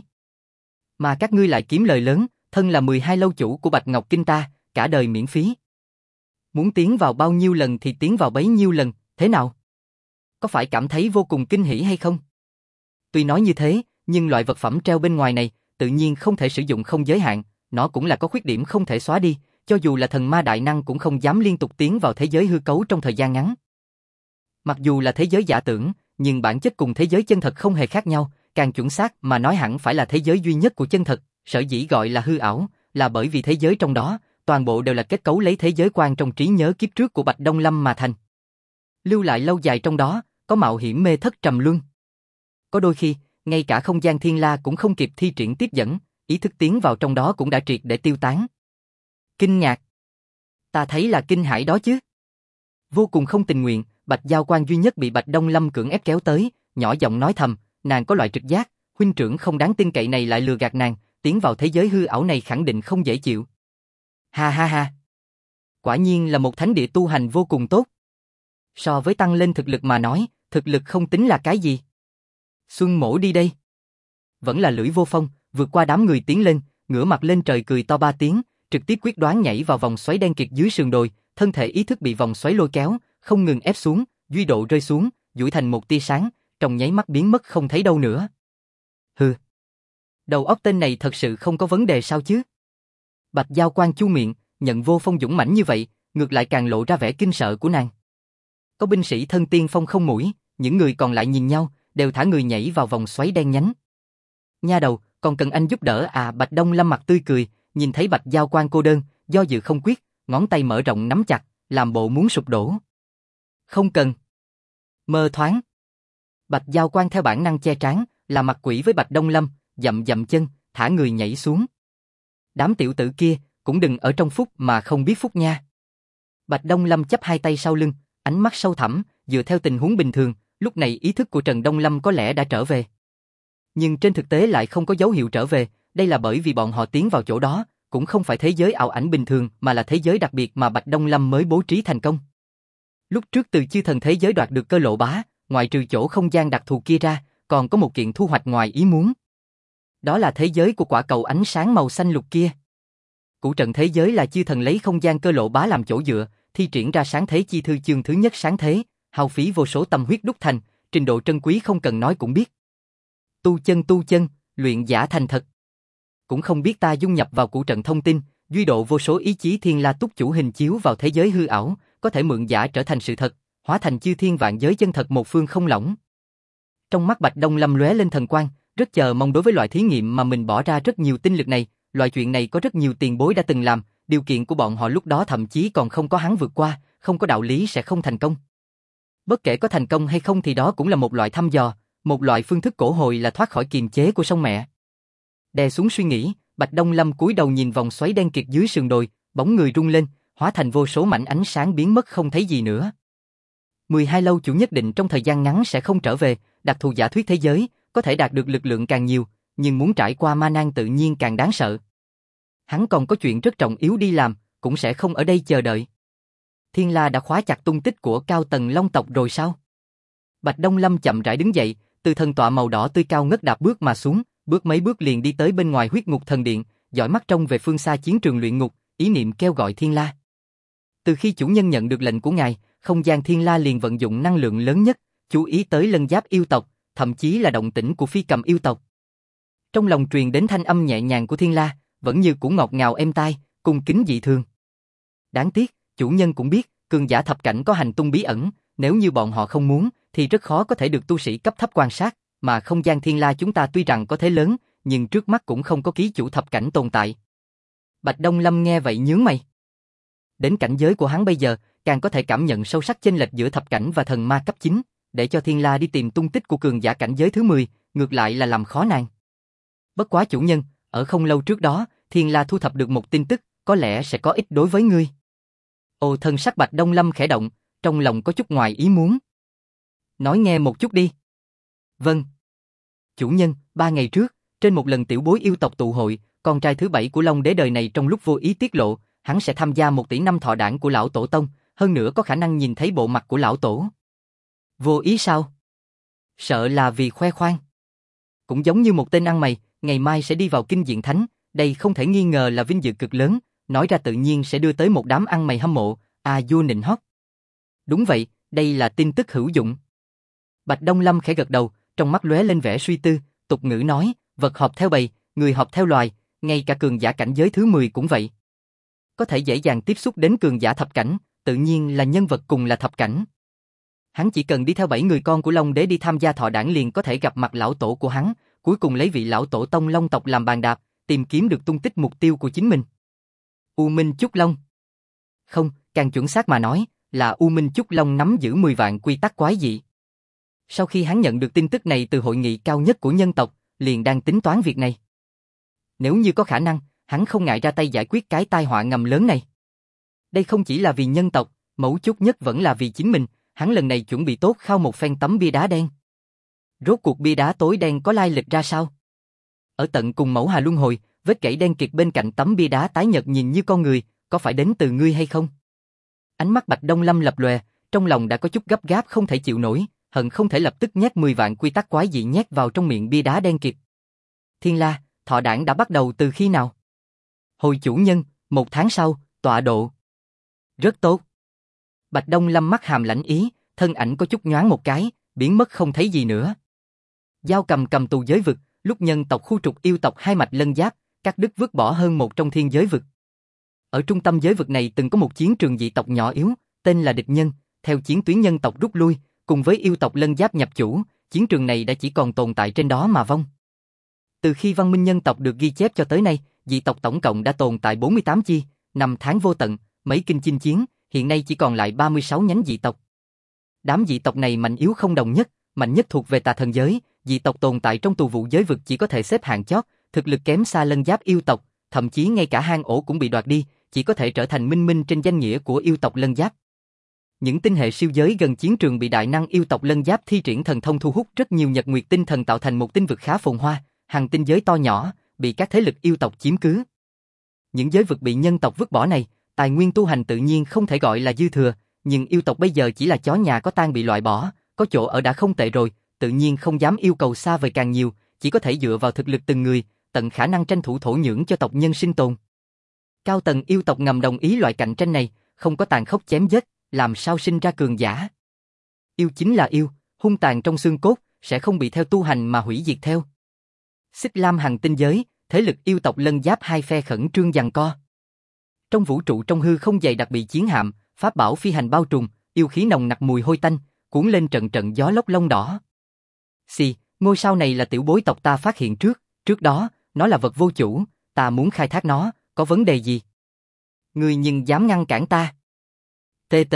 Mà các ngươi lại kiếm lời lớn, thân là 12 lâu chủ của Bạch Ngọc Kinh ta, cả đời miễn phí. Muốn tiến vào bao nhiêu lần thì tiến vào bấy nhiêu lần, thế nào? Có phải cảm thấy vô cùng kinh hỉ hay không? Tuy nói như thế, nhưng loại vật phẩm treo bên ngoài này, tự nhiên không thể sử dụng không giới hạn, nó cũng là có khuyết điểm không thể xóa đi, cho dù là thần ma đại năng cũng không dám liên tục tiến vào thế giới hư cấu trong thời gian ngắn. Mặc dù là thế giới giả tưởng, nhưng bản chất cùng thế giới chân thật không hề khác nhau, càng chuẩn xác mà nói hẳn phải là thế giới duy nhất của chân thật, sở dĩ gọi là hư ảo, là bởi vì thế giới trong đó, toàn bộ đều là kết cấu lấy thế giới quan trong trí nhớ kiếp trước của Bạch Đông Lâm mà thành. Lưu lại lâu dài trong đó, có mạo hiểm mê thất trầm luân. Có đôi khi, ngay cả không gian thiên la cũng không kịp thi triển tiếp dẫn, ý thức tiến vào trong đó cũng đã triệt để tiêu tán. Kinh ngạc. Ta thấy là kinh hãi đó chứ. Vô cùng không tình nguyện, Bạch Giao Quan duy nhất bị Bạch Đông Lâm cưỡng ép kéo tới, nhỏ giọng nói thầm, nàng có loại trực giác, huynh trưởng không đáng tin cậy này lại lừa gạt nàng, tiến vào thế giới hư ảo này khẳng định không dễ chịu. Ha ha ha. Quả nhiên là một thánh địa tu hành vô cùng tốt. So với tăng lên thực lực mà nói, thực lực không tính là cái gì. Xuân Mỗ đi đây. Vẫn là Lưỡi Vô Phong, vượt qua đám người tiến lên, ngửa mặt lên trời cười to 3 tiếng, trực tiếp quyết đoán nhảy vào vòng xoáy đen kịt dưới sườn đồi, thân thể ý thức bị vòng xoáy lôi kéo, không ngừng ép xuống, duy độ rơi xuống, duỗi thành một tia sáng, trong nháy mắt biến mất không thấy đâu nữa. Hừ. Đầu óc tên này thật sự không có vấn đề sao chứ? Bạch Giao Quan chu miệng, nhận Vô Phong dũng mãnh như vậy, ngược lại càng lộ ra vẻ kinh sợ của nàng. Có binh sĩ thân tiên phong không mũi, những người còn lại nhìn nhau, đều thả người nhảy vào vòng xoáy đen nhánh. Nha đầu, còn cần anh giúp đỡ à? Bạch Đông Lâm mặt tươi cười, nhìn thấy Bạch Giao Quan cô đơn, do dự không quyết, ngón tay mở rộng nắm chặt, làm bộ muốn sụp đổ. Không cần. Mơ thoáng. Bạch Giao Quan theo bản năng che trán, là mặt quỷ với Bạch Đông Lâm, dậm dậm chân, thả người nhảy xuống. Đám tiểu tử kia, cũng đừng ở trong phúc mà không biết phúc nha. Bạch Đông Lâm chắp hai tay sau lưng, ánh mắt sâu thẳm, dựa theo tình huống bình thường, lúc này ý thức của Trần Đông Lâm có lẽ đã trở về. Nhưng trên thực tế lại không có dấu hiệu trở về, đây là bởi vì bọn họ tiến vào chỗ đó, cũng không phải thế giới ảo ảnh bình thường mà là thế giới đặc biệt mà Bạch Đông Lâm mới bố trí thành công. Lúc trước từ chư thần thế giới đoạt được cơ lộ bá, ngoài trừ chỗ không gian đặc thù kia ra, còn có một kiện thu hoạch ngoài ý muốn. Đó là thế giới của quả cầu ánh sáng màu xanh lục kia. Củ trận thế giới là chư thần lấy không gian cơ lộ bá làm chỗ dựa, thi triển ra sáng thế chi thư chương thứ nhất sáng thế, hao phí vô số tâm huyết đúc thành, trình độ trân quý không cần nói cũng biết. Tu chân, luyện giả thành thật. Cũng không biết ta dung nhập vào củ trận thông tin, duy độ vô số ý chí Thiên La Túc Chủ hình chiếu vào thế giới hư ảo, có thể mượn giả trở thành sự thật, hóa thành chư thiên vạn giới chân thật một phương không lỏng. Trong mắt Bạch Đông Lâm lóe lên thần quang, rất chờ mong đối với loại thí nghiệm mà mình bỏ ra rất nhiều tinh lực này, loại chuyện này có rất nhiều tiền bối đã từng làm, điều kiện của bọn họ lúc đó thậm chí còn không có hắn vượt qua, không có đạo lý sẽ không thành công. Bất kể có thành công hay không thì đó cũng là một loại thăm dò, một loại phương thức cổ hồi là thoát khỏi kiềm chế của sông mẹ. Đè xuống suy nghĩ, Bạch Đông Lâm cúi đầu nhìn vòng xoáy đen kịt dưới sườn đồi, bóng người rung lên, hóa thành vô số mảnh ánh sáng biến mất không thấy gì nữa. 12 lâu chủ nhất định trong thời gian ngắn sẽ không trở về, đặc thù giả thuyết thế giới, có thể đạt được lực lượng càng nhiều, nhưng muốn trải qua ma nan tự nhiên càng đáng sợ. Hắn còn có chuyện rất trọng yếu đi làm, cũng sẽ không ở đây chờ đợi. Thiên La đã khóa chặt tung tích của cao tầng Long tộc rồi sao? Bạch Đông Lâm chậm rãi đứng dậy, từ thần tọa màu đỏ tươi cao ngất đạp bước mà xuống, bước mấy bước liền đi tới bên ngoài huyết ngục thần điện, dõi mắt trông về phương xa chiến trường luyện ngục, ý niệm kêu gọi Thiên La. Từ khi chủ nhân nhận được lệnh của ngài, không gian Thiên La liền vận dụng năng lượng lớn nhất, chú ý tới lân giáp yêu tộc, thậm chí là động tĩnh của phi cầm yêu tộc. Trong lòng truyền đến thanh âm nhẹ nhàng của Thiên La, vẫn như củ ngọt ngào êm tai, cung kính dị thường. Đáng tiếc, chủ nhân cũng biết, cường giả thập cảnh có hành tung bí ẩn, nếu như bọn họ không muốn, thì rất khó có thể được tu sĩ cấp thấp quan sát, mà không gian Thiên La chúng ta tuy rằng có thế lớn, nhưng trước mắt cũng không có ký chủ thập cảnh tồn tại. Bạch Đông Lâm nghe vậy nhướng mày. Đến cảnh giới của hắn bây giờ, càng có thể cảm nhận sâu sắc chênh lệch giữa thập cảnh và thần ma cấp 9, để cho Thiên La đi tìm tung tích của cường giả cảnh giới thứ 10, ngược lại là làm khó nàng. Bất quá chủ nhân, ở không lâu trước đó, Thiên La thu thập được một tin tức, có lẽ sẽ có ích đối với ngươi. Ồ, thân sắc Bạch Đông Lâm khẽ động, trong lòng có chút ngoài ý muốn. Nói nghe một chút đi. Vâng. Chủ nhân, 3 ngày trước, trên một lần tiểu bối yêu tộc tụ hội, con trai thứ 7 của Long Đế đời này trong lúc vô ý tiết lộ, hắn sẽ tham gia 1 tỷ năm thọ đản của lão tổ tông, hơn nữa có khả năng nhìn thấy bộ mặt của lão tổ. Vô ý sao? Sợ là vì khoe khoang. Cũng giống như một tên ăn mày, ngày mai sẽ đi vào kinh diện thánh, đây không thể nghi ngờ là vinh dự cực lớn, nói ra tự nhiên sẽ đưa tới một đám ăn mày hâm mộ, vua nịnh hót. Đúng vậy, đây là tin tức hữu dụng. Bạch Đông Lâm khẽ gật đầu, trong mắt lóe lên vẻ suy tư, tục ngữ nói, vật họp theo bầy, người họp theo loài, ngay cả cường giả cảnh giới thứ 10 cũng vậy. Có thể dễ dàng tiếp xúc đến cường giả thập cảnh, tự nhiên là nhân vật cùng là thập cảnh. Hắn chỉ cần đi theo 7 người con của Long Đế đi tham gia thọ đản liền có thể gặp mặt lão tổ của hắn, cuối cùng lấy vị lão tổ tông Long tộc làm bàn đạp, tìm kiếm được tung tích mục tiêu của chính mình. U Minh Chúc Long. Không, càng chuẩn xác mà nói, là U Minh Chúc Long nắm giữ 10 vạn quy tắc quái dị. Sau khi hắn nhận được tin tức này từ hội nghị cao nhất của nhân tộc, liền đang tính toán việc này. Nếu như có khả năng, hắn không ngại ra tay giải quyết cái tai họa ngầm lớn này. Đây không chỉ là vì nhân tộc, mấu chốt nhất vẫn là vì chính mình, hắn lần này chuẩn bị tốt khao một phen tấm bia đá đen. Rốt cuộc bia đá tối đen có lai lịch ra sao? Ở tận cùng Mẫu Hà Luân Hồi, vết kẩy đen kịt bên cạnh tấm bia đá tái nhợt nhìn như con người, có phải đến từ ngươi hay không? Ánh mắt Bạch Đông Lâm lập lòe, trong lòng đã có chút gấp gáp không thể chịu nổi, hận không thể lập tức nhét 10 vạn quy tắc quái dị nhét vào trong miệng bia đá đen kịt. Thiên La, thọ đản đã bắt đầu từ khi nào? Hồi chủ nhân, 1 tháng sau, tọa độ. Rất tốt. Bạch Đông Lâm mắt hàm lãnh ý, thân ảnh có chút nhoáng một cái, biến mất không thấy gì nữa. Dao cầm tù giới vực, lúc nhân tộc khu trục yêu tộc hai mạch lân giáp, cắt đứt vứt bỏ hơn một trong thiên giới vực. Ở trung tâm giới vực này từng có một chiến trường dị tộc nhỏ yếu, tên là địch nhân, theo chiến tuyến nhân tộc rút lui, cùng với yêu tộc lân giáp nhập chủ, chiến trường này đã chỉ còn tồn tại trên đó mà vong. Từ khi văn minh nhân tộc được ghi chép cho tới nay, dị tộc tổng cộng đã tồn tại 48 chi, 5 tháng vô tận, mấy kinh chinh chiến, hiện nay chỉ còn lại 36 nhánh dị tộc. Đám dị tộc này mạnh yếu không đồng nhất, mạnh nhất thuộc về tà thần giới, dị tộc tồn tại trong tù vụ giới vực chỉ có thể xếp hạng chót, thực lực kém xa lân giáp yêu tộc, thậm chí ngay cả hang ổ cũng bị đoạt đi, chỉ có thể trở thành minh minh trên danh nghĩa của yêu tộc lân giáp. Những tinh hệ siêu giới gần chiến trường bị đại năng yêu tộc lân giáp thi triển thần thông thu hút rất nhiều nhật nguyệt tinh thần tạo thành một tinh vực khá phồn hoa, hàng tinh giới to nhỏ, bị các thế lực yêu tộc chiếm cứ. Những giới vực bị nhân tộc vứt bỏ này, tài nguyên tu hành tự nhiên không thể gọi là dư thừa, nhưng yêu tộc bây giờ chỉ là chó nhà có tang bị loại bỏ, có chỗ ở đã không tệ rồi, tự nhiên không dám yêu cầu xa vời càng nhiều, chỉ có thể dựa vào thực lực từng người, tận khả năng tranh thủ thổ nhưỡng cho tộc nhân sinh tồn. Cao tầng yêu tộc ngầm đồng ý loại cạnh tranh này, không có tàn khốc chém giết, làm sao sinh ra cường giả. Yêu chính là yêu, hung tàn trong xương cốt, sẽ không bị theo tu hành mà hủy diệt theo. Xích Lam Hằng tinh giới, thế lực yêu tộc lân giáp hai phe khẩn trương giằng co. Trong vũ trụ trong hư không dày đặc bị chiến hạm, pháp bảo phi hành bao trùm, yêu khí nồng nặc mùi hôi tanh, cuốn lên trận trận gió lốc lông đỏ. Xì, ngôi sao này là tiểu bối tộc ta phát hiện trước đó, nó là vật vô chủ, ta muốn khai thác nó, có vấn đề gì? Ngươi nhưng dám ngăn cản ta? TT.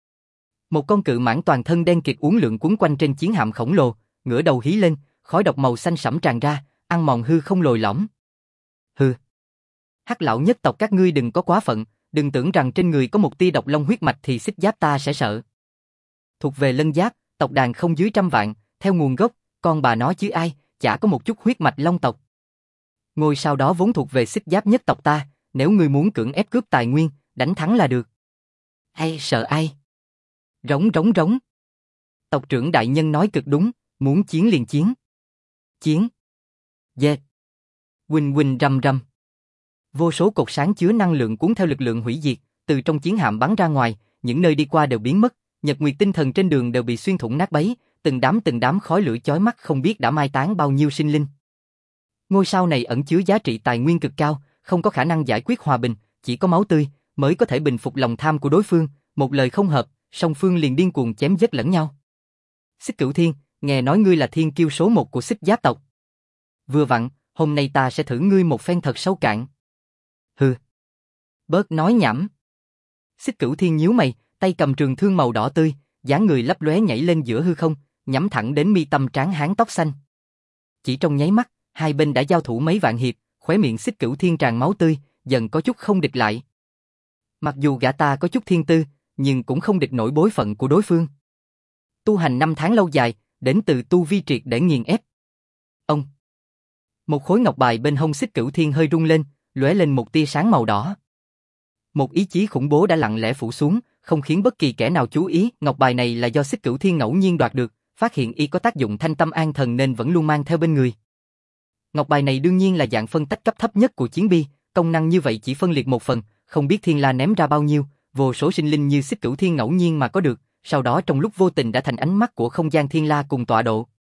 Một con cự mãng toàn thân đen kịt uốn lượn quấn quanh trên chiến hạm khổng lồ, ngửa đầu hí lên, khói độc màu xanh sẫm tràn ra, ăn mòn hư không lồi lõm. Hừ. Hắc lão nhất tộc các ngươi đừng có quá phận, đừng tưởng rằng trên người có một tia độc long huyết mạch thì xích giáp ta sẽ sợ. Thuộc về lân giáp, tộc đàn không dưới 100 vạn, theo nguồn gốc, con bà nó chứ ai, chả có một chút huyết mạch long tộc. Ngôi sao đó vốn thuộc về xích giáp nhất tộc ta, nếu ngươi muốn cưỡng ép cướp tài nguyên, đánh thắng là được. Ai sợ ai? Rống. Tộc trưởng đại nhân nói cực đúng, muốn chiến liền chiến. Chiến. Yeah. Quỳnh rầm. Vô số cột sáng chứa năng lượng cuốn theo lực lượng hủy diệt, từ trong chiến hạm bắn ra ngoài, những nơi đi qua đều biến mất, nhật nguyệt tinh thần trên đường đều bị xuyên thủng nát bấy, từng đám khói lửa chói mắt không biết đã mai táng bao nhiêu sinh linh. Ngôi sao này ẩn chứa giá trị tài nguyên cực cao, không có khả năng giải quyết hòa bình, chỉ có máu tươi mới có thể bình phục lòng tham của đối phương, một lời không hợp, song phương liền điên cuồng chém giết lẫn nhau. Xích Cửu Thiên, nghe nói ngươi là thiên kiêu số 1 của xích giáp tộc. Vừa vặn, hôm nay ta sẽ thử ngươi một phen thật sâu cạn. Hừ. Bớt nói nhảm. Xích Cửu Thiên nhíu mày, tay cầm trường thương màu đỏ tươi, dáng người lấp lóe nhảy lên giữa hư không, nhắm thẳng đến mi tâm tráng hán tóc xanh. Chỉ trong nháy mắt, hai bên đã giao thủ mấy vạn hiệp, khóe miệng Xích Cửu Thiên tràn máu tươi, dần có chút không địch lại. Mặc dù gã ta có chút thiên tư, nhưng cũng không địch nổi bối phận của đối phương. Tu hành 5 tháng lâu dài, đến từ tu vi triệt để nghiền ép. Ông. Một khối ngọc bài bên hông Xích Cửu Thiên hơi rung lên, lóe lên một tia sáng màu đỏ. Một ý chí khủng bố đã lặng lẽ phủ xuống, không khiến bất kỳ kẻ nào chú ý. Ngọc bài này là do Xích Cửu Thiên ngẫu nhiên đoạt được, phát hiện y có tác dụng thanh tâm an thần nên vẫn luôn mang theo bên người. Ngọc bài này đương nhiên là dạng phân tách cấp thấp nhất của chiến bi, công năng như vậy chỉ phân liệt một phần, không biết Thiên La ném ra bao nhiêu, vô số sinh linh như Xích Cửu Thiên ngẫu nhiên mà có được, sau đó trong lúc vô tình đã thành ánh mắt của không gian Thiên La cùng tọa độ.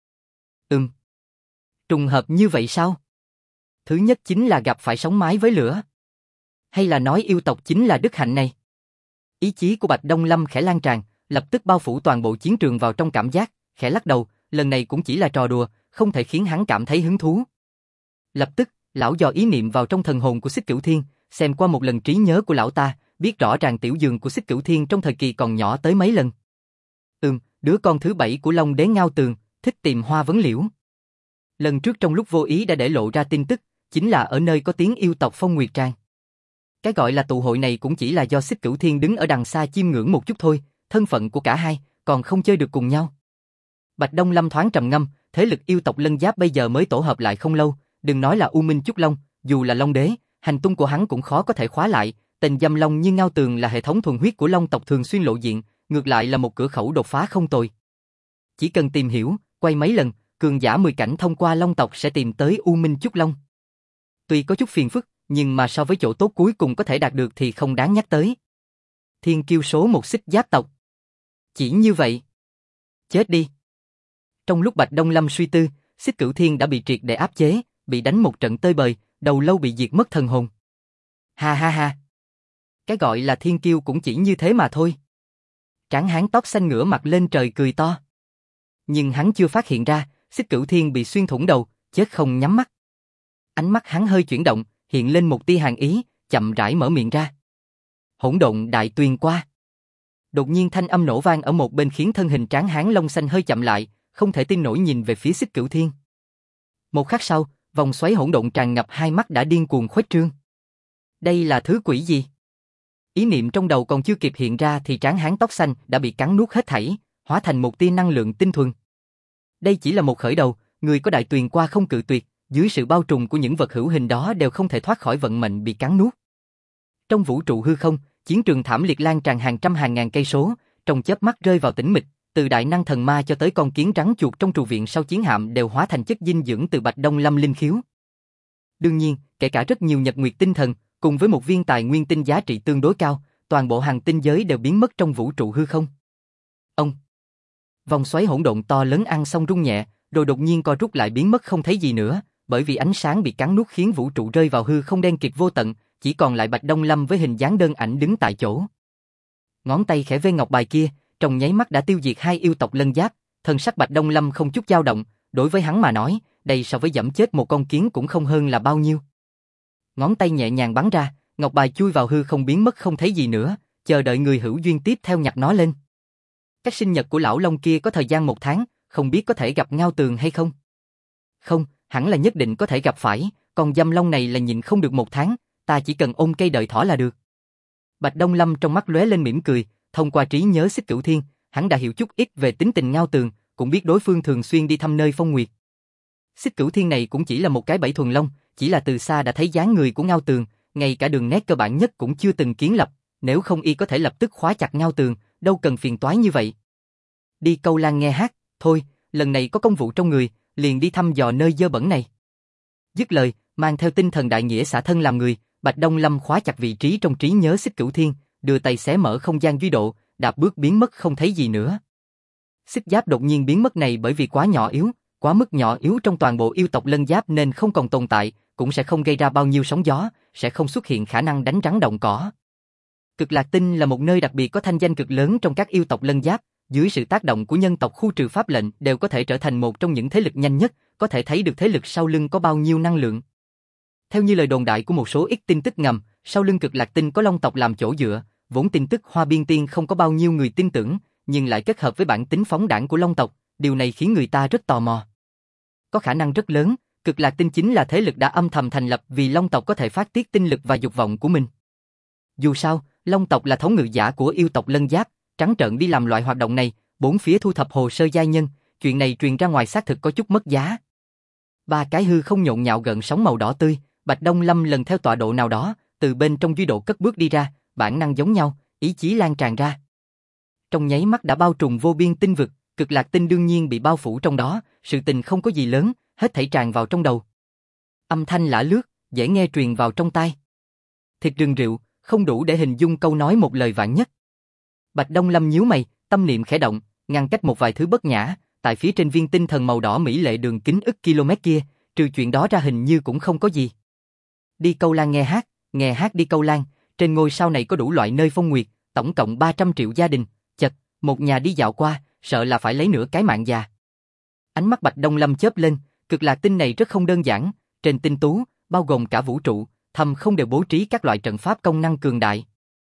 Trùng hợp như vậy sao? Thứ nhất chính là gặp phải sóng mái với lửa. Hay là nói yêu tộc chính là đức hạnh này? Ý chí của Bạch Đông Lâm khẽ lan tràn, lập tức bao phủ toàn bộ chiến trường vào trong cảm giác, khẽ lắc đầu, lần này cũng chỉ là trò đùa, không thể khiến hắn cảm thấy hứng thú. Lập tức, lão dò ý niệm vào trong thần hồn của Xích Cửu Thiên, xem qua một lần trí nhớ của lão ta, biết rõ ràng tiểu giường của Xích Cửu Thiên trong thời kỳ còn nhỏ tới mấy lần. Đứa con thứ 7 của Long Đế Ngao Tường, thích tìm hoa vấn liễu. Lần trước trong lúc vô ý đã để lộ ra tin tức, chính là ở nơi có tiếng yêu tộc Phong Nguyệt Tràng. Cái gọi là tụ hội này cũng chỉ là do Xích Cửu Thiên đứng ở đằng xa chiêm ngưỡng một chút thôi, thân phận của cả hai còn không chơi được cùng nhau. Bạch Đông Lâm thoáng trầm ngâm, thế lực yêu tộc Lân Giáp bây giờ mới tổ hợp lại không lâu, đừng nói là U Minh Chúc Long, dù là Long Đế, hành tung của hắn cũng khó có thể khóa lại, tên dâm long như Ngao Tường là hệ thống thuần huyết của Long tộc thường xuyên lộ diện, ngược lại là một cửa khẩu đột phá không tồi. Chỉ cần tìm hiểu, quay mấy lần, cường giả 10 cảnh thông qua Long tộc sẽ tìm tới U Minh Chúc Long. Tuy có chút phiền phức, nhưng mà so với chỗ tốt cuối cùng có thể đạt được thì không đáng nhắc tới. Thiên kiêu số 1 Xích Giáp tộc. Chỉ như vậy. Chết đi. Trong lúc Bạch Đông Lâm suy tư, Xích Cửu Thiên đã bị triệt để áp chế, bị đánh một trận tơi bời, đầu lâu bị diệt mất thần hồn. Ha ha ha. Cái gọi là thiên kiêu cũng chỉ như thế mà thôi. Tráng hán tóc xanh ngửa mặt lên trời cười to. Nhưng hắn chưa phát hiện ra, Xích Cửu Thiên bị xuyên thủng đầu, chết không nhắm mắt. Ánh mắt hắn hơi chuyển động, hiện lên một tia hàn ý, chậm rãi mở miệng ra. Hỗn độn đại tuyền qua. Đột nhiên thanh âm nổ vang ở một bên khiến thân hình tráng hán lông xanh hơi chậm lại, không thể tin nổi nhìn về phía Xích Cửu Thiên. Một khắc sau, vòng xoáy hỗn độn tràn ngập hai mắt đã điên cuồng khuếch trương. Đây là thứ quỷ gì? Ý niệm trong đầu còn chưa kịp hiện ra thì tráng hán tóc xanh đã bị cắn nuốt hết thảy, hóa thành một tia năng lượng tinh thuần. Đây chỉ là một khởi đầu, người có đại tuyền qua không cự tuyệt, dưới sự bao trùm của những vật hữu hình đó đều không thể thoát khỏi vận mệnh bị cắn nuốt. Trong vũ trụ hư không, chiến trường thảm liệt lan tràn hàng trăm hàng ngàn cây số, trong chớp mắt rơi vào tĩnh mịch, từ đại năng thần ma cho tới con kiến rắn chuột trong trù viện sau chiến hạm đều hóa thành chất dinh dưỡng từ Bạch Đông Lâm linh khiếu. Đương nhiên, kể cả rất nhiều nhật nguyệt tinh thần, cùng với một viên tài nguyên tinh giá trị tương đối cao, toàn bộ hàng tinh giới đều biến mất trong vũ trụ hư không. Ông. Vòng xoáy hỗn độn to lớn ăn xong rung nhẹ, rồi đột nhiên co rút lại biến mất không thấy gì nữa, bởi vì ánh sáng bị cắn nuốt khiến vũ trụ rơi vào hư không đen kịt vô tận, chỉ còn lại Bạch Đông Lâm với hình dáng đơn ảnh đứng tại chỗ. Ngón tay khẽ vê ngọc bài kia, trong nháy mắt đã tiêu diệt hai yêu tộc Lân Giáp, thân sắc Bạch Đông Lâm không chút dao động, đối với hắn mà nói, đây so với giẫm chết một con kiến cũng không hơn là bao nhiêu. Ngón tay nhẹ nhàng bắn ra, ngọc bài chui vào hư không biến mất không thấy gì nữa, chờ đợi người hữu duyên tiếp theo nhặt nó lên. Cách sinh nhật của lão Long kia có thời gian 1 tháng, không biết có thể gặp Ngao Tường hay không? Không, hẳn là nhất định có thể gặp phải, còn dâm long này là nhịn không được 1 tháng, ta chỉ cần ôm cây đợi thỏ là được. Bạch Đông Lâm trong mắt lóe lên mỉm cười, thông qua trí nhớ Xích Cửu Thiên, hắn đã hiểu chút ít về tính tình Ngao Tường, cũng biết đối phương thường xuyên đi thăm nơi Phong Nguyệt. Xích Cửu Thiên này cũng chỉ là một cái bẫy thuần long, chỉ là từ xa đã thấy dáng người của Ngao Tường, ngay cả đường nét cơ bản nhất cũng chưa từng kiến lập, nếu không y có thể lập tức khóa chặt Ngao Tường, đâu cần phiền toái như vậy. Đi câu lan nghe hát, thôi, lần này có công vụ trong người, liền đi thăm dò nơi dơ bẩn này. Dứt lời, mang theo tinh thần đại nghĩa xả thân làm người, Bạch Đông Lâm khóa chặt vị trí trong trí nhớ Xích Cửu Thiên, đưa tay xé mở không gian duy độ, đạp bước biến mất không thấy gì nữa. Xích Giáp đột nhiên biến mất này bởi vì quá nhỏ yếu, quá mức nhỏ yếu trong toàn bộ yêu tộc Lân Giáp nên không còn tồn tại, cũng sẽ không gây ra bao nhiêu sóng gió, sẽ không xuất hiện khả năng đánh rắn động cỏ. Cực Lạc Tinh là một nơi đặc biệt có thanh danh cực lớn trong các yêu tộc Lân Giáp, dưới sự tác động của nhân tộc khu trừ pháp lệnh đều có thể trở thành một trong những thế lực nhanh nhất, có thể thấy được thế lực sau lưng có bao nhiêu năng lượng. Theo như lời đồn đại của một số ít tin tức ngầm, sau lưng Cực Lạc Tinh có Long tộc làm chỗ dựa, vốn tin tức Hoa Biên Tiên không có bao nhiêu người tin tưởng, nhưng lại kết hợp với bản tính phóng đãng của Long tộc, điều này khiến người ta rất tò mò. Có khả năng rất lớn, Cực Lạc Tinh chính là thế lực đã âm thầm thành lập vì Long tộc có thể phát tiết tinh lực và dục vọng của mình. Dù sao, Long tộc là thống ngự giả của yêu tộc Lân Giáp, trắng trợn đi làm loại hoạt động này, bốn phía thu thập hồ sơ giai nhân, chuyện này truyền ra ngoài xác thực có chút mất giá. Ba cái hư không nhộn nhạo gợn sóng màu đỏ tươi, Bạch Đông Lâm lần theo tọa độ nào đó, từ bên trong duy độ cất bước đi ra, bản năng giống nhau, ý chí lan tràn ra. Trong nháy mắt đã bao trùm vô biên tinh vực, Cực Lạc Tinh đương nhiên bị bao phủ trong đó, sự tình không có gì lớn, hết thảy tràn vào trong đầu. Âm thanh lả lướt, dễ nghe truyền vào trong tai. Thịt rừng rượu, không đủ để hình dung câu nói một lời vạn nhất. Bạch Đông Lâm nhíu mày, tâm niệm khẽ động, ngăn cách một vài thứ bất nhã, tại phía trên viên tinh thần màu đỏ mỹ lệ đường kính ức km kia, trừ chuyện đó ra hình như cũng không có gì. Đi Câu Lan nghe hát đi Câu Lan, trên ngôi sao này có đủ loại nơi phong nguyệt, tổng cộng 300 triệu gia đình, chật, một nhà đi dạo qua, sợ là phải lấy nửa cái mạng già. Ánh mắt Bạch Đông Lâm chớp lên, Cực Lạc Tinh này rất không đơn giản, trên tinh tú, bao gồm cả vũ trụ, thầm không đều bố trí các loại trận pháp công năng cường đại.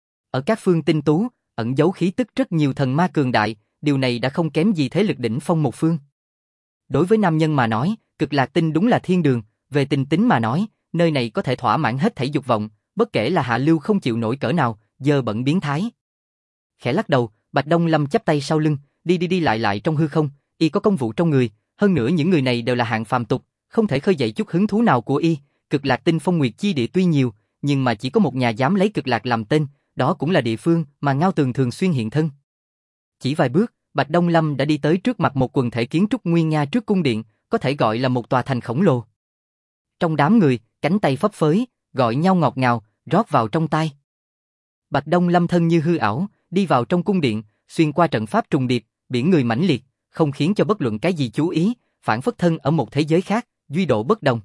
Ở các phương tinh tú, ẩn giấu khí tức rất nhiều thần ma cường đại, điều này đã không kém gì thế lực đỉnh phong một phương. Đối với nam nhân mà nói, Cực Lạc Tinh đúng là thiên đường, về tình tính mà nói, nơi này có thể thỏa mãn hết thảy dục vọng, bất kể là hạ lưu không chịu nổi cỡ nào, dơ bẩn biến thái. Khẽ lắc đầu, Bạch Đông Lâm chắp tay sau lưng, đi lại trong hư không, y có công vụ trong người, hơn nữa những người này đều là hạng phàm tục, không thể khơi dậy chút hứng thú nào của y. Cực Lạc Tinh phong nguyệt chi địa tuy nhiều, nhưng mà chỉ có một nhà dám lấy Cực Lạc làm tên, đó cũng là địa phương mà Ngao Tường thường xuyên hiện thân. Chỉ vài bước, Bạch Đông Lâm đã đi tới trước mặt một quần thể kiến trúc nguy nga trước cung điện, có thể gọi là một tòa thành khổng lồ. Trong đám người, cánh tay phấp phới, gọi nhau ngọt ngào, rót vào trong tai. Bạch Đông Lâm thân như hư ảo, đi vào trong cung điện, xuyên qua trận pháp trùng điệp, biển người mãnh liệt, không khiến cho bất luận cái gì chú ý, phản phất thân ở một thế giới khác, duy độ bất đồng.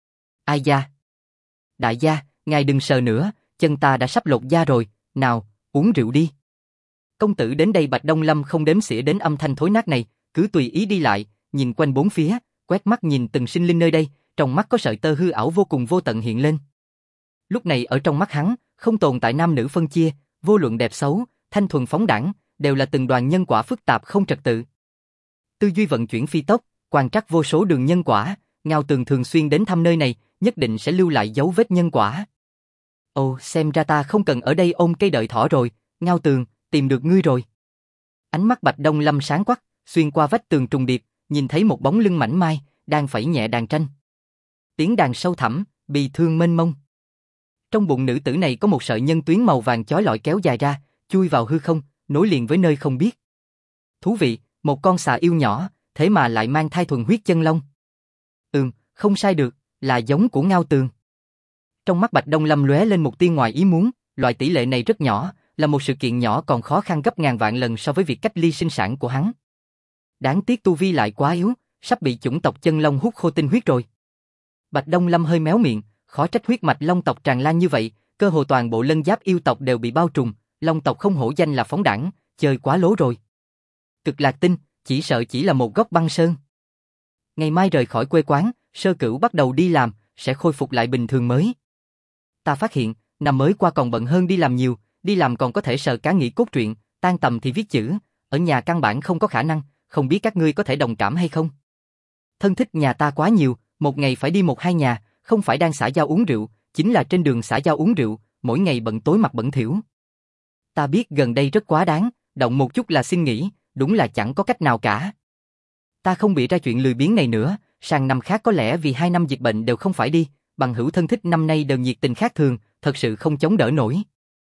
Ai da? Đại gia, ngài đừng sờ nữa, chân ta đã sắp lột da rồi, nào, uống rượu đi. Công tử đến đây. Bạch Đông Lâm không đếm xỉa đến âm thanh thối nát này, cứ tùy ý đi lại, nhìn quanh bốn phía, quét mắt nhìn từng sinh linh nơi đây, trong mắt có sợi tơ hư ảo vô cùng vô tận hiện lên. Lúc này ở trong mắt hắn, không tồn tại nam nữ phân chia, vô luận đẹp xấu, thanh thuần phóng đãng, đều là từng đoàn nhân quả phức tạp không trật tự. Tư duy vận chuyển phi tốc, quan trắc vô số đường nhân quả, Ngao Tường thường xuyên đến thăm nơi này, nhất định sẽ lưu lại dấu vết nhân quả. Ồ, xem ra ta không cần ở đây ôm cây đợi thỏ rồi, Ngao Tường, tìm được ngươi rồi. Ánh mắt Bạch Đông Lâm sáng quắc, xuyên qua vách tường trùng điệp, nhìn thấy một bóng lưng mảnh mai, đang phẩy nhẹ đàn tranh. Tiếng đàn sâu thẳm, bi thương mênh mông. Trong bụng nữ tử này có một sợi nhân tuyến màu vàng chói lọi kéo dài ra, chui vào hư không, nối liền với nơi không biết. Thú vị, một con xà yêu nhỏ, thế mà lại mang thai thuần huyết chân long. Không sai được, là giống của Ngao Tường. Trong mắt Bạch Đông Lâm lóe lên một tia ngoài ý muốn, loại tỷ lệ này rất nhỏ, là một sự kiện nhỏ còn khó khăn gấp ngàn vạn lần so với việc cách ly sinh sản của hắn. Đáng tiếc tu vi lại quá yếu, sắp bị chủng tộc chân long hút khô tinh huyết rồi. Bạch Đông Lâm hơi méo miệng, khó trách huyết mạch long tộc tràn lan như vậy, cơ hồ toàn bộ Lân Giáp yêu tộc đều bị bao trùm, long tộc không hổ danh là phóng đãng, chơi quá lố rồi. Cực Lạc Tinh, chỉ sợ chỉ là một góc băng sơn. Ngày mai rời khỏi quê quán, Sơ Cửu bắt đầu đi làm, sẽ khôi phục lại bình thường mới. Ta phát hiện, năm mới qua còn bận hơn đi làm nhiều, đi làm còn có thể sờ cá nghĩ cốt truyện, tan tầm thì viết chữ, ở nhà căn bản không có khả năng, không biết các ngươi có thể đồng cảm hay không? Thân thích nhà ta quá nhiều, một ngày phải đi 1-2 nhà, không phải đang xã giao uống rượu, chính là trên đường xã giao uống rượu, mỗi ngày bận tối mặt bẩn thỉu. Ta biết gần đây rất quá đáng, động một chút là xin nghỉ, đúng là chẳng có cách nào cả. Ta không bị ra chuyện lười biếng này nữa, sang năm khác có lẽ vì 2 năm dịch bệnh đều không phải đi, bằng hữu thân thích năm nay đều nhiệt tình khác thường, thật sự không chống đỡ nổi.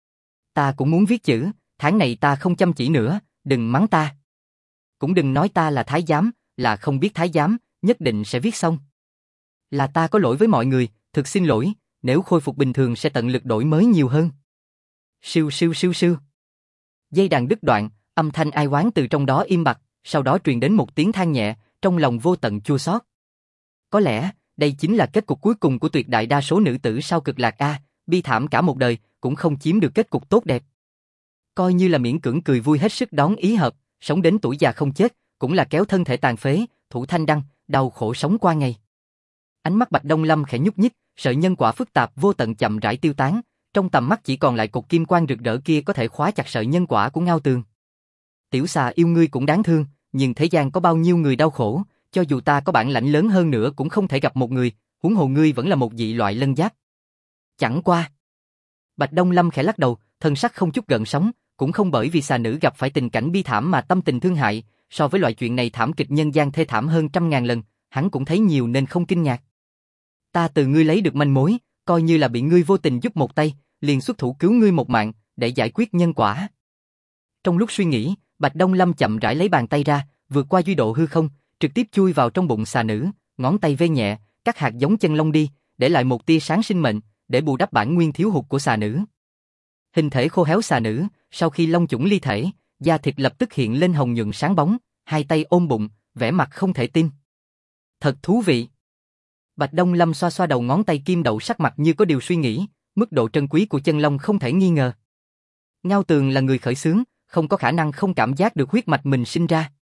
Ta cũng muốn viết chữ, tháng này ta không chăm chỉ nữa, đừng mắng ta. Cũng đừng nói ta là thái giám, là không biết thái giám, nhất định sẽ viết xong. Là ta có lỗi với mọi người, thực xin lỗi, nếu khôi phục bình thường sẽ tận lực đổi mới nhiều hơn. Siêu siêu siêu siêu. Dây đàn đứt đoạn, âm thanh ai oán từ trong đó im bặt, sau đó truyền đến một tiếng than nhẹ, trong lòng vô tận chua xót. Có lẽ, đây chính là kết cục cuối cùng của tuyệt đại đa số nữ tử sau Cực Lạc A, bi thảm cả một đời, cũng không chiếm được kết cục tốt đẹp. Coi như là miễn cưỡng cười vui hết sức đón ý hợp, sống đến tuổi già không chết, cũng là kéo thân thể tàn phế, Thủ Thanh Đăng, đau khổ sống qua ngày. Ánh mắt Bạch Đông Lâm khẽ nhúc nhích, sợi nhân quả phức tạp vô tận chậm rãi tiêu tán, trong tầm mắt chỉ còn lại cột kim quang rực rỡ kia có thể khóa chặt sợi nhân quả của Ngao Tường. Tiểu xà yêu ngươi cũng đáng thương, nhưng thế gian có bao nhiêu người đau khổ, cho dù ta có bản lãnh lớn hơn nữa cũng không thể gặp một người, huống hồ ngươi vẫn là một dị loại lân giáp. Chẳng qua. Bạch Đông Lâm khẽ lắc đầu, thân sắc không chút gợn sóng, cũng không bởi vì xà nữ gặp phải tình cảnh bi thảm mà tâm tình thương hại, so với loại chuyện này thảm kịch nhân gian thê thảm hơn 100.000 lần, hắn cũng thấy nhiều nên không kinh ngạc. Ta từ ngươi lấy được manh mối, coi như là bị ngươi vô tình giúp một tay, liền xuất thủ cứu ngươi một mạng, để giải quyết nhân quả. Trong lúc suy nghĩ, Bạch Đông Lâm chậm rãi lấy bàn tay ra, vượt qua duy độ hư không, trực tiếp chui vào trong bụng xà nữ, ngón tay vê nhẹ, cắt hạt giống chân lông đi, để lại một tia sáng sinh mệnh, để bù đắp bản nguyên thiếu hụt của xà nữ. Hình thể khô héo xà nữ, sau khi long chủng ly thể, da thịt lập tức hiện lên hồng nhuận sáng bóng, hai tay ôm bụng, vẻ mặt không thể tin. Thật thú vị. Bạch Đông Lâm xoa xoa đầu ngón tay kim đậu, sắc mặt như có điều suy nghĩ, mức độ trân quý của chân long không thể nghi ngờ. Ngao Tường là người khởi xướng, không có khả năng không cảm giác được huyết mạch mình sinh ra.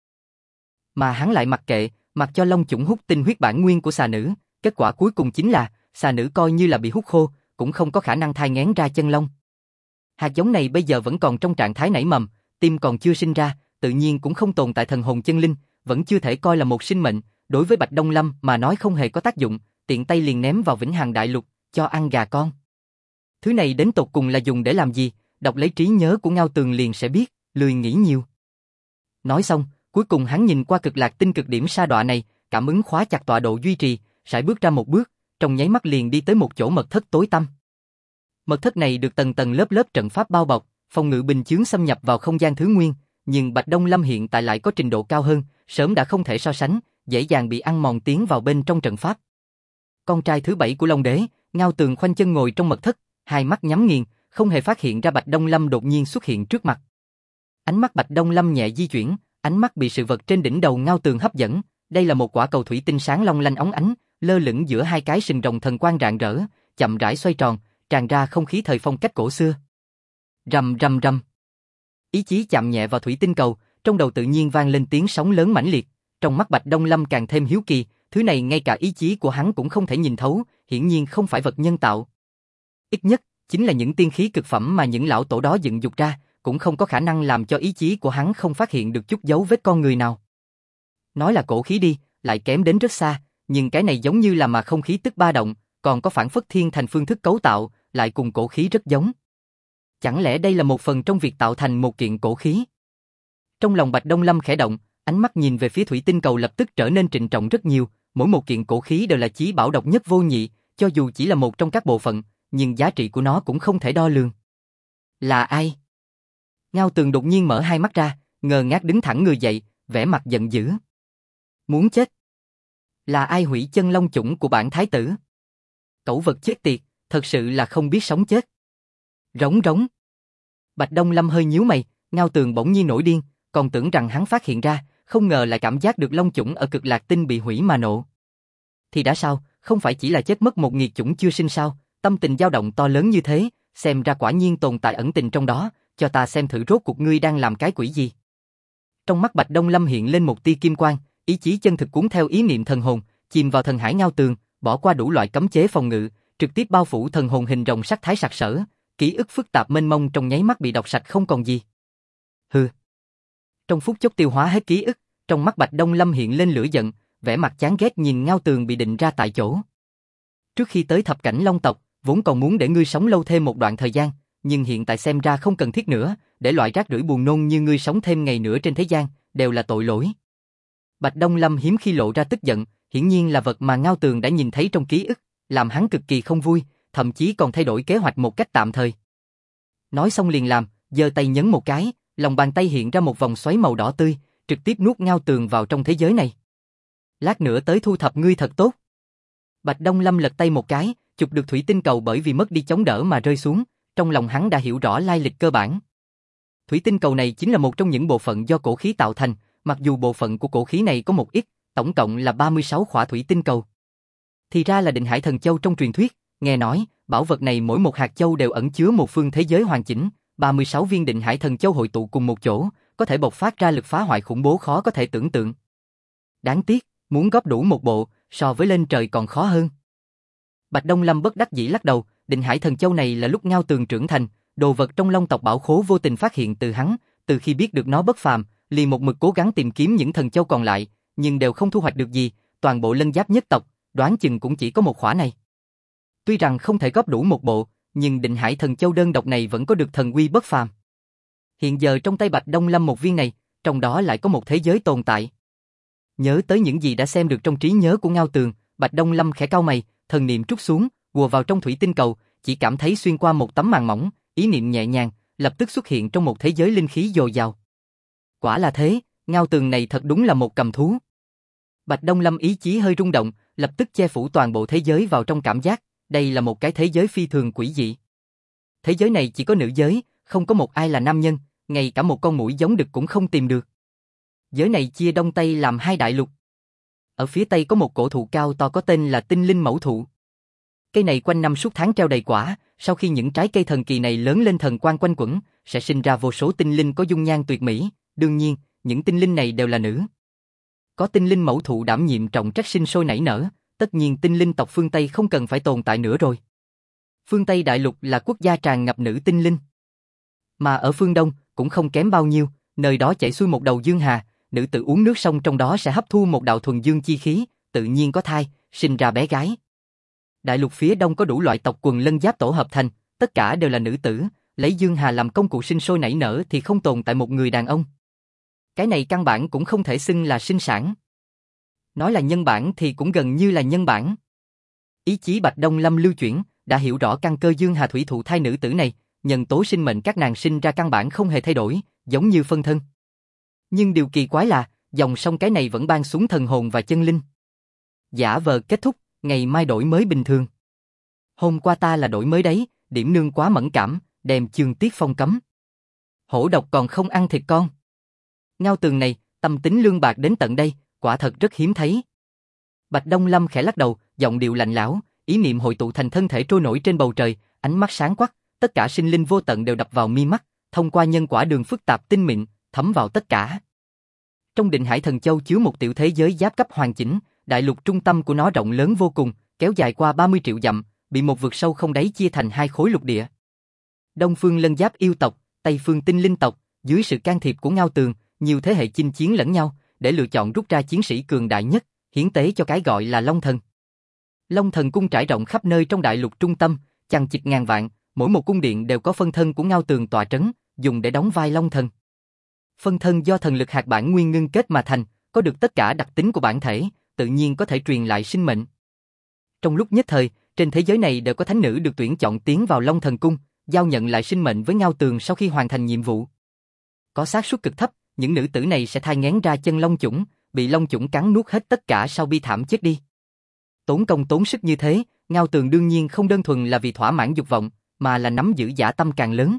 Mà hắn lại mặc kệ, mặc cho long chủng hút tinh huyết bản nguyên của xà nữ, kết quả cuối cùng chính là, xà nữ coi như là bị hút khô, cũng không có khả năng thai nghén ra chân long. Hạt giống này bây giờ vẫn còn trong trạng thái nảy mầm, tim còn chưa sinh ra, tự nhiên cũng không tồn tại thần hồn chân linh, vẫn chưa thể coi là một sinh mệnh, đối với Bạch Đông Lâm mà nói không hề có tác dụng, tiện tay liền ném vào Vĩnh Hằng Đại Lục, cho ăn gà con. Thứ này đến tột cùng là dùng để làm gì, đọc lấy trí nhớ của Ngao Tường liền sẽ biết, lười nghĩ nhiều. Nói xong, cuối cùng hắn nhìn qua cực lạc tinh cực điểm sa đọa này, cảm ứng khóa chặt tọa độ duy trì, sải bước ra một bước, trong nháy mắt liền đi tới một chỗ mật thất tối tăm. Mật thất này được tầng tầng lớp lớp trận pháp bao bọc, phòng ngự bình chướng xâm nhập vào không gian thứ nguyên, nhưng Bạch Đông Lâm hiện tại lại có trình độ cao hơn, sớm đã không thể so sánh, dễ dàng bị ăn mòn tiến vào bên trong trận pháp. Con trai thứ 7 của Long Đế, Ngao Tường khoanh chân ngồi trong mật thất, hai mắt nhắm nghiền, không hề phát hiện ra Bạch Đông Lâm đột nhiên xuất hiện trước mặt. Ánh mắt Bạch Đông Lâm nhẹ di chuyển, ánh mắt bị sự vật trên đỉnh đầu Ngao Tường hấp dẫn, đây là một quả cầu thủy tinh sáng long lanh óng ánh, lơ lửng giữa hai cái sừng rồng thần quang rạng rỡ, chậm rãi xoay tròn, tràn ra không khí thời phong cách cổ xưa. Rầm rầm rầm. Ý chí chạm nhẹ vào thủy tinh cầu, trong đầu tự nhiên vang lên tiếng sóng lớn mãnh liệt, trong mắt Bạch Đông Lâm càng thêm hiếu kỳ, thứ này ngay cả ý chí của hắn cũng không thể nhìn thấu, hiển nhiên không phải vật nhân tạo. Ít nhất, chính là những tiên khí cực phẩm mà những lão tổ đó dựng dục ra, cũng không có khả năng làm cho ý chí của hắn không phát hiện được chút dấu vết con người nào. Nói là cổ khí đi, lại kém đến rất xa, nhưng cái này giống như là mà không khí tức ba động, còn có phản phất thiên thành phương thức cấu tạo, lại cùng cổ khí rất giống. Chẳng lẽ đây là một phần trong việc tạo thành một kiện cổ khí? Trong lòng Bạch Đông Lâm khẽ động, ánh mắt nhìn về phía thủy tinh cầu lập tức trở nên trịnh trọng rất nhiều, mỗi một kiện cổ khí đều là chí bảo độc nhất vô nhị, cho dù chỉ là một trong các bộ phận, nhưng giá trị của nó cũng không thể đo lường. Là ai? Ngao Tường đột nhiên mở hai mắt ra, ngơ ngác đứng thẳng người dậy, vẻ mặt giận dữ. Muốn chết. Là ai hủy chân long chủng của bản thái tử? Cẩu vật chết tiệt, thật sự là không biết sống chết. Rống rống. Bạch Đông Lâm hơi nhíu mày, Ngao Tường bỗng nhiên nổi điên, còn tưởng rằng hắn phát hiện ra, không ngờ lại cảm giác được long chủng ở cực lạc tinh bị hủy mà nộ. Thì đã sao, không phải chỉ là chết mất một nghiệt chủng chưa sinh sao, tâm tình dao động to lớn như thế, xem ra quả nhiên tồn tại ẩn tình trong đó, cho ta xem thử rốt cuộc ngươi đang làm cái quỷ gì. Trong mắt Bạch Đông Lâm hiện lên một tia kim quang, ý chí chân thực cuốn theo ý niệm thần hồn, chìm vào thần hải Ngao Tường, bỏ qua đủ loại cấm chế phòng ngự, trực tiếp bao phủ thần hồn hình rồng sắc thái sặc sỡ, ký ức phức tạp mênh mông trong nháy mắt bị đọc sạch không còn gì. Hừ. Trong phút chốc tiêu hóa hết ký ức, trong mắt Bạch Đông Lâm hiện lên lửa giận, vẻ mặt chán ghét nhìn Ngao Tường bị định ra tại chỗ. Trước khi tới thập cảnh long tộc, vốn còn muốn để ngươi sống lâu thêm một đoạn thời gian, nhưng hiện tại xem ra không cần thiết nữa, để loại rác rưởi buồn nôn như ngươi sống thêm ngày nữa trên thế gian, đều là tội lỗi. Bạch Đông Lâm hiếm khi lộ ra tức giận, hiển nhiên là vật mà Ngao Tường đã nhìn thấy trong ký ức, làm hắn cực kỳ không vui, thậm chí còn thay đổi kế hoạch một cách tạm thời. Nói xong liền làm, giơ tay nhấn một cái, lòng bàn tay hiện ra một vòng xoáy màu đỏ tươi, trực tiếp nuốt Ngao Tường vào trong thế giới này. Lát nữa tới thu thập ngươi thật tốt. Bạch Đông Lâm lật tay một cái, chụp được thủy tinh cầu bởi vì mất đi chống đỡ mà rơi xuống, trong lòng hắn đã hiểu rõ lai lịch cơ bản. Thủy tinh cầu này chính là một trong những bộ phận do cổ khí tạo thành, mặc dù bộ phận của cổ khí này có một ít, tổng cộng là 36 khỏa thủy tinh cầu. Thì ra là Định Hải Thần Châu trong truyền thuyết, nghe nói, bảo vật này mỗi một hạt châu đều ẩn chứa một phương thế giới hoàn chỉnh, 36 viên Định Hải Thần Châu hội tụ cùng một chỗ, có thể bộc phát ra lực phá hoại khủng bố khó có thể tưởng tượng. Đáng tiếc, muốn góp đủ một bộ, so với lên trời còn khó hơn. Bạch Đông Lâm bất đắc dĩ lắc đầu, Định Hải Thần Châu này là lúc Ngao Tường trưởng thành, đồ vật trong Long tộc bảo khố vô tình phát hiện từ hắn, từ khi biết được nó bất phàm, liền một mực cố gắng tìm kiếm những thần châu còn lại, nhưng đều không thu hoạch được gì, toàn bộ lân giáp nhất tộc, đoán chừng cũng chỉ có một khỏa này. Tuy rằng không thể góp đủ một bộ, nhưng Định Hải Thần Châu đơn độc này vẫn có được thần uy bất phàm. Hiện giờ trong tay Bạch Đông Lâm một viên này, trong đó lại có một thế giới tồn tại. Nhớ tới những gì đã xem được trong trí nhớ của Ngao Tường, Bạch Đông Lâm khẽ cau mày, thần niệm trút xuống, ùa vào trong thủy tinh cầu, chỉ cảm thấy xuyên qua một tấm màn mỏng, ý niệm nhẹ nhàng, lập tức xuất hiện trong một thế giới linh khí dồi dào. Quả là thế, Ngao Tường này thật đúng là một cầm thú. Bạch Đông Lâm ý chí hơi rung động, lập tức che phủ toàn bộ thế giới vào trong cảm giác, đây là một cái thế giới phi thường quỷ dị. Thế giới này chỉ có nữ giới, không có một ai là nam nhân, ngay cả một con muỗi giống đực cũng không tìm được. Giới này chia Đông Tây làm hai đại lục. Ở phía Tây có một cổ thụ cao to có tên là Tinh Linh Mẫu Thụ. Cây này quanh năm suốt tháng treo đầy quả, sau khi những trái cây thần kỳ này lớn lên thần quang quanh quẩn, sẽ sinh ra vô số tinh linh có dung nhan tuyệt mỹ, đương nhiên, những tinh linh này đều là nữ. Có Tinh Linh Mẫu Thụ đảm nhiệm trọng trách sinh sôi nảy nở, tất nhiên tinh linh tộc phương Tây không cần phải tồn tại nữa rồi. Phương Tây đại lục là quốc gia tràn ngập nữ tinh linh. Mà ở phương Đông cũng không kém bao nhiêu, nơi đó chảy xuôi một đầu dương hà, nữ tử uống nước sông trong đó sẽ hấp thu một đạo thuần dương chi khí, tự nhiên có thai, sinh ra bé gái. Đại lục phía Đông có đủ loại tộc quần lân giáp tổ hợp thành, tất cả đều là nữ tử, lấy dương hà làm công cụ sinh sôi nảy nở thì không tồn tại một người đàn ông. Cái này căn bản cũng không thể xưng là sinh sản. Nói là nhân bản thì cũng gần như là nhân bản. Ý chí Bạch Đông Lâm lưu chuyển, đã hiểu rõ căn cơ dương hà thủy thụ thai nữ tử này, nhân tố sinh mệnh các nàng sinh ra căn bản không hề thay đổi, giống như phân thân. Nhưng điều kỳ quái là, dòng sông cái này vẫn ban xuống thần hồn và chân linh. Giả vờ kết thúc, ngày mai đổi mới bình thường. Hôm qua ta là đổi mới đấy, điểm nương quá mẫn cảm, đem chương tiết phong cấm. Hổ độc còn không ăn thịt con. Ngao Tường này, tâm tính lương bạc đến tận đây, quả thật rất hiếm thấy. Bạch Đông Lâm khẽ lắc đầu, giọng điệu lạnh lẽo, ý niệm hội tụ thành thân thể trôi nổi trên bầu trời, ánh mắt sáng quắc, tất cả sinh linh vô tận đều đập vào mi mắt, thông qua nhân quả đường phức tạp tinh mịn, thấm vào tất cả. Trong Định Hải Thần Châu chứa một tiểu thế giới giáp cấp hoàn chỉnh, đại lục trung tâm của nó rộng lớn vô cùng, kéo dài qua 30 triệu dặm, bị một vực sâu không đáy chia thành hai khối lục địa. Đông phương lân giáp yêu tộc, Tây phương tinh linh tộc, dưới sự can thiệp của Ngao Tường, nhiều thế hệ chinh chiến lẫn nhau, để lựa chọn rút ra chiến sĩ cường đại nhất, hiến tế cho cái gọi là Long Thần. Long Thần cung trải rộng khắp nơi trong đại lục trung tâm, chằng chịt ngàn vạn, mỗi một cung điện đều có phân thân của Ngao Tường tọa trấn, dùng để đóng vai Long Thần. Phân thân do thần lực hạt bản nguyên ngưng kết mà thành, có được tất cả đặc tính của bản thể, tự nhiên có thể truyền lại sinh mệnh. Trong lúc nhất thời, trên thế giới này đều có thánh nữ được tuyển chọn tiến vào Long Thần cung, giao nhận lại sinh mệnh với Ngao Tường sau khi hoàn thành nhiệm vụ. Có xác suất cực thấp, những nữ tử này sẽ thai nghén ra chân long chủng, bị long chủng cắn nuốt hết tất cả sau bi thảm chết đi. Tốn công tốn sức như thế, Ngao Tường đương nhiên không đơn thuần là vì thỏa mãn dục vọng, mà là nắm giữ dã tâm càng lớn.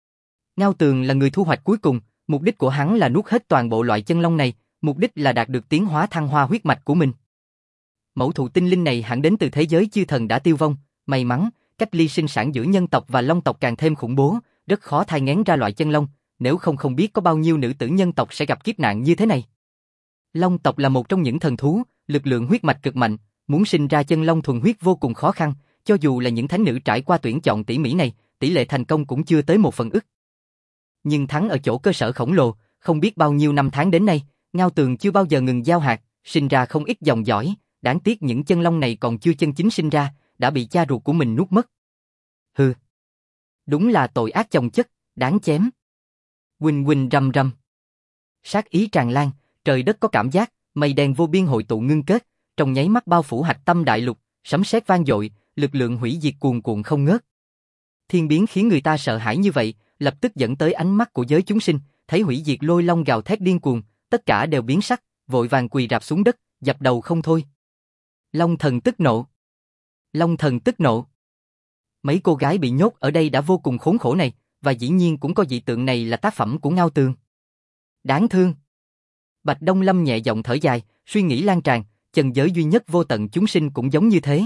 Ngao Tường là người thu hoạch cuối cùng, mục đích của hắn là nuốt hết toàn bộ loại chân long này, mục đích là đạt được tiến hóa thăng hoa huyết mạch của mình. Mẫu thụ tinh linh này hẳn đến từ thế giới chư thần đã tiêu vong, may mắn, cách ly sinh sản giữa nhân tộc và long tộc càng thêm khủng bố, rất khó thai nghén ra loại chân long, nếu không biết có bao nhiêu nữ tử nhân tộc sẽ gặp kiếp nạn như thế này. Long tộc là một trong những thần thú, lực lượng huyết mạch cực mạnh, muốn sinh ra chân long thuần huyết vô cùng khó khăn, cho dù là những thánh nữ trải qua tuyển chọn tỉ mỉ này, tỷ lệ thành công cũng chưa tới 1/1000. Nhưng thắng ở chỗ cơ sở khổng lồ, không biết bao nhiêu năm tháng đến nay, Ngao Tường chưa bao giờ ngừng gieo hạt, sinh ra không ít dòng dõi, đáng tiếc những chân long này còn chưa chân chính sinh ra, đã bị cha ruột của mình nuốt mất. Hừ, đúng là tội ác chồng chất, đáng chém. Huỳnh huỳnh rầm rầm. Sát ý tràn lan, trời đất có cảm giác, mây đen vô biên hội tụ ngưng kết, trong nháy mắt bao phủ hạch tâm đại lục, sấm sét vang dội, lực lượng hủy diệt cuồn cuộn không ngớt. Thiên biến khiến người ta sợ hãi như vậy, lập tức dẫn tới ánh mắt của giới chúng sinh, thấy hủy diệt lôi long gào thét điên cuồng, tất cả đều biến sắc, vội vàng quỳ rạp xuống đất, dập đầu không thôi. Long thần tức nộ. Long thần tức nộ. Mấy cô gái bị nhốt ở đây đã vô cùng khốn khổ này, và dĩ nhiên cũng có dị tượng này là tác phẩm của Ngao Tường. Đáng thương. Bạch Đông Lâm nhẹ giọng thở dài, suy nghĩ lan tràn, chân giới duy nhất vô tận chúng sinh cũng giống như thế.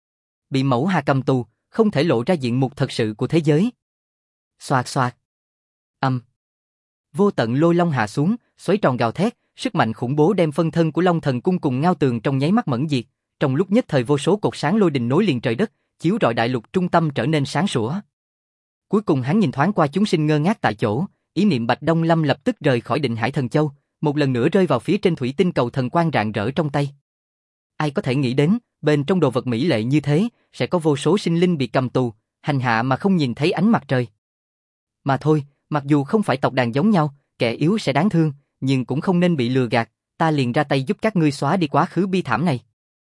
Bị mẫu hà cầm tù, không thể lộ ra diện mục thật sự của thế giới. Xoạt xoạt. Vô tận lôi long hạ xuống, xoáy tròn gào thét, sức mạnh khủng bố đem phân thân của Long Thần Cung cùng Ngao Tường trong nháy mắt mẫn diệt, trong lúc nhất thời vô số cột sáng lôi đình nối liền trời đất, chiếu rọi đại lục trung tâm trở nên sáng sủa. Cuối cùng hắn nhìn thoáng qua chúng sinh ngơ ngác tại chỗ, ý niệm Bạch Đông Lâm lập tức rời khỏi Định Hải Thần Châu, một lần nữa rơi vào phía trên thủy tinh cầu thần quang rạng rỡ trong tay. Ai có thể nghĩ đến, bên trong đồ vật mỹ lệ như thế, sẽ có vô số sinh linh bị cầm tù, hành hạ mà không nhìn thấy ánh mặt trời. Mà thôi, mặc dù không phải tộc đàn giống nhau, kẻ yếu sẽ đáng thương, nhưng cũng không nên bị lừa gạt, ta liền ra tay giúp các ngươi xóa đi quá khứ bi thảm này.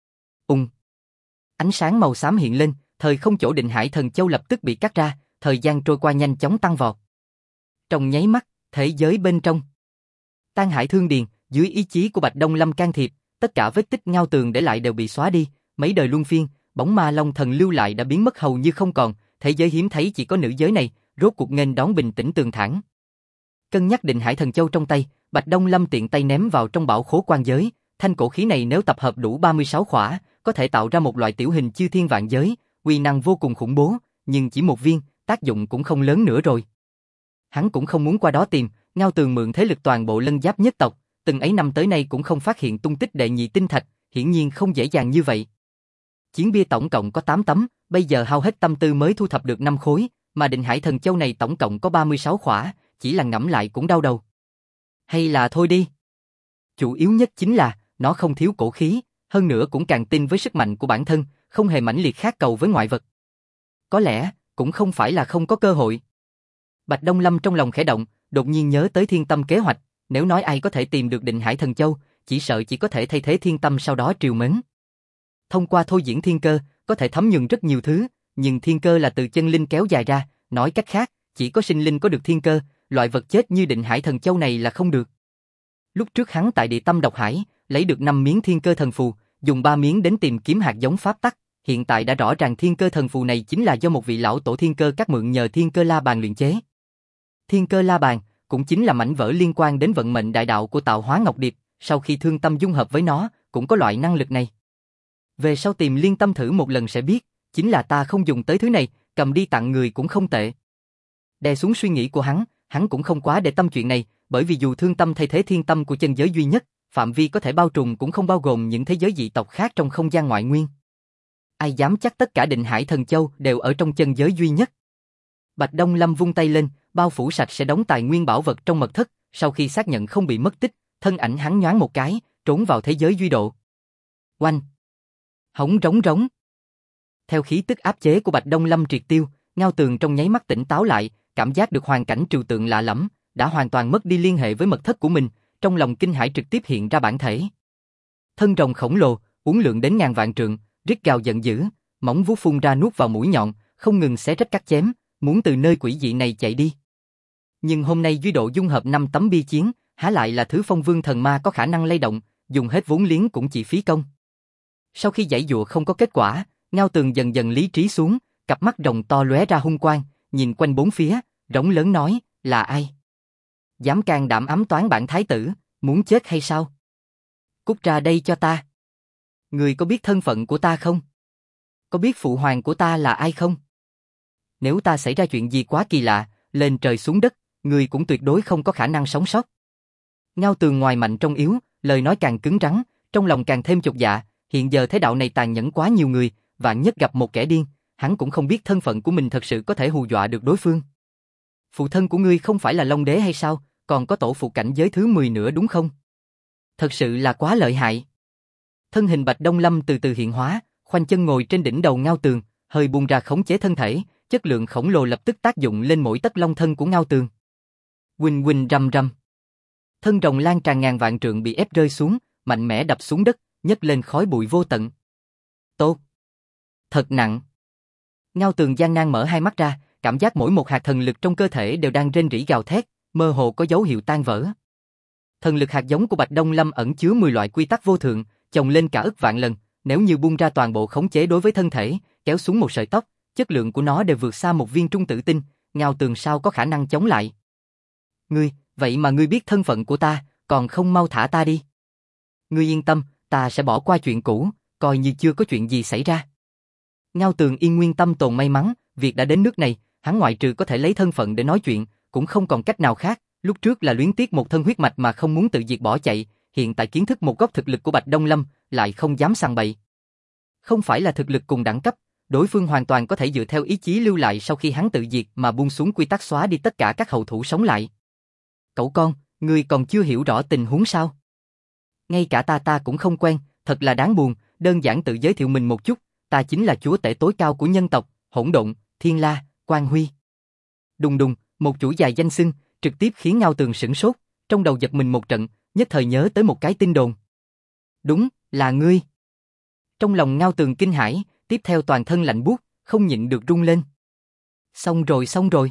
Ánh sáng màu xám hiện lên, thời không chỗ Định Hải Thần Châu lập tức bị cắt ra, thời gian trôi qua nhanh chóng tăng vọt. Trong nháy mắt, thế giới bên trong Tan Hải Thương Điền, dưới ý chí của Bạch Đông Lâm can thiệp, tất cả vết tích Ngao Tường để lại đều bị xóa đi, mấy đời luân phiên, bóng ma Long Thần lưu lại đã biến mất hầu như không còn, thế giới hiếm thấy chỉ có nữ giới này, rốt cuộc nghênh đón bình tĩnh tường thẳng. Cân nhắc Định Hải Thần Châu trong tay, Bạch Đông Lâm tiện tay ném vào trong bảo khố quan giới, thanh cổ khí này nếu tập hợp đủ 36 khỏa, có thể tạo ra một loại tiểu hình chư thiên vạn giới, uy năng vô cùng khủng bố, nhưng chỉ một viên, tác dụng cũng không lớn nữa rồi. Hắn cũng không muốn qua đó tìm, Ngao Tường mượn thế lực toàn bộ Lân Giáp nhất tộc, từng ấy năm tới nay cũng không phát hiện tung tích đệ nhị tinh thạch, hiển nhiên không dễ dàng như vậy. Chiến bia tổng cộng có 8 tấm, bây giờ hao hết tâm tư mới thu thập được 5 khối, mà Định Hải Thần Châu này tổng cộng có 36 khỏa, chỉ là ngẫm lại cũng đau đầu. Hay là thôi đi. Chủ yếu nhất chính là, nó không thiếu cổ khí, hơn nữa cũng càng tin với sức mạnh của bản thân, không hề mãnh liệt khát cầu với ngoại vật. Có lẽ, cũng không phải là không có cơ hội. Bạch Đông Lâm trong lòng khẽ động, đột nhiên nhớ tới Thiên Tâm kế hoạch, nếu nói ai có thể tìm được Định Hải Thần Châu, chỉ sợ chỉ có thể thay thế Thiên Tâm sau đó triều mến. Thông qua thôi diễn thiên cơ, có thể thấm nhuần rất nhiều thứ, nhưng thiên cơ là từ chân linh kéo dài ra, nói cách khác, chỉ có sinh linh có được thiên cơ, loại vật chết như Định Hải Thần Châu này là không được. Lúc trước hắn tại Địa Tâm Độc Hải, lấy được 5 miếng thiên cơ thần phù, dùng 3 miếng đến tìm kiếm hạt giống pháp tắc, hiện tại đã rõ ràng thiên cơ thần phù này chính là do một vị lão tổ thiên cơ các mượn nhờ thiên cơ la bàn luyện chế. Thiên cơ la bàn cũng chính là mảnh vỡ liên quan đến vận mệnh đại đạo của Tạo Hóa Ngọc Điệp, sau khi Thương Tâm dung hợp với nó, cũng có loại năng lực này. Về sau tìm Liên Tâm thử một lần sẽ biết, chính là ta không dùng tới thứ này, cầm đi tặng người cũng không tệ. Đè xuống suy nghĩ của hắn cũng không quá để tâm chuyện này, bởi vì dù Thương Tâm thay thế thiên tâm của chân giới duy nhất, phạm vi có thể bao trùm cũng không bao gồm những thế giới dị tộc khác trong không gian ngoại nguyên. Ai dám chắc tất cả Định Hải Thần Châu đều ở trong chân giới duy nhất. Bạch Đông Lâm vung tay lên, bao phủ sạch sẽ đống tài nguyên bảo vật trong mật thất, sau khi xác nhận không bị mất tích, thân ảnh hắn nhoáng một cái, trốn vào thế giới duy độ. Oanh! Hống rống rống. Theo khí tức áp chế của Bạch Đông Lâm triệt tiêu, Ngao Tường trong nháy mắt tỉnh táo lại, cảm giác được hoàn cảnh trừu tượng lạ lẫm, đã hoàn toàn mất đi liên hệ với mật thất của mình, trong lòng kinh hãi trực tiếp hiện ra bản thể. Thân rồng khổng lồ, uốn lượn đến ngàn vạn trượng, rít gào giận dữ, móng vuốt phun ra nuốt vào mũi nhọn, không ngừng xé rách cắt chém, muốn từ nơi quỷ dị này chạy đi. Nhưng hôm nay duy độ dung hợp 5 tấm bia chiến, há lại là thứ Phong Vương thần ma có khả năng lay động, dùng hết vốn liếng cũng chỉ phí công. Sau khi giãy dụa không có kết quả, Ngao Tường dần dần lý trí xuống, cặp mắt rồng to lóe ra hung quang, nhìn quanh bốn phía, rống lớn nói, là ai? Dám can đảm ám toán bản thái tử, muốn chết hay sao? Cút ra đây cho ta. Người có biết thân phận của ta không? Có biết phụ hoàng của ta là ai không? Nếu ta xảy ra chuyện gì quá kỳ lạ, lên trời xuống đất, người cũng tuyệt đối không có khả năng sống sót. Ngao Tường ngoài mạnh trong yếu, lời nói càng cứng rắn, trong lòng càng thêm chột dạ, hiện giờ thế đạo này tàn nhẫn quá nhiều người, vạn nhất gặp một kẻ điên, hắn cũng không biết thân phận của mình thật sự có thể hù dọa được đối phương. Phụ thân của ngươi không phải là Long Đế hay sao, còn có tổ phụ cảnh giới thứ 10 nữa đúng không? Thật sự là quá lợi hại. Thân hình Bạch Đông Lâm từ từ hiện hóa, khoanh chân ngồi trên đỉnh đầu Ngao Tường, hơi buông ra khống chế thân thể, chất lượng khổng lồ lập tức tác dụng lên mỗi tấc long thân của Ngao Tường. Huỳnh huỳnh rầm rầm. Thân rồng lan tràn ngàn vạn trượng bị ép rơi xuống, mạnh mẽ đập xuống đất, nhấc lên khói bụi vô tận. Tốt. Thật nặng. Ngao Tường gian nan mở hai mắt ra, cảm giác mỗi một hạt thần lực trong cơ thể đều đang rên rỉ gào thét, mơ hồ có dấu hiệu tan vỡ. Thần lực hạt giống của Bạch Đông Lâm ẩn chứa 10 loại quy tắc vô thượng, chồng lên cả ức vạn lần, nếu như buông ra toàn bộ khống chế đối với thân thể, kéo xuống một sợi tóc, chất lượng của nó đều vượt xa một viên trung tử tinh, Ngao Tường sao có khả năng chống lại. Ngươi, vậy mà ngươi biết thân phận của ta, còn không mau thả ta đi. Ngươi yên tâm, ta sẽ bỏ qua chuyện cũ, coi như chưa có chuyện gì xảy ra. Ngao Tường yên nguyên tâm tồn may mắn, việc đã đến nước này, hắn ngoại trừ có thể lấy thân phận để nói chuyện, cũng không còn cách nào khác, lúc trước là luyến tiếc một thân huyết mạch mà không muốn tự diệt bỏ chạy, hiện tại kiến thức một góc thực lực của Bạch Đông Lâm, lại không dám sằng bậy. Không phải là thực lực cùng đẳng cấp, đối phương hoàn toàn có thể dựa theo ý chí lưu lại sau khi hắn tự diệt mà buông xuống quy tắc xóa đi tất cả các hậu thủ sống lại. Cậu con, ngươi còn chưa hiểu rõ tình huống sao? Ngay cả ta cũng không quen, thật là đáng buồn, đơn giản tự giới thiệu mình một chút, ta chính là chúa tể tối cao của nhân tộc, Hỗn Độn, Thiên La, Quang Huy. Đùng đùng, một chuỗi dài danh xưng, trực tiếp khiến Ngao Tường sửng sốt, trong đầu giật mình một trận, nhất thời nhớ tới một cái tin đồn. Đúng, là ngươi. Trong lòng Ngao Tường kinh hãi, tiếp theo toàn thân lạnh buốt, không nhịn được run lên. Xong rồi.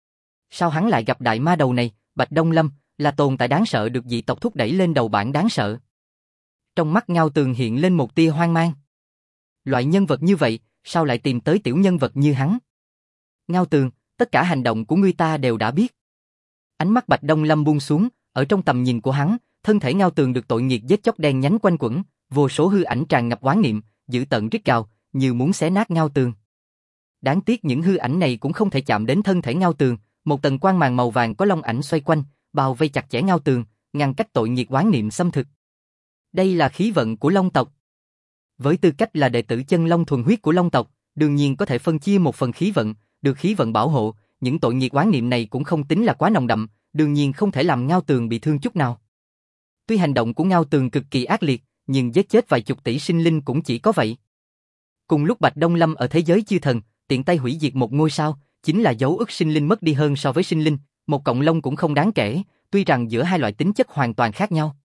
Sao hắn lại gặp đại ma đầu này, Bạch Đông Lâm, là tồn tại đáng sợ được dị tộc thúc đẩy lên đầu bảng đáng sợ. Trong mắt Ngao Tường hiện lên một tia hoang mang. Loại nhân vật như vậy, sao lại tìm tới tiểu nhân vật như hắn? Ngao Tường, tất cả hành động của ngươi ta đều đã biết. Ánh mắt Bạch Đông Lâm buông xuống, ở trong tầm nhìn của hắn, thân thể Ngao Tường được tội nghiệt giết chóc đen nhánh quanh quẩn, vô số hư ảnh tràn ngập oán niệm, dữ tợn rít gào, như muốn xé nát Ngao Tường. Đáng tiếc những hư ảnh này cũng không thể chạm đến thân thể Ngao Tường, một tầng quang màn màu vàng có long ảnh xoay quanh, bao vây chặt chẽ Ngao Tường, ngăn cách tội nghiệt oán niệm xâm thực. Đây là khí vận của Long tộc. Với tư cách là đệ tử chân long thuần huyết của Long tộc, đương nhiên có thể phân chia một phần khí vận, được khí vận bảo hộ, những tội nghiệt oán niệm này cũng không tính là quá nồng đậm, đương nhiên không thể làm Ngao Tường bị thương chút nào. Tuy hành động của Ngao Tường cực kỳ ác liệt, nhưng giết chết vài chục tỷ sinh linh cũng chỉ có vậy. Cùng lúc Bạch Đông Lâm ở thế giới chư thần, tiện tay hủy diệt một ngôi sao, chính là dấu ức sinh linh mất đi hơn so với sinh linh, một cọng lông cũng không đáng kể, tuy rằng giữa hai loại tính chất hoàn toàn khác nhau.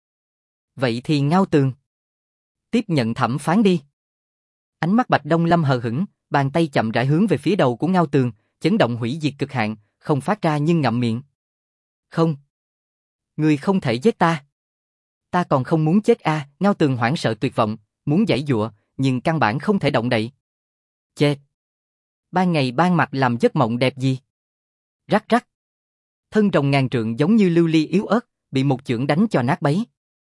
Vậy thì Ngao Tường, tiếp nhận thẩm phán đi. Ánh mắt Bạch Đông Lâm hờ hững, bàn tay chậm rãi hướng về phía đầu của Ngao Tường, chấn động hủy diệt cực hạn, không phát ra nhưng ngậm miệng. Không. Ngươi không thể giết ta. Ta còn không muốn chết a, Ngao Tường hoảng sợ tuyệt vọng, muốn giãy giụa, nhưng căn bản không thể động đậy. Chết. Ban ngày ban mặt làm giấc mộng đẹp gì? Rắc rắc. Thân rồng ngàn trượng giống như lưu ly yếu ớt, bị một chưởng đánh cho nát bấy.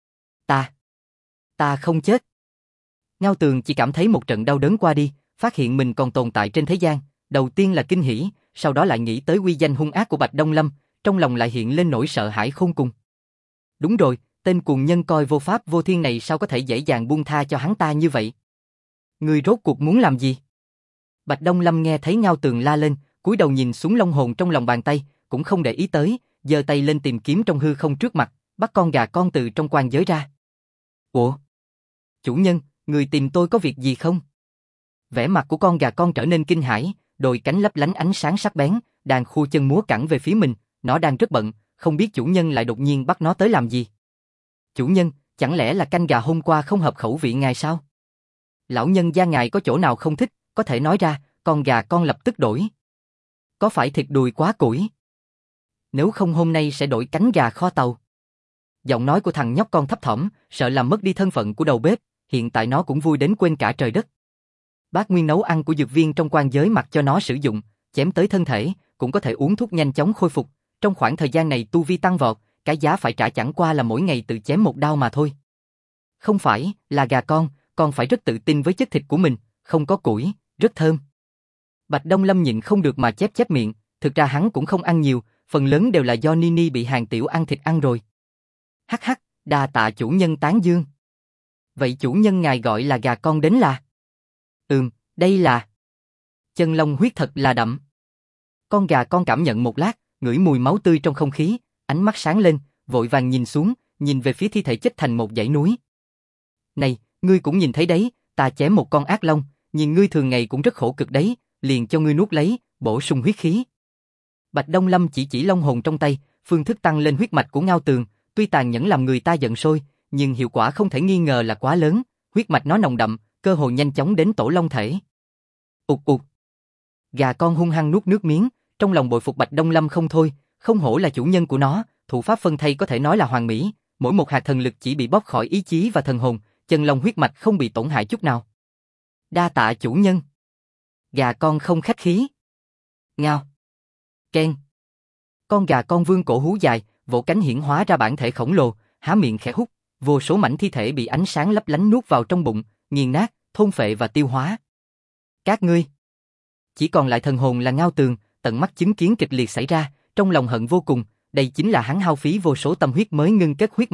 Ta không chết. Ngao Tường chỉ cảm thấy một trận đau đớn qua đi, phát hiện mình còn tồn tại trên thế gian, đầu tiên là kinh hỉ, sau đó lại nghĩ tới uy danh hung ác của Bạch Đông Lâm, trong lòng lại hiện lên nỗi sợ hãi khôn cùng. Đúng rồi, tên cuồng nhân coi vô pháp vô thiên này sao có thể dễ dàng buông tha cho hắn ta như vậy? Ngươi rốt cuộc muốn làm gì? Bạch Đông Lâm nghe thấy Ngao Tường la lên, cúi đầu nhìn xuống long hồn trong lòng bàn tay, cũng không để ý tới, giơ tay lên tìm kiếm trong hư không trước mặt, bắt con gà con từ trong quan giới ra. Ủa? Chủ nhân, người tìm tôi có việc gì không? Vẻ mặt của con gà con trở nên kinh hãi, đôi cánh lấp lánh ánh sáng sắc bén, đang khua chân múa cẳng về phía mình, nó đang rất bận, không biết chủ nhân lại đột nhiên bắt nó tới làm gì. Chủ nhân, chẳng lẽ là canh gà hôm qua không hợp khẩu vị ngài sao? Lão nhân gia ngài có chỗ nào không thích, có thể nói ra, con gà con lập tức đổi. Có phải thịt đùi quá củi? Nếu không hôm nay sẽ đổi cánh gà kho tàu. Giọng nói của thằng nhóc con thấp thỏm, sợ làm mất đi thân phận của đầu bếp, hiện tại nó cũng vui đến quên cả trời đất. Bát nguyên nấu ăn của dược viên trong quan giới mặc cho nó sử dụng, chém tới thân thể, cũng có thể uống thuốc nhanh chóng khôi phục. Trong khoảng thời gian này tu vi tăng vọt, cái giá phải trả chẳng qua là mỗi ngày tự chém một đao mà thôi. Không phải, là gà con phải rất tự tin với chất thịt của mình, không có củi, rất thơm. Bạch Đông Lâm nhịn không được mà chép miệng, thực ra hắn cũng không ăn nhiều, phần lớn đều là do Nini bị hàng tiểu ăn thịt ăn rồi. Hắc hắc, đa tạ chủ nhân tán dương. Vậy chủ nhân ngài gọi là gà con đến là? Đây là... Chân long huyết thật là đậm. Con gà con cảm nhận một lát, ngửi mùi máu tươi trong không khí, ánh mắt sáng lên, vội vàng nhìn xuống, nhìn về phía thi thể chết thành một dãy núi. Này, ngươi cũng nhìn thấy đấy, ta chém một con ác long, nhưng ngươi thường ngày cũng rất khổ cực đấy, liền cho ngươi nuốt lấy, bổ sung huyết khí. Bạch Đông Lâm chỉ long hồn trong tay, phương thức tăng lên huyết mạch của Ngao Tường, tuy tàn nhẫn làm người ta giận sôi, nhưng hiệu quả không thể nghi ngờ là quá lớn, huyết mạch nó nồng đậm, cơ hội nhanh chóng đến tổ long thể. Ụt ụt. Gà con hung hăng nuốt nước miếng, trong lòng bội phục Bạch Đông Lâm không thôi, không hổ là chủ nhân của nó, thủ pháp phân thây có thể nói là hoàn mỹ, mỗi một hạt thần lực chỉ bị bóc khỏi ý chí và thần hồn, chân long huyết mạch không bị tổn hại chút nào. Đa tạ chủ nhân. Gà con không khách khí. Ngao. Ken. Con gà con vươn cổ hú dài, vỗ cánh hiển hóa ra bản thể khổng lồ, há miệng khẽ hút, vô số mảnh thi thể bị ánh sáng lấp lánh nuốt vào trong bụng, nghiền nát, thôn phệ và tiêu hóa. Các ngươi. Chỉ còn lại thần hồn là Ngao Tường, tận mắt chứng kiến kịch liệt xảy ra, trong lòng hận vô cùng, đây chính là hắn hao phí vô số tâm huyết mới ngưng kết huyết mạch,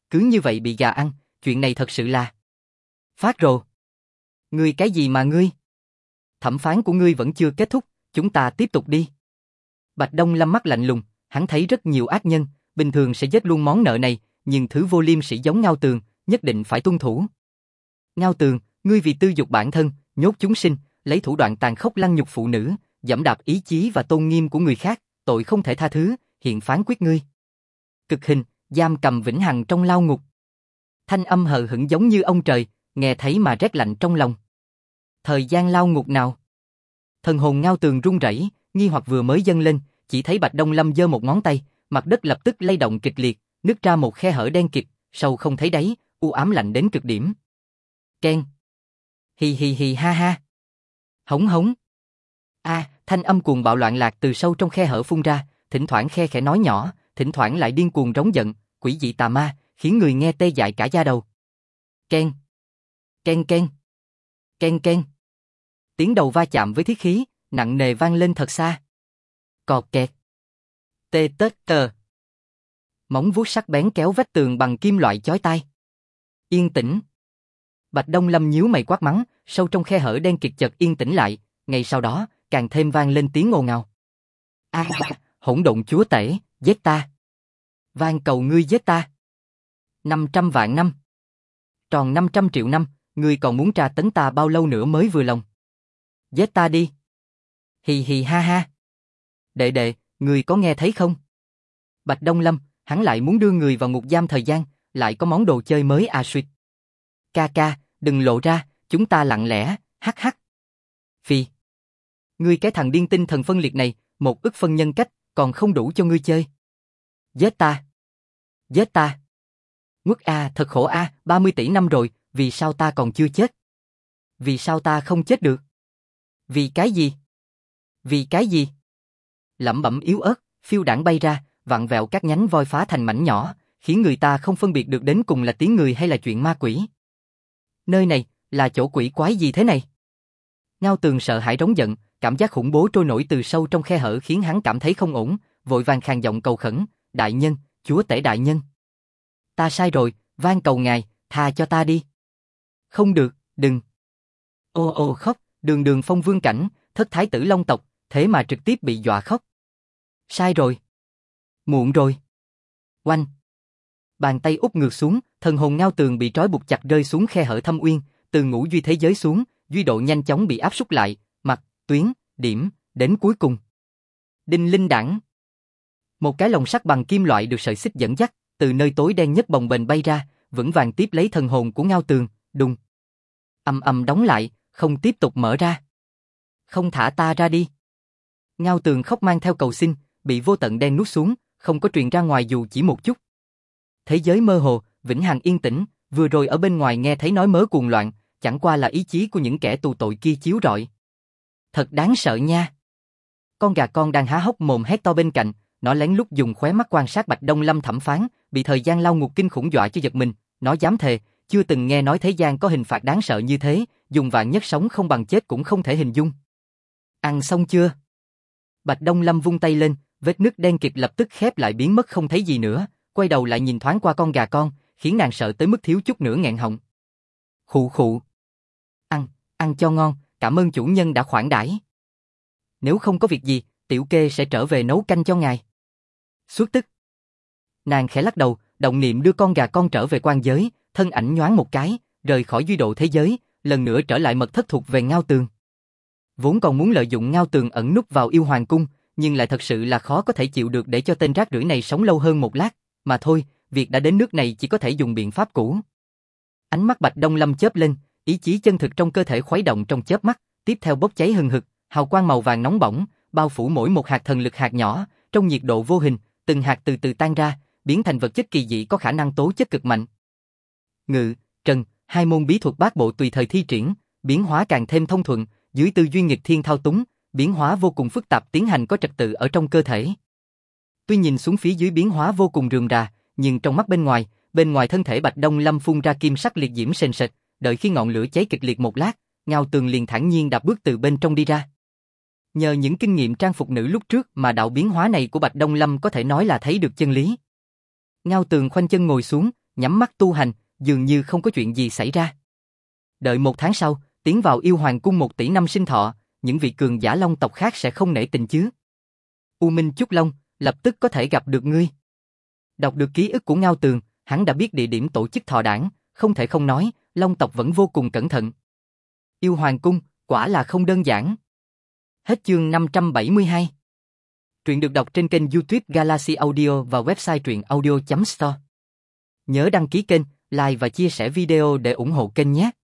cứ như vậy bị gà ăn, chuyện này thật sự là... Phát rồ! Ngươi cái gì mà ngươi? Thẩm phán của ngươi vẫn chưa kết thúc, chúng ta tiếp tục đi. Bạch Đông Lâm mắt lạnh lùng, hắn thấy rất nhiều ác nhân, bình thường sẽ giết luôn món nợ này, nhưng thứ vô liêm sỉ giống Ngao Tường, nhất định phải tuân thủ. Ngao Tường, ngươi vì tư dục bản thân, nhốt chúng sinh, lấy thủ đoạn tàn khốc lăng nhục phụ nữ, giẫm đạp ý chí và tôn nghiêm của người khác, tội không thể tha thứ, hiện phán quyết ngươi. Cực hình, giam cầm vĩnh hằng trong lao ngục. Thanh âm hờ hững giống như ông trời, nghe thấy mà rét lạnh trong lòng. Thời gian lao ngục nào? Thần hồn Ngao Tường run rẩy, nghi hoặc vừa mới dâng lên, chỉ thấy Bạch Đông Lâm giơ một ngón tay, mặt đất lập tức lay động kịch liệt, nứt ra một khe hở đen kịt, sâu không thấy đáy, u ám lạnh đến cực điểm. Keng. Hì hì hì ha ha. Hống hống. Thanh âm cuồng bạo loạn lạc từ sâu trong khe hở phun ra, thỉnh thoảng khe khẽ nói nhỏ, thỉnh thoảng lại điên cuồng rống giận, quỷ dị tà ma, khiến người nghe tê dại cả da đầu. Keng. Keng keng. Keng keng. Tiếng đầu va chạm với thiết khí, nặng nề vang lên thật xa. Cọt kẹt. Tê tết tờ. Móng vuốt sắc bén kéo vách tường bằng kim loại chói tai. Yên tĩnh. Bạch Đông Lâm nhíu mày quát mắng, sâu trong khe hở đen kịt chợt yên tĩnh lại, ngay sau đó, càng thêm vang lên tiếng ồn ào. Hỗn độn chúa tể, giết ta. Van cầu ngươi giết ta. 500 vạn năm. Tròn 500 triệu năm, ngươi còn muốn tra tấn ta bao lâu nữa mới vừa lòng. Giết ta đi. Hì hì ha ha. Đệ đệ, ngươi có nghe thấy không? Bạch Đông Lâm, hắn lại muốn đưa người vào ngục giam thời gian, lại có món đồ chơi mới à suýt. Ca ca, đừng lộ ra, chúng ta lặng lẽ, hắc hắc. Phi. Ngươi cái thằng điên tinh thần phân liệt này, 1 ức phân nhân cách, còn không đủ cho ngươi chơi. Giết ta. Giết ta. Nguất thật khổ 30 tỷ năm rồi, vì sao ta còn chưa chết? Vì sao ta không chết được? Vì cái gì? Vì cái gì? Lẩm bẩm yếu ớt, phiêu đãng bay ra, vặn vẹo các nhánh voi phá thành mảnh nhỏ, khiến người ta không phân biệt được đến cùng là tiếng người hay là chuyện ma quỷ. Nơi này, là chỗ quỷ quái gì thế này? Ngao Tường sợ hãi rống giận, cảm giác khủng bố trôi nổi từ sâu trong khe hở khiến hắn cảm thấy không ổn, vội vàng khàn giọng cầu khẩn, đại nhân, chúa tể đại nhân. Ta sai rồi, van cầu ngài, tha cho ta đi. Không được, đừng. Ô khóc, đường phong vương cảnh, thất thái tử long tộc, thế mà trực tiếp bị dọa khóc. Sai rồi. Muộn rồi. Oanh. Bàn tay úp ngược xuống, thần hồn Ngao Tường bị trói buộc chặt rơi xuống khe hở thâm uyên, từ ngũ duy thế giới xuống, duy độ nhanh chóng bị áp súc lại, mặt, tuyến, điểm, đến cuối cùng. Đinh linh đẳng. Một cái lồng sắt bằng kim loại được sợi xích dẫn dắt, từ nơi tối đen nhất bồng bềnh bay ra, vững vàng tiếp lấy thần hồn của Ngao Tường, đùng. Ầm đóng lại, không tiếp tục mở ra. Không thả ta ra đi. Ngao Tường khóc mang theo cầu xin, bị vô tận đen nuốt xuống, không có truyền ra ngoài dù chỉ một chút. Thế giới mơ hồ, vĩnh hằng yên tĩnh, vừa rồi ở bên ngoài nghe thấy nói mớ cuồng loạn, chẳng qua là ý chí của những kẻ tù tội kia chiếu rọi. Thật đáng sợ nha. Con gà con đang há hốc mồm hét to bên cạnh, nó lén lút dùng khóe mắt quan sát Bạch Đông Lâm thẩm phán, bị thời gian lao ngục kinh khủng dọa cho giật mình, nó dám thề, chưa từng nghe nói thế gian có hình phạt đáng sợ như thế, dùng vạn nhất sống không bằng chết cũng không thể hình dung. Ăn xong chưa? Bạch Đông Lâm vung tay lên, vết nứt đen kịt lập tức khép lại biến mất không thấy gì nữa, quay đầu lại nhìn thoáng qua con gà con, khiến nàng sợ tới mức thiếu chút nữa nghẹn họng. Khụ khụ. Ăn cho ngon, cảm ơn chủ nhân đã khoản đãi. Nếu không có việc gì, tiểu kê sẽ trở về nấu canh cho ngài. Xuất tức. Nàng khẽ lắc đầu, động niệm đưa con gà con trở về quan giới, thân ảnh nhoáng một cái, rời khỏi duy độ thế giới, lần nữa trở lại mật thất thuộc về Ngao Tường. Vốn còn muốn lợi dụng Ngao Tường ẩn núp vào yêu hoàng cung, nhưng lại thật sự là khó có thể chịu được để cho tên rác rưởi này sống lâu hơn một lát, mà thôi, việc đã đến nước này chỉ có thể dùng biện pháp cũ. Ánh mắt Bạch Đông Lâm chớp lên, ý chí chân thực trong cơ thể khuấy động trong chớp mắt, tiếp theo bốc cháy hừng hực, hào quang màu vàng nóng bỏng, bao phủ mỗi một hạt thần lực hạt nhỏ, trong nhiệt độ vô hình, từng hạt từ từ tan ra, biến thành vật chất kỳ dị có khả năng tố chất cực mạnh. Ngự, trần, hai môn bí thuật bát bộ tùy thời thi triển, biến hóa càng thêm thông thuận, dưới tư duy nghịch thiên thao túng, biến hóa vô cùng phức tạp tiến hành có trật tự ở trong cơ thể. Tuy nhìn xuống phía dưới biến hóa vô cùng rườm rà, nhưng trong mắt bên ngoài thân thể Bạch Đông Lâm phun ra kim sắc liệt diễm sền sệt, đợi khi ngọn lửa cháy kịch liệt một lát, Ngao Tường liền thản nhiên đạp bước từ bên trong đi ra. Nhờ những kinh nghiệm trang phục nữ lúc trước mà đạo biến hóa này của Bạch Đông Lâm có thể nói là thấy được chân lý. Ngao Tường khoanh chân ngồi xuống, nhắm mắt tu hành, dường như không có chuyện gì xảy ra. Đợi 1 tháng sau, tiến vào yêu hoàng cung 1 tỷ năm sinh thọ, những vị cường giả long tộc khác sẽ không nể tình chứ. U Minh Chúc Long, lập tức có thể gặp được ngươi. Đọc được ký ức của Ngao Tường, hắn đã biết địa điểm tổ chức thọ đản, không thể không nói, long tộc vẫn vô cùng cẩn thận. Yêu hoàng cung, quả là không đơn giản. Hết chương 572. Truyện được đọc trên kênh YouTube Galaxy Audio và website truyện audio.store. Nhớ đăng ký kênh, like và chia sẻ video để ủng hộ kênh nhé.